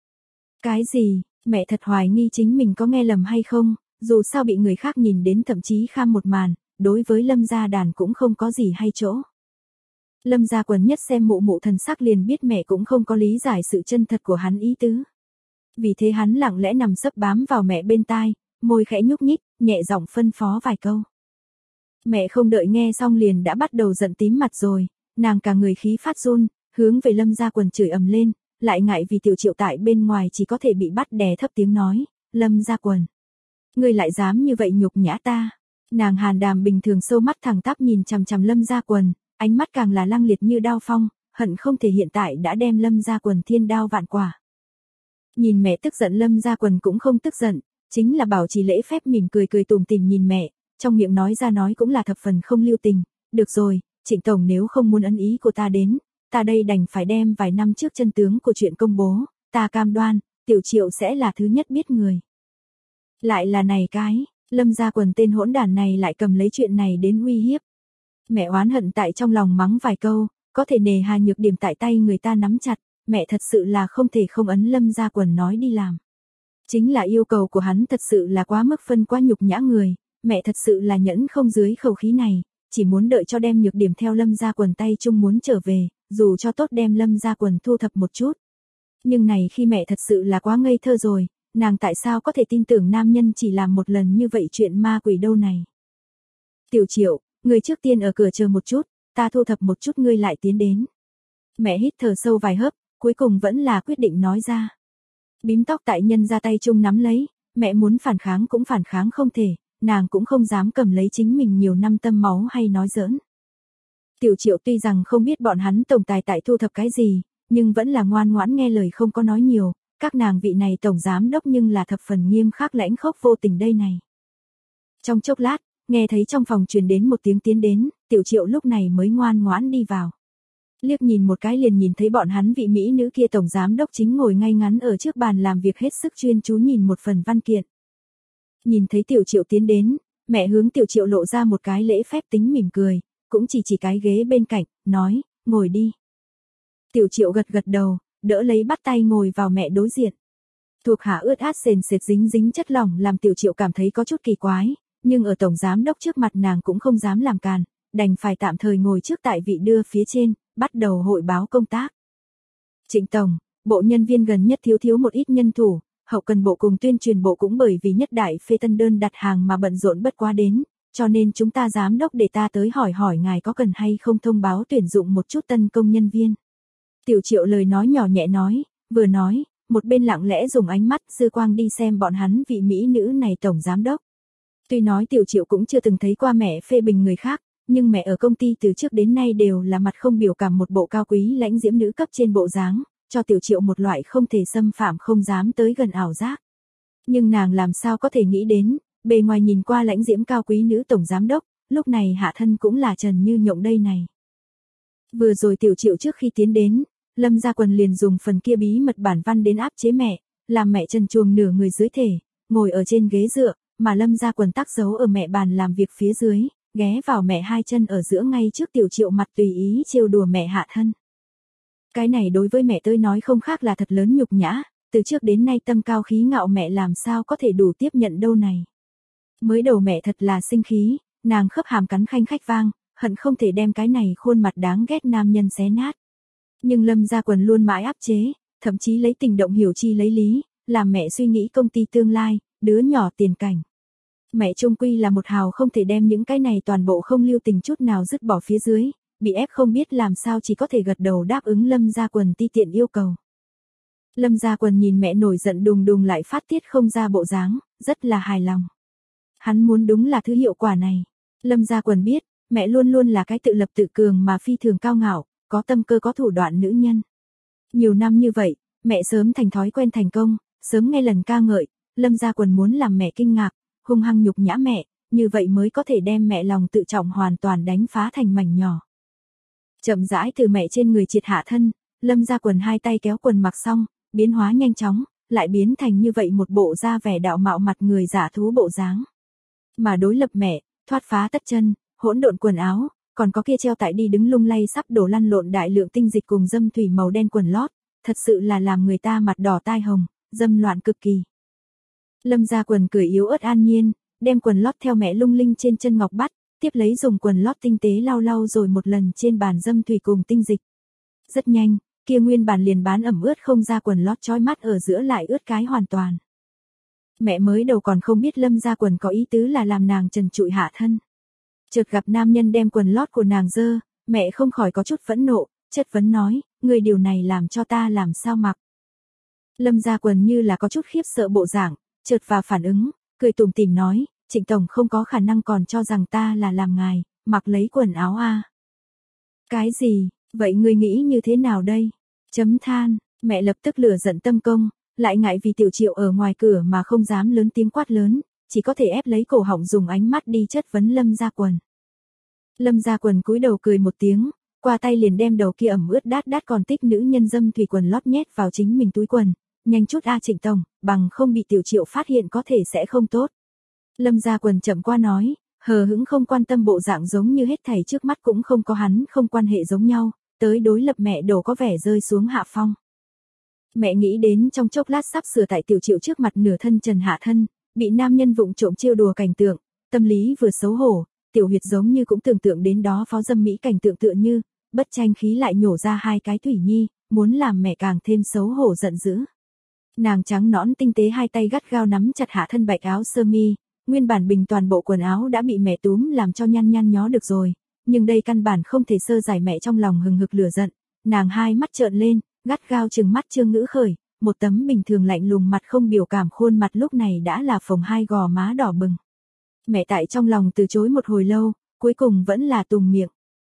Cái gì, mẹ thật hoài nghi chính mình có nghe lầm hay không, dù sao bị người khác nhìn đến thậm chí kham một màn, đối với Lâm Gia Đàn cũng không có gì hay chỗ. Lâm Gia Quần nhất xem mụ mụ thần sắc liền biết mẹ cũng không có lý giải sự chân thật của hắn ý tứ. Vì thế hắn lặng lẽ nằm sấp bám vào mẹ bên tai, môi khẽ nhúc nhích, nhẹ giọng phân phó vài câu. Mẹ không đợi nghe xong liền đã bắt đầu giận tím mặt rồi, nàng cả người khí phát run, hướng về Lâm Gia Quần chửi ầm lên, lại ngại vì Tiểu Triệu tại bên ngoài chỉ có thể bị bắt đè thấp tiếng nói, Lâm Gia Quần. Ngươi lại dám như vậy nhục nhã ta. Nàng hàn đàm bình thường sâu mắt thẳng tắp nhìn chằm chằm Lâm Gia Quần, ánh mắt càng là lăng liệt như đao phong, hận không thể hiện tại đã đem Lâm Gia Quần thiên đao vạn quả. Nhìn mẹ tức giận Lâm Gia Quần cũng không tức giận, chính là bảo trì lễ phép mỉm cười cười tủm tỉm nhìn mẹ, trong miệng nói ra nói cũng là thập phần không lưu tình. Được rồi, Trịnh Tổng nếu không muốn ấn ý của ta đến, ta đây đành phải đem vài năm trước chân tướng của chuyện công bố, ta cam đoan, Tiểu Triệu sẽ là thứ nhất biết người. Lại là này cái, Lâm Gia Quần tên hỗn đản này lại cầm lấy chuyện này đến uy hiếp. Mẹ oán hận tại trong lòng mắng vài câu, có thể nề hà nhược điểm tại tay người ta nắm chặt, mẹ thật sự là không thể không ấn Lâm Gia Quần nói đi làm. Chính là yêu cầu của hắn thật sự là quá mức phân quá nhục nhã người, mẹ thật sự là nhẫn không dưới khẩu khí này, chỉ muốn đợi cho đem nhược điểm theo Lâm Gia Quần tay chung muốn trở về, dù cho tốt đem Lâm Gia Quần thu thập một chút. Nhưng này khi mẹ thật sự là quá ngây thơ rồi, nàng tại sao có thể tin tưởng nam nhân chỉ làm một lần như vậy chuyện ma quỷ đâu này. Tiểu Triệu, người trước tiên ở cửa chờ một chút, ta thu thập một chút ngươi lại tiến đến. Mẹ hít thở sâu vài hớp, cuối cùng vẫn là quyết định nói ra. Bím tóc tại nhân ra tay chung nắm lấy, mẹ muốn phản kháng cũng phản kháng không thể, nàng cũng không dám cầm lấy chính mình nhiều năm tâm máu hay nói giỡn. Tiểu Triệu tuy rằng không biết bọn hắn tổng tài tại thu thập cái gì, nhưng vẫn là ngoan ngoãn nghe lời không có nói nhiều, các nàng vị này tổng giám đốc nhưng là thập phần nghiêm khắc lãnh khốc vô tình đây này. Trong chốc lát, nghe thấy trong phòng truyền đến một tiếng tiến đến, Tiểu Triệu lúc này mới ngoan ngoãn đi vào. Liếc nhìn một cái liền nhìn thấy bọn hắn vị mỹ nữ kia tổng giám đốc chính ngồi ngay ngắn ở trước bàn làm việc hết sức chuyên chú nhìn một phần văn kiện. Nhìn thấy Tiểu Triệu tiến đến, mẹ hướng Tiểu Triệu lộ ra một cái lễ phép tính mỉm cười, cũng chỉ cái ghế bên cạnh, nói, ngồi đi. Tiểu Triệu gật gật đầu, đỡ lấy bắt tay ngồi vào mẹ đối diện. Thuộc hạ ướt át sền sệt dính dính chất lỏng làm Tiểu Triệu cảm thấy có chút kỳ quái, nhưng ở tổng giám đốc trước mặt nàng cũng không dám làm càn, đành phải tạm thời ngồi trước tại vị đưa phía trên, bắt đầu hội báo công tác. Trịnh Tổng, bộ nhân viên gần nhất thiếu một ít nhân thủ, hậu cần bộ cùng tuyên truyền bộ cũng bởi vì nhất đại phê tân đơn đặt hàng mà bận rộn bất quá đến, cho nên chúng ta giám đốc để ta tới hỏi ngài có cần hay không thông báo tuyển dụng một chút tân công nhân viên. Tiểu Triệu lời nói nhỏ nhẹ nói, vừa nói, một bên lặng lẽ dùng ánh mắt dư quang đi xem bọn hắn vị mỹ nữ này tổng giám đốc. Tuy nói Tiểu Triệu cũng chưa từng thấy qua mẹ phê bình người khác, nhưng mẹ ở công ty từ trước đến nay đều là mặt không biểu cảm một bộ cao quý lãnh diễm nữ cấp trên bộ dáng, cho Tiểu Triệu một loại không thể xâm phạm không dám tới gần ảo giác. Nhưng nàng làm sao có thể nghĩ đến, bề ngoài nhìn qua lãnh diễm cao quý nữ tổng giám đốc, lúc này hạ thân cũng là trần như nhộng đây này. Vừa rồi Tiểu Triệu trước khi tiến đến, Lâm Gia Quần liền dùng phần kia bí mật bản văn đến áp chế mẹ, làm mẹ trần truồng nửa người dưới thể, ngồi ở trên ghế dựa, mà Lâm Gia Quần tác giấu ở mẹ bàn làm việc phía dưới, ghé vào mẹ hai chân ở giữa ngay trước Tiểu Triệu mặt tùy ý trêu đùa mẹ hạ thân. Cái này đối với mẹ tôi nói không khác là thật lớn nhục nhã, từ trước đến nay tâm cao khí ngạo mẹ làm sao có thể đủ tiếp nhận đâu này. Mới đầu mẹ thật là sinh khí, nàng khớp hàm cắn khanh khách vang, hận không thể đem cái này khuôn mặt đáng ghét nam nhân xé nát. Nhưng Lâm Gia Quần luôn mãi áp chế, thậm chí lấy tình động hiểu chi lấy lý, làm mẹ suy nghĩ công ty tương lai, đứa nhỏ tiền cảnh. Mẹ trung quy là một hào không thể đem những cái này toàn bộ không lưu tình chút nào dứt bỏ phía dưới, bị ép không biết làm sao chỉ có thể gật đầu đáp ứng Lâm Gia Quần ti tiện yêu cầu. Lâm Gia Quần nhìn mẹ nổi giận đùng đùng lại phát tiết không ra bộ dáng, rất là hài lòng. Hắn muốn đúng là thứ hiệu quả này. Lâm Gia Quần biết, mẹ luôn luôn là cái tự lập tự cường mà phi thường cao ngạo, có tâm cơ có thủ đoạn nữ nhân. Nhiều năm như vậy, mẹ sớm thành thói quen thành công, sớm nghe lần ca ngợi, Lâm Gia Quần muốn làm mẹ kinh ngạc, hung hăng nhục nhã mẹ, như vậy mới có thể đem mẹ lòng tự trọng hoàn toàn đánh phá thành mảnh nhỏ. Chậm rãi từ mẹ trên người triệt hạ thân, Lâm Gia Quần hai tay kéo quần mặc xong, biến hóa nhanh chóng, lại biến thành như vậy một bộ da vẻ đạo mạo mặt người giả thú bộ dáng. Mà đối lập mẹ, thoát phá tất chân, hỗn độn quần áo, còn có kia treo tại đi đứng lung lay sắp đổ lăn lộn đại lượng tinh dịch cùng dâm thủy màu đen quần lót, thật sự là làm người ta mặt đỏ tai hồng, dâm loạn cực kỳ. Lâm Gia Quần cười yếu ớt an nhiên, đem quần lót theo mẹ lung linh trên chân ngọc bắt, tiếp lấy dùng quần lót tinh tế lau lau rồi một lần trên bàn dâm thủy cùng tinh dịch. Rất nhanh, kia nguyên bản liền bán ẩm ướt không ra quần lót chói mắt ở giữa lại ướt cái hoàn toàn. Mẹ mới đầu còn không biết Lâm Gia Quần có ý tứ là làm nàng trần trụi hạ thân. Chợt gặp nam nhân đem quần lót của nàng dơ, mẹ không khỏi có chút phẫn nộ, chất vấn nói, người điều này làm cho ta làm sao mặc. Lâm Gia Quần như là có chút khiếp sợ bộ dạng, chợt vào phản ứng, cười tủm tỉm nói, Trịnh Tổng không có khả năng còn cho rằng ta là làm ngài, mặc lấy quần áo à. Cái gì, vậy ngươi nghĩ như thế nào đây? Chấm than, mẹ lập tức lửa giận tâm công, lại ngại vì Tiểu Triệu ở ngoài cửa mà không dám lớn tiếng quát lớn, chỉ có thể ép lấy cổ họng dùng ánh mắt đi chất vấn Lâm Gia Quần. Lâm Gia Quần cúi đầu cười một tiếng, qua tay liền đem đầu kia ẩm ướt đát đát còn tích nữ nhân dâm thủy quần lót nhét vào chính mình túi quần, nhanh chút a Trịnh Tổng, bằng không bị Tiểu Triệu phát hiện có thể sẽ không tốt. Lâm Gia Quần chậm qua nói, hờ hững không quan tâm bộ dạng giống như hết thảy trước mắt cũng không có hắn không quan hệ giống nhau, tới đối lập mẹ đổ có vẻ rơi xuống hạ phong. Mẹ nghĩ đến trong chốc lát sắp sửa tại Tiểu Triệu trước mặt nửa thân trần hạ thân, bị nam nhân vụng trộm trêu đùa cảnh tượng, tâm lý vừa xấu hổ, Tiểu Huyệt giống như cũng tưởng tượng đến đó phó dâm mỹ cảnh tượng tựa như, bất tranh khí lại nhổ ra hai cái thủy nhi, muốn làm mẹ càng thêm xấu hổ giận dữ. Nàng trắng nõn tinh tế hai tay gắt gao nắm chặt hạ thân bạch áo sơ mi, nguyên bản bình toàn bộ quần áo đã bị mẹ túm làm cho nhăn nhăn nhó được rồi, nhưng đây căn bản không thể sơ giải mẹ trong lòng hừng hực lửa giận, nàng hai mắt trợn lên, gắt gao trừng mắt Trương Ngữ Khởi, một tấm bình thường lạnh lùng mặt không biểu cảm khuôn mặt lúc này đã là phồng hai gò má đỏ bừng. Mẹ tại trong lòng từ chối một hồi lâu, cuối cùng vẫn là tùng miệng.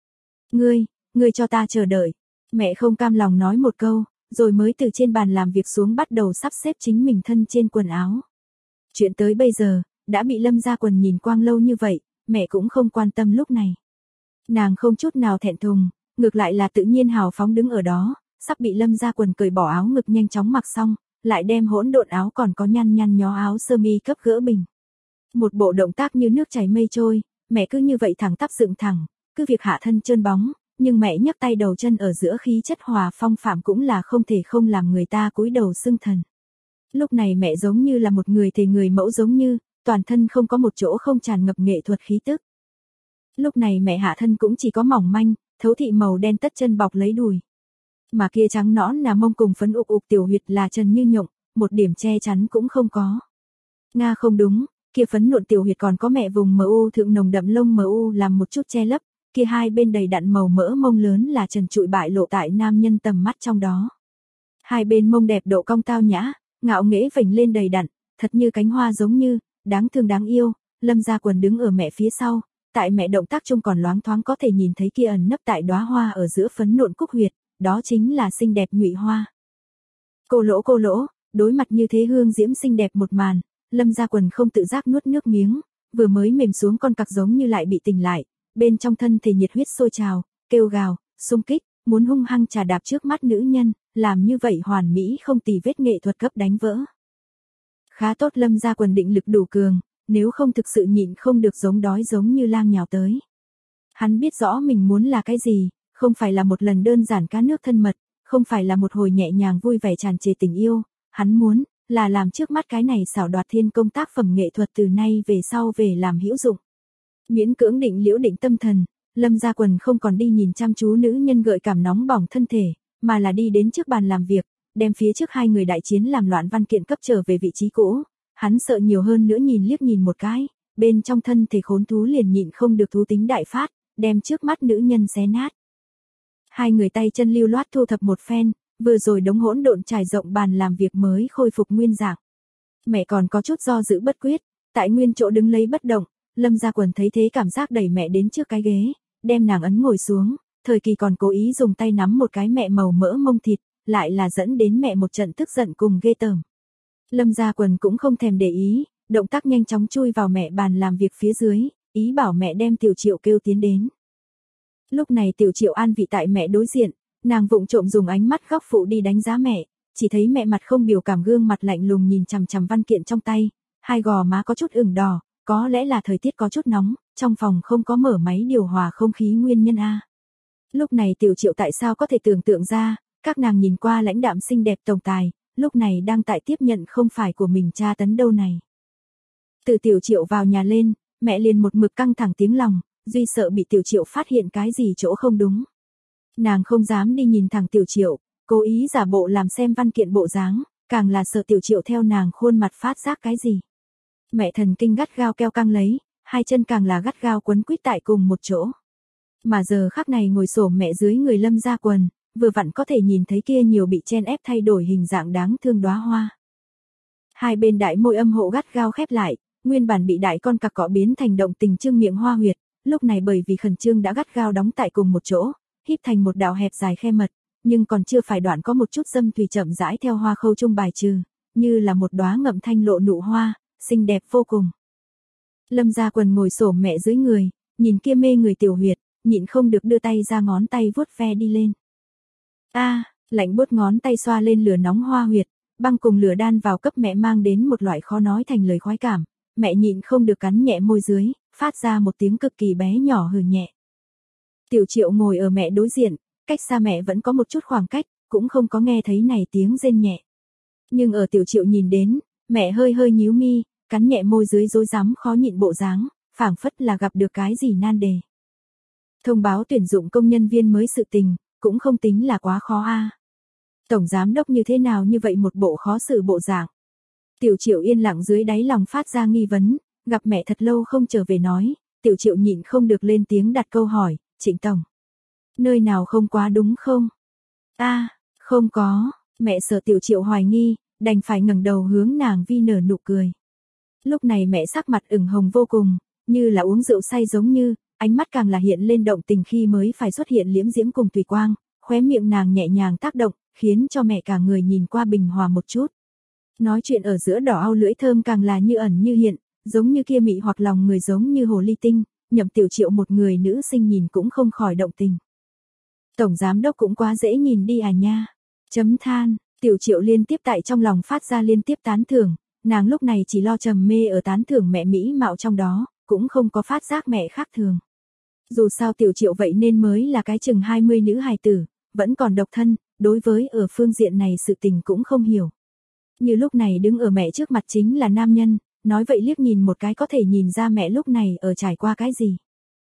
Ngươi cho ta chờ đợi. Mẹ không cam lòng nói một câu, rồi mới từ trên bàn làm việc xuống bắt đầu sắp xếp chính mình thân trên quần áo. Chuyện tới bây giờ, đã bị Lâm Gia Quần nhìn quang lâu như vậy, mẹ cũng không quan tâm lúc này. Nàng không chút nào thẹn thùng, ngược lại là tự nhiên hào phóng đứng ở đó, sắp bị Lâm Gia Quần cởi bỏ áo ngực nhanh chóng mặc xong, lại đem hỗn độn áo còn có nhăn nhăn nhó áo sơ mi cấp gỡ bình. Một bộ động tác như nước chảy mây trôi, mẹ cứ như vậy thẳng tắp dựng thẳng, cứ việc hạ thân trơn bóng, nhưng mẹ nhấc tay đầu chân ở giữa khí chất hòa phong phạm cũng là không thể không làm người ta cúi đầu xưng thần. Lúc này mẹ giống như là một người thề người mẫu giống như, toàn thân không có một chỗ không tràn ngập nghệ thuật khí tức. Lúc này mẹ hạ thân cũng chỉ có mỏng manh, thấu thị màu đen tất chân bọc lấy đùi. Mà kia trắng nõn là mông cùng phấn ục Tiểu Huyệt là trần như nhộng, một điểm che chắn cũng không có. Nga không đúng, kia phấn nộn Tiểu Huyệt còn có mẹ vùng mờ u thượng nồng đậm lông mờ u làm một chút che lấp, kia hai bên đầy đặn màu mỡ mông lớn là trần trụi bại lộ tại nam nhân tầm mắt trong đó. Hai bên mông đẹp độ cong tao nhã, ngạo nghễ vểnh lên đầy đặn, thật như cánh hoa giống như, đáng thương đáng yêu. Lâm Gia Quần đứng ở mẹ phía sau, tại mẹ động tác trông còn loáng thoáng có thể nhìn thấy kia ẩn nấp tại đóa hoa ở giữa phấn nộn cúc huyệt, đó chính là xinh đẹp nhụy hoa. Cô lỗ, đối mặt như thế hương diễm xinh đẹp một màn, Lâm Gia Quần không tự giác nuốt nước miếng, vừa mới mềm xuống con cặc giống như lại bị tỉnh lại, bên trong thân thể nhiệt huyết sôi trào, kêu gào, xung kích, muốn hung hăng trà đạp trước mắt nữ nhân, làm như vậy hoàn mỹ không tì vết nghệ thuật cấp đánh vỡ. Khá tốt Lâm Gia Quần định lực đủ cường, nếu không thực sự nhịn không được giống đói giống như lang nhào tới. Hắn biết rõ mình muốn là cái gì, không phải là một lần đơn giản cá nước thân mật, không phải là một hồi nhẹ nhàng vui vẻ tràn trề tình yêu, hắn muốn là làm trước mắt cái này xảo đoạt thiên công tác phẩm nghệ thuật từ nay về sau về làm hữu dụng. Miễn cưỡng liễu định tâm thần, Lâm Gia Quần không còn đi nhìn chăm chú nữ nhân gợi cảm nóng bỏng thân thể, mà là đi đến trước bàn làm việc, đem phía trước hai người đại chiến làm loạn văn kiện cấp trở về vị trí cũ. Hắn sợ nhiều hơn nữa nhìn liếc nhìn một cái, bên trong thân thể khốn thú liền nhịn không được thú tính đại phát, đem trước mắt nữ nhân xé nát. Hai người tay chân lưu loát thu thập một phen, vừa rồi đống hỗn độn trải rộng bàn làm việc mới khôi phục nguyên dạng. Mẹ còn có chút do dự bất quyết, tại nguyên chỗ đứng lấy bất động, Lâm Gia Quần thấy thế cảm giác đẩy mẹ đến trước cái ghế, đem nàng ấn ngồi xuống, thời kỳ còn cố ý dùng tay nắm một cái mẹ màu mỡ mông thịt, lại là dẫn đến mẹ một trận tức giận cùng ghê tởm. Lâm Gia Quần cũng không thèm để ý, động tác nhanh chóng chui vào mẹ bàn làm việc phía dưới, ý bảo mẹ đem Tiểu Triệu kêu tiến đến. Lúc này Tiểu Triệu an vị tại mẹ đối diện, nàng vụng trộm dùng ánh mắt góc phụ đi đánh giá mẹ, chỉ thấy mẹ mặt không biểu cảm gương mặt lạnh lùng nhìn chằm chằm văn kiện trong tay, hai gò má có chút ửng đỏ, có lẽ là thời tiết có chút nóng, trong phòng không có mở máy điều hòa không khí nguyên nhân a. Lúc này Tiểu Triệu tại sao có thể tưởng tượng ra, các nàng nhìn qua lãnh đạm xinh đẹp tổng tài, lúc này đang tại tiếp nhận không phải của mình tra tấn đâu này. Từ Tiểu Triệu vào nhà lên, mẹ liền một mực căng thẳng tiếng lòng, Duy sợ bị Tiểu Triệu phát hiện cái gì chỗ không đúng. Nàng không dám đi nhìn thẳng Tiểu Triệu, cố ý giả bộ làm xem văn kiện bộ dáng, càng là sợ Tiểu Triệu theo nàng khuôn mặt phát giác cái gì. Mẹ thần kinh gắt gao keo căng lấy, hai chân càng là gắt gao quấn quýt tại cùng một chỗ. Mà giờ khắc này ngồi xổm mẹ dưới người Lâm Gia Quần, vừa vặn có thể nhìn thấy kia nhiều bị chen ép thay đổi hình dạng đáng thương đóa hoa. Hai bên đại môi âm hộ gắt gao khép lại, nguyên bản bị đại con cặc cọ biến thành động tình trương miệng hoa huyệt, lúc này bởi vì khẩn trương đã gắt gao đóng tại cùng một chỗ, híp thành một đạo hẹp dài khe mật, nhưng còn chưa phải đoạn có một chút dâm thủy chậm rãi theo hoa khâu trung bài trừ, như là một đóa ngậm thanh lộ nụ hoa, xinh đẹp vô cùng. Lâm Gia Quần ngồi xổm mẹ dưới người, nhìn kia mê người tiểu huyệt, nhịn không được đưa tay ra ngón tay vuốt ve đi lên. Lạnh buốt ngón tay xoa lên lửa nóng hoa huyệt, băng cùng lửa đan vào cấp mẹ mang đến một loại khó nói thành lời khoái cảm, mẹ nhịn không được cắn nhẹ môi dưới, phát ra một tiếng cực kỳ bé nhỏ hừ nhẹ. Tiểu Triệu ngồi ở mẹ đối diện, cách xa mẹ vẫn có một chút khoảng cách, cũng không có nghe thấy này tiếng rên nhẹ. Nhưng ở Tiểu Triệu nhìn đến, mẹ hơi hơi nhíu mi, cắn nhẹ môi dưới rối rắm khó nhịn bộ dáng, phảng phất là gặp được cái gì nan đề. Thông báo tuyển dụng công nhân viên mới sự tình, cũng không tính là quá khó a. Tổng giám đốc như thế nào như vậy một bộ khó xử bộ dạng. Tiểu Triệu yên lặng dưới đáy lòng phát ra nghi vấn, gặp mẹ thật lâu không trở về nói, Tiểu Triệu nhịn không được lên tiếng đặt câu hỏi, Trịnh tổng. Nơi nào không quá đúng không? Không có, mẹ sợ Tiểu Triệu hoài nghi, đành phải ngẩng đầu hướng nàng vi nở nụ cười. Lúc này mẹ sắc mặt ửng hồng vô cùng, như là uống rượu say giống như, ánh mắt càng là hiện lên động tình khi mới phải xuất hiện liễm diễm cùng tùy quang, khóe miệng nàng nhẹ nhàng tác động, khiến cho mẹ cả người nhìn qua bình hòa một chút. Nói chuyện ở giữa đỏ au lưỡi thơm càng là như ẩn như hiện, giống như kia mị hoặc lòng người giống như hồ ly tinh, nhậm Tiểu Triệu một người nữ sinh nhìn cũng không khỏi động tình. Tổng giám đốc cũng quá dễ nhìn đi à nha. Chấm than, Tiểu Triệu liên tiếp tại trong lòng phát ra liên tiếp tán thưởng, nàng lúc này chỉ lo trầm mê ở tán thưởng mẹ mỹ mạo trong đó, cũng không có phát giác mẹ khác thường. Dù sao Tiểu Triệu vậy nên mới là cái chừng 20 nữ hài tử, vẫn còn độc thân, đối với ở phương diện này sự tình cũng không hiểu. Như lúc này đứng ở mẹ trước mặt chính là nam nhân, nói vậy liếc nhìn một cái có thể nhìn ra mẹ lúc này ở trải qua cái gì.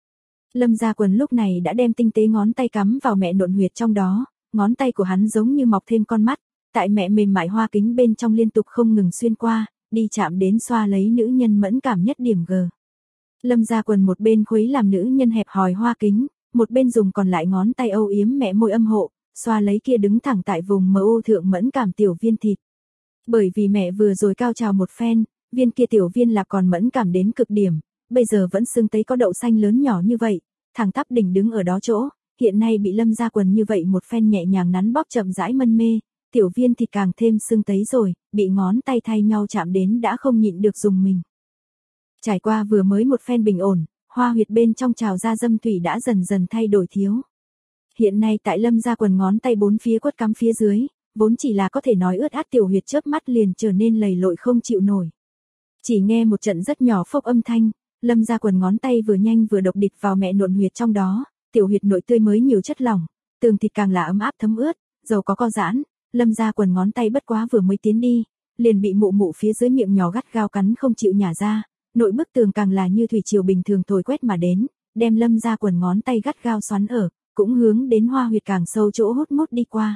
Lâm Gia Quần lúc này đã đem tinh tế ngón tay cắm vào mẹ nộn huyệt trong đó, ngón tay của hắn giống như mọc thêm con mắt, tại mẹ mềm mại hoa kính bên trong liên tục không ngừng xuyên qua, đi chạm đến xoa lấy nữ nhân mẫn cảm nhất điểm G. Lâm Gia Quần một bên khuấy làm nữ nhân hẹp hòi hoa kính, một bên dùng còn lại ngón tay âu yếm mẹ môi âm hộ, xoa lấy kia đứng thẳng tại vùng mỡ ô thượng mẫn cảm tiểu viên thịt. Bởi vì mẹ vừa rồi cao trào một phen, viên kia tiểu viên là còn mẫn cảm đến cực điểm, bây giờ vẫn sưng tấy có đậu xanh lớn nhỏ như vậy, thẳng tắp đỉnh đứng ở đó chỗ, hiện nay bị Lâm Gia Quần như vậy một phen nhẹ nhàng nắn bóp chậm rãi mân mê, tiểu viên thịt càng thêm sưng tấy rồi, bị ngón tay thay nhau chạm đến đã không nhịn được dùng mình. Trải qua vừa mới một phen bình ổn, hoa huyệt bên trong trào ra dâm thủy đã dần dần thay đổi thiếu. Hiện nay tại Lâm Gia Quần ngón tay bốn phía quất cắm phía dưới, vốn chỉ là có thể nói ướt át tiểu huyệt chớp mắt liền trở nên lầy lội không chịu nổi. Chỉ nghe một trận rất nhỏ phốc âm thanh, Lâm Gia Quần ngón tay vừa nhanh vừa độc địch vào mẹ nộn huyệt trong đó, tiểu huyệt nội tươi mới nhiều chất lỏng, tường thịt càng là ấm áp thấm ướt, dầu có co giãn, Lâm Gia Quần ngón tay bất quá vừa mới tiến đi, liền bị mụ mụ phía dưới miệng nhỏ gắt gao cắn không chịu nhả ra, nội bức tường càng là như thủy triều bình thường thổi quét mà đến, đem Lâm Gia Quần ngón tay gắt gao xoắn ở, cũng hướng đến hoa huyệt càng sâu chỗ hút mút đi qua.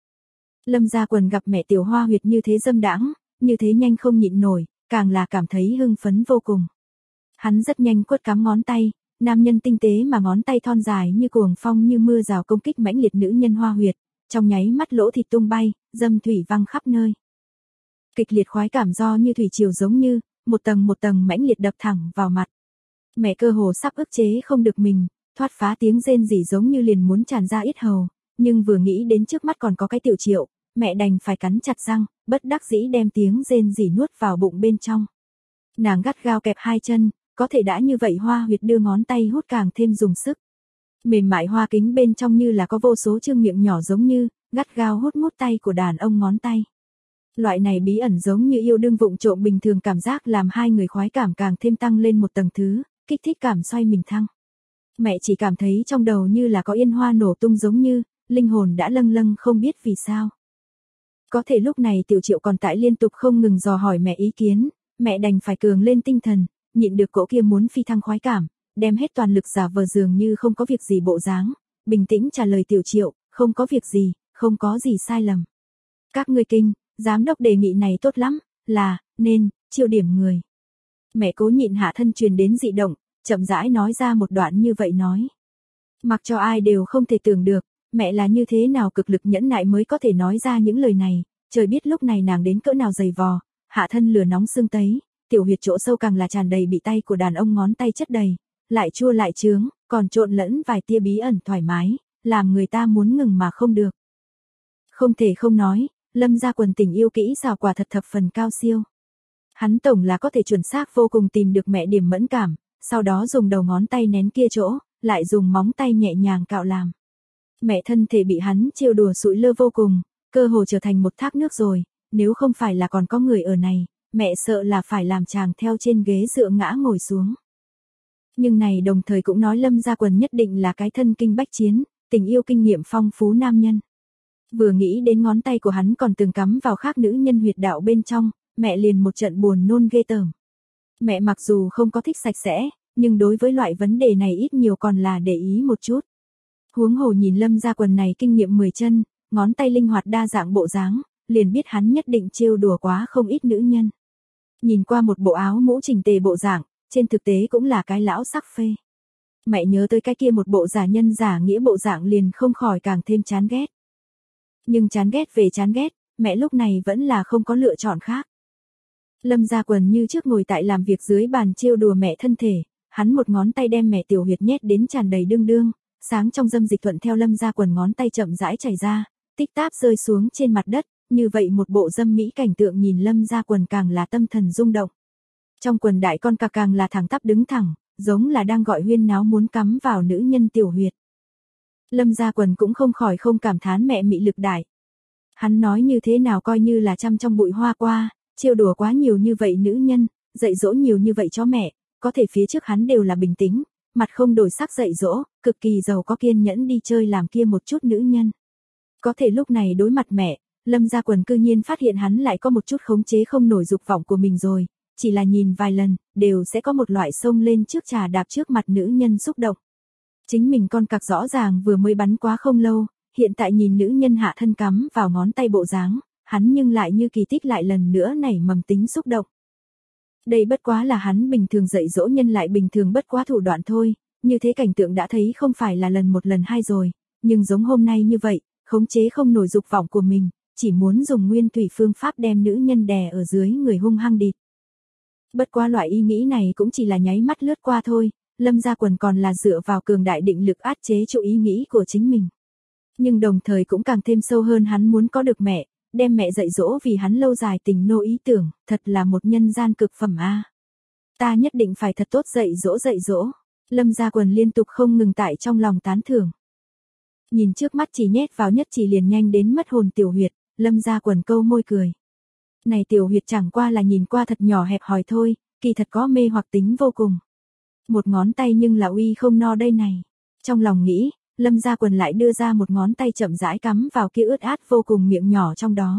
Lâm Gia Quần gặp mẹ tiểu hoa huyệt như thế dâm đãng, như thế nhanh không nhịn nổi, càng là cảm thấy hưng phấn vô cùng. Hắn rất nhanh quất cắm ngón tay, nam nhân tinh tế mà ngón tay thon dài như cuồng phong như mưa rào công kích mãnh liệt nữ nhân hoa huyệt, trong nháy mắt lỗ thịt tung bay, dâm thủy văng khắp nơi. Kịch liệt khoái cảm do như thủy triều giống như, một tầng mãnh liệt đập thẳng vào mặt. Mẹ cơ hồ sắp ức chế không được mình, thoát phá tiếng rên rỉ giống như liền muốn tràn ra yết hầu, nhưng vừa nghĩ đến trước mắt còn có cái Tiểu Triệu, mẹ đành phải cắn chặt răng, bất đắc dĩ đem tiếng rên rỉ nuốt vào bụng bên trong. Nàng gắt gao kẹp hai chân, có thể đã như vậy hoa huyệt đưa ngón tay hút càng thêm dùng sức. Mềm mại hoa kính bên trong như là có vô số chương miệng nhỏ giống như, gắt gao hút mút tay của đàn ông ngón tay. Loại này bí ẩn giống như yêu đương vụng trộm bình thường cảm giác làm hai người khoái cảm càng thêm tăng lên một tầng thứ, kích thích cảm xoay mình thăng. Mẹ chỉ cảm thấy trong đầu như là có yên hoa nổ tung giống như, linh hồn đã lâng lâng không biết vì sao. Có thể lúc này Tiểu Triệu còn tại liên tục không ngừng dò hỏi mẹ ý kiến, mẹ đành phải cường lên tinh thần, nhịn được cỗ kia muốn phi thăng khoái cảm, đem hết toàn lực giả vờ dường như không có việc gì bộ dáng, bình tĩnh trả lời Tiểu Triệu, không có việc gì, không có gì sai lầm. Các ngươi kinh, giám đốc đề nghị này tốt lắm, là, nên, chiêu điểm người. Mẹ cố nhịn hạ thân truyền đến dị động, chậm rãi nói ra một đoạn như vậy nói. Mặc cho ai đều không thể tưởng được, mẹ là như thế nào cực lực nhẫn nại mới có thể nói ra những lời này, trời biết lúc này nàng đến cỡ nào dày vò, hạ thân lửa nóng sưng tấy, tiểu huyệt chỗ sâu càng là tràn đầy bị tay của đàn ông ngón tay chất đầy, lại chua lại chướng, còn trộn lẫn vài tia bí ẩn thoải mái, làm người ta muốn ngừng mà không được. Không thể không nói, Lâm Gia Quần tình yêu kỹ xảo quả thật thập phần cao siêu. Hắn tổng là có thể chuẩn xác vô cùng tìm được mẹ điểm mẫn cảm, sau đó dùng đầu ngón tay nén kia chỗ, lại dùng móng tay nhẹ nhàng cạo làm. Mẹ thân thể bị hắn trêu đùa sụi lơ vô cùng, cơ hồ trở thành một thác nước rồi, nếu không phải là còn có người ở này, mẹ sợ là phải làm chàng theo trên ghế dựa ngã ngồi xuống. Nhưng này đồng thời cũng nói Lâm Gia Quần nhất định là cái thân kinh bách chiến, tình yêu kinh nghiệm phong phú nam nhân. Vừa nghĩ đến ngón tay của hắn còn từng cắm vào khác nữ nhân huyệt đạo bên trong, mẹ liền một trận buồn nôn ghê tởm. Mẹ mặc dù không có thích sạch sẽ, nhưng đối với loại vấn đề này ít nhiều còn là để ý một chút. Huống hồ nhìn Lâm Gia Quần này kinh nghiệm 10 chân, ngón tay linh hoạt đa dạng bộ dáng, liền biết hắn nhất định trêu đùa quá không ít nữ nhân. Nhìn qua một bộ áo mũ chỉnh tề bộ dạng, trên thực tế cũng là cái lão sắc phê. Mẹ nhớ tới cái kia một bộ giả nhân giả nghĩa bộ dạng liền không khỏi càng thêm chán ghét. Nhưng chán ghét về chán ghét, mẹ lúc này vẫn là không có lựa chọn khác. Lâm Gia Quần như trước ngồi tại làm việc dưới bàn trêu đùa mẹ thân thể, hắn một ngón tay đem mẹ tiểu huyệt nhét đến tràn đầy đương đương, sáng trong dâm dịch thuận theo Lâm Gia Quần ngón tay chậm rãi chảy ra, tích táp rơi xuống trên mặt đất, như vậy một bộ dâm mỹ cảnh tượng nhìn Lâm Gia Quần càng là tâm thần rung động. Trong quần đại con cặc càng là thẳng tắp đứng thẳng, giống là đang gọi huyên náo muốn cắm vào nữ nhân tiểu huyệt. Lâm Gia Quần cũng không khỏi không cảm thán mẹ mị lực đại. Hắn nói như thế nào coi như là chăm trong bụi hoa qua, trêu đùa quá nhiều như vậy nữ nhân, dạy dỗ nhiều như vậy cho mẹ, có thể phía trước hắn đều là bình tĩnh, mặt không đổi sắc dạy dỗ, cực kỳ giàu có kiên nhẫn đi chơi làm kia một chút nữ nhân. Có thể lúc này đối mặt mẹ, Lâm Gia Quần cư nhiên phát hiện hắn lại có một chút khống chế không nổi dục vọng của mình rồi, chỉ là nhìn vài lần, đều sẽ có một loại xông lên trước trà đạp trước mặt nữ nhân xúc động. Chính mình con cặc rõ ràng vừa mới bắn quá không lâu, hiện tại nhìn nữ nhân hạ thân cắm vào ngón tay bộ dáng, hắn nhưng lại như kỳ tích lại lần nữa nảy mầm tính xúc động. Đây bất quá là hắn bình thường dạy dỗ nhân lại bình thường bất quá thủ đoạn thôi, như thế cảnh tượng đã thấy không phải là lần một lần hai rồi, nhưng giống hôm nay như vậy, khống chế không nổi dục vọng của mình, chỉ muốn dùng nguyên thủy phương pháp đem nữ nhân đè ở dưới người hung hăng địt. Bất quá loại ý nghĩ này cũng chỉ là nháy mắt lướt qua thôi, Lâm Gia Quần còn là dựa vào cường đại định lực áp chế chỗ ý nghĩ của chính mình. Nhưng đồng thời cũng càng thêm sâu hơn hắn muốn có được mẹ, đem mẹ dạy dỗ vì hắn lâu dài tình nô ý tưởng, thật là một nhân gian cực phẩm a. Ta nhất định phải thật tốt dạy dỗ. Lâm Gia Quần liên tục không ngừng tại trong lòng tán thưởng. Nhìn trước mắt chỉ nhét vào nhất chỉ liền nhanh đến mất hồn tiểu huyệt, Lâm Gia Quần câu môi cười. Này tiểu huyệt chẳng qua là nhìn qua thật nhỏ hẹp hòi thôi, kỳ thật có mê hoặc tính vô cùng. Một ngón tay nhưng là uy không no đây này. Trong lòng nghĩ, Lâm Gia Quần lại đưa ra một ngón tay chậm rãi cắm vào kia ướt át vô cùng miệng nhỏ trong đó.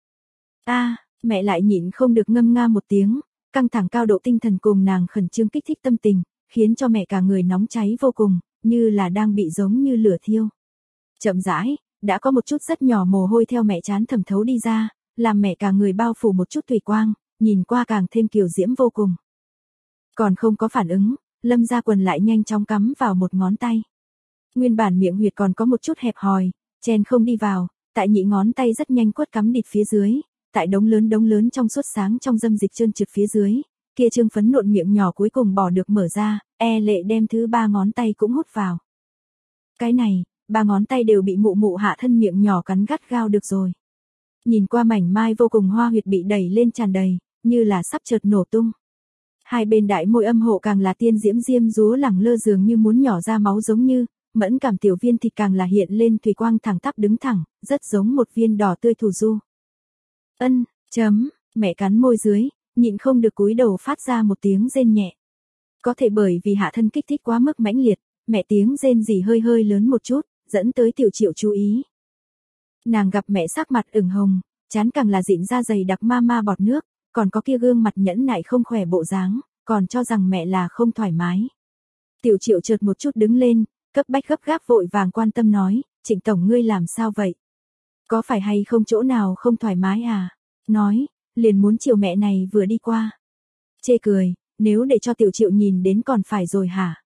Mẹ lại nhịn không được ngâm nga một tiếng, căng thẳng cao độ tinh thần cùng nàng khẩn trương kích thích tâm tình, khiến cho mẹ cả người nóng cháy vô cùng, như là đang bị giống như lửa thiêu. Chậm rãi, đã có một chút rất nhỏ mồ hôi theo mẹ trán thẩm thấu đi ra, làm mẹ cả người bao phủ một chút thủy quang, nhìn qua càng thêm kiều diễm vô cùng. Còn không có phản ứng, Lâm Gia Quần lại nhanh chóng cắm vào một ngón tay. Nguyên bản miệng huyệt còn có một chút hẹp hòi, chen không đi vào, tại nhị ngón tay rất nhanh quất cắm địt phía dưới, tại đống lớn trong suốt sáng trong dâm dịch trơn trượt phía dưới, kia trương phấn nộn miệng nhỏ cuối cùng bỏ được mở ra, lệ đem thứ ba ngón tay cũng hút vào. Cái này, ba ngón tay đều bị mụ mụ hạ thân miệng nhỏ cắn gắt gao được rồi. Nhìn qua mảnh mai vô cùng hoa huyệt bị đẩy lên tràn đầy, như là sắp chợt nổ tung. Hai bên đại môi âm hộ càng là tiên diễm diêm dúa lẳng lơ dường như muốn nhỏ ra máu giống như, mẫn cảm tiểu viên thịt càng là hiện lên thủy quang thẳng tắp đứng thẳng, rất giống một viên đỏ tươi thủ du. Mẹ cắn môi dưới, nhịn không được cúi đầu phát ra một tiếng rên nhẹ. Có thể bởi vì hạ thân kích thích quá mức mãnh liệt, mẹ tiếng rên gì hơi lớn một chút, dẫn tới Tiểu Triệu chú ý. Nàng gặp mẹ sắc mặt ửng hồng, trán càng là dịn ra dày đặc ma bọt nước, còn có kia gương mặt nhẫn nại không khỏe bộ dáng, còn cho rằng mẹ là không thoải mái. Tiểu Triệu chợt một chút đứng lên, cấp bách gấp gáp vội vàng quan tâm nói, Trịnh tổng ngươi làm sao vậy? Có phải hay không chỗ nào không thoải mái à? Nói, liền muốn chiều mẹ này vừa đi qua. Chê cười, nếu để cho Tiểu Triệu nhìn đến còn phải rồi hả?